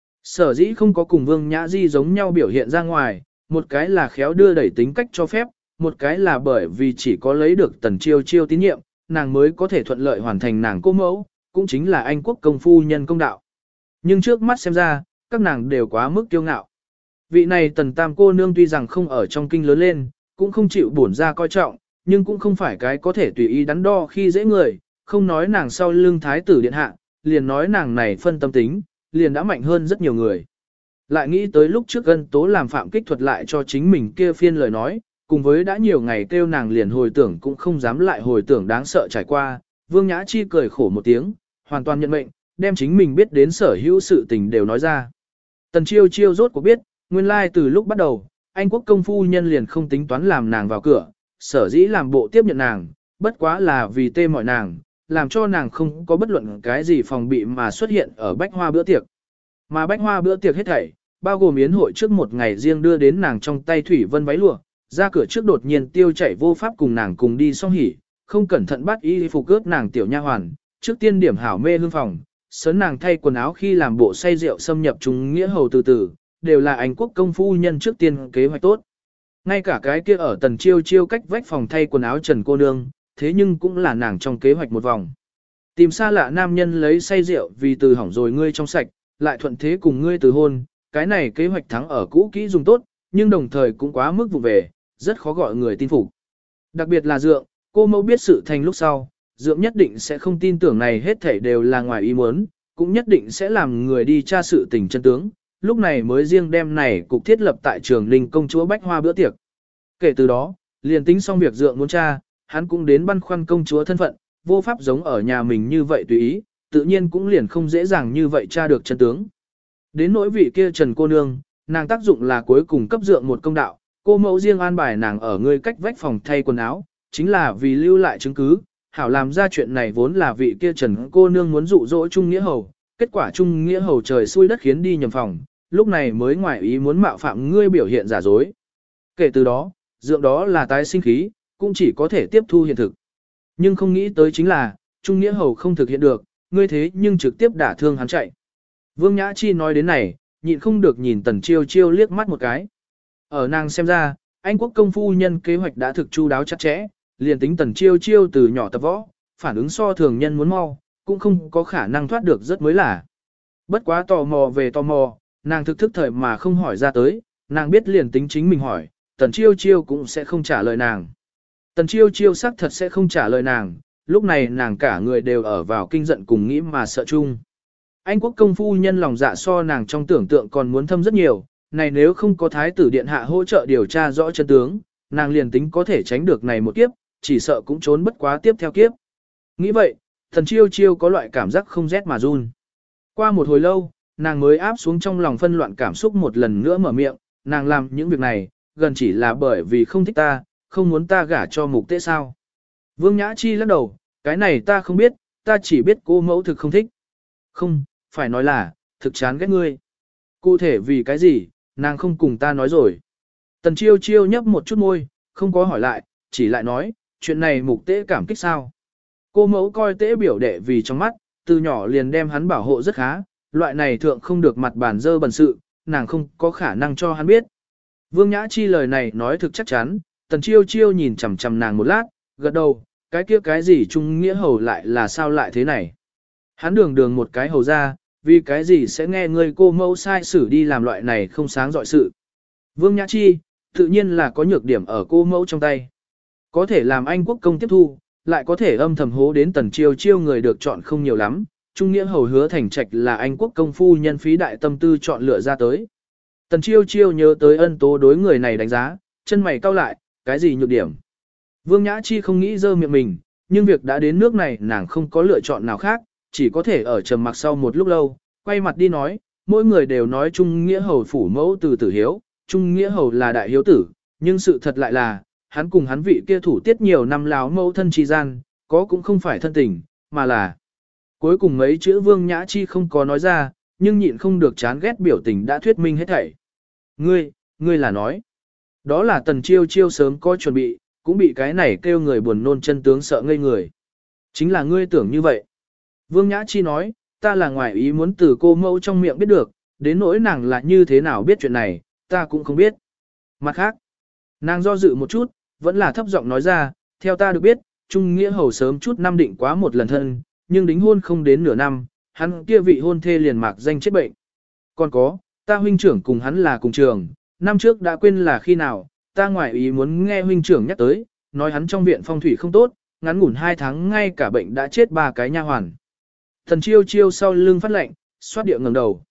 S1: Sở dĩ không có cùng Vương Nhã Di giống nhau biểu hiện ra ngoài, một cái là khéo đưa đẩy tính cách cho phép, một cái là bởi vì chỉ có lấy được Tần Chiêu Chiêu tín nhiệm, nàng mới có thể thuận lợi hoàn thành nàng cô mẫu, cũng chính là Anh quốc công phu nhân công đạo. Nhưng trước mắt xem ra, các nàng đều quá mức kiêu ngạo. Vị này Tần Tam cô nương tuy rằng không ở trong kinh lớn lên, cũng không chịu bổn ra coi trọng, nhưng cũng không phải cái có thể tùy ý đắn đo khi dễ người, không nói nàng sau lưng thái tử điện hạ, liền nói nàng này phân tâm tính, liền đã mạnh hơn rất nhiều người. Lại nghĩ tới lúc trước Ân Tố làm phạm kích thuật lại cho chính mình kia phiên lời nói, cùng với đã nhiều ngày kêu nàng liền hồi tưởng cũng không dám lại hồi tưởng đáng sợ trải qua, Vương Nhã Chi cười khổ một tiếng, hoàn toàn nhận mệnh, đem chính mình biết đến sở hữu sự tình đều nói ra. Tần Chiêu Chiêu rốt cuộc biết, nguyên lai từ lúc bắt đầu, Anh quốc công phu nhân liền không tính toán làm nàng vào cửa, sở dĩ làm bộ tiếp nhận nàng, bất quá là vì tê mọi nàng, làm cho nàng không có bất luận cái gì phòng bị mà xuất hiện ở bách hoa bữa tiệc. Mà bách hoa bữa tiệc hết thảy, bao gồm yến hội trước một ngày riêng đưa đến nàng trong tay thủy vân váy lụa, ra cửa trước đột nhiên tiêu chảy vô pháp cùng nàng cùng đi song hỉ, không cẩn thận bắt y phục cướp nàng tiểu nha hoàn, trước tiên điểm hảo mê hương phòng, sớn nàng thay quần áo khi làm bộ say rượu xâm nhập chúng nghĩa hầu từ từ, đều là Anh quốc công phu nhân trước tiên kế hoạch tốt. Ngay cả cái kia ở Tần Chiêu Chiêu cách vách phòng thay quần áo Trần cô nương, thế nhưng cũng là nàng trong kế hoạch một vòng. Tìm xa lạ nam nhân lấy say rượu vì từ hỏng rồi ngươi trong sạch, lại thuận thế cùng ngươi từ hôn, cái này kế hoạch thắng ở cũ kỹ dùng tốt, nhưng đồng thời cũng quá mức vụ về, rất khó gọi người tin phục. Đặc biệt là Dượng, cô mẫu biết sự thành lúc sau, Dượng nhất định sẽ không tin tưởng này hết thảy đều là ngoài ý muốn, cũng nhất định sẽ làm người đi tra sự tình chân tướng, lúc này mới riêng đem này cục thiết lập tại trường Linh công chúa Bách Hoa bữa tiệc. Kể từ đó, liền tính xong việc Dượng muốn tra, hắn cũng đến băn khoăn công chúa thân phận, vô pháp giống ở nhà mình như vậy tùy ý, tự nhiên cũng liền không dễ dàng như vậy tra được chân tướng. Đến nỗi vị kia Trần cô nương, nàng tác dụng là cuối cùng cấp Dượng một công đạo, cô mẫu riêng an bài nàng ở ngươi cách vách phòng thay quần áo, chính là vì lưu lại chứng cứ, hảo làm ra chuyện này vốn là vị kia Trần cô nương muốn dụ dỗ Trung Nghĩa Hầu, kết quả Trung Nghĩa Hầu trời xui đất khiến đi nhầm phòng, lúc này mới ngoại ý muốn mạo phạm ngươi biểu hiện giả dối. Kể từ đó, Dượng đó là tái sinh khí, cũng chỉ có thể tiếp thu hiện thực. Nhưng không nghĩ tới chính là, Trung Nghĩa Hầu không thực hiện được, ngươi thế nhưng trực tiếp đả thương hắn chạy. Vương Nhã Chi nói đến này, nhịn không được nhìn Tần Chiêu Chiêu liếc mắt một cái. Ở nàng xem ra, Anh quốc công phu nhân kế hoạch đã thực chu đáo chặt chẽ, liền tính Tần Chiêu Chiêu từ nhỏ tập võ, phản ứng so thường nhân muốn mau, cũng không có khả năng thoát được rất mới lạ. Bất quá tò mò về tò mò, nàng thực thức thời mà không hỏi ra tới, nàng biết liền tính chính mình hỏi, Tần Chiêu Chiêu cũng sẽ không trả lời nàng. Tần Chiêu Chiêu xác thật sẽ không trả lời nàng, lúc này nàng cả người đều ở vào kinh giận cùng nghĩ mà sợ chung. Anh quốc công phu nhân lòng dạ so nàng trong tưởng tượng còn muốn thâm rất nhiều, này nếu không có thái tử điện hạ hỗ trợ điều tra rõ chân tướng, nàng liền tính có thể tránh được này một kiếp, chỉ sợ cũng trốn bất quá tiếp theo kiếp. Nghĩ vậy, Tần Chiêu Chiêu có loại cảm giác không rét mà run. Qua một hồi lâu, nàng mới áp xuống trong lòng phân loạn cảm xúc một lần nữa mở miệng, nàng làm những việc này, gần chỉ là bởi vì không thích ta, không muốn ta gả cho mục tế sao. Vương Nhã Chi lắc đầu, cái này ta không biết, ta chỉ biết cô mẫu thực không thích. Không, phải nói là, thực chán ghét ngươi. Cụ thể vì cái gì, nàng không cùng ta nói rồi. Tần Chiêu Chiêu nhấp một chút môi, không có hỏi lại, chỉ lại nói, chuyện này mục tế cảm kích sao. Cô mẫu coi tế biểu đệ vì trong mắt, từ nhỏ liền đem hắn bảo hộ rất khá, loại này thượng không được mặt bàn dơ bẩn sự, nàng không có khả năng cho hắn biết. Vương Nhã Chi lời này nói thực chắc chắn, Tần Chiêu Chiêu nhìn chằm chằm nàng một lát, gật đầu, cái kia cái gì Trung Nghĩa Hầu lại là sao lại thế này. Hắn đường đường một cái hầu ra, vì cái gì sẽ nghe người cô mẫu sai xử đi làm loại này không sáng dọi sự. Vương Nhã Chi, tự nhiên là có nhược điểm ở cô mẫu trong tay. Có thể làm Anh quốc công tiếp thu, lại có thể âm thầm hố đến Tần Chiêu Chiêu người được chọn không nhiều lắm. Trung Nghĩa Hầu Hứa Thành Trạch là Anh quốc công phu nhân phí đại tâm tư chọn lựa ra tới. Tần Chiêu Chiêu nhớ tới Ân Tố đối người này đánh giá, chân mày cau lại, cái gì nhược điểm. Vương Nhã Chi không nghĩ dơ miệng mình, nhưng việc đã đến nước này nàng không có lựa chọn nào khác, chỉ có thể ở trầm mặc sau một lúc lâu, quay mặt đi nói, mỗi người đều nói Trung Nghĩa Hầu phủ mẫu từ tử hiếu, Trung Nghĩa Hầu là đại hiếu tử, nhưng sự thật lại là, hắn cùng hắn vị kia thủ tiết nhiều năm láo mẫu thân chi gian, có cũng không phải thân tình, mà là. Cuối cùng mấy chữ Vương Nhã Chi không có nói ra, nhưng nhịn không được chán ghét biểu tình đã thuyết minh hết thảy. Ngươi, ngươi là nói. Đó là Tần Chiêu Chiêu sớm có chuẩn bị, cũng bị cái này kêu người buồn nôn chân tướng sợ ngây người. Chính là ngươi tưởng như vậy. Vương Nhã Chi nói, ta là ngoài ý muốn từ cô mẫu trong miệng biết được, đến nỗi nàng là như thế nào biết chuyện này, ta cũng không biết. Mặt khác, nàng do dự một chút, vẫn là thấp giọng nói ra, theo ta được biết, Trung Nghĩa Hầu sớm chút năm định quá một lần thân, nhưng đính hôn không đến nửa năm, hắn kia vị hôn thê liền mạc danh chết bệnh. Còn có, ta huynh trưởng cùng hắn là cùng trường, năm trước đã quên là khi nào, ta ngoại ý muốn nghe huynh trưởng nhắc tới, nói hắn trong viện phong thủy không tốt, ngắn ngủn hai tháng ngay cả bệnh đã chết ba cái nha hoàn. Thần Chiêu Chiêu sau lưng phát lệnh, xoát địa ngẩng đầu.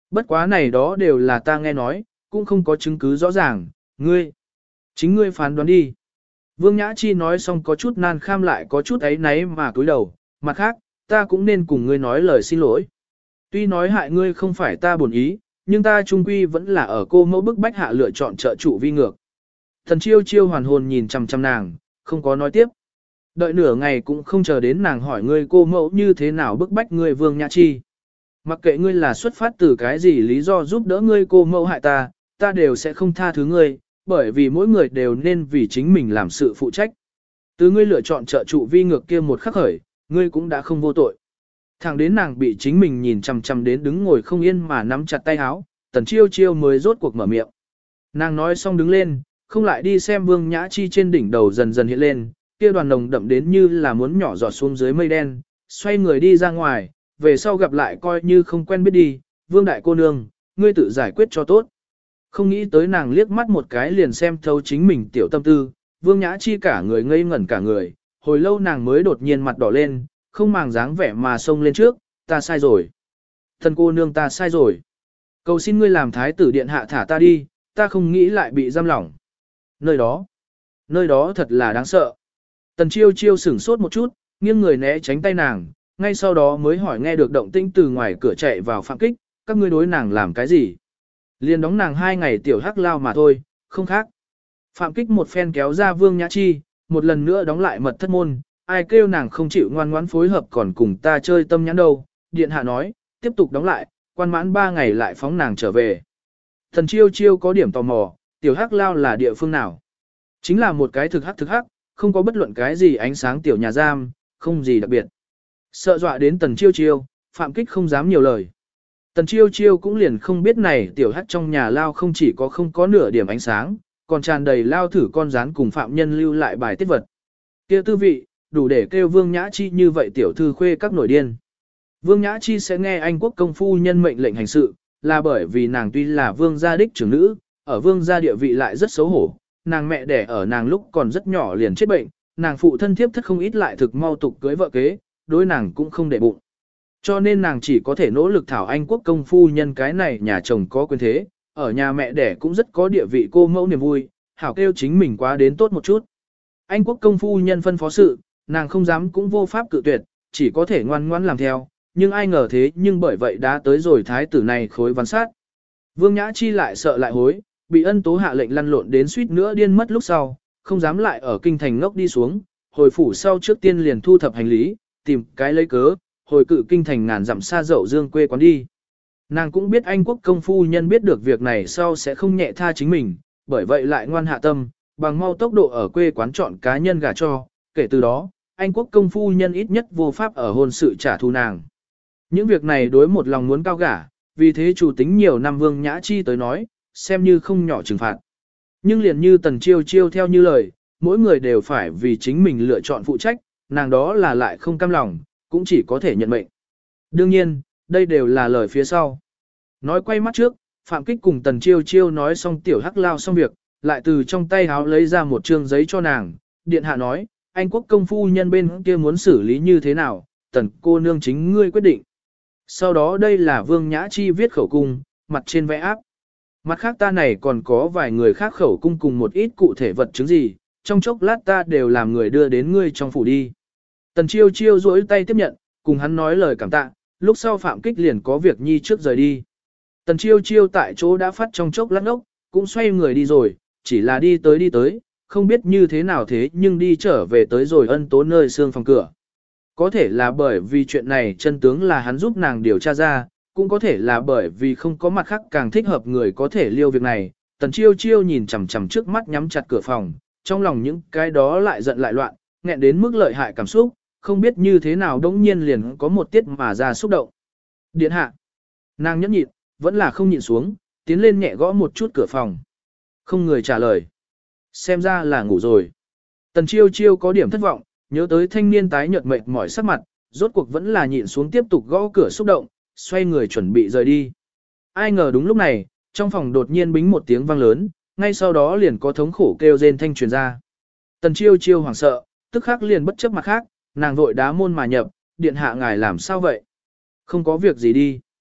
S1: Bất quá này đó đều là ta nghe nói, cũng không có chứng cứ rõ ràng, ngươi. Chính ngươi phán đoán đi. Vương Nhã Chi nói xong có chút nan kham lại có chút ấy náy mà cúi đầu, mặt khác, ta cũng nên cùng ngươi nói lời xin lỗi. Tuy nói hại ngươi không phải ta buồn ý, nhưng ta trung quy vẫn là ở cô mẫu bức bách hạ lựa chọn trợ chủ vi ngược. Thần chiêu chiêu hoàn hồn nhìn chằm chằm nàng, không có nói tiếp. Đợi nửa ngày cũng không chờ đến nàng hỏi ngươi cô mẫu như thế nào bức bách ngươi Vương Nhã Chi. Mặc kệ ngươi là xuất phát từ cái gì lý do giúp đỡ ngươi cô mẫu hại ta, ta đều sẽ không tha thứ ngươi, bởi vì mỗi người đều nên vì chính mình làm sự phụ trách. Từ ngươi lựa chọn trợ trụ vi ngược kia một khắc khởi, ngươi cũng đã không vô tội. Thẳng đến nàng bị chính mình nhìn chằm chằm đến đứng ngồi không yên mà nắm chặt tay áo, Tần Chiêu Chiêu mới rốt cuộc mở miệng. Nàng nói xong đứng lên, không lại đi xem Vương Nhã Chi trên đỉnh đầu dần dần hiện lên, kia đoàn nồng đậm đến như là muốn nhỏ giọt xuống dưới mây đen, xoay người đi ra ngoài, về sau gặp lại coi như không quen biết đi, Vương đại cô nương, ngươi tự giải quyết cho tốt. Không nghĩ tới nàng liếc mắt một cái liền xem thấu chính mình tiểu tâm tư, Vương Nhã Chi cả người ngây ngẩn cả người, hồi lâu nàng mới đột nhiên mặt đỏ lên, không màng dáng vẻ mà xông lên trước, ta sai rồi. Thần cô nương ta sai rồi. Cầu xin ngươi làm thái tử điện hạ thả ta đi, ta không nghĩ lại bị giam lỏng. Nơi đó, nơi đó thật là đáng sợ. Tần Chiêu Chiêu sửng sốt một chút, nghiêng người né tránh tay nàng, ngay sau đó mới hỏi nghe được động tĩnh từ ngoài cửa chạy vào Phạm Kích, các ngươi đối nàng làm cái gì? Liên đóng nàng hai ngày tiểu hắc lao mà thôi, không khác. Phạm Kích một phen kéo ra Vương Nhã Chi, một lần nữa đóng lại mật thất môn, ai kêu nàng không chịu ngoan ngoãn phối hợp còn cùng ta chơi tâm nhãn đâu. Điện hạ nói, tiếp tục đóng lại, quan mãn ba ngày lại phóng nàng trở về. Thần Chiêu Chiêu có điểm tò mò, tiểu hắc lao là địa phương nào? Chính là một cái thực hắc thực hắc, không có bất luận cái gì ánh sáng tiểu nhà giam, không gì đặc biệt. Sợ dọa đến Tần Chiêu Chiêu, Phạm Kích không dám nhiều lời. Tần Chiêu Chiêu cũng liền không biết này tiểu hắc trong nhà lao không chỉ có không có nửa điểm ánh sáng, còn tràn đầy lao thử con rán cùng phạm nhân lưu lại bài tiết vật. Kia tư vị, đủ để kêu Vương Nhã Chi như vậy tiểu thư khuê các nổi điên. Vương Nhã Chi sẽ nghe Anh quốc công phu nhân mệnh lệnh hành sự, là bởi vì nàng tuy là vương gia đích trưởng nữ, ở vương gia địa vị lại rất xấu hổ, nàng mẹ đẻ ở nàng lúc còn rất nhỏ liền chết bệnh, nàng phụ thân thiếp thất không ít lại thực mau tục cưới vợ kế, đối nàng cũng không để bụng. Cho nên nàng chỉ có thể nỗ lực thảo Anh quốc công phu nhân cái này nhà chồng có quyền thế, ở nhà mẹ đẻ cũng rất có địa vị cô mẫu niềm vui, hảo kêu chính mình quá đến tốt một chút. Anh quốc công phu nhân phân phó sự, nàng không dám cũng vô pháp cự tuyệt, chỉ có thể ngoan ngoãn làm theo, nhưng ai ngờ thế nhưng bởi vậy đã tới rồi thái tử này khối văn sát. Vương Nhã Chi lại sợ lại hối, bị ân tố hạ lệnh lăn lộn đến suýt nữa điên mất lúc sau, không dám lại ở kinh thành ngốc đi xuống, hồi phủ sau trước tiên liền thu thập hành lý, tìm cái lấy cớ, hồi cự kinh thành ngàn dặm xa dậu dương quê quán đi. Nàng cũng biết Anh quốc công phu nhân biết được việc này sau sẽ không nhẹ tha chính mình, bởi vậy lại ngoan hạ tâm, bằng mau tốc độ ở quê quán chọn cá nhân gả cho, kể từ đó, Anh quốc công phu nhân ít nhất vô pháp ở hôn sự trả thù nàng. Những việc này đối một lòng muốn cao gả, vì thế chủ tính nhiều năm Vương Nhã Chi tới nói, xem như không nhỏ trừng phạt. Nhưng liền như Tần Chiêu Chiêu theo như lời, mỗi người đều phải vì chính mình lựa chọn phụ trách, nàng đó là lại không cam lòng, cũng chỉ có thể nhận mệnh. Đương nhiên, đây đều là lời phía sau. Nói quay mắt trước, Phạm Kích cùng Tần Chiêu Chiêu nói xong tiểu hắc lao xong việc, lại từ trong tay háo lấy ra một trương giấy cho nàng. Điện hạ nói, Anh quốc công phu nhân bên kia muốn xử lý như thế nào, Tần cô nương chính ngươi quyết định. Sau đó đây là Vương Nhã Chi viết khẩu cung, mặt trên vẽ áp. Mặt khác ta này còn có vài người khác khẩu cung cùng một ít cụ thể vật chứng gì, trong chốc lát ta đều làm người đưa đến ngươi trong phủ đi. Tần Chiêu Chiêu duỗi tay tiếp nhận, cùng hắn nói lời cảm tạ, lúc sau Phạm Kích liền có việc nhi trước rời đi. Tần Chiêu Chiêu tại chỗ đã phát trong chốc lát ốc, cũng xoay người đi rồi, chỉ là đi tới đi tới, không biết như thế nào thế nhưng đi trở về tới rồi ân tố nơi xương phòng cửa. Có thể là bởi vì chuyện này chân tướng là hắn giúp nàng điều tra ra, cũng có thể là bởi vì không có mặt khác càng thích hợp người có thể liêu việc này. Tần Chiêu Chiêu nhìn chằm chằm trước mắt nhắm chặt cửa phòng, trong lòng những cái đó lại giận lại loạn, nghẹn đến mức lợi hại cảm xúc, không biết như thế nào đống nhiên liền có một tiết mà ra xúc động. Điện hạ, nàng nhẫn nhịn, vẫn là không nhịn xuống, tiến lên nhẹ gõ một chút cửa phòng. Không người trả lời. Xem ra là ngủ rồi. Tần Chiêu Chiêu có điểm thất vọng, nhớ tới thanh niên tái nhợt mệt mỏi sắc mặt, rốt cuộc vẫn là nhịn xuống tiếp tục gõ cửa xúc động, xoay người chuẩn bị rời đi. Ai ngờ đúng lúc này, trong phòng đột nhiên bính một tiếng vang lớn, ngay sau đó liền có thống khổ kêu rên thanh truyền ra. Tần Chiêu Chiêu hoảng sợ, tức khắc liền bất chấp mặt khác, nàng vội đá môn mà nhập, điện hạ ngài làm sao vậy? Không có việc gì đi.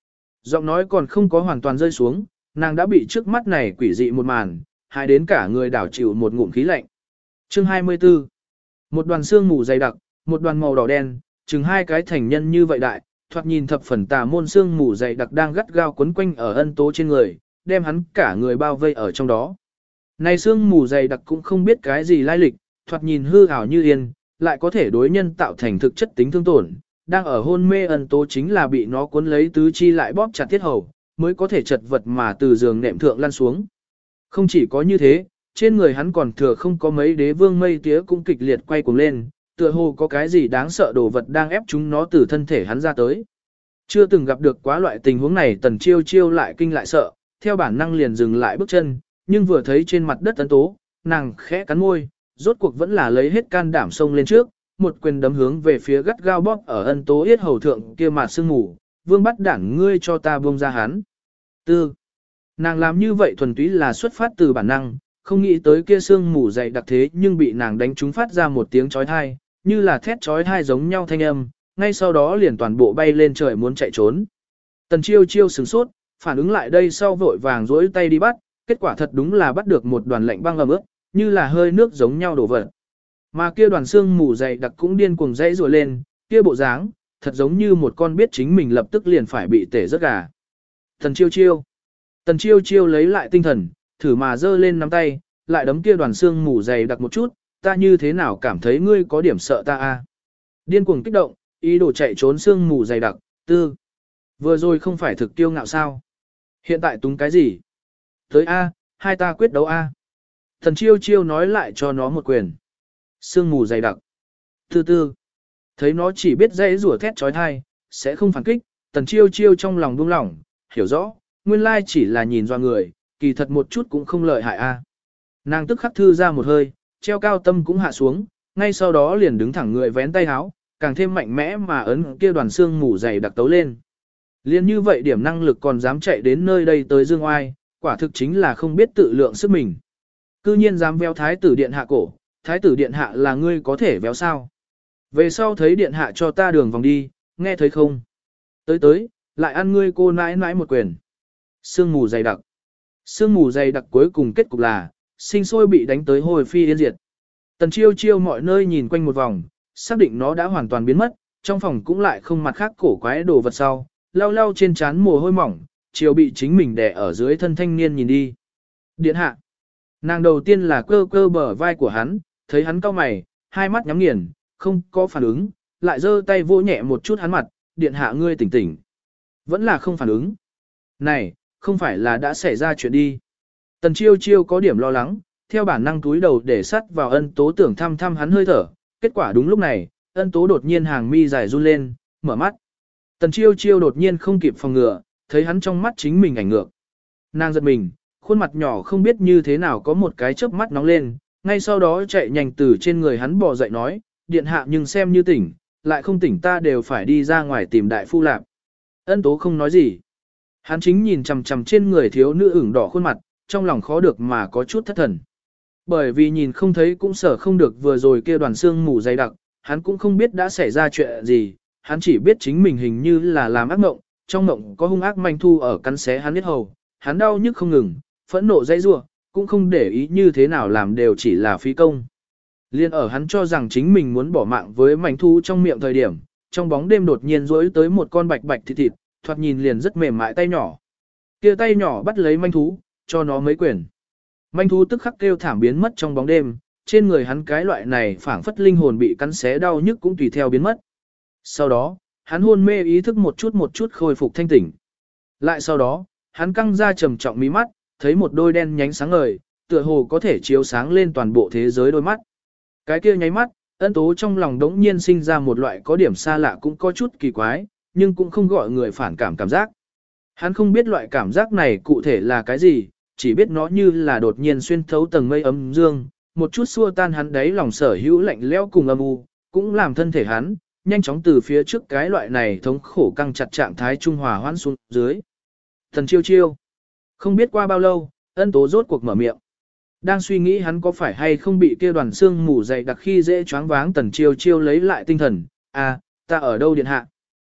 S1: Giọng nói còn không có hoàn toàn rơi xuống, nàng đã bị trước mắt này quỷ dị một màn, hại đến cả người đảo chịu một ngụm khí lạnh. Chương hai mươi tư. Một đoàn xương mù dày đặc, một đoàn màu đỏ đen, chừng hai cái thành nhân như vậy đại, thoạt nhìn thập phần tà môn xương mù dày đặc đang gắt gao quấn quanh ở Ân Tố trên người, đem hắn cả người bao vây ở trong đó. Này xương mù dày đặc cũng không biết cái gì lai lịch, thoạt nhìn hư ảo như yên, lại có thể đối nhân tạo thành thực chất tính thương tổn. Đang ở hôn mê Ân Tố chính là bị nó cuốn lấy tứ chi lại bóp chặt tiết hầu, mới có thể chật vật mà từ giường nệm thượng lăn xuống. Không chỉ có như thế, trên người hắn còn thừa không có mấy đế vương mây tía cũng kịch liệt quay cuồng lên, tựa hồ có cái gì đáng sợ đồ vật đang ép chúng nó từ thân thể hắn ra tới. Chưa từng gặp được quá loại tình huống này, Tần Chiêu Chiêu lại kinh lại sợ, theo bản năng liền dừng lại bước chân, nhưng vừa thấy trên mặt đất Ân Tố, nàng khẽ cắn môi, rốt cuộc vẫn là lấy hết can đảm xông lên trước, một quyền đấm hướng về phía gắt gao bóp ở Ân Tố yết hầu thượng kia mà sương mù, vương bắt đảng ngươi cho ta buông ra hắn. Tư. Nàng làm như vậy thuần túy là xuất phát từ bản năng, không nghĩ tới kia sương mù dày đặc thế nhưng bị nàng đánh trúng phát ra một tiếng chói tai, như là thét chói tai giống nhau thanh âm, ngay sau đó liền toàn bộ bay lên trời muốn chạy trốn. Tần Chiêu Chiêu sửng sốt, phản ứng lại đây sau vội vàng duỗi tay đi bắt, kết quả thật đúng là bắt được một đoàn lạnh băng ẩm ướt, như là hơi nước giống nhau đổ vật. Mà kia đoàn xương mù dày đặc cũng điên cuồng dãy rủa lên, kia bộ dáng, thật giống như một con biết chính mình lập tức liền phải bị tể rớt gà. Tần Chiêu Chiêu. Tần Chiêu Chiêu lấy lại tinh thần, thử mà giơ lên nắm tay, lại đấm kia đoàn xương mù dày đặc một chút, ta như thế nào cảm thấy ngươi có điểm sợ ta a? Điên cuồng kích động, ý đồ chạy trốn xương mù dày đặc, tư. Vừa rồi không phải thực tiêu ngạo sao? Hiện tại túng cái gì? Tới a, hai ta quyết đấu a. Tần Chiêu Chiêu nói lại cho nó một quyền. Sương mù dày đặc. Tư tư. Thấy nó chỉ biết dãy rủa thét trói thai, sẽ không phản kích, Tần Chiêu Chiêu trong lòng buông lỏng, hiểu rõ, nguyên lai chỉ là nhìn doa người, kỳ thật một chút cũng không lợi hại a. Nàng tức khắc thư ra một hơi, treo cao tâm cũng hạ xuống, ngay sau đó liền đứng thẳng người vén tay háo, càng thêm mạnh mẽ mà ấn kia đoàn xương mù dày đặc tấu lên. Liên như vậy điểm năng lực còn dám chạy đến nơi đây tới dương oai, quả thực chính là không biết tự lượng sức mình. Cư nhiên dám véo thái tử điện hạ cổ, thái tử điện hạ là ngươi có thể véo sao? Về sau thấy điện hạ cho ta đường vòng đi, nghe thấy không? Tới tới, lại ăn ngươi cô nãi nãi một quyền. Sương mù dày đặc. Sương mù dày đặc cuối cùng kết cục là, sinh sôi bị đánh tới hồi phi yên diệt. Tần Chiêu Chiêu mọi nơi nhìn quanh một vòng, xác định nó đã hoàn toàn biến mất, trong phòng cũng lại không mặt khác cổ quái đồ vật sau, lau lau trên trán mồ hôi mỏng, chiều bị chính mình đè ở dưới thân thanh niên nhìn đi. Điện hạ. Nàng đầu tiên là cơ cơ bờ vai của hắn, thấy hắn cau mày, hai mắt nhắm nghiền, không có phản ứng, lại giơ tay vỗ nhẹ một chút hắn mặt, điện hạ ngươi tỉnh tỉnh. Vẫn là không phản ứng. Này, không phải là đã xảy ra chuyện đi. Tần Chiêu Chiêu có điểm lo lắng, theo bản năng túi đầu để sắt vào Ân Tố tưởng thăm thăm hắn hơi thở, kết quả đúng lúc này, Ân Tố đột nhiên hàng mi dài run lên, mở mắt. Tần Chiêu Chiêu đột nhiên không kịp phòng ngừa, thấy hắn trong mắt chính mình ảnh ngược. Nàng giật mình, khuôn mặt nhỏ không biết như thế nào có một cái chớp mắt nóng lên, ngay sau đó chạy nhanh từ trên người hắn bò dậy nói, điện hạ nhưng xem như tỉnh, lại không tỉnh ta đều phải đi ra ngoài tìm đại phu lạc. Ân Tố không nói gì. Hắn chính nhìn chằm chằm trên người thiếu nữ ửng đỏ khuôn mặt, trong lòng khó được mà có chút thất thần. Bởi vì nhìn không thấy cũng sở không được vừa rồi kia đoàn xương mù dày đặc, hắn cũng không biết đã xảy ra chuyện gì, hắn chỉ biết chính mình hình như là làm ác mộng, trong mộng có hung ác manh thu ở cắn xé hắn biết hầu, hắn đau nhức không ngừng, phẫn nộ dãy rủa, cũng không để ý như thế nào làm đều chỉ là phí công. Liên ở hắn cho rằng chính mình muốn bỏ mạng với manh thu trong miệng thời điểm, trong bóng đêm đột nhiên rỗi tới một con bạch bạch thịt thịt, thoạt nhìn liền rất mềm mại tay nhỏ. Kia tay nhỏ bắt lấy manh thú, cho nó mấy quyền. Manh thú tức khắc kêu thảm biến mất trong bóng đêm, trên người hắn cái loại này phảng phất linh hồn bị cắn xé đau nhức cũng tùy theo biến mất. Sau đó, hắn hôn mê ý thức một chút một chút khôi phục thanh tỉnh. Lại sau đó, hắn căng ra trầm trọng mí mắt, thấy một đôi đen nhánh sáng ngời, tựa hồ có thể chiếu sáng lên toàn bộ thế giới đôi mắt. Cái kia nháy mắt, Ân Tố trong lòng đống nhiên sinh ra một loại có điểm xa lạ cũng có chút kỳ quái, nhưng cũng không gọi người phản cảm cảm giác. Hắn không biết loại cảm giác này cụ thể là cái gì, chỉ biết nó như là đột nhiên xuyên thấu tầng mây ấm dương, một chút xua tan hắn đáy lòng sở hữu lạnh lẽo cùng âm u, cũng làm thân thể hắn nhanh chóng từ phía trước cái loại này thống khổ căng chặt trạng thái trung hòa hoãn xuống dưới. Thần Chiêu Chiêu. Không biết qua bao lâu, Ân Tố rốt cuộc mở miệng. Đang suy nghĩ hắn có phải hay không bị kia đoàn xương mù dày đặc khi dễ choáng váng, Tần Chiêu Chiêu lấy lại tinh thần, à, ta ở đâu điện hạ?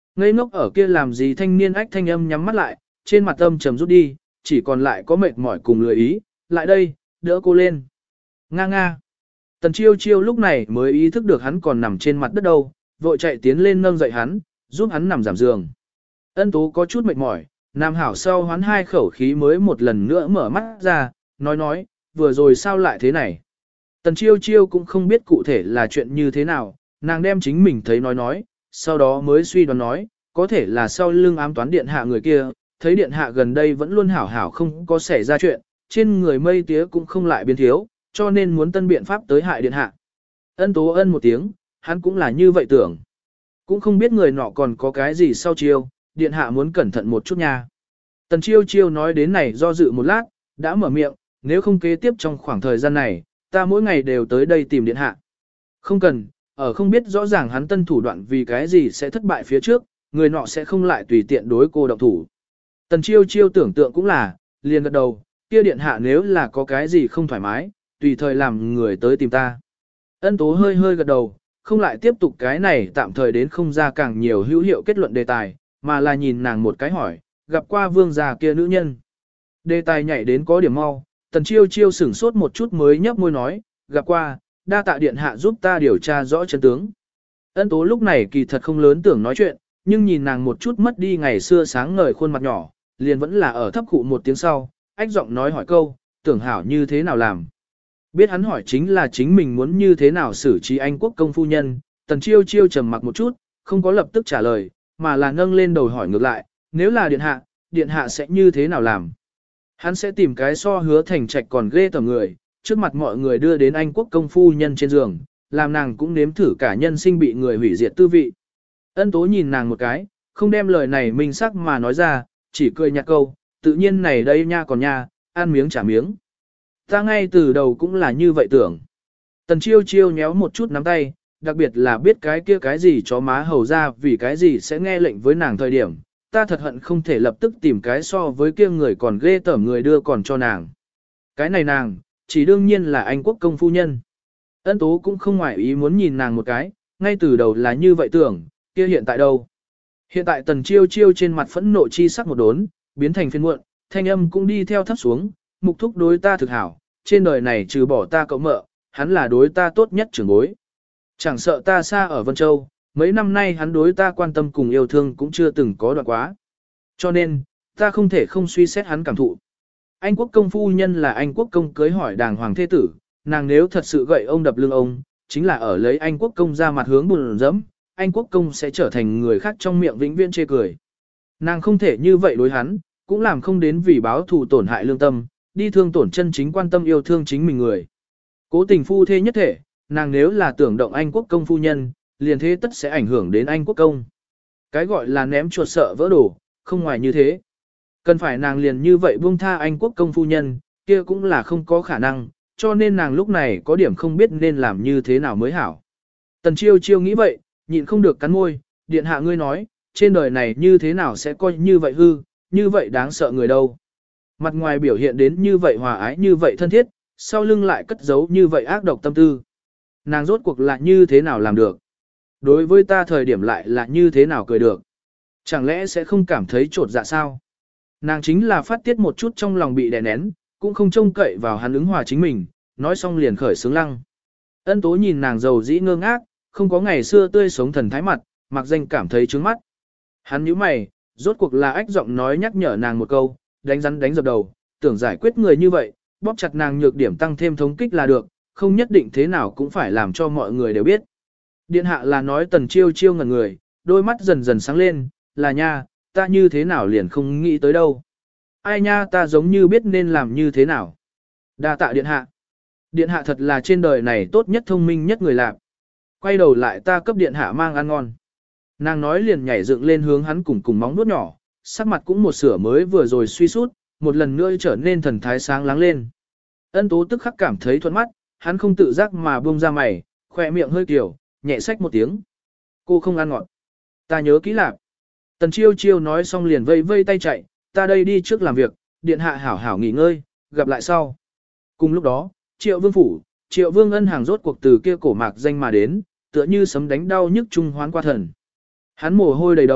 S1: Ngây ngốc ở kia làm gì thanh niên ách thanh âm nhắm mắt lại, trên mặt âm trầm rút đi, chỉ còn lại có mệt mỏi cùng lười ý, lại đây, đỡ cô lên. Nga nga. Tần chiêu chiêu lúc này mới ý thức được hắn còn nằm trên mặt đất đâu, vội chạy tiến lên nâng dậy hắn, giúp hắn nằm giảm giường. Ân Tố có chút mệt mỏi, Nam Hảo sau hoán hai khẩu khí mới một lần nữa mở mắt ra, nói nói, vừa rồi sao lại thế này. Tần chiêu chiêu cũng không biết cụ thể là chuyện như thế nào, nàng đem chính mình thấy nói nói, sau đó mới suy đoán nói, có thể là sau lưng ám toán điện hạ người kia, thấy điện hạ gần đây vẫn luôn hảo hảo không có xảy ra chuyện, trên người mây tía cũng không lại biến thiếu, cho nên muốn tân biện pháp tới hại điện hạ. Ân Tố ân một tiếng, hắn cũng là như vậy tưởng. Cũng không biết người nọ còn có cái gì sau chiêu, điện hạ muốn cẩn thận một chút nha. Tần chiêu chiêu nói đến này do dự một lát, đã mở miệng, nếu không kế tiếp trong khoảng thời gian này, ta mỗi ngày đều tới đây tìm điện hạ. Không cần, ở không biết rõ ràng hắn tân thủ đoạn vì cái gì sẽ thất bại phía trước, người nọ sẽ không lại tùy tiện đối cô động thủ. Tần chiêu chiêu tưởng tượng cũng là, liền gật đầu, kia điện hạ nếu là có cái gì không thoải mái, tùy thời làm người tới tìm ta. Ân Tố hơi hơi gật đầu, không lại tiếp tục cái này tạm thời đến không ra càng nhiều hữu hiệu kết luận đề tài, mà là nhìn nàng một cái hỏi, gặp qua vương già kia nữ nhân. Đề tài nhảy đến có điểm mau, tần chiêu chiêu sửng sốt một chút mới nhấp môi nói, gặp qua, đa tạ điện hạ giúp ta điều tra rõ chân tướng. Ân Tố lúc này kỳ thật không lớn tưởng nói chuyện, nhưng nhìn nàng một chút mất đi ngày xưa sáng ngời khuôn mặt nhỏ, liền vẫn là ở thấp khụ một tiếng sau, ách giọng nói hỏi câu, tưởng hảo như thế nào làm. Biết hắn hỏi chính là chính mình muốn như thế nào xử trí anh quốc công phu nhân, tần chiêu chiêu trầm mặc một chút, không có lập tức trả lời, mà là nâng lên đầu hỏi ngược lại, nếu là điện hạ, điện hạ sẽ như thế nào làm. Hắn sẽ tìm cái so hứa thành trạch còn ghê tởm người, trước mặt mọi người đưa đến anh quốc công phu nhân trên giường, làm nàng cũng nếm thử cả nhân sinh bị người hủy diệt tư vị. Ân Tố nhìn nàng một cái, không đem lời này minh sắc mà nói ra, chỉ cười nhạt câu, tự nhiên này đây nha còn nha, ăn miếng trả miếng. Ta ngay từ đầu cũng là như vậy tưởng. Tần chiêu chiêu nhéo một chút nắm tay, đặc biệt là biết cái kia cái gì chó má hầu ra vì cái gì sẽ nghe lệnh với nàng thời điểm, ta thật hận không thể lập tức tìm cái so với kia người còn ghê tởm người đưa còn cho nàng. Cái này nàng, chỉ đương nhiên là anh quốc công phu nhân. Ân Tố cũng không ngoại ý muốn nhìn nàng một cái, ngay từ đầu là như vậy tưởng, kia hiện tại đâu. Hiện tại tần chiêu chiêu trên mặt phẫn nộ chi sắc một đốn, biến thành phiên muộn, thanh âm cũng đi theo thấp xuống, mục thúc đối ta thực hảo, trên đời này trừ bỏ ta cậu mợ, hắn là đối ta tốt nhất trưởng bối. Chẳng sợ ta xa ở Vân Châu, mấy năm nay hắn đối ta quan tâm cùng yêu thương cũng chưa từng có đoạn quá. Cho nên, ta không thể không suy xét hắn cảm thụ. Anh quốc công phu nhân là anh quốc công cưới hỏi đàng hoàng thế tử, nàng nếu thật sự gậy ông đập lưng ông, chính là ở lấy anh quốc công ra mặt hướng bùn dẫm, anh quốc công sẽ trở thành người khác trong miệng vĩnh viễn chê cười. Nàng không thể như vậy đối hắn, cũng làm không đến vì báo thù tổn hại lương tâm, đi thương tổn chân chính quan tâm yêu thương chính mình người. Cố tình phu thê nhất thể, nàng nếu là tưởng động anh quốc công phu nhân, liền thế tất sẽ ảnh hưởng đến anh quốc công. Cái gọi là ném chuột sợ vỡ đồ, không ngoài như thế. Cần phải nàng liền như vậy buông tha anh quốc công phu nhân, kia cũng là không có khả năng, cho nên nàng lúc này có điểm không biết nên làm như thế nào mới hảo. Tần chiêu chiêu nghĩ vậy, nhịn không được cắn môi, điện hạ ngươi nói, trên đời này như thế nào sẽ coi như vậy hư, như vậy đáng sợ người đâu. Mặt ngoài biểu hiện đến như vậy hòa ái như vậy thân thiết, sau lưng lại cất giấu như vậy ác độc tâm tư. Nàng rốt cuộc là như thế nào làm được? Đối với ta thời điểm lại là như thế nào cười được? Chẳng lẽ sẽ không cảm thấy trột dạ sao? Nàng chính là phát tiết một chút trong lòng bị đè nén, cũng không trông cậy vào hắn ứng hòa chính mình, nói xong liền khởi sướng lăng. Ân Tố nhìn nàng giàu dĩ ngơ ngác, không có ngày xưa tươi sống thần thái mặt, mặc danh cảm thấy trướng mắt. Hắn nhíu mày, rốt cuộc là ách giọng nói nhắc nhở nàng một câu, đánh rắn đánh dập đầu, tưởng giải quyết người như vậy, bóp chặt nàng nhược điểm tăng thêm thống kích là được, không nhất định thế nào cũng phải làm cho mọi người đều biết. Điện hạ là nói tần chiêu chiêu ngẩn người, đôi mắt dần dần sáng lên, là nha, ta như thế nào liền không nghĩ tới đâu. Ai nha ta giống như biết nên làm như thế nào. Đa tạ điện hạ. Điện hạ thật là trên đời này tốt nhất thông minh nhất người làm. Quay đầu lại ta cấp điện hạ mang ăn ngon. Nàng nói liền nhảy dựng lên hướng hắn cùng cùng móng nuốt nhỏ, sắc mặt cũng một sửa mới vừa rồi suy sút, một lần nữa trở nên thần thái sáng láng lên. Ân Tố tức khắc cảm thấy thuận mắt, hắn không tự giác mà buông ra mày, khỏe miệng hơi kiểu, nhẹ xách một tiếng. Cô không ăn ngọt. Ta nhớ kỹ lạc. Tần chiêu chiêu nói xong liền vây vây tay chạy, ta đây đi trước làm việc, điện hạ hảo hảo nghỉ ngơi, gặp lại sau. Cùng lúc đó, triệu vương phủ, triệu vương ân hàng rốt cuộc từ kia cổ mạc danh mà đến, tựa như sấm đánh đau nhức trung hoán qua thần. Hắn mồ hôi đầy đầu,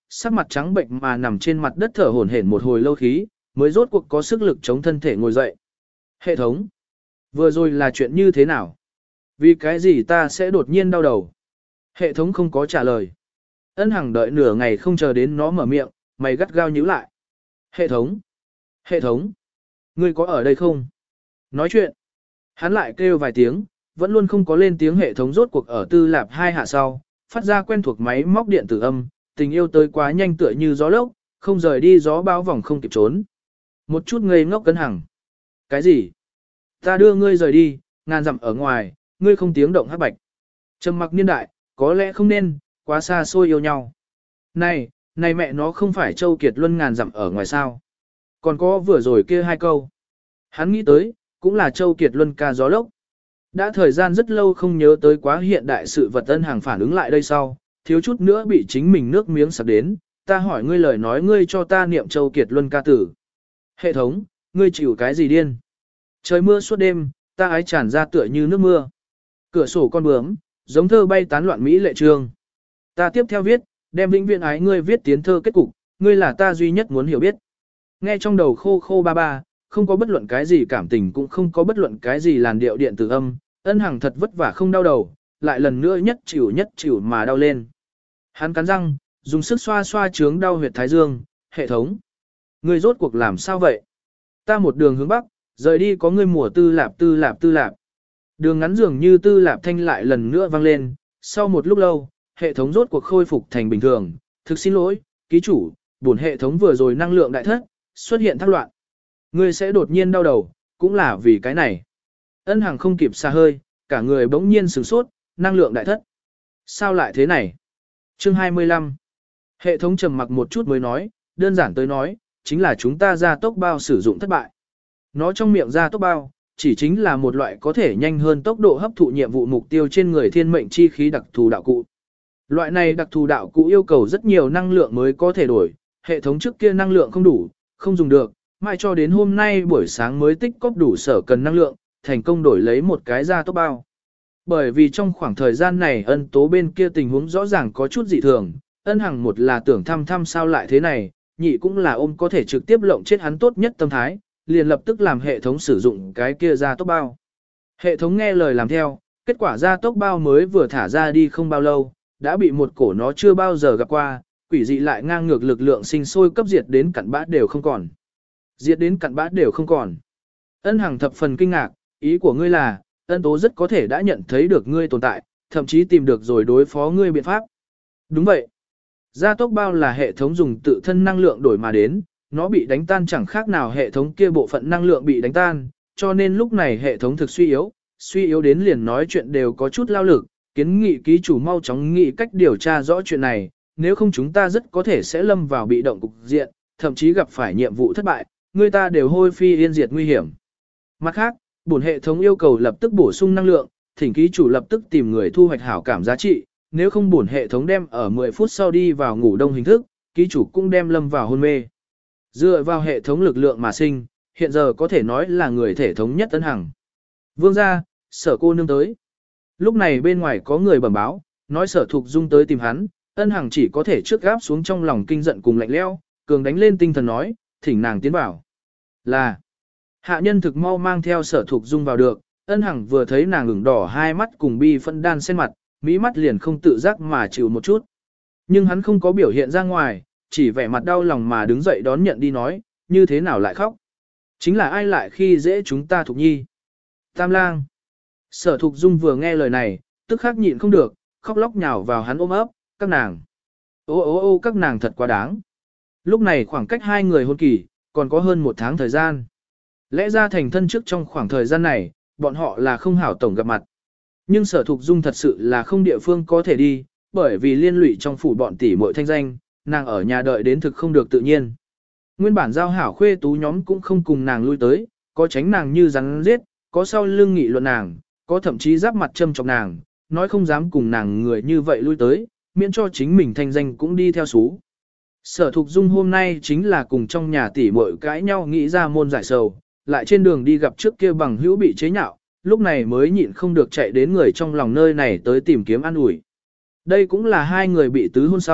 S1: sắc mặt trắng bệnh mà nằm trên mặt đất thở hổn hển một hồi lâu khí, mới rốt cuộc có sức lực chống thân thể ngồi dậy. Hệ thống, vừa rồi là chuyện như thế nào? Vì cái gì ta sẽ đột nhiên đau đầu? Hệ thống không có trả lời. Ân Hằng đợi nửa ngày không chờ đến nó mở miệng, mày gắt gao nhíu lại. Hệ thống, hệ thống, ngươi có ở đây không? Nói chuyện. Hắn lại kêu vài tiếng, vẫn luôn không có lên tiếng. Hệ thống rốt cuộc ở tư lạp hai hạ sau, phát ra quen thuộc máy móc điện tử âm, tình yêu tới quá nhanh tựa như gió lốc, không rời đi gió báo vòng không kịp trốn. Một chút ngây ngốc Ân Hằng. Cái gì? Ta đưa ngươi rời đi, ngàn dặm ở ngoài, ngươi không tiếng động hắc bạch. Trầm mặc niên đại, có lẽ không nên, quá xa xôi yêu nhau. Này, này mẹ nó không phải Châu Kiệt Luân ngàn dặm ở ngoài sao? Còn có vừa rồi kia hai câu. Hắn nghĩ tới, cũng là Châu Kiệt Luân ca gió lốc. Đã thời gian rất lâu không nhớ tới quá hiện đại sự vật. Ân Hằng phản ứng lại đây sau, thiếu chút nữa bị chính mình nước miếng sặc đến. Ta hỏi ngươi lời nói ngươi cho ta niệm Châu Kiệt Luân ca tử. Hệ thống, ngươi chịu cái gì điên? Trời mưa suốt đêm, ta ái tràn ra tựa như nước mưa. Cửa sổ con bướm, giống thơ bay tán loạn mỹ lệ trường. Ta tiếp theo viết, đem vĩnh viễn ái ngươi viết tiến thơ kết cục, ngươi là ta duy nhất muốn hiểu biết. Nghe trong đầu khô khô ba ba, không có bất luận cái gì cảm tình cũng không có bất luận cái gì làn điệu điện tử âm, Ân Hằng thật vất vả không đau đầu, lại lần nữa nhất chịu nhất chịu mà đau lên. Hắn cắn răng, dùng sức xoa xoa trướng đau huyệt thái dương, hệ thống. Ngươi rốt cuộc làm sao vậy? Ta một đường hướng bắc, rời đi có ngươi mùa tư lạp tư lạp tư lạp. Đường ngắn dường như tư lạp thanh lại lần nữa vang lên, sau một lúc lâu, hệ thống rốt cuộc khôi phục thành bình thường. Thực xin lỗi, ký chủ, bổn hệ thống vừa rồi năng lượng đại thất, xuất hiện thác loạn. Ngươi sẽ đột nhiên đau đầu, cũng là vì cái này. Ân Hằng không kịp xa hơi, cả người bỗng nhiên sửng sốt, năng lượng đại thất. Sao lại thế này? Chương hai mươi lăm. Hệ thống trầm mặc một chút mới nói, đơn giản tới nói, chính là chúng ta gia tốc bao sử dụng thất bại. Nó trong miệng gia tốc bao, chỉ chính là một loại có thể nhanh hơn tốc độ hấp thụ nhiệm vụ mục tiêu trên người thiên mệnh chi khí đặc thù đạo cụ. Loại này đặc thù đạo cụ yêu cầu rất nhiều năng lượng mới có thể đổi, hệ thống trước kia năng lượng không đủ, không dùng được, mãi cho đến hôm nay buổi sáng mới tích cóp đủ sở cần năng lượng, thành công đổi lấy một cái gia tốc bao. Bởi vì trong khoảng thời gian này Ân Tố bên kia tình huống rõ ràng có chút dị thường, Ân Hằng một là tưởng thăm thăm sao lại thế này, nhị cũng là ôm có thể trực tiếp lộng chết hắn tốt nhất tâm thái, liền lập tức làm hệ thống sử dụng cái kia gia tốc bao. Hệ thống nghe lời làm theo, kết quả gia tốc bao mới vừa thả ra đi không bao lâu, đã bị một cổ nó chưa bao giờ gặp qua, quỷ dị lại ngang ngược lực lượng sinh sôi cấp diệt đến cặn bã đều không còn. Diệt đến cặn bã đều không còn. Ân Hằng thập phần kinh ngạc, ý của ngươi là, Ân Tố rất có thể đã nhận thấy được ngươi tồn tại, thậm chí tìm được rồi đối phó ngươi biện pháp. Đúng vậy. Gia tốc bao là hệ thống dùng tự thân năng lượng đổi mà đến, nó bị đánh tan chẳng khác nào hệ thống kia bộ phận năng lượng bị đánh tan, cho nên lúc này hệ thống thực suy yếu, suy yếu đến liền nói chuyện đều có chút lao lực, kiến nghị ký chủ mau chóng nghĩ cách điều tra rõ chuyện này, nếu không chúng ta rất có thể sẽ lâm vào bị động cục diện, thậm chí gặp phải nhiệm vụ thất bại, người ta đều hôi phi yên diệt nguy hiểm. Mặt khác, bổn hệ thống yêu cầu lập tức bổ sung năng lượng, thỉnh ký chủ lập tức tìm người thu hoạch hảo cảm giá trị, nếu không bổn hệ thống đem ở mười phút sau đi vào ngủ đông hình thức, ký chủ cũng đem lâm vào hôn mê. Dựa vào hệ thống lực lượng mà sinh, hiện giờ có thể nói là người thể thống nhất Ân Hằng. Vương gia, Sở cô nương tới. Lúc này bên ngoài có người bẩm báo, nói Sở Thục Dung tới tìm hắn, Ân Hằng chỉ có thể trước gáp xuống trong lòng kinh giận cùng lạnh lẽo, cường đánh lên tinh thần nói, thỉnh nàng tiến vào. Là, hạ nhân thực mau mang theo Sở Thục Dung vào được, Ân Hằng vừa thấy nàng ửng đỏ hai mắt cùng bi phân đan xen mặt, mỹ mắt liền không tự giác mà chịu một chút. Nhưng hắn không có biểu hiện ra ngoài, chỉ vẻ mặt đau lòng mà đứng dậy đón nhận đi nói, như thế nào lại khóc. Chính là ai lại khi dễ chúng ta Thục Nhi. Tam lang. Sở Thục Dung vừa nghe lời này, tức khắc nhịn không được, khóc lóc nhào vào hắn ôm ấp, các nàng. Ô ô ô các nàng thật quá đáng. Lúc này khoảng cách hai người hôn kỳ, còn có hơn một tháng thời gian. Lẽ ra thành thân trước trong khoảng thời gian này, bọn họ là không hảo tổng gặp mặt. Nhưng Sở Thục Dung thật sự là không địa phương có thể đi, bởi vì liên lụy trong phủ bọn tỷ muội thanh danh, nàng ở nhà đợi đến thực không được tự nhiên. Nguyên bản giao hảo khuê tú nhóm cũng không cùng nàng lui tới, có tránh nàng như rắn giết, có sau lưng nghị luận nàng, có thậm chí giáp mặt châm chọc nàng, nói không dám cùng nàng người như vậy lui tới, miễn cho chính mình thanh danh cũng đi theo xú. Sở Thục Dung hôm nay chính là cùng trong nhà tỷ muội cãi nhau nghĩ ra môn giải sầu, lại trên đường đi gặp trước kia bằng hữu bị chế nhạo, lúc này mới nhịn không được chạy đến người trong lòng nơi này tới tìm kiếm an ủi. Đây cũng là hai người bị tứ hôn sau,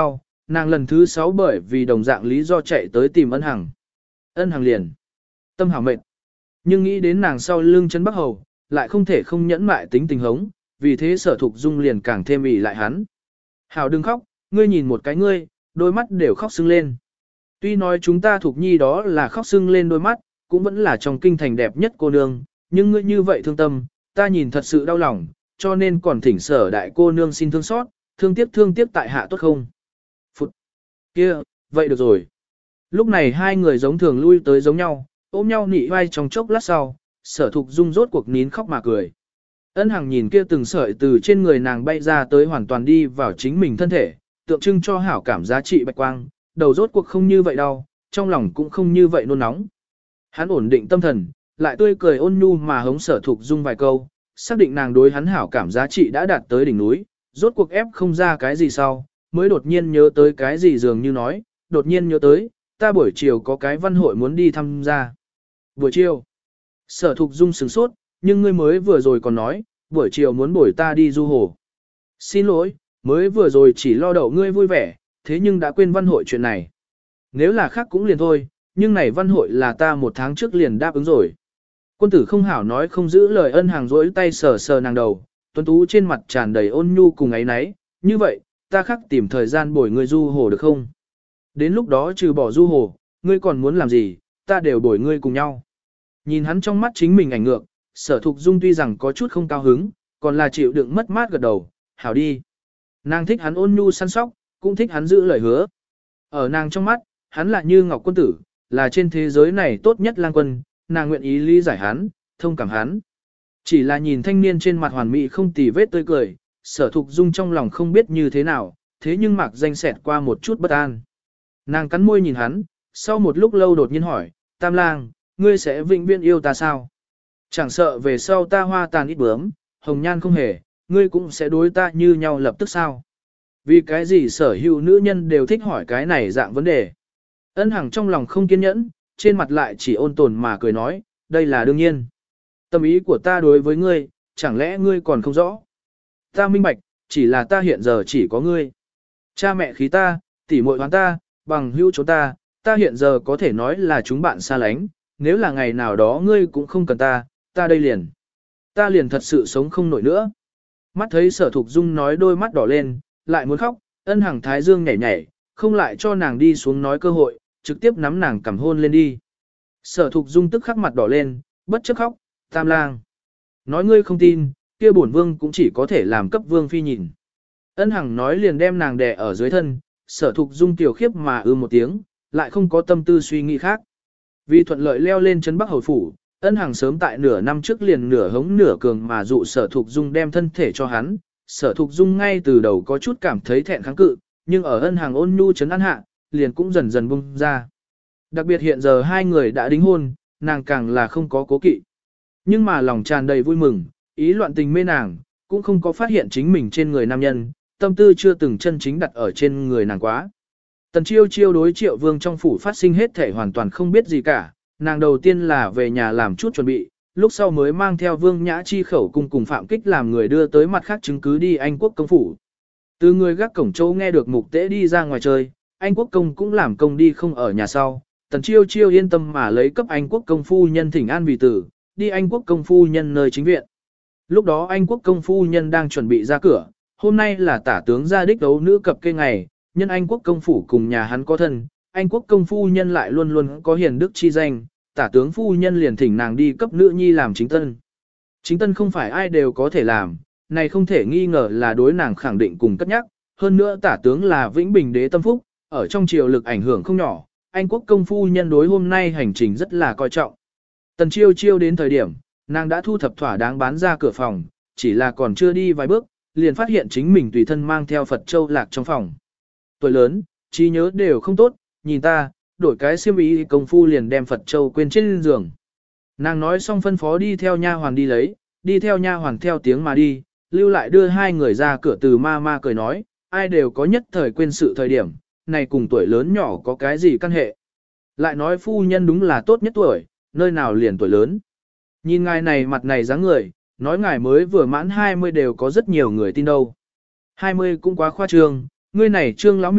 S1: Nàng lần thứ sáu bởi vì đồng dạng lý do chạy tới tìm ân hằng. Ân hằng liền. Tâm hảo mệt. Nhưng nghĩ đến nàng sau lưng chân bắc hầu, lại không thể không nhẫn mại tính tình hống, vì thế sở thục dung liền càng thêm ỉ lại hắn. Hảo đừng khóc, ngươi nhìn một cái ngươi, đôi mắt đều khóc sưng lên. Tuy nói chúng ta thuộc nhi đó là khóc sưng lên đôi mắt, cũng vẫn là trong kinh thành đẹp nhất cô nương, nhưng ngươi như vậy thương tâm, ta nhìn thật sự đau lòng, cho nên còn thỉnh sở đại cô nương xin thương xót, thương tiếc thương tiếc tại hạ tốt không? Phụt! Kia, vậy được rồi. Lúc này hai người giống thường lui tới giống nhau, ôm nhau nị vai trong chốc lát sau, sở thục dung rốt cuộc nín khóc mà cười. Ân hằng nhìn kia từng sợi từ trên người nàng bay ra tới hoàn toàn đi vào chính mình thân thể, tượng trưng cho hảo cảm giá trị bạch quang, đầu rốt cuộc không như vậy đâu, trong lòng cũng không như vậy nôn nóng. Hắn ổn định tâm thần, lại tươi cười ôn nhu mà hống sở thục dung vài câu, xác định nàng đối hắn hảo cảm giá trị đã đạt tới đỉnh núi, rốt cuộc ép không ra cái gì sau, mới đột nhiên nhớ tới cái gì dường như nói, đột nhiên nhớ tới, ta buổi chiều có cái văn hội muốn đi tham gia. Buổi chiều, sở thục dung sửng sốt, nhưng ngươi mới vừa rồi còn nói, buổi chiều muốn bổi ta đi du hồ. Xin lỗi, mới vừa rồi chỉ lo đậu ngươi vui vẻ, thế nhưng đã quên văn hội chuyện này. Nếu là khác cũng liền thôi, nhưng này văn hội là ta một tháng trước liền đáp ứng rồi. Quân tử không hảo nói không giữ lời ân hàng rỗi tay sờ sờ nàng đầu, tuấn tú trên mặt tràn đầy ôn nhu cùng ấy nấy, như vậy, ta khắc tìm thời gian bồi ngươi du hồ được không? Đến lúc đó trừ bỏ du hồ, ngươi còn muốn làm gì, ta đều bồi ngươi cùng nhau. Nhìn hắn trong mắt chính mình ảnh ngược, sở thục dung tuy rằng có chút không cao hứng, còn là chịu đựng mất mát gật đầu, hảo đi. Nàng thích hắn ôn nhu săn sóc, cũng thích hắn giữ lời hứa. Ở nàng trong mắt, hắn là như ngọc quân tử, là trên thế giới này tốt nhất lang quân, nàng nguyện ý lý giải hắn, thông cảm hắn. Chỉ là nhìn thanh niên trên mặt hoàn mỹ không tì vết tươi cười, sở thục dung trong lòng không biết như thế nào, thế nhưng mạc danh xẹt qua một chút bất an. Nàng cắn môi nhìn hắn, sau một lúc lâu đột nhiên hỏi, Tam lang, ngươi sẽ vĩnh viễn yêu ta sao? Chẳng sợ về sau ta hoa tàn ít bướm, hồng nhan không hề, ngươi cũng sẽ đối ta như nhau lập tức sao? Vì cái gì sở hữu nữ nhân đều thích hỏi cái này dạng vấn đề. Ân hằng trong lòng không kiên nhẫn, trên mặt lại chỉ ôn tồn mà cười nói, đây là đương nhiên. Tâm ý của ta đối với ngươi, chẳng lẽ ngươi còn không rõ? Ta minh bạch, chỉ là ta hiện giờ chỉ có ngươi. Cha mẹ khí ta, tỉ muội hoán ta, bằng hữu chúng ta, ta hiện giờ có thể nói là chúng bạn xa lánh, nếu là ngày nào đó ngươi cũng không cần ta, ta đây liền. Ta liền thật sự sống không nổi nữa. Mắt thấy sở thục dung nói đôi mắt đỏ lên, lại muốn khóc, ân hằng thái dương nhảy nhảy, không lại cho nàng đi xuống nói cơ hội, trực tiếp nắm nàng cầm hôn lên đi. Sở thục dung tức khắc mặt đỏ lên, bất chấp khóc, Tam lang. Nói ngươi không tin, kia bổn vương cũng chỉ có thể làm cấp vương phi nhìn. Ân hằng nói liền đem nàng đè ở dưới thân, sở thục dung tiểu khiếp mà ư một tiếng, lại không có tâm tư suy nghĩ khác. Vì thuận lợi leo lên chân bắc hầu phủ, ân hằng sớm tại nửa năm trước liền nửa hống nửa cường mà dụ sở thục dung đem thân thể cho hắn. Sở thục dung ngay từ đầu có chút cảm thấy thẹn kháng cự, nhưng ở ân hằng ôn nhu chấn an hạ, liền cũng dần dần bung ra. Đặc biệt hiện giờ hai người đã đính hôn, nàng càng là không có cố kỵ. Nhưng mà lòng tràn đầy vui mừng, ý loạn tình mê nàng, cũng không có phát hiện chính mình trên người nam nhân, tâm tư chưa từng chân chính đặt ở trên người nàng quá. Tần chiêu chiêu đối triệu vương trong phủ phát sinh hết thể hoàn toàn không biết gì cả, nàng đầu tiên là về nhà làm chút chuẩn bị, lúc sau mới mang theo vương nhã chi khẩu cung cùng phạm kích làm người đưa tới mặt khác chứng cứ đi Anh quốc công phủ. Từ người gác cổng châu nghe được mục tế đi ra ngoài chơi, Anh quốc công cũng làm công đi không ở nhà sau, tần chiêu chiêu yên tâm mà lấy cấp Anh quốc công phu nhân thỉnh an vì tử, đi Anh quốc công phu nhân nơi chính viện. Lúc đó Anh quốc công phu nhân đang chuẩn bị ra cửa, hôm nay là tả tướng gia đích đấu nữ cập kê ngày, nhân Anh quốc công phủ cùng nhà hắn có thân, Anh quốc công phu nhân lại luôn luôn có hiền đức chi danh, tả tướng phu nhân liền thỉnh nàng đi cấp nữ nhi làm chính tân. Chính tân không phải ai đều có thể làm, này không thể nghi ngờ là đối nàng khẳng định cùng cất nhắc, hơn nữa tả tướng là vĩnh bình đế tâm phúc, ở trong triều lực ảnh hưởng không nhỏ, Anh quốc công phu nhân đối hôm nay hành trình rất là coi trọng. Tần chiêu chiêu đến thời điểm, nàng đã thu thập thỏa đáng bán ra cửa phòng, chỉ là còn chưa đi vài bước, liền phát hiện chính mình tùy thân mang theo Phật Châu lạc trong phòng. Tuổi lớn, trí nhớ đều không tốt, nhìn ta, đổi cái xiêm y công phu liền đem Phật Châu quên trên giường. Nàng nói xong phân phó đi theo nha hoàn đi lấy, đi theo nha hoàn theo tiếng mà đi, lưu lại đưa hai người ra cửa từ ma ma cười nói, ai đều có nhất thời quên sự thời điểm, này cùng tuổi lớn nhỏ có cái gì căn hệ. Lại nói phu nhân đúng là tốt nhất tuổi, nơi nào liền tuổi lớn. Nhìn ngài này mặt này dáng người, nói ngài mới vừa mãn hai mươi đều có rất nhiều người tin đâu. hai mươi cũng quá khoa trương, ngươi này trương láo miệng,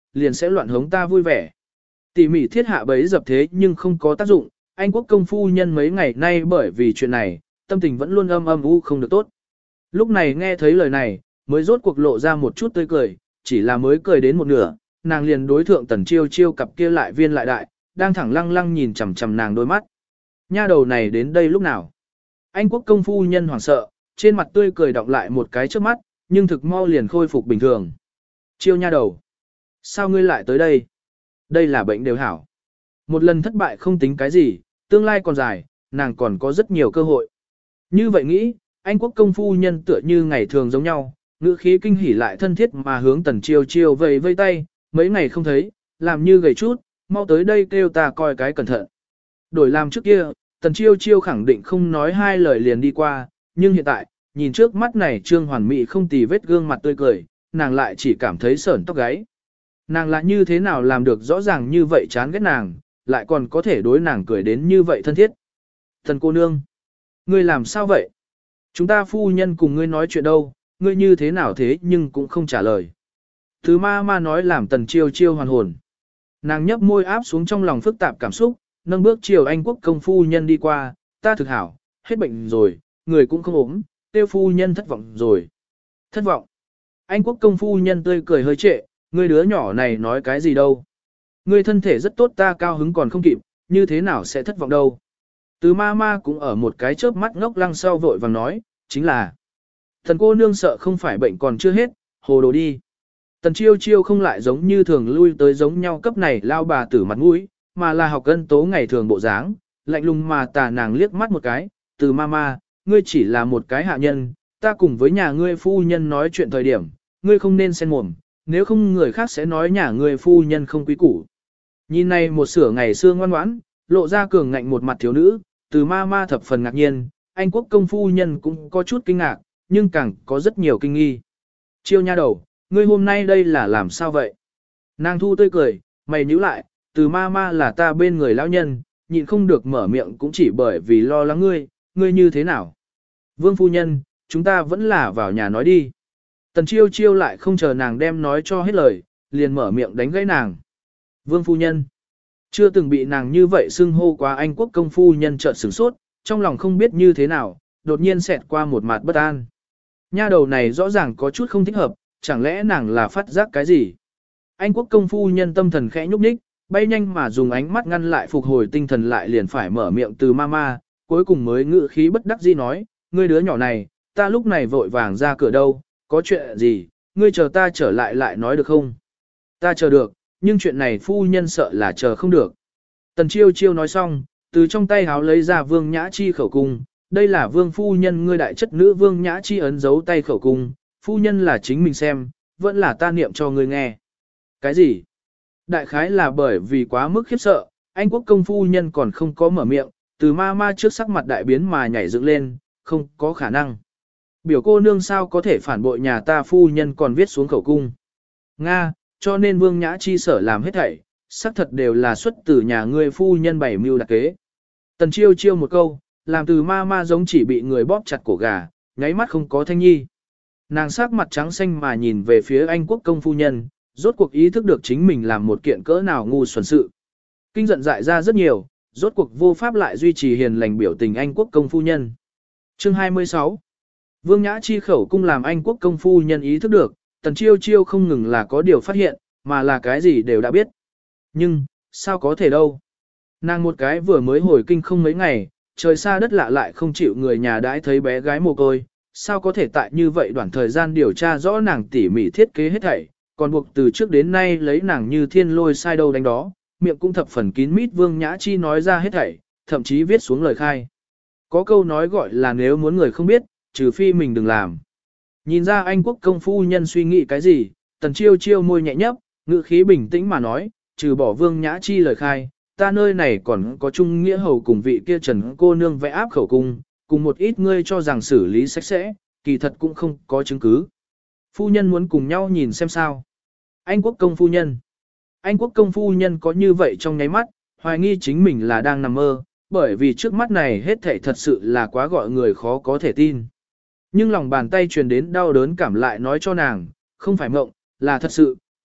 S1: liền sẽ loạn hống ta vui vẻ. Tỉ mỉ thiết hạ bấy dập thế nhưng không có tác dụng, Anh Quốc công phu nhân mấy ngày nay bởi vì chuyện này, tâm tình vẫn luôn âm âm u không được tốt. Lúc này nghe thấy lời này, mới rốt cuộc lộ ra một chút tươi cười, chỉ là mới cười đến một nửa, nàng liền đối thượng Tần Chiêu Chiêu cặp kia lại viên lại đại, đang thẳng lăng lăng nhìn chằm chằm nàng đôi mắt. Nha đầu này đến đây lúc nào? Anh Quốc công phu nhân hoảng sợ, trên mặt tươi cười đọng lại một cái trước mắt, nhưng thực mau liền khôi phục bình thường. Chiêu nha đầu, sao ngươi lại tới đây? Đây là bệnh đều hảo. Một lần thất bại không tính cái gì, tương lai còn dài, nàng còn có rất nhiều cơ hội. Như vậy nghĩ, Anh Quốc công phu nhân tựa như ngày thường giống nhau, ngữ khí kinh hỉ lại thân thiết mà hướng Tần Chiêu Chiêu vẫy vây tay, mấy ngày không thấy, làm như gầy chút, mau tới đây kêu ta coi cái cẩn thận. Đổi làm trước kia, Tần Chiêu Chiêu khẳng định không nói hai lời liền đi qua, nhưng hiện tại, nhìn trước mắt này trương hoàn mỹ không tì vết gương mặt tươi cười, nàng lại chỉ cảm thấy sởn tóc gáy. Nàng lại như thế nào làm được rõ ràng như vậy chán ghét nàng, lại còn có thể đối nàng cười đến như vậy thân thiết. Thần cô nương, ngươi làm sao vậy? Chúng ta phu nhân cùng ngươi nói chuyện đâu, ngươi như thế nào thế nhưng cũng không trả lời. Thứ ma ma nói làm Tần Chiêu Chiêu hoàn hồn. Nàng nhấp môi áp xuống trong lòng phức tạp cảm xúc, nâng bước chiều Anh Quốc công phu nhân đi qua, ta thực hảo, hết bệnh rồi, người cũng không ốm, tiêu phu nhân thất vọng rồi. Thất vọng. Anh Quốc công phu nhân tươi cười hơi trệ, ngươi đứa nhỏ này nói cái gì đâu. Ngươi thân thể rất tốt ta cao hứng còn không kịp, như thế nào sẽ thất vọng đâu. Từ ma ma cũng ở một cái chớp mắt ngốc lăng sau vội vàng nói, chính là thần cô nương sợ không phải bệnh còn chưa hết, hồ đồ đi. Tần Chiêu Chiêu không lại giống như thường lui tới giống nhau cấp này lao bà tử mặt mũi, mà là học cân tố ngày thường bộ dáng, lạnh lùng mà tà nàng liếc mắt một cái, từ ma ma, ngươi chỉ là một cái hạ nhân, ta cùng với nhà ngươi phu nhân nói chuyện thời điểm, ngươi không nên xen mồm, nếu không người khác sẽ nói nhà ngươi phu nhân không quý củ. Nhìn này một sửa ngày xưa ngoan ngoãn, lộ ra cường ngạnh một mặt thiếu nữ, từ ma ma thập phần ngạc nhiên, Anh Quốc công phu nhân cũng có chút kinh ngạc, nhưng càng có rất nhiều kinh nghi. Chiêu nha đầu, ngươi hôm nay đây là làm sao vậy? Nàng thu tươi cười, mày nhíu lại, từ ma ma là ta bên người lão nhân, nhịn không được mở miệng cũng chỉ bởi vì lo lắng ngươi, ngươi như thế nào? Vương phu nhân, chúng ta vẫn là vào nhà nói đi. Tần Chiêu Chiêu lại không chờ nàng đem nói cho hết lời, liền mở miệng đánh gãy nàng. Vương phu nhân, chưa từng bị nàng như vậy xưng hô quá Anh Quốc công phu nhân chợt sửng sốt, trong lòng không biết như thế nào, đột nhiên xẹt qua một mặt bất an. Nha đầu này rõ ràng có chút không thích hợp, chẳng lẽ nàng là phát giác cái gì? Anh Quốc công phu nhân tâm thần khẽ nhúc nhích, bay nhanh mà dùng ánh mắt ngăn lại phục hồi tinh thần lại liền phải mở miệng từ mama, cuối cùng mới ngự khí bất đắc dĩ nói, ngươi đứa nhỏ này, ta lúc này vội vàng ra cửa đâu, có chuyện gì, ngươi chờ ta trở lại lại nói được không? Ta chờ được, nhưng chuyện này phu nhân sợ là chờ không được. Tần Chiêu Chiêu nói xong, từ trong tay háo lấy ra Vương Nhã Chi khẩu cung, đây là Vương phu nhân ngươi đại chất nữ Vương Nhã Chi ấn dấu tay khẩu cung, phu nhân là chính mình xem, vẫn là ta niệm cho ngươi nghe. Cái gì? Đại khái là bởi vì quá mức khiếp sợ, Anh Quốc công phu nhân còn không có mở miệng, từ ma ma trước sắc mặt đại biến mà nhảy dựng lên, không có khả năng. Biểu cô nương sao có thể phản bội nhà ta phu nhân còn viết xuống khẩu cung. Nga, cho nên Vương Nhã Chi sở làm hết thảy, xác thật đều là xuất từ nhà ngươi phu nhân bảy mưu đặc kế. Tần Chiêu Chiêu một câu, làm từ ma ma giống chỉ bị người bóp chặt cổ gà, nháy mắt không có thanh nhi. Nàng sắc mặt trắng xanh mà nhìn về phía Anh Quốc công phu nhân, rốt cuộc ý thức được chính mình làm một kiện cỡ nào ngu xuẩn sự. Kinh giận dại ra rất nhiều, rốt cuộc vô pháp lại duy trì hiền lành biểu tình Anh Quốc công phu nhân. Chương hai mươi sáu. Vương Nhã Chi khẩu cung làm Anh Quốc công phu nhân ý thức được, Tần Chiêu Chiêu không ngừng là có điều phát hiện, mà là cái gì đều đã biết. Nhưng, sao có thể đâu? Nàng một cái vừa mới hồi kinh không mấy ngày, trời xa đất lạ lại không chịu người nhà đãi thấy bé gái mồ côi, sao có thể tại như vậy đoạn thời gian điều tra rõ nàng tỉ mỉ thiết kế hết thảy, còn buộc từ trước đến nay lấy nàng như thiên lôi sai đâu đánh đó, miệng cũng thập phần kín mít. Vương Nhã Chi nói ra hết thảy, thậm chí viết xuống lời khai. Có câu nói gọi là nếu muốn người không biết, trừ phi mình đừng làm. Nhìn ra Anh Quốc công phu nhân suy nghĩ cái gì, Tần Chiêu Chiêu môi nhẹ nhấp, ngữ khí bình tĩnh mà nói, trừ bỏ Vương Nhã Chi lời khai, ta nơi này còn có Trung Nghĩa Hầu cùng vị kia Trần cô nương vẽ áp khẩu cung, cùng một ít ngươi cho rằng xử lý sạch sẽ, kỳ thật cũng không có chứng cứ. Phu nhân muốn cùng nhau nhìn xem sao. Anh Quốc công phu nhân. Anh Quốc công phu nhân có như vậy trong nháy mắt, hoài nghi chính mình là đang nằm mơ, bởi vì trước mắt này hết thảy thật sự là quá gọi người khó có thể tin. Nhưng lòng bàn tay truyền đến đau đớn cảm lại nói cho nàng, không phải mộng, là thật sự,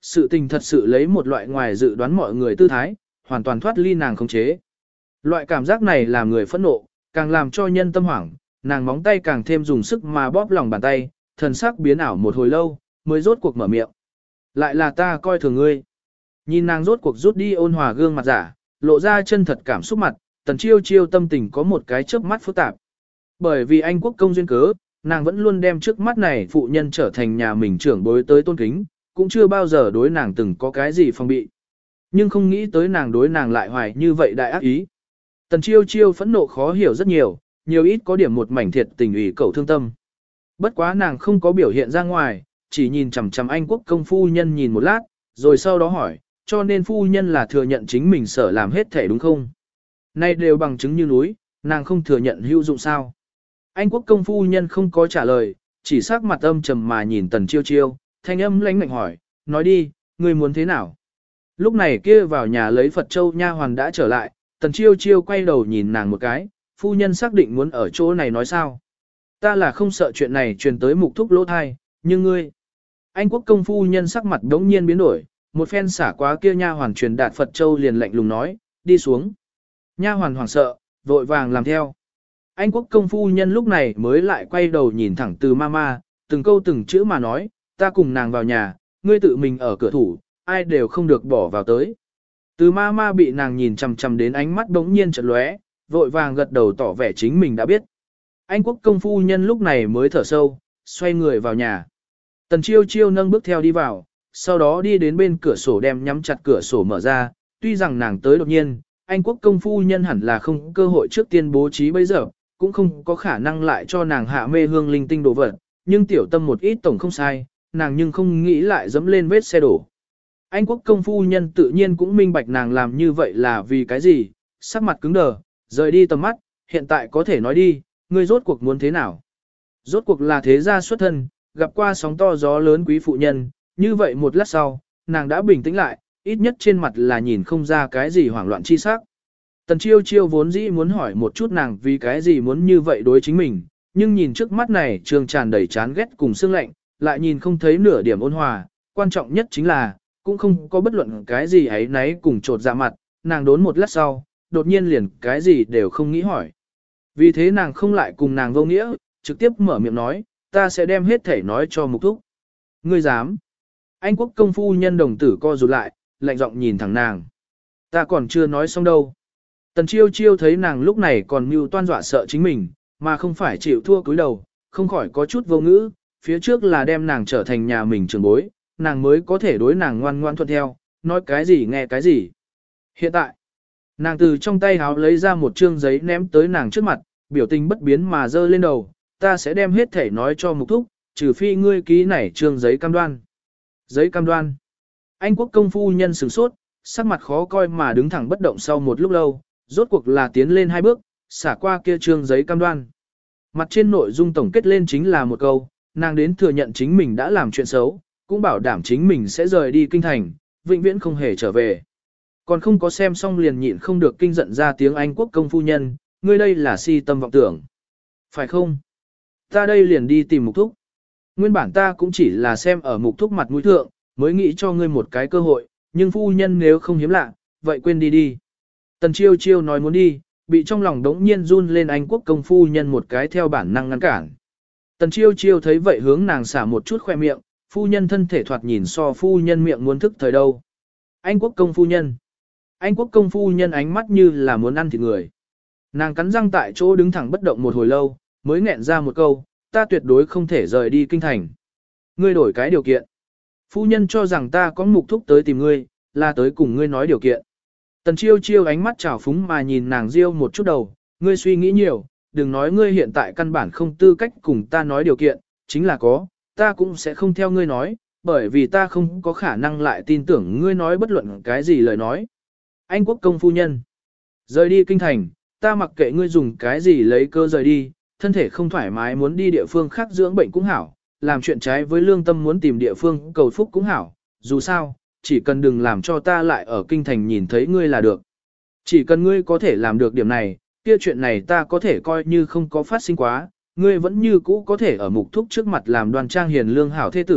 S1: sự tình thật sự lấy một loại ngoài dự đoán mọi người tư thái, hoàn toàn thoát ly nàng khống chế. Loại cảm giác này làm người phẫn nộ, càng làm cho nhân tâm hoảng, nàng móng tay càng thêm dùng sức mà bóp lòng bàn tay, thần sắc biến ảo một hồi lâu, mới rốt cuộc mở miệng. Lại là ta coi thường ngươi. Nhìn nàng rốt cuộc rút đi ôn hòa gương mặt giả, lộ ra chân thật cảm xúc mặt, Tần Chiêu Chiêu tâm tình có một cái chớp mắt phức tạp. Bởi vì anh quốc công duyên cớ, nàng vẫn luôn đem trước mắt này phụ nhân trở thành nhà mình trưởng bối tới tôn kính, cũng chưa bao giờ đối nàng từng có cái gì phong bị. Nhưng không nghĩ tới nàng đối nàng lại hoài như vậy đại ác ý. Tần Chiêu Chiêu phẫn nộ khó hiểu rất nhiều, nhiều ít có điểm một mảnh thiệt tình ủy cầu thương tâm. Bất quá nàng không có biểu hiện ra ngoài, chỉ nhìn chằm chằm anh quốc công phu nhân nhìn một lát, rồi sau đó hỏi, cho nên phu nhân là thừa nhận chính mình sở làm hết thể đúng không? Nay đều bằng chứng như núi, nàng không thừa nhận hữu dụng sao? Anh quốc công phu nhân không có trả lời, chỉ sắc mặt âm trầm mà nhìn Tần Chiêu Chiêu, thanh âm lãnh lạnh hỏi, nói đi, ngươi muốn thế nào? Lúc này kia vào nhà lấy Phật Châu nha hoàn đã trở lại, Tần Chiêu Chiêu quay đầu nhìn nàng một cái, phu nhân xác định muốn ở chỗ này nói sao? Ta là không sợ chuyện này truyền tới mục thúc lỗ thai, nhưng ngươi... Anh quốc công phu nhân sắc mặt đống nhiên biến đổi, một phen xả quá kia nha hoàn truyền đạt Phật Châu liền lạnh lùng nói, đi xuống. Nha hoàn hoảng sợ, vội vàng làm theo. Anh quốc công phu nhân lúc này mới lại quay đầu nhìn thẳng từ mama, từng câu từng chữ mà nói, ta cùng nàng vào nhà, ngươi tự mình ở cửa thủ, ai đều không được bỏ vào tới. Từ mama bị nàng nhìn chằm chằm đến ánh mắt đống nhiên chợt lóe, vội vàng gật đầu tỏ vẻ chính mình đã biết. Anh quốc công phu nhân lúc này mới thở sâu, xoay người vào nhà. Tần Chiêu Chiêu nâng bước theo đi vào, sau đó đi đến bên cửa sổ đem nhắm chặt cửa sổ mở ra, tuy rằng nàng tới đột nhiên, anh quốc công phu nhân hẳn là không cơ hội trước tiên bố trí bây giờ, cũng không có khả năng lại cho nàng hạ mê hương linh tinh đồ vật, nhưng tiểu tâm một ít tổng không sai, nàng nhưng không nghĩ lại dẫm lên vết xe đổ. Anh quốc công phu nhân tự nhiên cũng minh bạch nàng làm như vậy là vì cái gì, sắc mặt cứng đờ, rời đi tầm mắt, hiện tại có thể nói đi, ngươi rốt cuộc muốn thế nào? Rốt cuộc là thế gia xuất thân, gặp qua sóng to gió lớn quý phụ nhân, như vậy một lát sau, nàng đã bình tĩnh lại, ít nhất trên mặt là nhìn không ra cái gì hoảng loạn chi sắc. Tần Chiêu Chiêu vốn dĩ muốn hỏi một chút nàng vì cái gì muốn như vậy đối chính mình, nhưng nhìn trước mắt này trường tràn đầy chán ghét cùng sương lạnh, lại nhìn không thấy nửa điểm ôn hòa, quan trọng nhất chính là, cũng không có bất luận cái gì ấy nấy cùng trột dạ mặt, nàng đốn một lát sau, đột nhiên liền cái gì đều không nghĩ hỏi. Vì thế nàng không lại cùng nàng vô nghĩa, trực tiếp mở miệng nói, ta sẽ đem hết thể nói cho mục thúc. Ngươi dám? Anh quốc công phu nhân đồng tử co rụt lại, lạnh giọng nhìn thẳng nàng. Ta còn chưa nói xong đâu. Tần Chiêu Chiêu thấy nàng lúc này còn mưu toan dọa sợ chính mình, mà không phải chịu thua cúi đầu, không khỏi có chút vô ngữ, phía trước là đem nàng trở thành nhà mình trưởng bối, nàng mới có thể đối nàng ngoan ngoan thuận theo, nói cái gì nghe cái gì. Hiện tại, nàng từ trong tay háo lấy ra một trương giấy ném tới nàng trước mặt, biểu tình bất biến mà dơ lên đầu, ta sẽ đem hết thể nói cho mục thúc, trừ phi ngươi ký này trương giấy cam đoan. Giấy cam đoan. Anh quốc công phu nhân sửng sốt, sắc mặt khó coi mà đứng thẳng bất động sau một lúc lâu, rốt cuộc là tiến lên hai bước, xả qua kia trương giấy cam đoan. Mặt trên nội dung tổng kết lên chính là một câu, nàng đến thừa nhận chính mình đã làm chuyện xấu, cũng bảo đảm chính mình sẽ rời đi kinh thành, vĩnh viễn không hề trở về. Còn không có xem xong liền nhịn không được kinh giận ra tiếng Anh quốc công phu nhân, ngươi đây là si tâm vọng tưởng. Phải không? Ta đây liền đi tìm mục thúc. Nguyên bản ta cũng chỉ là xem ở mục thúc mặt mũi thượng, mới nghĩ cho ngươi một cái cơ hội, nhưng phu nhân nếu không hiếm lạ, vậy quên đi đi. Tần Chiêu Chiêu nói muốn đi, bị trong lòng đống nhiên run lên Anh quốc công phu nhân một cái theo bản năng ngăn cản. Tần Chiêu Chiêu thấy vậy hướng nàng xả một chút khoe miệng, phu nhân thân thể thoạt nhìn so phu nhân miệng muốn thức thời đâu. Anh quốc công phu nhân. Anh quốc công phu nhân ánh mắt như là muốn ăn thịt người. Nàng cắn răng tại chỗ đứng thẳng bất động một hồi lâu, mới nghẹn ra một câu, ta tuyệt đối không thể rời đi kinh thành. Ngươi đổi cái điều kiện. Phu nhân cho rằng ta có mục thúc tới tìm ngươi, là tới cùng ngươi nói điều kiện. Tần Chiêu Chiêu ánh mắt trào phúng mà nhìn nàng riêu một chút đầu, ngươi suy nghĩ nhiều, đừng nói ngươi hiện tại căn bản không tư cách cùng ta nói điều kiện, chính là có, ta cũng sẽ không theo ngươi nói, bởi vì ta không có khả năng lại tin tưởng ngươi nói bất luận cái gì lời nói. Anh quốc công phu nhân, rời đi kinh thành, ta mặc kệ ngươi dùng cái gì lấy cơ rời đi, thân thể không thoải mái muốn đi địa phương khác dưỡng bệnh cũng hảo, làm chuyện trái với lương tâm muốn tìm địa phương cầu phúc cũng hảo, dù sao, chỉ cần đừng làm cho ta lại ở kinh thành nhìn thấy ngươi là được. Chỉ cần ngươi có thể làm được điểm này, kia chuyện này ta có thể coi như không có phát sinh quá, ngươi vẫn như cũ có thể ở mục thúc trước mặt làm đoan trang hiền lương hảo thế tử,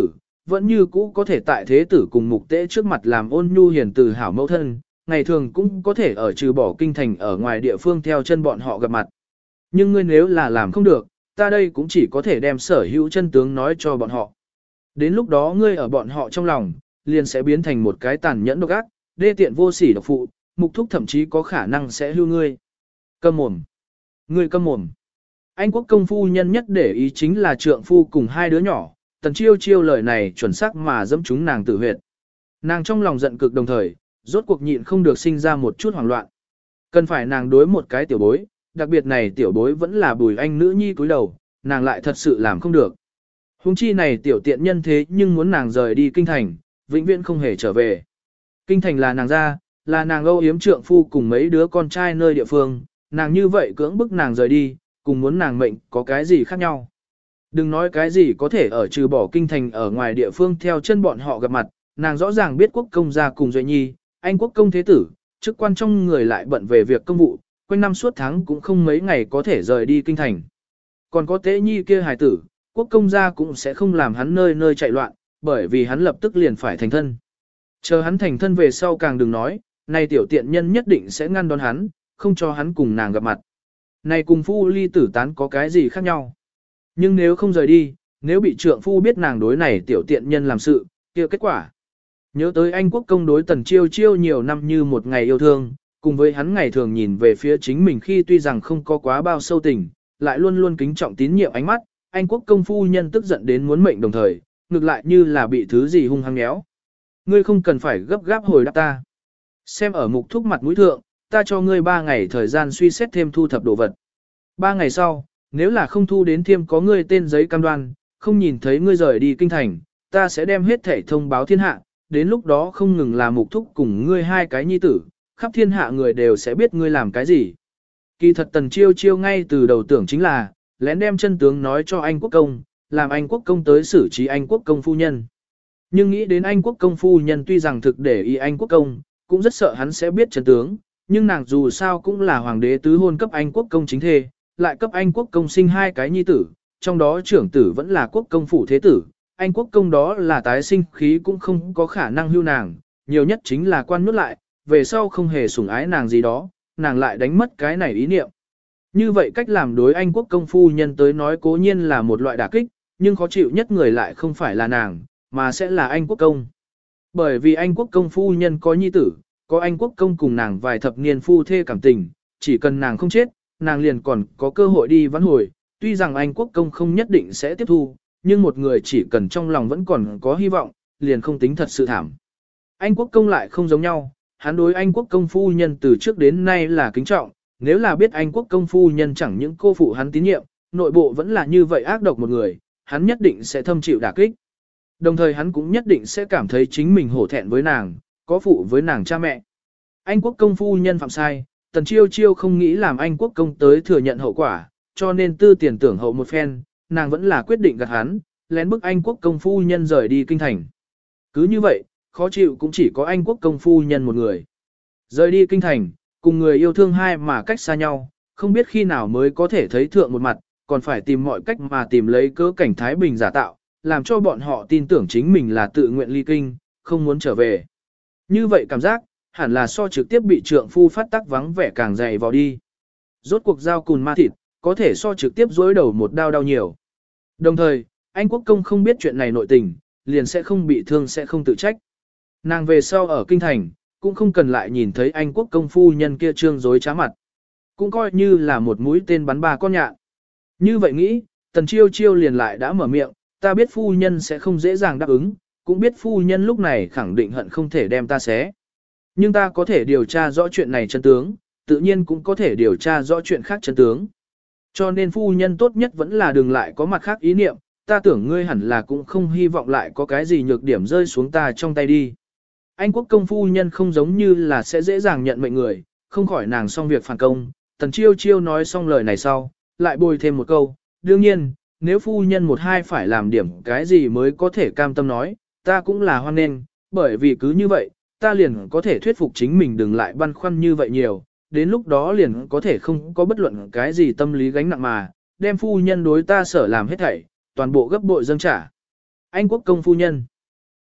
S1: vẫn như cũ có thể tại thế tử cùng mục tế trước mặt làm ôn nhu hiền từ hảo mẫu thân, ngày thường cũng có thể ở trừ bỏ kinh thành ở ngoài địa phương theo chân bọn họ gặp mặt. Nhưng ngươi nếu là làm không được, ta đây cũng chỉ có thể đem sở hữu chân tướng nói cho bọn họ. Đến lúc đó ngươi ở bọn họ trong lòng, liền sẽ biến thành một cái tàn nhẫn độc ác, đê tiện vô sỉ độc phụ, mục thúc thậm chí có khả năng sẽ hưu ngươi. Câm mồm. Ngươi câm mồm. Anh quốc công phu nhân nhất để ý chính là trượng phu cùng hai đứa nhỏ, tần chiêu chiêu lời này chuẩn xác mà dẫm chúng nàng tử huyệt. Nàng trong lòng giận cực đồng thời, rốt cuộc nhịn không được sinh ra một chút hoảng loạn. Cần phải nàng đối một cái tiểu bối, đặc biệt này tiểu bối vẫn là Bùi Anh nữ nhi cúi đầu, nàng lại thật sự làm không được. Hùng chi này tiểu tiện nhân thế nhưng muốn nàng rời đi kinh thành, vĩnh viễn không hề trở về. Kinh thành là nàng ra, là nàng âu yếm trượng phu cùng mấy đứa con trai nơi địa phương, nàng như vậy cưỡng bức nàng rời đi, cùng muốn nàng mệnh có cái gì khác nhau. Đừng nói cái gì có thể ở trừ bỏ kinh thành ở ngoài địa phương theo chân bọn họ gặp mặt, nàng rõ ràng biết quốc công gia cùng Duệ Nhi, anh quốc công thế tử, chức quan trong người lại bận về việc công vụ, quanh năm suốt tháng cũng không mấy ngày có thể rời đi kinh thành. Còn có Tế Nhi kia hài tử, quốc công gia cũng sẽ không làm hắn nơi nơi chạy loạn, bởi vì hắn lập tức liền phải thành thân. Chờ hắn thành thân về sau càng đừng nói, này tiểu tiện nhân nhất định sẽ ngăn đón hắn, không cho hắn cùng nàng gặp mặt. Này cùng phu ly tử tán có cái gì khác nhau? Nhưng nếu không rời đi, nếu bị trượng phu biết nàng đối này tiểu tiện nhân làm sự, kia kết quả. Nhớ tới anh quốc công đối tần chiêu chiêu nhiều năm như một ngày yêu thương, cùng với hắn ngày thường nhìn về phía chính mình khi tuy rằng không có quá bao sâu tình, lại luôn luôn kính trọng tín nhiệm ánh mắt, anh quốc công phu nhân tức giận đến muốn mệnh đồng thời, ngược lại như là bị thứ gì hung hăng méo. Ngươi không cần phải gấp gáp hồi đáp ta. Xem ở mục thúc mặt mũi thượng, ta cho ngươi ba ngày thời gian suy xét thêm thu thập đồ vật. Ba ngày sau, nếu là không thu đến thêm có ngươi tên giấy cam đoan, không nhìn thấy ngươi rời đi kinh thành, ta sẽ đem hết thể thông báo thiên hạ, đến lúc đó không ngừng là mục thúc cùng ngươi hai cái nhi tử, khắp thiên hạ người đều sẽ biết ngươi làm cái gì. Kỳ thật tần chiêu chiêu ngay từ đầu tưởng chính là, lén đem chân tướng nói cho anh quốc công, làm anh quốc công tới xử trí anh quốc công phu nhân. Nhưng nghĩ đến anh quốc công phu nhân tuy rằng thực để ý anh quốc công, cũng rất sợ hắn sẽ biết chân tướng, nhưng nàng dù sao cũng là hoàng đế tứ hôn cấp anh quốc công chính thê, lại cấp anh quốc công sinh hai cái nhi tử, trong đó trưởng tử vẫn là quốc công phủ thế tử, anh quốc công đó là tái sinh khí cũng không có khả năng hưu nàng, nhiều nhất chính là quan nhốt lại, về sau không hề sủng ái nàng gì đó, nàng lại đánh mất cái này ý niệm. Như vậy cách làm đối anh quốc công phu nhân tới nói cố nhiên là một loại đả kích, nhưng khó chịu nhất người lại không phải là nàng, mà sẽ là anh quốc công. Bởi vì anh quốc công phu nhân có nhi tử, có anh quốc công cùng nàng vài thập niên phu thê cảm tình, chỉ cần nàng không chết, nàng liền còn có cơ hội đi vãn hồi, tuy rằng anh quốc công không nhất định sẽ tiếp thu, nhưng một người chỉ cần trong lòng vẫn còn có hy vọng, liền không tính thật sự thảm. Anh quốc công lại không giống nhau, hắn đối anh quốc công phu nhân từ trước đến nay là kính trọng, nếu là biết anh quốc công phu nhân chẳng những cô phụ hắn tín nhiệm, nội bộ vẫn là như vậy ác độc một người, hắn nhất định sẽ thâm chịu đả kích. Đồng thời hắn cũng nhất định sẽ cảm thấy chính mình hổ thẹn với nàng, có phụ với nàng cha mẹ. Anh quốc công phu nhân phạm sai, tần chiêu chiêu không nghĩ làm anh quốc công tới thừa nhận hậu quả, cho nên tư tiền tưởng hậu một phen, nàng vẫn là quyết định gạt hắn, lén bức anh quốc công phu nhân rời đi kinh thành. Cứ như vậy, khó chịu cũng chỉ có anh quốc công phu nhân một người. Rời đi kinh thành, cùng người yêu thương hai mà cách xa nhau, không biết khi nào mới có thể thấy thượng một mặt, còn phải tìm mọi cách mà tìm lấy cớ cảnh Thái Bình giả tạo, làm cho bọn họ tin tưởng chính mình là tự nguyện ly kinh, không muốn trở về. Như vậy cảm giác, hẳn là so trực tiếp bị trượng phu phát tác vắng vẻ càng dày vào đi. Rốt cuộc dao cùn ma thịt, có thể so trực tiếp dối đầu một đau đau nhiều. Đồng thời, anh quốc công không biết chuyện này nội tình, liền sẽ không bị thương sẽ không tự trách. Nàng về sau ở kinh thành, cũng không cần lại nhìn thấy anh quốc công phu nhân kia trương dối trá mặt. Cũng coi như là một mũi tên bắn ba con nhạn. Như vậy nghĩ, tần chiêu chiêu liền lại đã mở miệng, ta biết phu nhân sẽ không dễ dàng đáp ứng, cũng biết phu nhân lúc này khẳng định hận không thể đem ta xé. Nhưng ta có thể điều tra rõ chuyện này chân tướng, tự nhiên cũng có thể điều tra rõ chuyện khác chân tướng. Cho nên phu nhân tốt nhất vẫn là đừng lại có mặt khác ý niệm, ta tưởng ngươi hẳn là cũng không hy vọng lại có cái gì nhược điểm rơi xuống ta trong tay đi. Anh quốc công phu nhân không giống như là sẽ dễ dàng nhận mệnh người, không khỏi nàng xong việc phản công. Tần chiêu chiêu nói xong lời này sau, lại bồi thêm một câu, đương nhiên, nếu phu nhân một hai phải làm điểm cái gì mới có thể cam tâm nói, ta cũng là hoan nghênh, bởi vì cứ như vậy, ta liền có thể thuyết phục chính mình đừng lại băn khoăn như vậy nhiều, đến lúc đó liền có thể không có bất luận cái gì tâm lý gánh nặng mà, đem phu nhân đối ta sở làm hết thảy, toàn bộ gấp bội dâng trả. Anh quốc công phu nhân,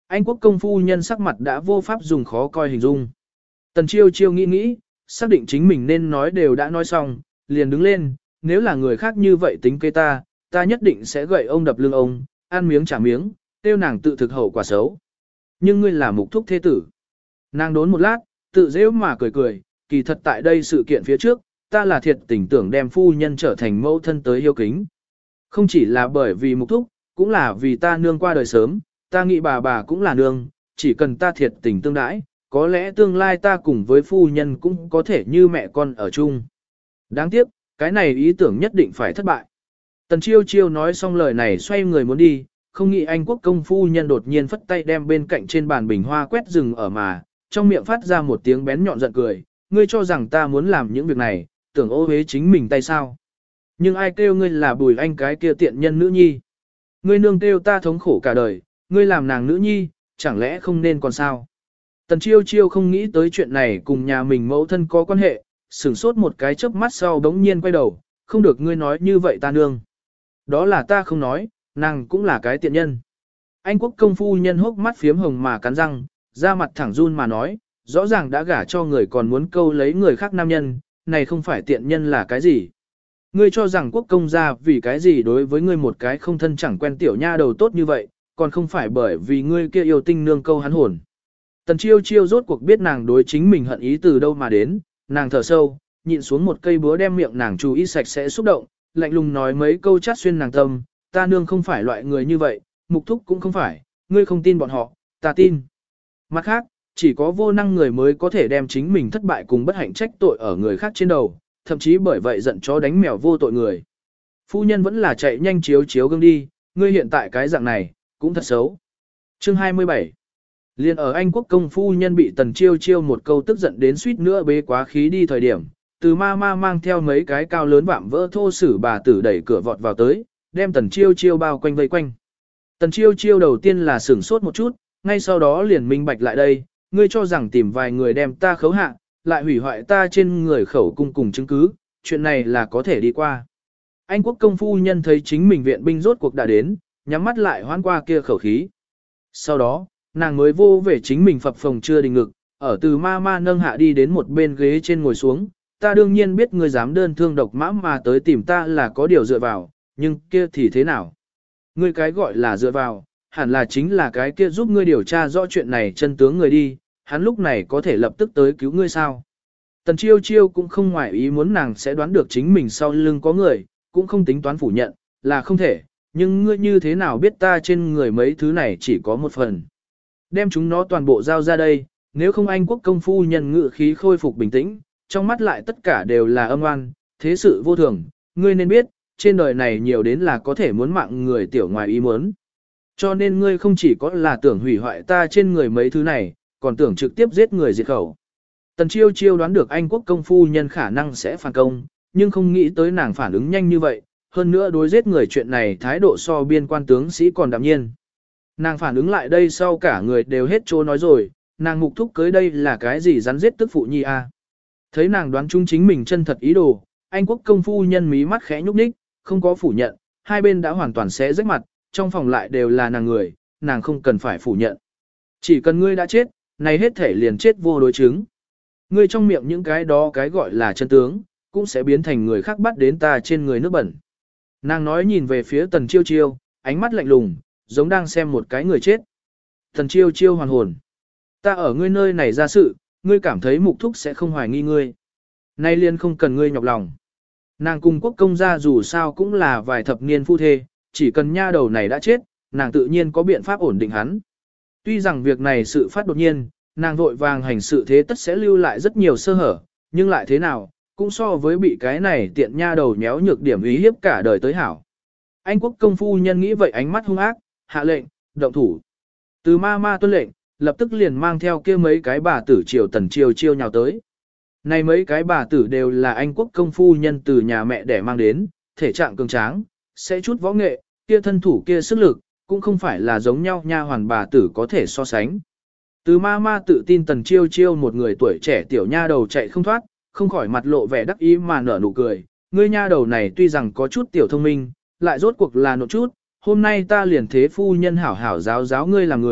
S1: Anh quốc công phu nhân sắc mặt đã vô pháp dùng khó coi hình dung. Tần chiêu chiêu nghĩ nghĩ, xác định chính mình nên nói đều đã nói xong, liền đứng lên, nếu là người khác như vậy tính kế ta, ta nhất định sẽ gậy ông đập lưng ông, ăn miếng trả miếng, tiêu nàng tự thực hậu quả xấu. Nhưng ngươi là mục thúc thế tử. Nàng đốn một lát, tự dễ mà cười cười, kỳ thật tại đây sự kiện phía trước, ta là thiệt tình tưởng đem phu nhân trở thành mẫu thân tới yêu kính. Không chỉ là bởi vì mục thúc, cũng là vì ta nương qua đời sớm, ta nghĩ bà bà cũng là nương, chỉ cần ta thiệt tình tương đãi, có lẽ tương lai ta cùng với phu nhân cũng có thể như mẹ con ở chung. Đáng tiếc, cái này ý tưởng nhất định phải thất bại. Tần chiêu chiêu nói xong lời này xoay người muốn đi, không nghĩ anh quốc công phu nhân đột nhiên phất tay đem bên cạnh trên bàn bình hoa quét rừng ở mà, trong miệng phát ra một tiếng bén nhọn giận cười, ngươi cho rằng ta muốn làm những việc này, tưởng ô hế chính mình tay sao. Nhưng ai kêu ngươi là Bùi Anh cái kia tiện nhân nữ nhi. Ngươi nương kêu ta thống khổ cả đời, ngươi làm nàng nữ nhi, chẳng lẽ không nên còn sao. Tần chiêu chiêu không nghĩ tới chuyện này cùng nhà mình mẫu thân có quan hệ, sửng sốt một cái chớp mắt sau bỗng nhiên quay đầu, không được ngươi nói như vậy ta nương. Đó là ta không nói, nàng cũng là cái tiện nhân. Anh quốc công phu nhân hốc mắt phiếm hồng mà cắn răng, da mặt thẳng run mà nói, rõ ràng đã gả cho người còn muốn câu lấy người khác nam nhân, này không phải tiện nhân là cái gì. Ngươi cho rằng quốc công gia vì cái gì đối với ngươi một cái không thân chẳng quen tiểu nha đầu tốt như vậy, còn không phải bởi vì ngươi kia yêu tinh nương câu hắn hồn. Tần chiêu chiêu rốt cuộc biết nàng đối chính mình hận ý từ đâu mà đến, nàng thở sâu, nhịn xuống một cây búa đem miệng nàng chú ý sạch sẽ xúc động, lạnh lùng nói mấy câu chát xuyên nàng tâm, ta nương không phải loại người như vậy, mục thúc cũng không phải, ngươi không tin bọn họ, ta tin. Mặt khác, chỉ có vô năng người mới có thể đem chính mình thất bại cùng bất hạnh trách tội ở người khác trên đầu, thậm chí bởi vậy giận chó đánh mèo vô tội người. Phu nhân vẫn là chạy nhanh chiếu chiếu gương đi, ngươi hiện tại cái dạng này, cũng thật xấu. Chương hai mươi bảy. Liên ở Anh quốc công phu nhân bị tần chiêu chiêu một câu tức giận đến suýt nữa bế quá khí đi thời điểm, từ ma ma mang theo mấy cái cao lớn vạm vỡ thô sử bà tử đẩy cửa vọt vào tới, đem tần chiêu chiêu bao quanh vây quanh. Tần chiêu chiêu đầu tiên là sửng sốt một chút, ngay sau đó liền minh bạch lại đây, ngươi cho rằng tìm vài người đem ta khấu hạ, lại hủy hoại ta trên người khẩu cung cùng chứng cứ, chuyện này là có thể đi qua. Anh quốc công phu nhân thấy chính mình viện binh rốt cuộc đã đến, nhắm mắt lại hoán qua kia khẩu khí. Sau đó, nàng mới vô về chính mình phập phồng chưa đình ngực, ở từ ma ma nâng hạ đi đến một bên ghế trên ngồi xuống, ta đương nhiên biết ngươi dám đơn thương độc mã mà tới tìm ta là có điều dựa vào, nhưng kia thì thế nào? Ngươi cái gọi là dựa vào, hẳn là chính là cái kia giúp ngươi điều tra rõ chuyện này chân tướng người đi, hắn lúc này có thể lập tức tới cứu ngươi sao? Tần chiêu chiêu cũng không ngoại ý muốn nàng sẽ đoán được chính mình sau lưng có người, cũng không tính toán phủ nhận, là không thể, nhưng ngươi như thế nào biết ta trên người mấy thứ này chỉ có một phần. Đem chúng nó toàn bộ giao ra đây, nếu không anh quốc công phu nhân ngự khí khôi phục bình tĩnh, trong mắt lại tất cả đều là âm oan, thế sự vô thường, ngươi nên biết, trên đời này nhiều đến là có thể muốn mạng người tiểu ngoài ý muốn. Cho nên ngươi không chỉ có là tưởng hủy hoại ta trên người mấy thứ này, còn tưởng trực tiếp giết người diệt khẩu. Tần chiêu chiêu đoán được anh quốc công phu nhân khả năng sẽ phản công, nhưng không nghĩ tới nàng phản ứng nhanh như vậy, hơn nữa đối giết người chuyện này thái độ so biên quan tướng sĩ còn đạm nhiên. Nàng phản ứng lại đây sau cả người đều hết chỗ nói rồi, nàng mục thúc cưới đây là cái gì rắn giết tức phụ nhi a? À. Thấy nàng đoán chung chính mình chân thật ý đồ, anh quốc công phu nhân mí mắt khẽ nhúc nhích, không có phủ nhận, hai bên đã hoàn toàn xé rách mặt, trong phòng lại đều là nàng người, nàng không cần phải phủ nhận. Chỉ cần ngươi đã chết, này hết thể liền chết vô đối chứng. Ngươi trong miệng những cái đó cái gọi là chân tướng, cũng sẽ biến thành người khác bắt đến ta trên người nước bẩn. Nàng nói nhìn về phía tần chiêu chiêu, ánh mắt lạnh lùng, giống đang xem một cái người chết. Tần chiêu chiêu hoàn hồn. Ta ở ngươi nơi này ra sự, ngươi cảm thấy mục thúc sẽ không hoài nghi ngươi. Nay liền không cần ngươi nhọc lòng. Nàng cùng quốc công gia dù sao cũng là vài thập niên phu thê, chỉ cần nha đầu này đã chết, nàng tự nhiên có biện pháp ổn định hắn. Tuy rằng việc này sự phát đột nhiên, nàng vội vàng hành sự thế tất sẽ lưu lại rất nhiều sơ hở, nhưng lại thế nào, cũng so với bị cái này tiện nha đầu nhéo nhược điểm ý hiếp cả đời tới hảo. Anh quốc công phu nhân nghĩ vậy ánh mắt hung ác, hạ lệnh, động thủ. Từ ma ma tuân lệnh, lập tức liền mang theo kia mấy cái bà tử triều tần chiêu chiêu nhào tới. Này mấy cái bà tử đều là anh quốc công phu nhân từ nhà mẹ để mang đến, thể trạng cường tráng, sẽ chút võ nghệ, kia thân thủ kia sức lực, cũng không phải là giống nhau nha hoàn bà tử có thể so sánh. Từ ma ma tự tin tần chiêu chiêu một người tuổi trẻ tiểu nha đầu chạy không thoát, không khỏi mặt lộ vẻ đắc ý mà nở nụ cười. Ngươi nha đầu này tuy rằng có chút tiểu thông minh, lại rốt cuộc là nộ chút, hôm nay ta liền thế phu nhân hảo hảo giáo giáo ngươi làm người,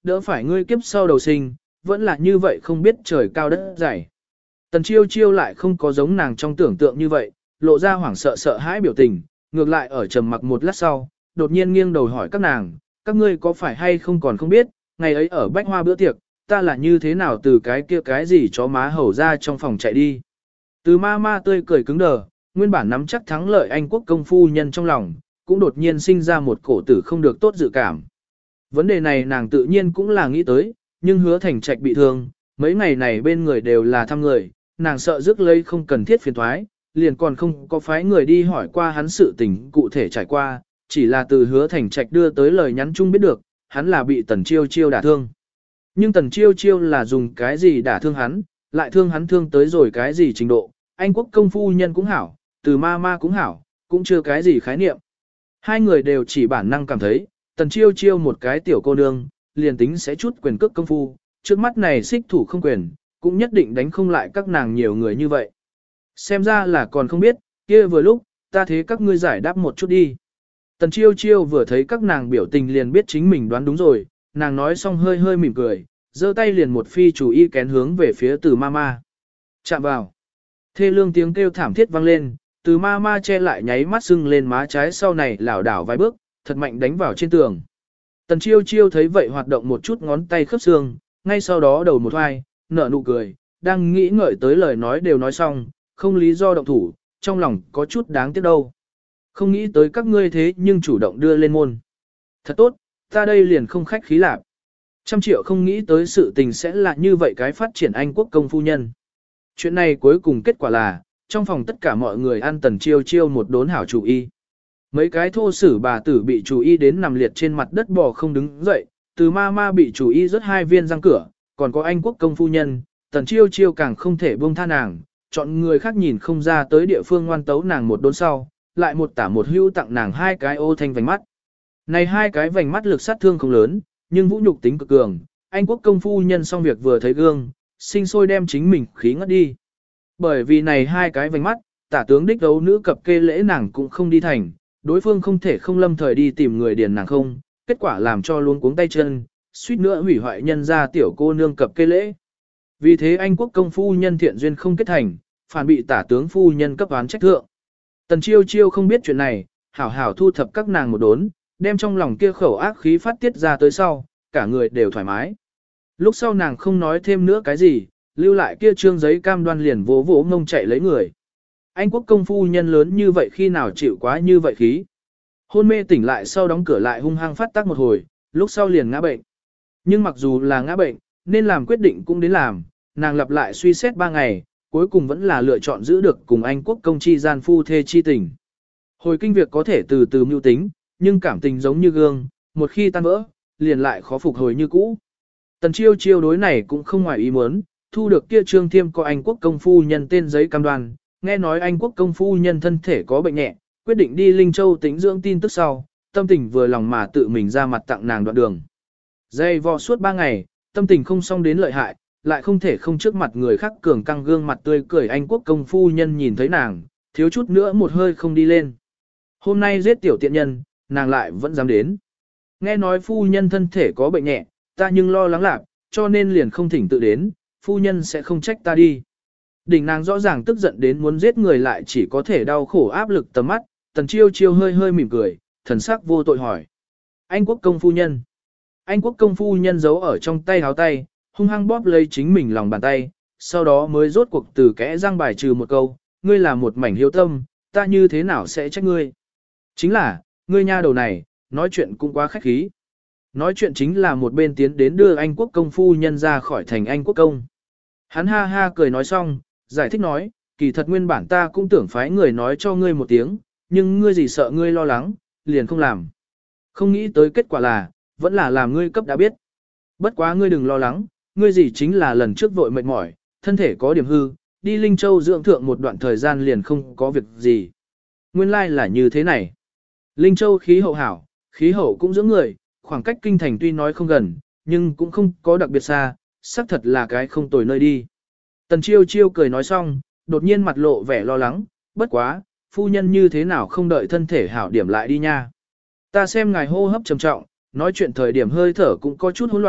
S1: đỡ phải ngươi kiếp sau đầu sinh, vẫn là như vậy không biết trời cao đất dày. Tần chiêu chiêu lại không có giống nàng trong tưởng tượng như vậy, lộ ra hoảng sợ sợ hãi biểu tình, ngược lại ở trầm mặc một lát sau, đột nhiên nghiêng đầu hỏi các nàng, các ngươi có phải hay không còn không biết, ngày ấy ở bách hoa bữa tiệc, ta là như thế nào từ cái kia cái gì chó má hầu ra trong phòng chạy đi. Từ ma ma tươi cười cứng đờ, nguyên bản nắm chắc thắng lợi Anh quốc công phu nhân trong lòng, cũng đột nhiên sinh ra một cổ tử không được tốt dự cảm. Vấn đề này nàng tự nhiên cũng là nghĩ tới, nhưng hứa thành trạch bị thương, mấy ngày này bên người đều là thăm người, nàng sợ rước lấy không cần thiết phiền thoái, liền còn không có phái người đi hỏi qua hắn sự tình cụ thể trải qua, chỉ là từ hứa thành trạch đưa tới lời nhắn chung biết được, hắn là bị tần chiêu chiêu đả thương. Nhưng tần chiêu chiêu là dùng cái gì đả thương hắn, lại thương hắn thương tới rồi cái gì trình độ, Anh quốc công phu nhân cũng hảo, từ ma ma cũng hảo, cũng chưa cái gì khái niệm. Hai người đều chỉ bản năng cảm thấy, tần chiêu chiêu một cái tiểu cô nương, liền tính sẽ chút quyền cước công phu, trước mắt này xích thủ không quyền, cũng nhất định đánh không lại các nàng nhiều người như vậy. Xem ra là còn không biết, kia vừa lúc, ta thế các ngươi giải đáp một chút đi. Tần chiêu chiêu vừa thấy các nàng biểu tình liền biết chính mình đoán đúng rồi, nàng nói xong hơi hơi mỉm cười, giơ tay liền một phi chủ y kén hướng về phía từ mama. Chạm vào. Thê lương tiếng kêu thảm thiết vang lên, từ mama che lại nháy mắt sưng lên má trái sau này lảo đảo vài bước, thật mạnh đánh vào trên tường. Tần chiêu chiêu thấy vậy hoạt động một chút ngón tay khớp xương, ngay sau đó đầu một hoài, nở nụ cười, đang nghĩ ngợi tới lời nói đều nói xong, không lý do động thủ, trong lòng có chút đáng tiếc đâu. Không nghĩ tới các ngươi thế nhưng chủ động đưa lên môn. Thật tốt, ta đây liền không khách khí lạc. Trăm triệu không nghĩ tới sự tình sẽ là như vậy cái phát triển Anh quốc công phu nhân. Chuyện này cuối cùng kết quả là, trong phòng tất cả mọi người ăn tần chiêu chiêu một đốn hảo chủ y. Mấy cái thô sử bà tử bị chủ y đến nằm liệt trên mặt đất bò không đứng dậy, từ ma ma bị chủ y rớt hai viên răng cửa, còn có Anh quốc công phu nhân, tần chiêu chiêu càng không thể buông tha nàng, chọn người khác nhìn không ra tới địa phương ngoan tấu nàng một đốn sau, lại một tả một hưu tặng nàng hai cái ô thanh vành mắt. Này hai cái vành mắt lực sát thương không lớn, nhưng vũ nhục tính cực cường, Anh quốc công phu nhân xong việc vừa thấy gương, sinh sôi đem chính mình khí ngất đi. Bởi vì này hai cái vành mắt, tả tướng đích đấu nữ cập kê lễ nàng cũng không đi thành, đối phương không thể không lâm thời đi tìm người điền nàng không, kết quả làm cho luôn cuống tay chân, suýt nữa hủy hoại nhân ra tiểu cô nương cập kê lễ. Vì thế Anh quốc công phu nhân thiện duyên không kết thành, phản bị tả tướng phu nhân cấp án trách thượng. Tần chiêu chiêu không biết chuyện này, hảo hảo thu thập các nàng một đốn, đem trong lòng kia khẩu ác khí phát tiết ra tới sau, cả người đều thoải mái. Lúc sau nàng không nói thêm nữa cái gì, lưu lại kia trương giấy cam đoan liền vỗ vỗ ngông chạy lấy người. Anh quốc công phu nhân lớn như vậy khi nào chịu quá như vậy khí. Hôn mê tỉnh lại sau đóng cửa lại hung hăng phát tác một hồi, lúc sau liền ngã bệnh. Nhưng mặc dù là ngã bệnh, nên làm quyết định cũng đến làm, nàng lặp lại suy xét ba ngày, cuối cùng vẫn là lựa chọn giữ được cùng Anh quốc công chi gian phu thê chi tình. Hồi kinh việc có thể từ từ mưu tính, nhưng cảm tình giống như gương, một khi tan vỡ, liền lại khó phục hồi như cũ. Tần chiêu chiêu đối này cũng không ngoài ý muốn, thu được kia trương thiêm có Anh quốc công phu nhân tên giấy cam đoan, nghe nói Anh quốc công phu nhân thân thể có bệnh nhẹ, quyết định đi Linh Châu tĩnh dưỡng tin tức sau, tâm tình vừa lòng mà tự mình ra mặt tặng nàng đoạn đường. Dây vò suốt ba ngày, tâm tình không xong đến lợi hại, lại không thể không trước mặt người khác cường căng gương mặt tươi cười Anh quốc công phu nhân nhìn thấy nàng, thiếu chút nữa một hơi không đi lên. Hôm nay giết tiểu tiện nhân, nàng lại vẫn dám đến. Nghe nói phu nhân thân thể có bệnh nhẹ, ta nhưng lo lắng lạc, cho nên liền không thỉnh tự đến, phu nhân sẽ không trách ta đi. Đỉnh nàng rõ ràng tức giận đến muốn giết người lại chỉ có thể đau khổ áp lực tầm mắt, tần chiêu chiêu hơi hơi mỉm cười, thần sắc vô tội hỏi. Anh quốc công phu nhân. Anh quốc công phu nhân giấu ở trong tay háo tay, hung hăng bóp lấy chính mình lòng bàn tay, sau đó mới rốt cuộc từ kẽ răng bài trừ một câu, ngươi là một mảnh hiếu tâm, ta như thế nào sẽ trách ngươi. Chính là, ngươi nha đầu này, nói chuyện cũng quá khách khí. Nói chuyện chính là một bên tiến đến đưa Anh quốc công phu nhân ra khỏi thành Anh quốc công. Hắn ha ha cười nói xong, giải thích nói, kỳ thật nguyên bản ta cũng tưởng phái người nói cho ngươi một tiếng, nhưng ngươi gì sợ ngươi lo lắng, liền không làm. Không nghĩ tới kết quả là, vẫn là làm ngươi cấp đã biết. Bất quá ngươi đừng lo lắng, ngươi gì chính là lần trước vội mệt mỏi, thân thể có điểm hư, đi Linh Châu dưỡng thượng một đoạn thời gian liền không có việc gì. Nguyên lai like là như thế này. Linh Châu khí hậu hảo, khí hậu cũng dưỡng người, khoảng cách kinh thành tuy nói không gần, nhưng cũng không có đặc biệt xa, xác thật là cái không tồi nơi đi. Tần chiêu chiêu cười nói xong, đột nhiên mặt lộ vẻ lo lắng, bất quá, phu nhân như thế nào không đợi thân thể hảo điểm lại đi nha. Ta xem ngài hô hấp trầm trọng, nói chuyện thời điểm hơi thở cũng có chút hỗn loạn,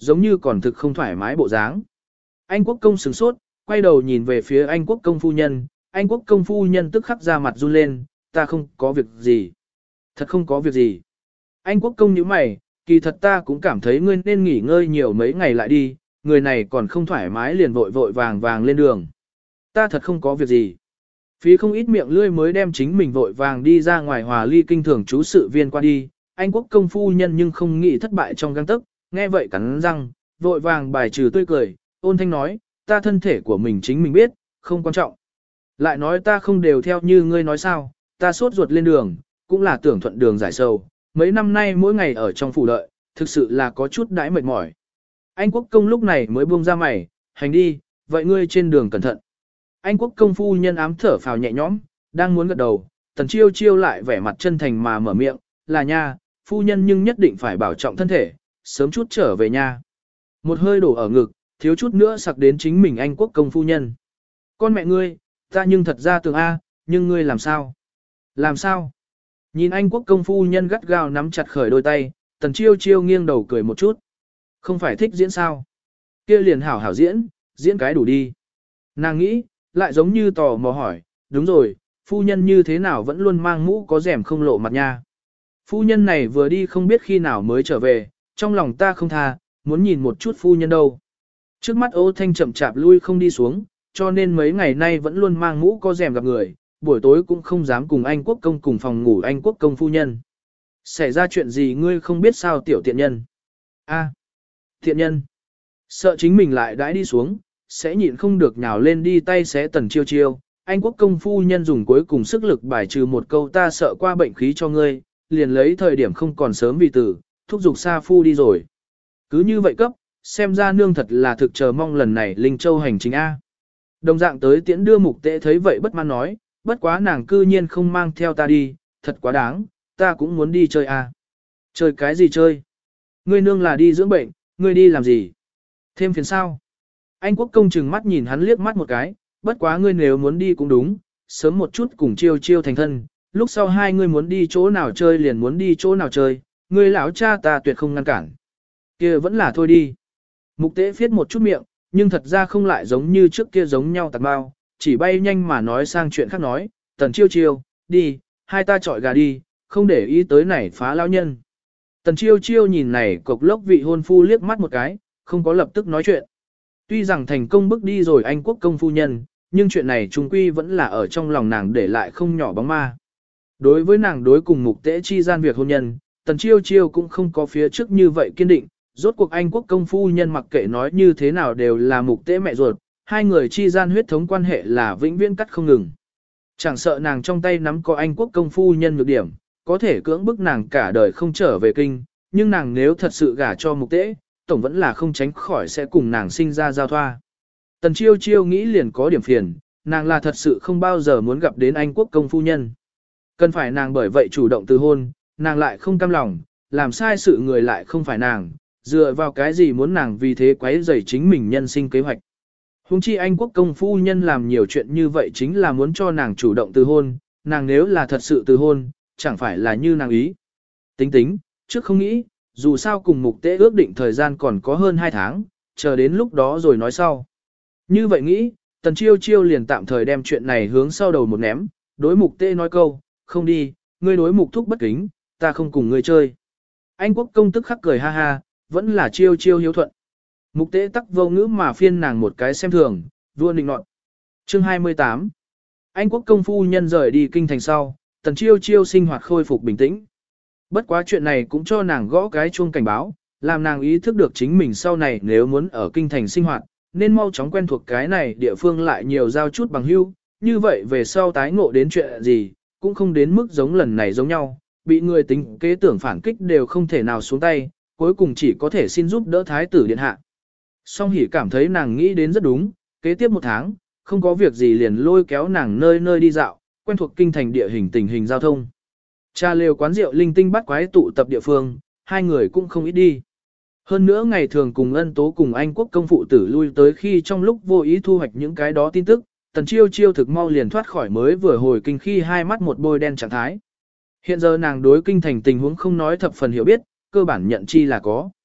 S1: giống như còn thực không thoải mái bộ dáng. Anh quốc công sửng sốt, quay đầu nhìn về phía anh quốc công phu nhân, anh quốc công phu nhân tức khắc ra mặt run lên, ta không có việc gì. Thật không có việc gì. Anh quốc công nhíu mày, kỳ thật ta cũng cảm thấy ngươi nên nghỉ ngơi nhiều mấy ngày lại đi, người này còn không thoải mái liền vội vội vàng vàng lên đường. Ta thật không có việc gì. Phí không ít miệng lươi mới đem chính mình vội vàng đi ra ngoài hòa ly kinh thường chú sự viên qua đi, anh quốc công phu nhân nhưng không nghĩ thất bại trong găng tức, nghe vậy cắn răng, vội vàng bài trừ tươi cười, ôn thanh nói, ta thân thể của mình chính mình biết, không quan trọng. Lại nói ta không đều theo như ngươi nói sao, ta sốt ruột lên đường, cũng là tưởng thuận đường giải sầu, mấy năm nay mỗi ngày ở trong phủ đợi, thực sự là có chút đãi mệt mỏi. Anh quốc công lúc này mới buông ra mày, hành đi, vậy ngươi trên đường cẩn thận. Anh quốc công phu nhân ám thở phào nhẹ nhõm, đang muốn gật đầu, tần chiêu chiêu lại vẻ mặt chân thành mà mở miệng, là nha, phu nhân nhưng nhất định phải bảo trọng thân thể, sớm chút trở về nha. Một hơi đổ ở ngực, thiếu chút nữa sặc đến chính mình anh quốc công phu nhân. Con mẹ ngươi, ta nhưng thật ra tưởng A, nhưng ngươi làm sao? Làm sao? Nhìn anh quốc công phu nhân gắt gao nắm chặt khởi đôi tay, tần chiêu chiêu nghiêng đầu cười một chút. Không phải thích diễn sao? Kia liền hảo hảo diễn, diễn cái đủ đi. Nàng nghĩ, lại giống như tò mò hỏi, đúng rồi, phu nhân như thế nào vẫn luôn mang mũ có rèm không lộ mặt nha. Phu nhân này vừa đi không biết khi nào mới trở về, trong lòng ta không tha, muốn nhìn một chút phu nhân đâu. Trước mắt Ô Thanh chậm chạp lui không đi xuống, cho nên mấy ngày nay vẫn luôn mang mũ có rèm gặp người, buổi tối cũng không dám cùng anh quốc công cùng phòng ngủ anh quốc công phu nhân. Xảy ra chuyện gì ngươi không biết sao tiểu tiện nhân? A, tiện nhân. Sợ chính mình lại đãi đi xuống, sẽ nhịn không được nhào lên đi tay xé tần chiêu chiêu. Anh quốc công phu nhân dùng cuối cùng sức lực bài trừ một câu ta sợ qua bệnh khí cho ngươi, liền lấy thời điểm không còn sớm vì tử, thúc giục Sa Phu đi rồi. Cứ như vậy cấp, xem ra nương thật là thực chờ mong lần này Linh Châu hành trình A. Đồng dạng tới tiễn đưa mục tế thấy vậy bất mãn nói, bất quá nàng cư nhiên không mang theo ta đi, thật quá đáng, ta cũng muốn đi chơi A. Chơi cái gì chơi? Ngươi nương là đi dưỡng bệnh, ngươi đi làm gì? Thêm phiền sao? Anh quốc công chừng mắt nhìn hắn liếc mắt một cái, bất quá ngươi nếu muốn đi cũng đúng, sớm một chút cùng chiêu chiêu thành thân, lúc sau hai ngươi muốn đi chỗ nào chơi liền muốn đi chỗ nào chơi, ngươi lão cha ta tuyệt không ngăn cản. Kia vẫn là thôi đi. Mục tế phiết một chút miệng, nhưng thật ra không lại giống như trước kia giống nhau tạc bao, chỉ bay nhanh mà nói sang chuyện khác nói, tần chiêu chiêu, đi, hai ta chọi gà đi, không để ý tới này phá lão nhân. Tần chiêu chiêu nhìn này cục lốc vị hôn phu liếc mắt một cái, không có lập tức nói chuyện. Tuy rằng thành công bước đi rồi anh quốc công phu nhân, nhưng chuyện này trung quy vẫn là ở trong lòng nàng để lại không nhỏ bóng ma. Đối với nàng đối cùng mục tế chi gian việc hôn nhân, tần chiêu chiêu cũng không có phía trước như vậy kiên định, rốt cuộc anh quốc công phu nhân mặc kệ nói như thế nào đều là mục tế mẹ ruột, hai người chi gian huyết thống quan hệ là vĩnh viễn cắt không ngừng. Chẳng sợ nàng trong tay nắm có anh quốc công phu nhân nhược điểm, có thể cưỡng bức nàng cả đời không trở về kinh, nhưng nàng nếu thật sự gả cho mục tế, tổng vẫn là không tránh khỏi sẽ cùng nàng sinh ra giao thoa. Tần chiêu chiêu nghĩ liền có điểm phiền, nàng là thật sự không bao giờ muốn gặp đến anh quốc công phu nhân. Cần phải nàng bởi vậy chủ động từ hôn, nàng lại không cam lòng, làm sai sự người lại không phải nàng, dựa vào cái gì muốn nàng vì thế quấy rầy chính mình nhân sinh kế hoạch. Hùng chi anh quốc công phu nhân làm nhiều chuyện như vậy chính là muốn cho nàng chủ động từ hôn, nàng nếu là thật sự từ hôn, chẳng phải là như nàng ý. Tính tính, trước không nghĩ, dù sao cùng mục tế ước định thời gian còn có hơn hai tháng, chờ đến lúc đó rồi nói sau. Như vậy nghĩ, tần chiêu chiêu liền tạm thời đem chuyện này hướng sau đầu một ném, đối mục tế nói câu, không đi, ngươi đối mục thúc bất kính, ta không cùng ngươi chơi. Anh quốc công tức khắc cười ha ha, vẫn là chiêu chiêu hiếu thuận. Mục tế tắc vô ngữ mà phiên nàng một cái xem thường, vua nịnh nọt. Chương hai mươi tám. Anh quốc công phu nhân rời đi kinh thành sau, tần chiêu chiêu sinh hoạt khôi phục bình tĩnh. Bất quá chuyện này cũng cho nàng gõ cái chuông cảnh báo, làm nàng ý thức được chính mình sau này nếu muốn ở kinh thành sinh hoạt, nên mau chóng quen thuộc cái này địa phương lại nhiều giao chút bằng hữu, như vậy về sau tái ngộ đến chuyện gì, cũng không đến mức giống lần này giống nhau, bị người tính kế tưởng phản kích đều không thể nào xuống tay, cuối cùng chỉ có thể xin giúp đỡ thái tử điện hạ. Song Hỷ cảm thấy nàng nghĩ đến rất đúng, kế tiếp một tháng, không có việc gì liền lôi kéo nàng nơi nơi đi dạo, quen thuộc kinh thành địa hình tình hình giao thông. Trà lều quán rượu linh tinh bắt quái tụ tập địa phương, hai người cũng không ít đi. Hơn nữa ngày thường cùng ân tố cùng anh quốc công phụ tử lui tới khi trong lúc vô ý thu hoạch những cái đó tin tức, tần chiêu chiêu thực mau liền thoát khỏi mới vừa hồi kinh khi hai mắt một bôi đen trạng thái. Hiện giờ nàng đối kinh thành tình huống không nói thập phần hiểu biết, cơ bản nhận chi là có.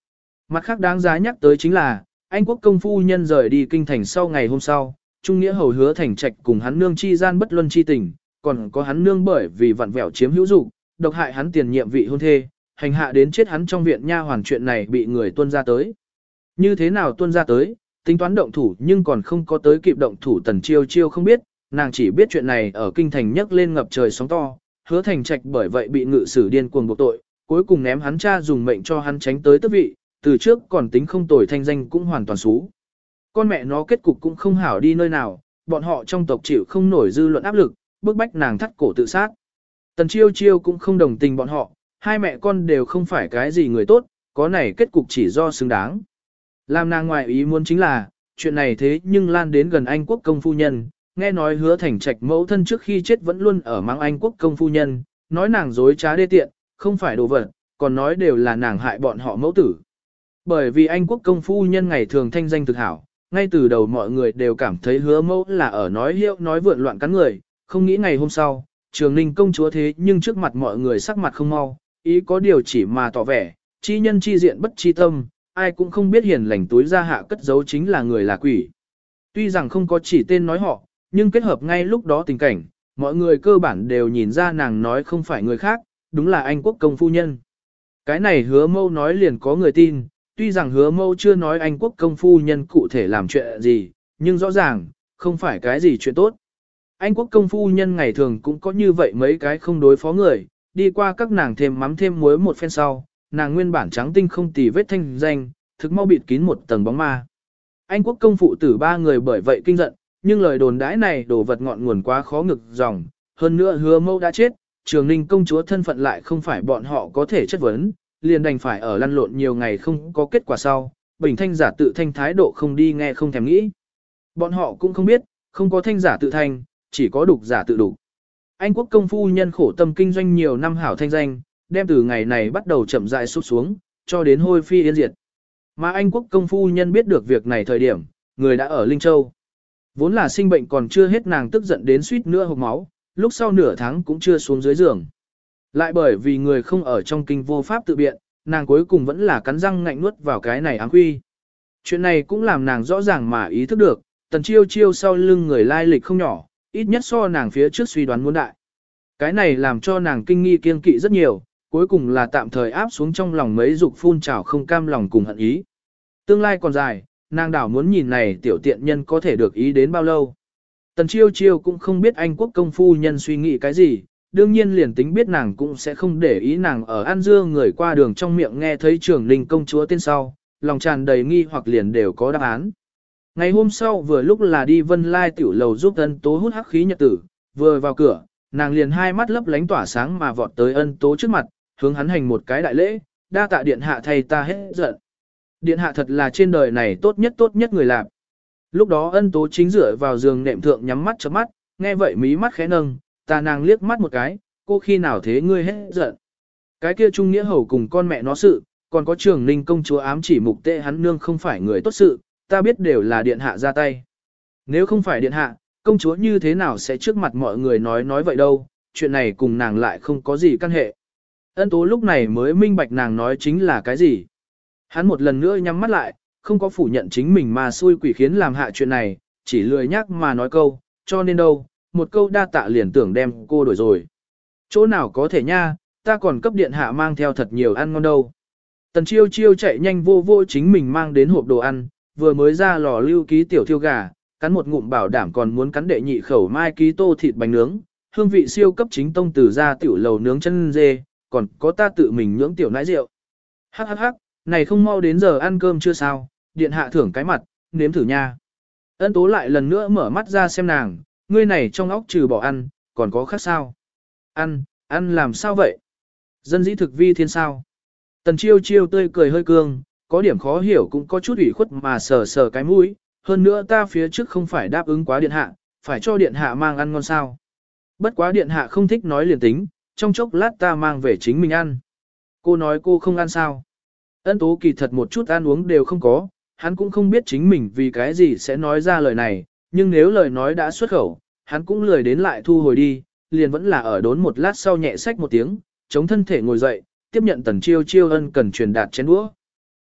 S1: Mặt khác đáng giá nhắc tới chính là, Anh quốc công phu nhân rời đi kinh thành sau ngày hôm sau, Trung Nghĩa Hầu Hứa Thành Trạch cùng hắn nương chi gian bất luân chi tình, còn có hắn nương bởi vì vặn vẹo chiếm hữu dục, độc hại hắn tiền nhiệm vị hôn thê, hành hạ đến chết hắn trong viện nha hoàn chuyện này bị người tuân ra tới. Như thế nào tuân ra tới, tính toán động thủ nhưng còn không có tới kịp động thủ Tần Chiêu Chiêu không biết, nàng chỉ biết chuyện này ở kinh thành nhấc lên ngập trời sóng to, Hứa Thành Trạch bởi vậy bị ngự sử điên cuồng buộc tội, cuối cùng ném hắn cha dùng mệnh cho hắn tránh tới tước vị, từ trước còn tính không tồi thanh danh cũng hoàn toàn xú. Con mẹ nó kết cục cũng không hảo đi nơi nào, bọn họ trong tộc chịu không nổi dư luận áp lực, bức bách nàng thắt cổ tự sát. Tần Chiêu Chiêu cũng không đồng tình bọn họ, hai mẹ con đều không phải cái gì người tốt, có này kết cục chỉ do xứng đáng. Làm nàng ngoại ý muốn chính là, chuyện này thế nhưng lan đến gần Anh quốc công phu nhân, nghe nói Hứa Thành Trạch mẫu thân trước khi chết vẫn luôn ở mắng Anh quốc công phu nhân, nói nàng dối trá đê tiện, không phải đồ vật, còn nói đều là nàng hại bọn họ mẫu tử. Bởi vì Anh quốc công phu nhân ngày thường thanh danh thực hảo, ngay từ đầu mọi người đều cảm thấy Hứa mẫu là ở nói hiệu nói vượn loạn cắn người, không nghĩ ngày hôm sau, Trường Ninh công chúa thế nhưng trước mặt mọi người sắc mặt không mau, ý có điều chỉ mà tỏ vẻ, chi nhân chi diện bất chi tâm, ai cũng không biết hiền lành túi ra hạ cất giấu chính là người là quỷ. Tuy rằng không có chỉ tên nói họ, nhưng kết hợp ngay lúc đó tình cảnh, mọi người cơ bản đều nhìn ra nàng nói không phải người khác, đúng là Anh quốc công phu nhân. Cái này Hứa mâu nói liền có người tin, tuy rằng Hứa mâu chưa nói Anh quốc công phu nhân cụ thể làm chuyện gì, nhưng rõ ràng, không phải cái gì chuyện tốt. Anh quốc công phu nhân ngày thường cũng có như vậy mấy cái không đối phó người, đi qua các nàng thêm mắm thêm muối một phen sau, nàng nguyên bản trắng tinh không tì vết thanh danh, thực mau bịt kín một tầng bóng ma. Anh quốc công phụ tử ba người bởi vậy kinh giận, nhưng lời đồn đãi này đổ vật ngọn nguồn quá khó ngực dòng, hơn nữa Hứa mâu đã chết, Trường Ninh công chúa thân phận lại không phải bọn họ có thể chất vấn, liền đành phải ở lăn lộn nhiều ngày không có kết quả sau, bình thanh giả tự thanh thái độ không đi nghe không thèm nghĩ. Bọn họ cũng không biết, không có thanh giả tự thanh, chỉ có đục giả tự đục. Anh quốc công phu nhân khổ tâm kinh doanh nhiều năm hảo thanh danh, đem từ ngày này bắt đầu chậm rãi sút xuống, cho đến hôi phi yên diệt. Mà Anh quốc công phu nhân biết được việc này thời điểm, người đã ở Linh Châu. Vốn là sinh bệnh còn chưa hết nàng tức giận đến suýt nữa hộc máu, lúc sau nửa tháng cũng chưa xuống dưới giường. Lại bởi vì người không ở trong kinh vô pháp tự biện, nàng cuối cùng vẫn là cắn răng ngạnh nuốt vào cái này ám quy. Chuyện này cũng làm nàng rõ ràng mà ý thức được, Tần Chiêu Chiêu sau lưng người lai lịch không nhỏ, ít nhất so nàng phía trước suy đoán muốn đại. Cái này làm cho nàng kinh nghi kiêng kỵ rất nhiều, cuối cùng là tạm thời áp xuống trong lòng mấy dục phun trào không cam lòng cùng hận ý. Tương lai còn dài, nàng đảo muốn nhìn này tiểu tiện nhân có thể được ý đến bao lâu. Tần Chiêu Chiêu cũng không biết Anh quốc công phu nhân suy nghĩ cái gì, đương nhiên liền tính biết nàng cũng sẽ không để ý nàng ở An Dương người qua đường trong miệng nghe thấy Trường Ninh công chúa tên sau, lòng tràn đầy nghi hoặc liền đều có đáp án. Ngày hôm sau vừa lúc là đi Vân Lai tiểu lầu giúp Ân Tố hút hắc khí nhật tử, vừa vào cửa, nàng liền hai mắt lấp lánh tỏa sáng mà vọt tới Ân Tố trước mặt, hướng hắn hành một cái đại lễ, đa tạ điện hạ thay ta hết giận. Điện hạ thật là trên đời này tốt nhất tốt nhất người làm. Lúc đó Ân Tố chính dựa vào giường nệm thượng nhắm mắt chớp mắt, nghe vậy mí mắt khẽ nâng, ta nàng liếc mắt một cái, cô khi nào thế ngươi hết giận. Cái kia Trung Nghĩa Hầu cùng con mẹ nó sự, còn có Trường Ninh công chúa ám chỉ mục tệ hắn nương không phải người tốt sự, ta biết đều là điện hạ ra tay. Nếu không phải điện hạ, công chúa như thế nào sẽ trước mặt mọi người nói nói vậy đâu, chuyện này cùng nàng lại không có gì căn hệ. Ân Tố lúc này mới minh bạch nàng nói chính là cái gì. Hắn một lần nữa nhắm mắt lại, không có phủ nhận chính mình mà xui quỷ khiến làm hạ chuyện này, chỉ lười nhắc mà nói câu, cho nên đâu, một câu đa tạ liền tưởng đem cô đổi rồi. Chỗ nào có thể nha, ta còn cấp điện hạ mang theo thật nhiều ăn ngon đâu. Tần Chiêu Chiêu chạy nhanh vô vô chính mình mang đến hộp đồ ăn, vừa mới ra lò lưu ký tiểu thiêu gà, cắn một ngụm bảo đảm còn muốn cắn đệ nhị khẩu mai ký tô thịt bánh nướng, hương vị siêu cấp chính tông từ ra tiểu lầu nướng chân dê, còn có ta tự mình nhưỡng tiểu nãi rượu. Hắc hắc hắc, này không mau đến giờ ăn cơm chưa sao, điện hạ thưởng cái mặt, nếm thử nha. Ân Tố lại lần nữa mở mắt ra xem nàng, ngươi này trong óc trừ bỏ ăn, còn có khác sao? Ăn, ăn làm sao vậy? Dân dĩ thực vi thiên sao? Tần Chiêu Chiêu tươi cười hơi cương, có điểm khó hiểu cũng có chút ủy khuất mà sờ sờ cái mũi, hơn nữa ta phía trước không phải đáp ứng quá điện hạ, phải cho điện hạ mang ăn ngon sao. Bất quá điện hạ không thích nói liền tính, trong chốc lát ta mang về chính mình ăn. Cô nói cô không ăn sao. Ân Tố kỳ thật một chút ăn uống đều không có, hắn cũng không biết chính mình vì cái gì sẽ nói ra lời này, nhưng nếu lời nói đã xuất khẩu, hắn cũng lười đến lại thu hồi đi, liền vẫn là ở đốn một lát sau nhẹ sách một tiếng, chống thân thể ngồi dậy, tiếp nhận Tần Chiêu Chiêu ân cần truyền đạt chén đũa.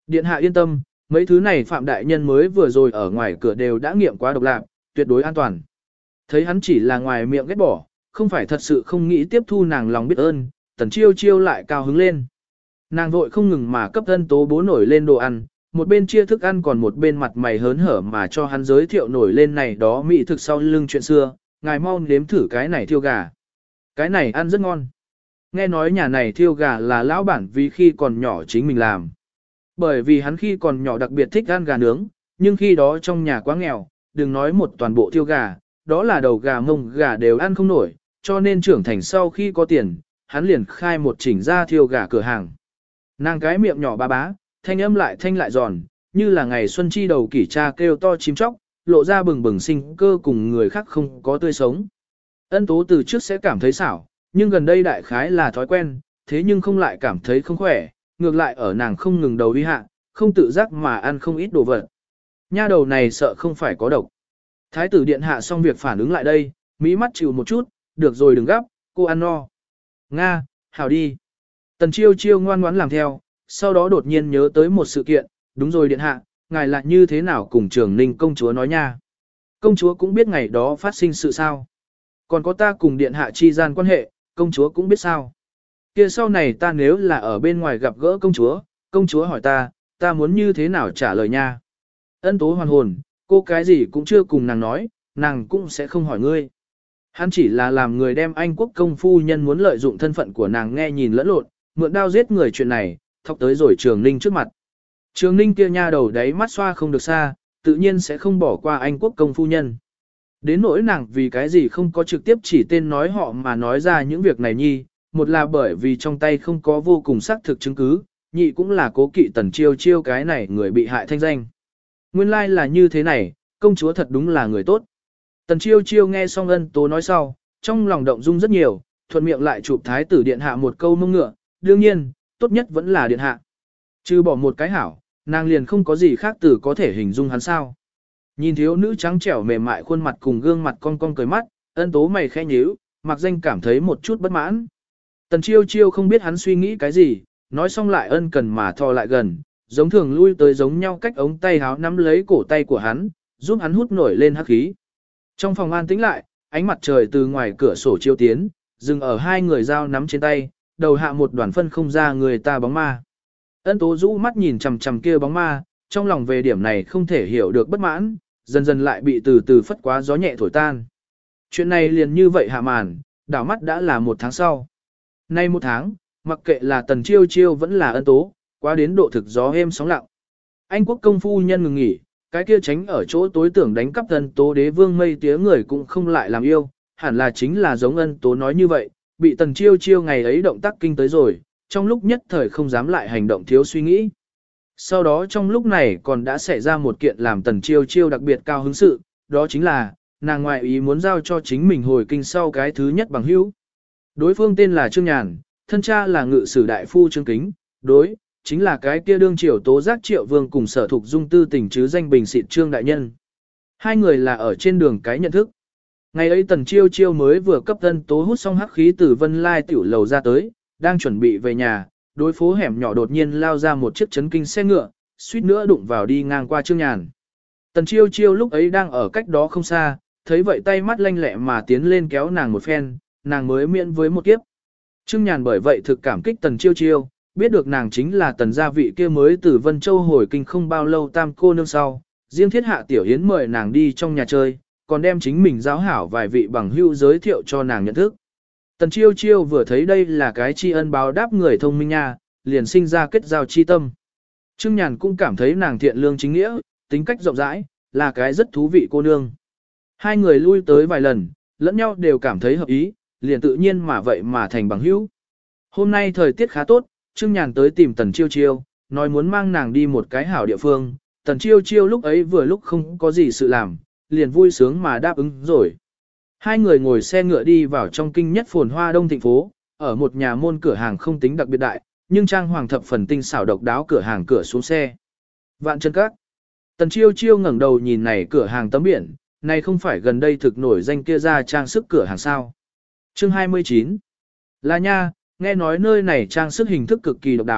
S1: Điện hạ yên tâm, mấy thứ này Phạm Đại Nhân mới vừa rồi ở ngoài cửa đều đã nghiệm quá độc lạc, tuyệt đối an toàn. Thấy hắn chỉ là ngoài miệng ghét bỏ, không phải thật sự không nghĩ tiếp thu nàng lòng biết ơn, Tần Chiêu Chiêu lại cao hứng lên. Nàng vội không ngừng mà cấp Ân Tố bố nổi lên đồ ăn, một bên chia thức ăn còn một bên mặt mày hớn hở mà cho hắn giới thiệu nổi lên này đó mỹ thực sau lưng chuyện xưa, ngài mau nếm thử cái này thiêu gà. Cái này ăn rất ngon. Nghe nói nhà này thiêu gà là lão bản vì khi còn nhỏ chính mình làm. Bởi vì hắn khi còn nhỏ đặc biệt thích ăn gà nướng, nhưng khi đó trong nhà quá nghèo, đừng nói một toàn bộ thiêu gà, đó là đầu gà mông gà đều ăn không nổi, cho nên trưởng thành sau khi có tiền, hắn liền khai một chỉnh ra thiêu gà cửa hàng. Nàng cái miệng nhỏ ba bá, thanh âm lại thanh lại giòn, như là ngày xuân chi đầu kỷ cha kêu to chim chóc, lộ ra bừng bừng sinh cơ cùng người khác không có tươi sống. Ân Tố từ trước sẽ cảm thấy xảo, nhưng gần đây đại khái là thói quen, thế nhưng không lại cảm thấy không khỏe, ngược lại ở nàng không ngừng đầu uy hạ, không tự giác mà ăn không ít đồ vật. Nha đầu này sợ không phải có độc. Thái tử điện hạ xong việc phản ứng lại đây, mỹ mắt chịu một chút, được rồi đừng gấp, cô ăn no. Nga, hảo đi. Tần Chiêu Chiêu ngoan ngoãn làm theo, sau đó đột nhiên nhớ tới một sự kiện, đúng rồi điện hạ, ngài lại như thế nào cùng Trường Ninh công chúa nói nha. Công chúa cũng biết ngày đó phát sinh sự sao. Còn có ta cùng điện hạ chi gian quan hệ, công chúa cũng biết sao. Kia sau này ta nếu là ở bên ngoài gặp gỡ công chúa, công chúa hỏi ta, ta muốn như thế nào trả lời nha. Ân Tố hoàn hồn, cô cái gì cũng chưa cùng nàng nói, nàng cũng sẽ không hỏi ngươi. Hắn chỉ là làm người đem Anh quốc công phu nhân muốn lợi dụng thân phận của nàng nghe nhìn lẫn lộn, mượn đao giết người chuyện này, thọc tới rồi Trường Ninh trước mặt. Trường Ninh kia nha đầu đấy mắt xoa không được xa, tự nhiên sẽ không bỏ qua Anh quốc công phu nhân. Đến nỗi nàng vì cái gì không có trực tiếp chỉ tên nói họ mà nói ra những việc này nhi, một là bởi vì trong tay không có vô cùng xác thực chứng cứ, nhị cũng là cố kỵ Tần Chiêu Chiêu cái này người bị hại thanh danh. Nguyên lai like là như thế này, công chúa thật đúng là người tốt. Tần Chiêu Chiêu nghe xong Ân Tố nói sau, trong lòng động dung rất nhiều, thuận miệng lại chụp thái tử điện hạ một câu mông ngựa, đương nhiên, tốt nhất vẫn là điện hạ. Trừ bỏ một cái hảo, nàng liền không có gì khác từ có thể hình dung hắn sao. Nhìn thiếu nữ trắng trẻo mềm mại khuôn mặt cùng gương mặt cong cong cười mắt, Ân Tố mày khẽ nhíu, mặc danh cảm thấy một chút bất mãn. Tần Chiêu Chiêu không biết hắn suy nghĩ cái gì, nói xong lại ân cần mà thò lại gần, giống thường lui tới giống nhau cách ống tay háo nắm lấy cổ tay của hắn, giúp hắn hút nổi lên hắc khí. Trong phòng an tĩnh lại, ánh mặt trời từ ngoài cửa sổ chiếu tiến, dừng ở hai người dao nắm trên tay, đầu hạ một đoàn phân không ra người ta bóng ma. Ân Tố rũ mắt nhìn chằm chằm kia bóng ma, trong lòng về điểm này không thể hiểu được bất mãn, dần dần lại bị từ từ phất quá gió nhẹ thổi tan. Chuyện này liền như vậy hạ màn, đảo mắt đã là một tháng sau. Nay một tháng, mặc kệ là Tần Chiêu Chiêu vẫn là Ân Tố, quá đến độ thực gió êm sóng lặng. Anh quốc công phu nhân ngừng nghỉ, cái kia tránh ở chỗ tối tưởng đánh cắp Ân Tố đế vương mây tía người cũng không lại làm yêu, hẳn là chính là giống Ân Tố nói như vậy, bị Tần Chiêu Chiêu ngày ấy động tác kinh tới rồi, trong lúc nhất thời không dám lại hành động thiếu suy nghĩ. Sau đó trong lúc này còn đã xảy ra một kiện làm Tần Chiêu Chiêu đặc biệt cao hứng sự, đó chính là, nàng ngoại ý muốn giao cho chính mình hồi kinh sau cái thứ nhất bằng hữu. Đối phương tên là Trương Nhàn, thân cha là ngự sử đại phu Trương Kính, đối, chính là cái kia đương triều tố giác Triệu Vương cùng Sở Thục Dung tư tình chứ danh bình xịt Trương đại nhân. Hai người là ở trên đường cái nhận thức. Ngày ấy Tần Chiêu Chiêu mới vừa cấp Ân Tố hút xong hắc khí từ Vân Lai tiểu lầu ra tới, đang chuẩn bị về nhà, đối phố hẻm nhỏ đột nhiên lao ra một chiếc chấn kinh xe ngựa, suýt nữa đụng vào đi ngang qua Trương Nhàn. Tần Chiêu Chiêu lúc ấy đang ở cách đó không xa, thấy vậy tay mắt lanh lẹ mà tiến lên kéo nàng một phen, nàng mới miễn với một kiếp. Trương Nhàn bởi vậy thực cảm kích Tần Chiêu Chiêu, biết được nàng chính là Tần gia vị kia mới từ Vân Châu hồi kinh không bao lâu tam cô nương sau, riêng thiết hạ tiểu hiến mời nàng đi trong nhà chơi, còn đem chính mình giáo hảo vài vị bằng hữu giới thiệu cho nàng nhận thức. Tần Chiêu Chiêu vừa thấy đây là cái tri ân báo đáp người thông minh nha, liền sinh ra kết giao chi tâm. Trương Nhàn cũng cảm thấy nàng thiện lương chính nghĩa, tính cách rộng rãi, là cái rất thú vị cô nương. Hai người lui tới vài lần, lẫn nhau đều cảm thấy hợp ý, liền tự nhiên mà vậy mà thành bằng hữu. Hôm nay thời tiết khá tốt, Trương Nhàn tới tìm Tần Chiêu Chiêu, nói muốn mang nàng đi một cái hảo địa phương. Tần Chiêu Chiêu lúc ấy vừa lúc không có gì sự làm, liền vui sướng mà đáp ứng rồi. Hai người ngồi xe ngựa đi vào trong kinh nhất phồn hoa đông thịnh phố, ở một nhà môn cửa hàng không tính đặc biệt đại, nhưng trang hoàng thập phần tinh xảo độc đáo cửa hàng cửa xuống xe. Vạn Chân Các. Tần Chiêu Chiêu ngẩng đầu nhìn này cửa hàng tấm biển, này không phải gần đây thực nổi danh kia ra trang sức cửa hàng sao. Chương hai mươi chín. Là nha, nghe nói nơi này trang sức hình thức cực kỳ độc đáo,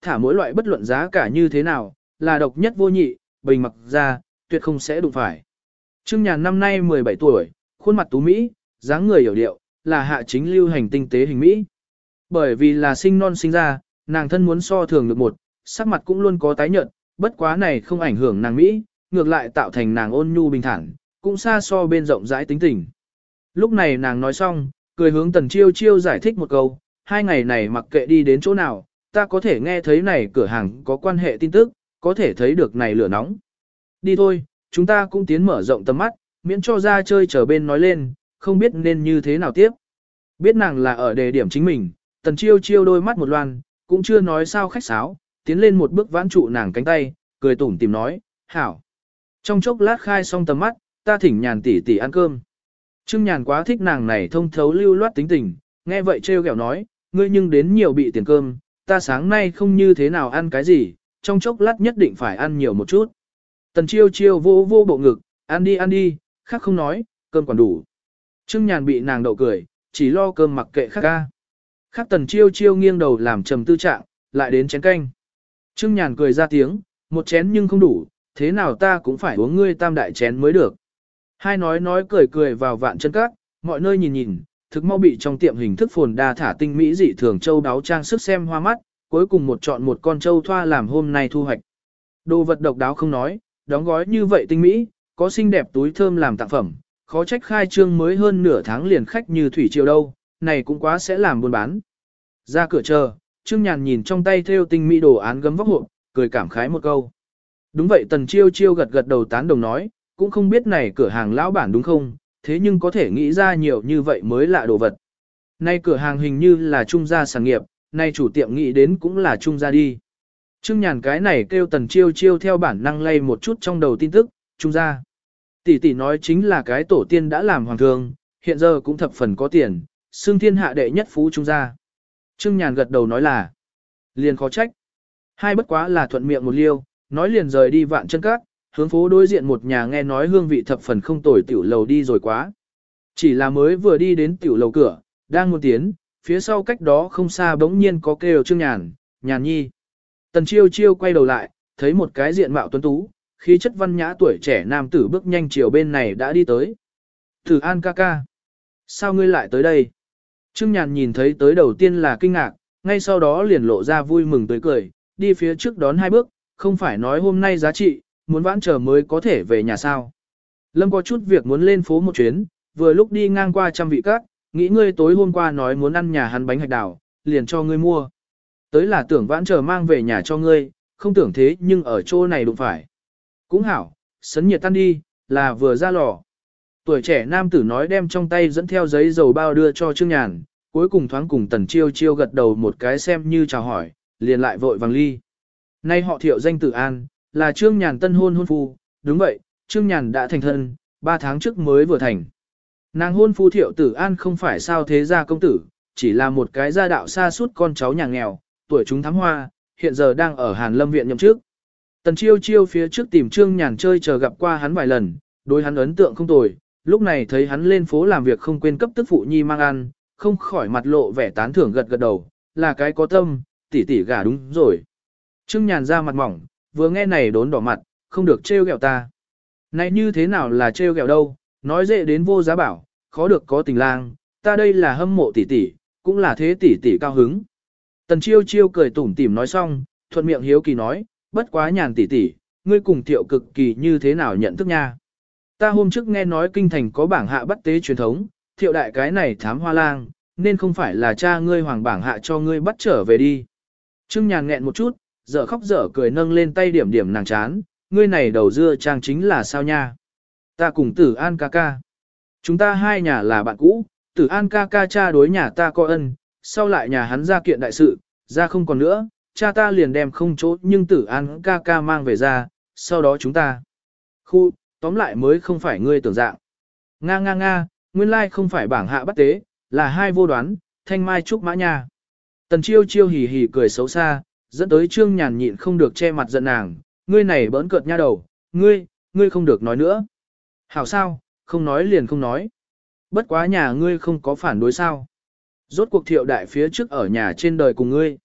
S1: thả mỗi loại bất luận giá cả như thế nào, là độc nhất vô nhị, bình mặc ra, tuyệt không sẽ đụng phải. Trương Nhàn năm nay mười bảy tuổi, khuôn mặt tú Mỹ, dáng người hiểu điệu, là hạ chính lưu hành tinh tế hình Mỹ. Bởi vì là sinh non sinh ra, nàng thân muốn so thường được một, sắc mặt cũng luôn có tái nhợt, bất quá này không ảnh hưởng nàng Mỹ, ngược lại tạo thành nàng ôn nhu bình thản, cũng xa so bên rộng rãi tính tình. Lúc này nàng nói xong, cười hướng Tần Chiêu Chiêu giải thích một câu, hai ngày này mặc kệ đi đến chỗ nào, ta có thể nghe thấy này cửa hàng có quan hệ tin tức, có thể thấy được này lửa nóng. Đi thôi, chúng ta cũng tiến mở rộng tầm mắt, miễn cho ra chơi chờ bên nói lên, không biết nên như thế nào tiếp. Biết nàng là ở đề điểm chính mình, Tần Chiêu Chiêu đôi mắt một loan, cũng chưa nói sao khách sáo, tiến lên một bước vãn trụ nàng cánh tay, cười tủm tìm nói, hảo. Trong chốc lát khai xong tầm mắt, ta thỉnh Nhàn tỷ tỷ ăn cơm. Trương Nhàn quá thích nàng này thông thấu lưu loát tính tình, nghe vậy trêu ghẹo nói, ngươi nhưng đến nhiều bị tiền cơm, ta sáng nay không như thế nào ăn cái gì, trong chốc lát nhất định phải ăn nhiều một chút. Tần Chiêu Chiêu vô vô bộ ngực, ăn đi ăn đi, khác không nói, cơm còn đủ. Trương Nhàn bị nàng đậu cười, chỉ lo cơm mặc kệ khác ca. Khác Tần Chiêu Chiêu nghiêng đầu làm trầm tư trạng, lại đến chén canh. Trương Nhàn cười ra tiếng, một chén nhưng không đủ, thế nào ta cũng phải uống ngươi tam đại chén mới được. Hai nói nói cười cười vào vạn chân cát, mọi nơi nhìn nhìn, thực mau bị trong tiệm hình thức phồn đa thả tinh mỹ dị thường châu đáo trang sức xem hoa mắt, cuối cùng một chọn một con châu thoa làm hôm nay thu hoạch. Đồ vật độc đáo không nói, đóng gói như vậy tinh mỹ, có xinh đẹp túi thơm làm tặng phẩm, khó trách khai trương mới hơn nửa tháng liền khách như thủy triều đâu, này cũng quá sẽ làm buôn bán. Ra cửa chờ, Trương Nhàn nhìn trong tay thêu tinh mỹ đồ án gấm vóc hộp, cười cảm khái một câu. Đúng vậy Tần Chiêu Chiêu gật gật đầu tán đồng nói, cũng không biết này cửa hàng lão bản đúng không, thế nhưng có thể nghĩ ra nhiều như vậy mới lạ đồ vật. Nay cửa hàng hình như là trung gia sản nghiệp, nay chủ tiệm nghĩ đến cũng là trung gia đi. Trương Nhàn cái này kêu Tần Chiêu Chiêu theo bản năng lay một chút trong đầu tin tức, trung gia. Tỷ tỷ nói chính là cái tổ tiên đã làm hoàng thương, hiện giờ cũng thập phần có tiền, xưng thiên hạ đệ nhất phú trung gia. Trương Nhàn gật đầu nói là, liền khó trách. Hai bất quá là thuận miệng một liêu, nói liền rời đi vạn chân cát, hướng phố đối diện một nhà nghe nói hương vị thập phần không tồi tiểu lầu đi rồi quá. Chỉ là mới vừa đi đến tiểu lầu cửa, đang muốn tiến, phía sau cách đó không xa bỗng nhiên có kêu Trương Nhàn, Nhàn nhi. Tần Chiêu Chiêu quay đầu lại, thấy một cái diện mạo tuấn tú, khí chất văn nhã tuổi trẻ nam tử bước nhanh chiều bên này đã đi tới. Thử An ca ca. Sao ngươi lại tới đây? Trương Nhàn nhìn thấy tới đầu tiên là kinh ngạc, ngay sau đó liền lộ ra vui mừng tới cười, đi phía trước đón hai bước, không phải nói hôm nay giá trị, muốn vãn chờ mới có thể về nhà sao. Lâm có chút việc muốn lên phố một chuyến, vừa lúc đi ngang qua trăm vị các, nghĩ ngươi tối hôm qua nói muốn ăn nhà hắn bánh hạch đào, liền cho ngươi mua. Tới là tưởng vãn chờ mang về nhà cho ngươi, không tưởng thế nhưng ở chỗ này đụng phải. Cũng hảo, sấn nhiệt tan đi, là vừa ra lò. Tuổi trẻ nam tử nói đem trong tay dẫn theo giấy dầu bao đưa cho Trương Nhàn, cuối cùng thoáng cùng Tần Chiêu Chiêu gật đầu một cái xem như chào hỏi, liền lại vội vàng ly. Nay họ Thiệu danh Tử An, là Trương Nhàn tân hôn hôn phu, đúng vậy, Trương Nhàn đã thành thân, ba tháng trước mới vừa thành. Nàng hôn phu Thiệu Tử An không phải sao thế gia công tử, chỉ là một cái gia đạo xa suốt con cháu nhà nghèo, tuổi chúng thắm hoa, hiện giờ đang ở Hàn Lâm viện nhậm chức. Tần Chiêu Chiêu phía trước tìm Trương Nhàn chơi chờ gặp qua hắn vài lần, đối hắn ấn tượng không tồi, lúc này thấy hắn lên phố làm việc không quên cấp tức phụ nhi mang ăn, không khỏi mặt lộ vẻ tán thưởng gật gật đầu, là cái có tâm, tỷ tỷ gả đúng rồi. Trương Nhàn ra mặt mỏng, vừa nghe này đốn đỏ mặt, không được trêu ghẹo ta. Này như thế nào là trêu ghẹo đâu, nói dễ đến vô giá bảo, khó được có tình lang, ta đây là hâm mộ tỷ tỷ, cũng là thế tỷ tỷ cao hứng. Tần Chiêu Chiêu cười tủm tỉm nói xong, thuận miệng hiếu kỳ nói, bất quá Nhàn tỷ tỷ, ngươi cùng Thiệu cực kỳ như thế nào nhận thức nha. Ta hôm trước nghe nói kinh thành có bảng hạ bắt tế truyền thống, Thiệu đại cái này thám hoa lang, nên không phải là cha ngươi hoàng bảng hạ cho ngươi bắt trở về đi. Trương Nhàn nghẹn một chút, dở khóc dở cười nâng lên tay điểm điểm nàng chán, ngươi này đầu dưa trang chính là sao nha. Ta cùng Tử An ca ca. Chúng ta hai nhà là bạn cũ, Tử An ca ca cha đối nhà ta có ân, sau lại nhà hắn ra kiện đại sự, ra không còn nữa, cha ta liền đem không chỗ nhưng Tử An ca ca mang về ra, sau đó chúng ta. Khu, tóm lại mới không phải ngươi tưởng dạng. Nga nga nga, nguyên lai không phải bảng hạ bắt tế, là hai vô đoán, thanh mai trúc mã nha. Tần Chiêu Chiêu hì hì cười xấu xa, dẫn tới Trương Nhàn nhịn không được che mặt giận nàng, ngươi này bỡn cợt nha đầu, ngươi, ngươi không được nói nữa. Hảo sao, không nói liền không nói. Bất quá nhà ngươi không có phản đối sao. Rốt cuộc Thiệu đại phía trước ở nhà trên đời cùng ngươi.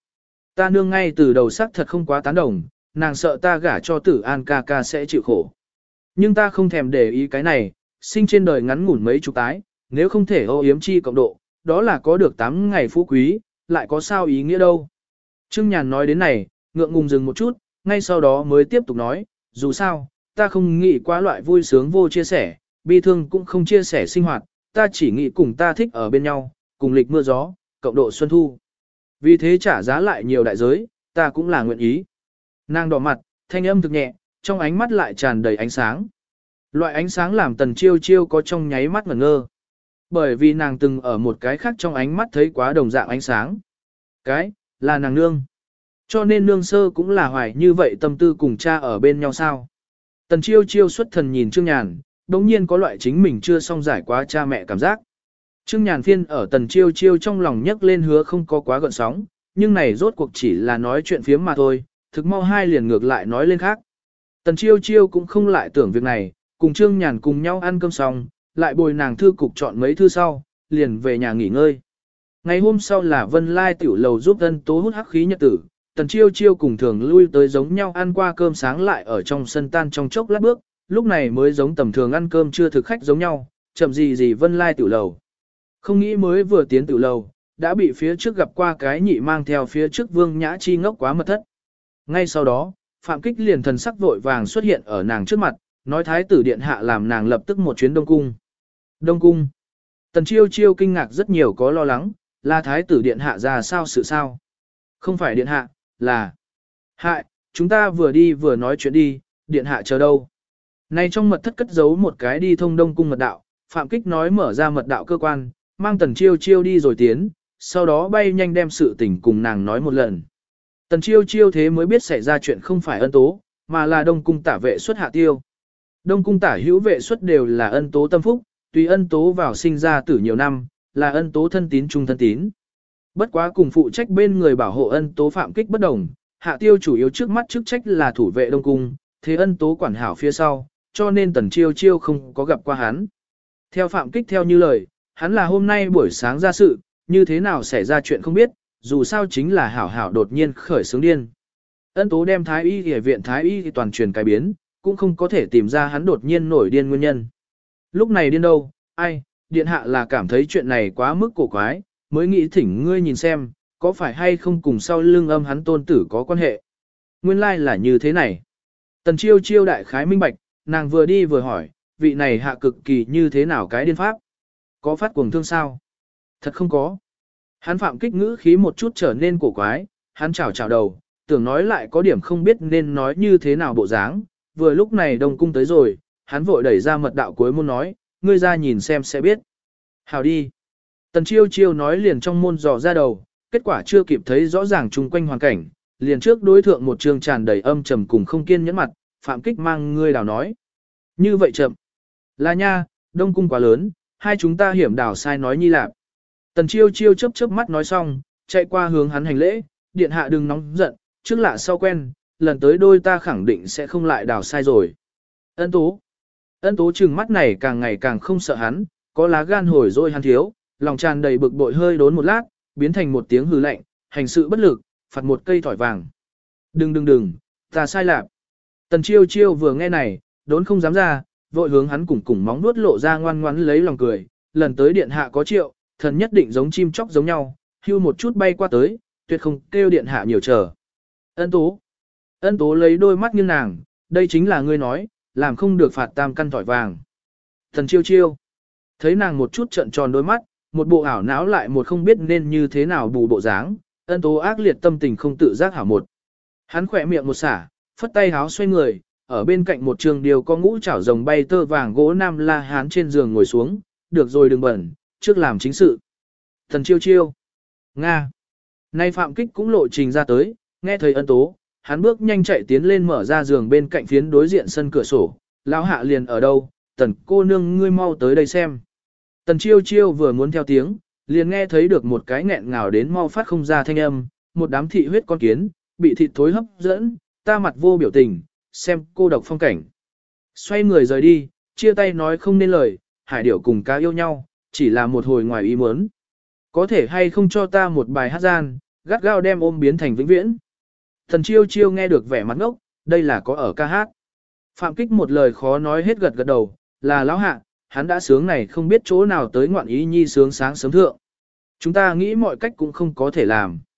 S1: Ta nương ngay từ đầu sắc thật không quá tán đồng, nàng sợ ta gả cho tử an ca ca sẽ chịu khổ. Nhưng ta không thèm để ý cái này, sinh trên đời ngắn ngủn mấy chục tái, nếu không thể ô yếm chi cộng độ, đó là có được tám ngày phú quý, lại có sao ý nghĩa đâu. Trương Nhàn nói đến này, ngượng ngùng dừng một chút, ngay sau đó mới tiếp tục nói, dù sao, ta không nghĩ quá loại vui sướng vô chia sẻ, bi thương cũng không chia sẻ sinh hoạt, ta chỉ nghĩ cùng ta thích ở bên nhau, cùng lịch mưa gió, cộng độ xuân thu. Vì thế trả giá lại nhiều đại giới, ta cũng là nguyện ý. Nàng đỏ mặt, thanh âm thực nhẹ, trong ánh mắt lại tràn đầy ánh sáng. Loại ánh sáng làm Tần Chiêu Chiêu có trong nháy mắt ngẩn ngơ. Bởi vì nàng từng ở một cái khác trong ánh mắt thấy quá đồng dạng ánh sáng. Cái, là nàng nương. Cho nên nương sơ cũng là hoài như vậy tâm tư cùng cha ở bên nhau sao. Tần Chiêu Chiêu xuất thần nhìn Trương Nhàn, đống nhiên có loại chính mình chưa xong giải quá cha mẹ cảm giác. Trương Nhàn phiên ở Tần Chiêu Chiêu trong lòng nhấc lên hứa không có quá gợn sóng, nhưng này rốt cuộc chỉ là nói chuyện phiếm mà thôi, thực mau hai liền ngược lại nói lên khác. Tần Chiêu Chiêu cũng không lại tưởng việc này, cùng Trương Nhàn cùng nhau ăn cơm xong, lại bồi nàng thư cục chọn mấy thư sau, liền về nhà nghỉ ngơi. Ngày hôm sau là Vân Lai tiểu lầu giúp Ân Tố hút hắc khí nhật tử, Tần Chiêu Chiêu cùng thường lui tới giống nhau ăn qua cơm sáng lại ở trong sân tan trong chốc lát bước, lúc này mới giống tầm thường ăn cơm chưa thực khách giống nhau, chậm gì gì Vân Lai tiểu lầu. Không nghĩ mới vừa tiến tiểu lầu, đã bị phía trước gặp qua cái nhị mang theo phía trước Vương Nhã Chi ngốc quá mật thất. Ngay sau đó, Phạm Kích liền thần sắc vội vàng xuất hiện ở nàng trước mặt, nói thái tử điện hạ làm nàng lập tức một chuyến Đông Cung. Đông Cung. Tần Chiêu Chiêu kinh ngạc rất nhiều có lo lắng, là thái tử điện hạ ra sao sự sao? Không phải điện hạ, là... Hại, chúng ta vừa đi vừa nói chuyện đi, điện hạ chờ đâu? Này trong mật thất cất giấu một cái đi thông Đông Cung mật đạo, Phạm Kích nói mở ra mật đạo cơ quan, mang Tần Chiêu Chiêu đi rồi tiến, sau đó bay nhanh đem sự tình cùng nàng nói một lần. Tần Chiêu Chiêu thế mới biết xảy ra chuyện không phải Ân Tố, mà là Đông Cung tả vệ xuất Hạ Tiêu. Đông Cung tả hữu vệ xuất đều là Ân Tố tâm phúc, tùy Ân Tố vào sinh ra tử nhiều năm, là Ân Tố thân tín trung thân tín. Bất quá cùng phụ trách bên người bảo hộ Ân Tố Phạm Kích bất đồng, Hạ Tiêu chủ yếu trước mắt chức trách là thủ vệ Đông Cung, thế Ân Tố quản hảo phía sau, cho nên Tần Chiêu Chiêu không có gặp qua hắn. Theo Phạm Kích theo như lời, hắn là hôm nay buổi sáng ra sự, như thế nào xảy ra chuyện không biết, dù sao chính là hảo hảo đột nhiên khởi sướng điên. Ân Tố đem Thái Y y viện Thái Y toàn truyền cải biến, cũng không có thể tìm ra hắn đột nhiên nổi điên nguyên nhân. Lúc này điên đâu, ai, điện hạ là cảm thấy chuyện này quá mức cổ quái, mới nghĩ thỉnh ngươi nhìn xem, có phải hay không cùng sau lưng âm hắn tôn tử có quan hệ. Nguyên lai like là như thế này. Tần Chiêu Chiêu đại khái minh bạch, nàng vừa đi vừa hỏi, vị này hạ cực kỳ như thế nào cái điên pháp? Có phát cuồng thương sao? Thật không có. Hắn Phạm Kích ngữ khí một chút trở nên cổ quái, hắn chào chào đầu, tưởng nói lại có điểm không biết nên nói như thế nào bộ dáng, vừa lúc này Đông Cung tới rồi, hắn vội đẩy ra mật đạo cuối môn nói, ngươi ra nhìn xem sẽ biết. Hào đi. Tần Chiêu Chiêu nói liền trong môn dò ra đầu, kết quả chưa kịp thấy rõ ràng chung quanh hoàn cảnh, liền trước đối thượng một trường tràn đầy âm trầm cùng không kiên nhẫn mặt, Phạm Kích mang ngươi đào nói. Như vậy chậm. Là nha, Đông Cung quá lớn, hai chúng ta hiểm đảo sai nói nhi lạp. Tần Chiêu Chiêu chớp chớp mắt nói xong, chạy qua hướng hắn hành lễ, điện hạ đừng nóng giận, trước lạ sau quen, lần tới đôi ta khẳng định sẽ không lại đảo sai rồi. Ân Tố. Ân Tố trừng mắt này càng ngày càng không sợ hắn, có lá gan hồi rồi hắn thiếu, lòng tràn đầy bực bội hơi đốn một lát, biến thành một tiếng hừ lạnh, hành sự bất lực, phạt một cây thỏi vàng. Đừng đừng đừng, ta sai lạc. Tần Chiêu Chiêu vừa nghe này, đốn không dám ra, vội hướng hắn cùng cùng móng nuốt lộ ra ngoan ngoãn lấy lòng cười, lần tới điện hạ có triệu, thần nhất định giống chim chóc giống nhau, hưu một chút bay qua tới, tuyệt không kêu điện hạ nhiều chờ. Ân Tố. Ân Tố lấy đôi mắt nghiêng nàng, đây chính là ngươi nói, làm không được phạt tam căn thỏi vàng. Thần Chiêu Chiêu. Thấy nàng một chút trợn tròn đôi mắt, một bộ ảo não lại một không biết nên như thế nào bù bộ dáng, Ân Tố ác liệt tâm tình không tự giác hảo một. Hắn khỏe miệng một xả, phất tay háo xoay người, ở bên cạnh một trường điều có ngũ chảo rồng bay tơ vàng gỗ nam la hán trên giường ngồi xuống, được rồi đừng bẩn, trước làm chính sự. Thần Chiêu Chiêu. Nga. Nay Phạm Kích cũng lộ trình ra tới, nghe thấy Ân Tố, hắn bước nhanh chạy tiến lên mở ra giường bên cạnh phiến đối diện sân cửa sổ, lão hạ liền ở đâu, tần cô nương ngươi mau tới đây xem. Tần Chiêu Chiêu vừa muốn theo tiếng, liền nghe thấy được một cái nghẹn ngào đến mau phát không ra thanh âm, một đám thị huyết con kiến, bị thịt thối hấp dẫn, ta mặt vô biểu tình, xem cô độc phong cảnh. Xoay người rời đi, chia tay nói không nên lời, hải điểu cùng cá yêu nhau, chỉ là một hồi ngoài ý muốn. Có thể hay không cho ta một bài hát gian, gắt gao đem ôm biến thành vĩnh viễn. Thần chiêu chiêu nghe được vẻ mặt ngốc, đây là có ở ca hát. Phạm kích một lời khó nói hết gật gật đầu, là lão hạ, hắn đã sướng này không biết chỗ nào tới ngoạn ý nhi sướng sáng sớm thượng. Chúng ta nghĩ mọi cách cũng không có thể làm.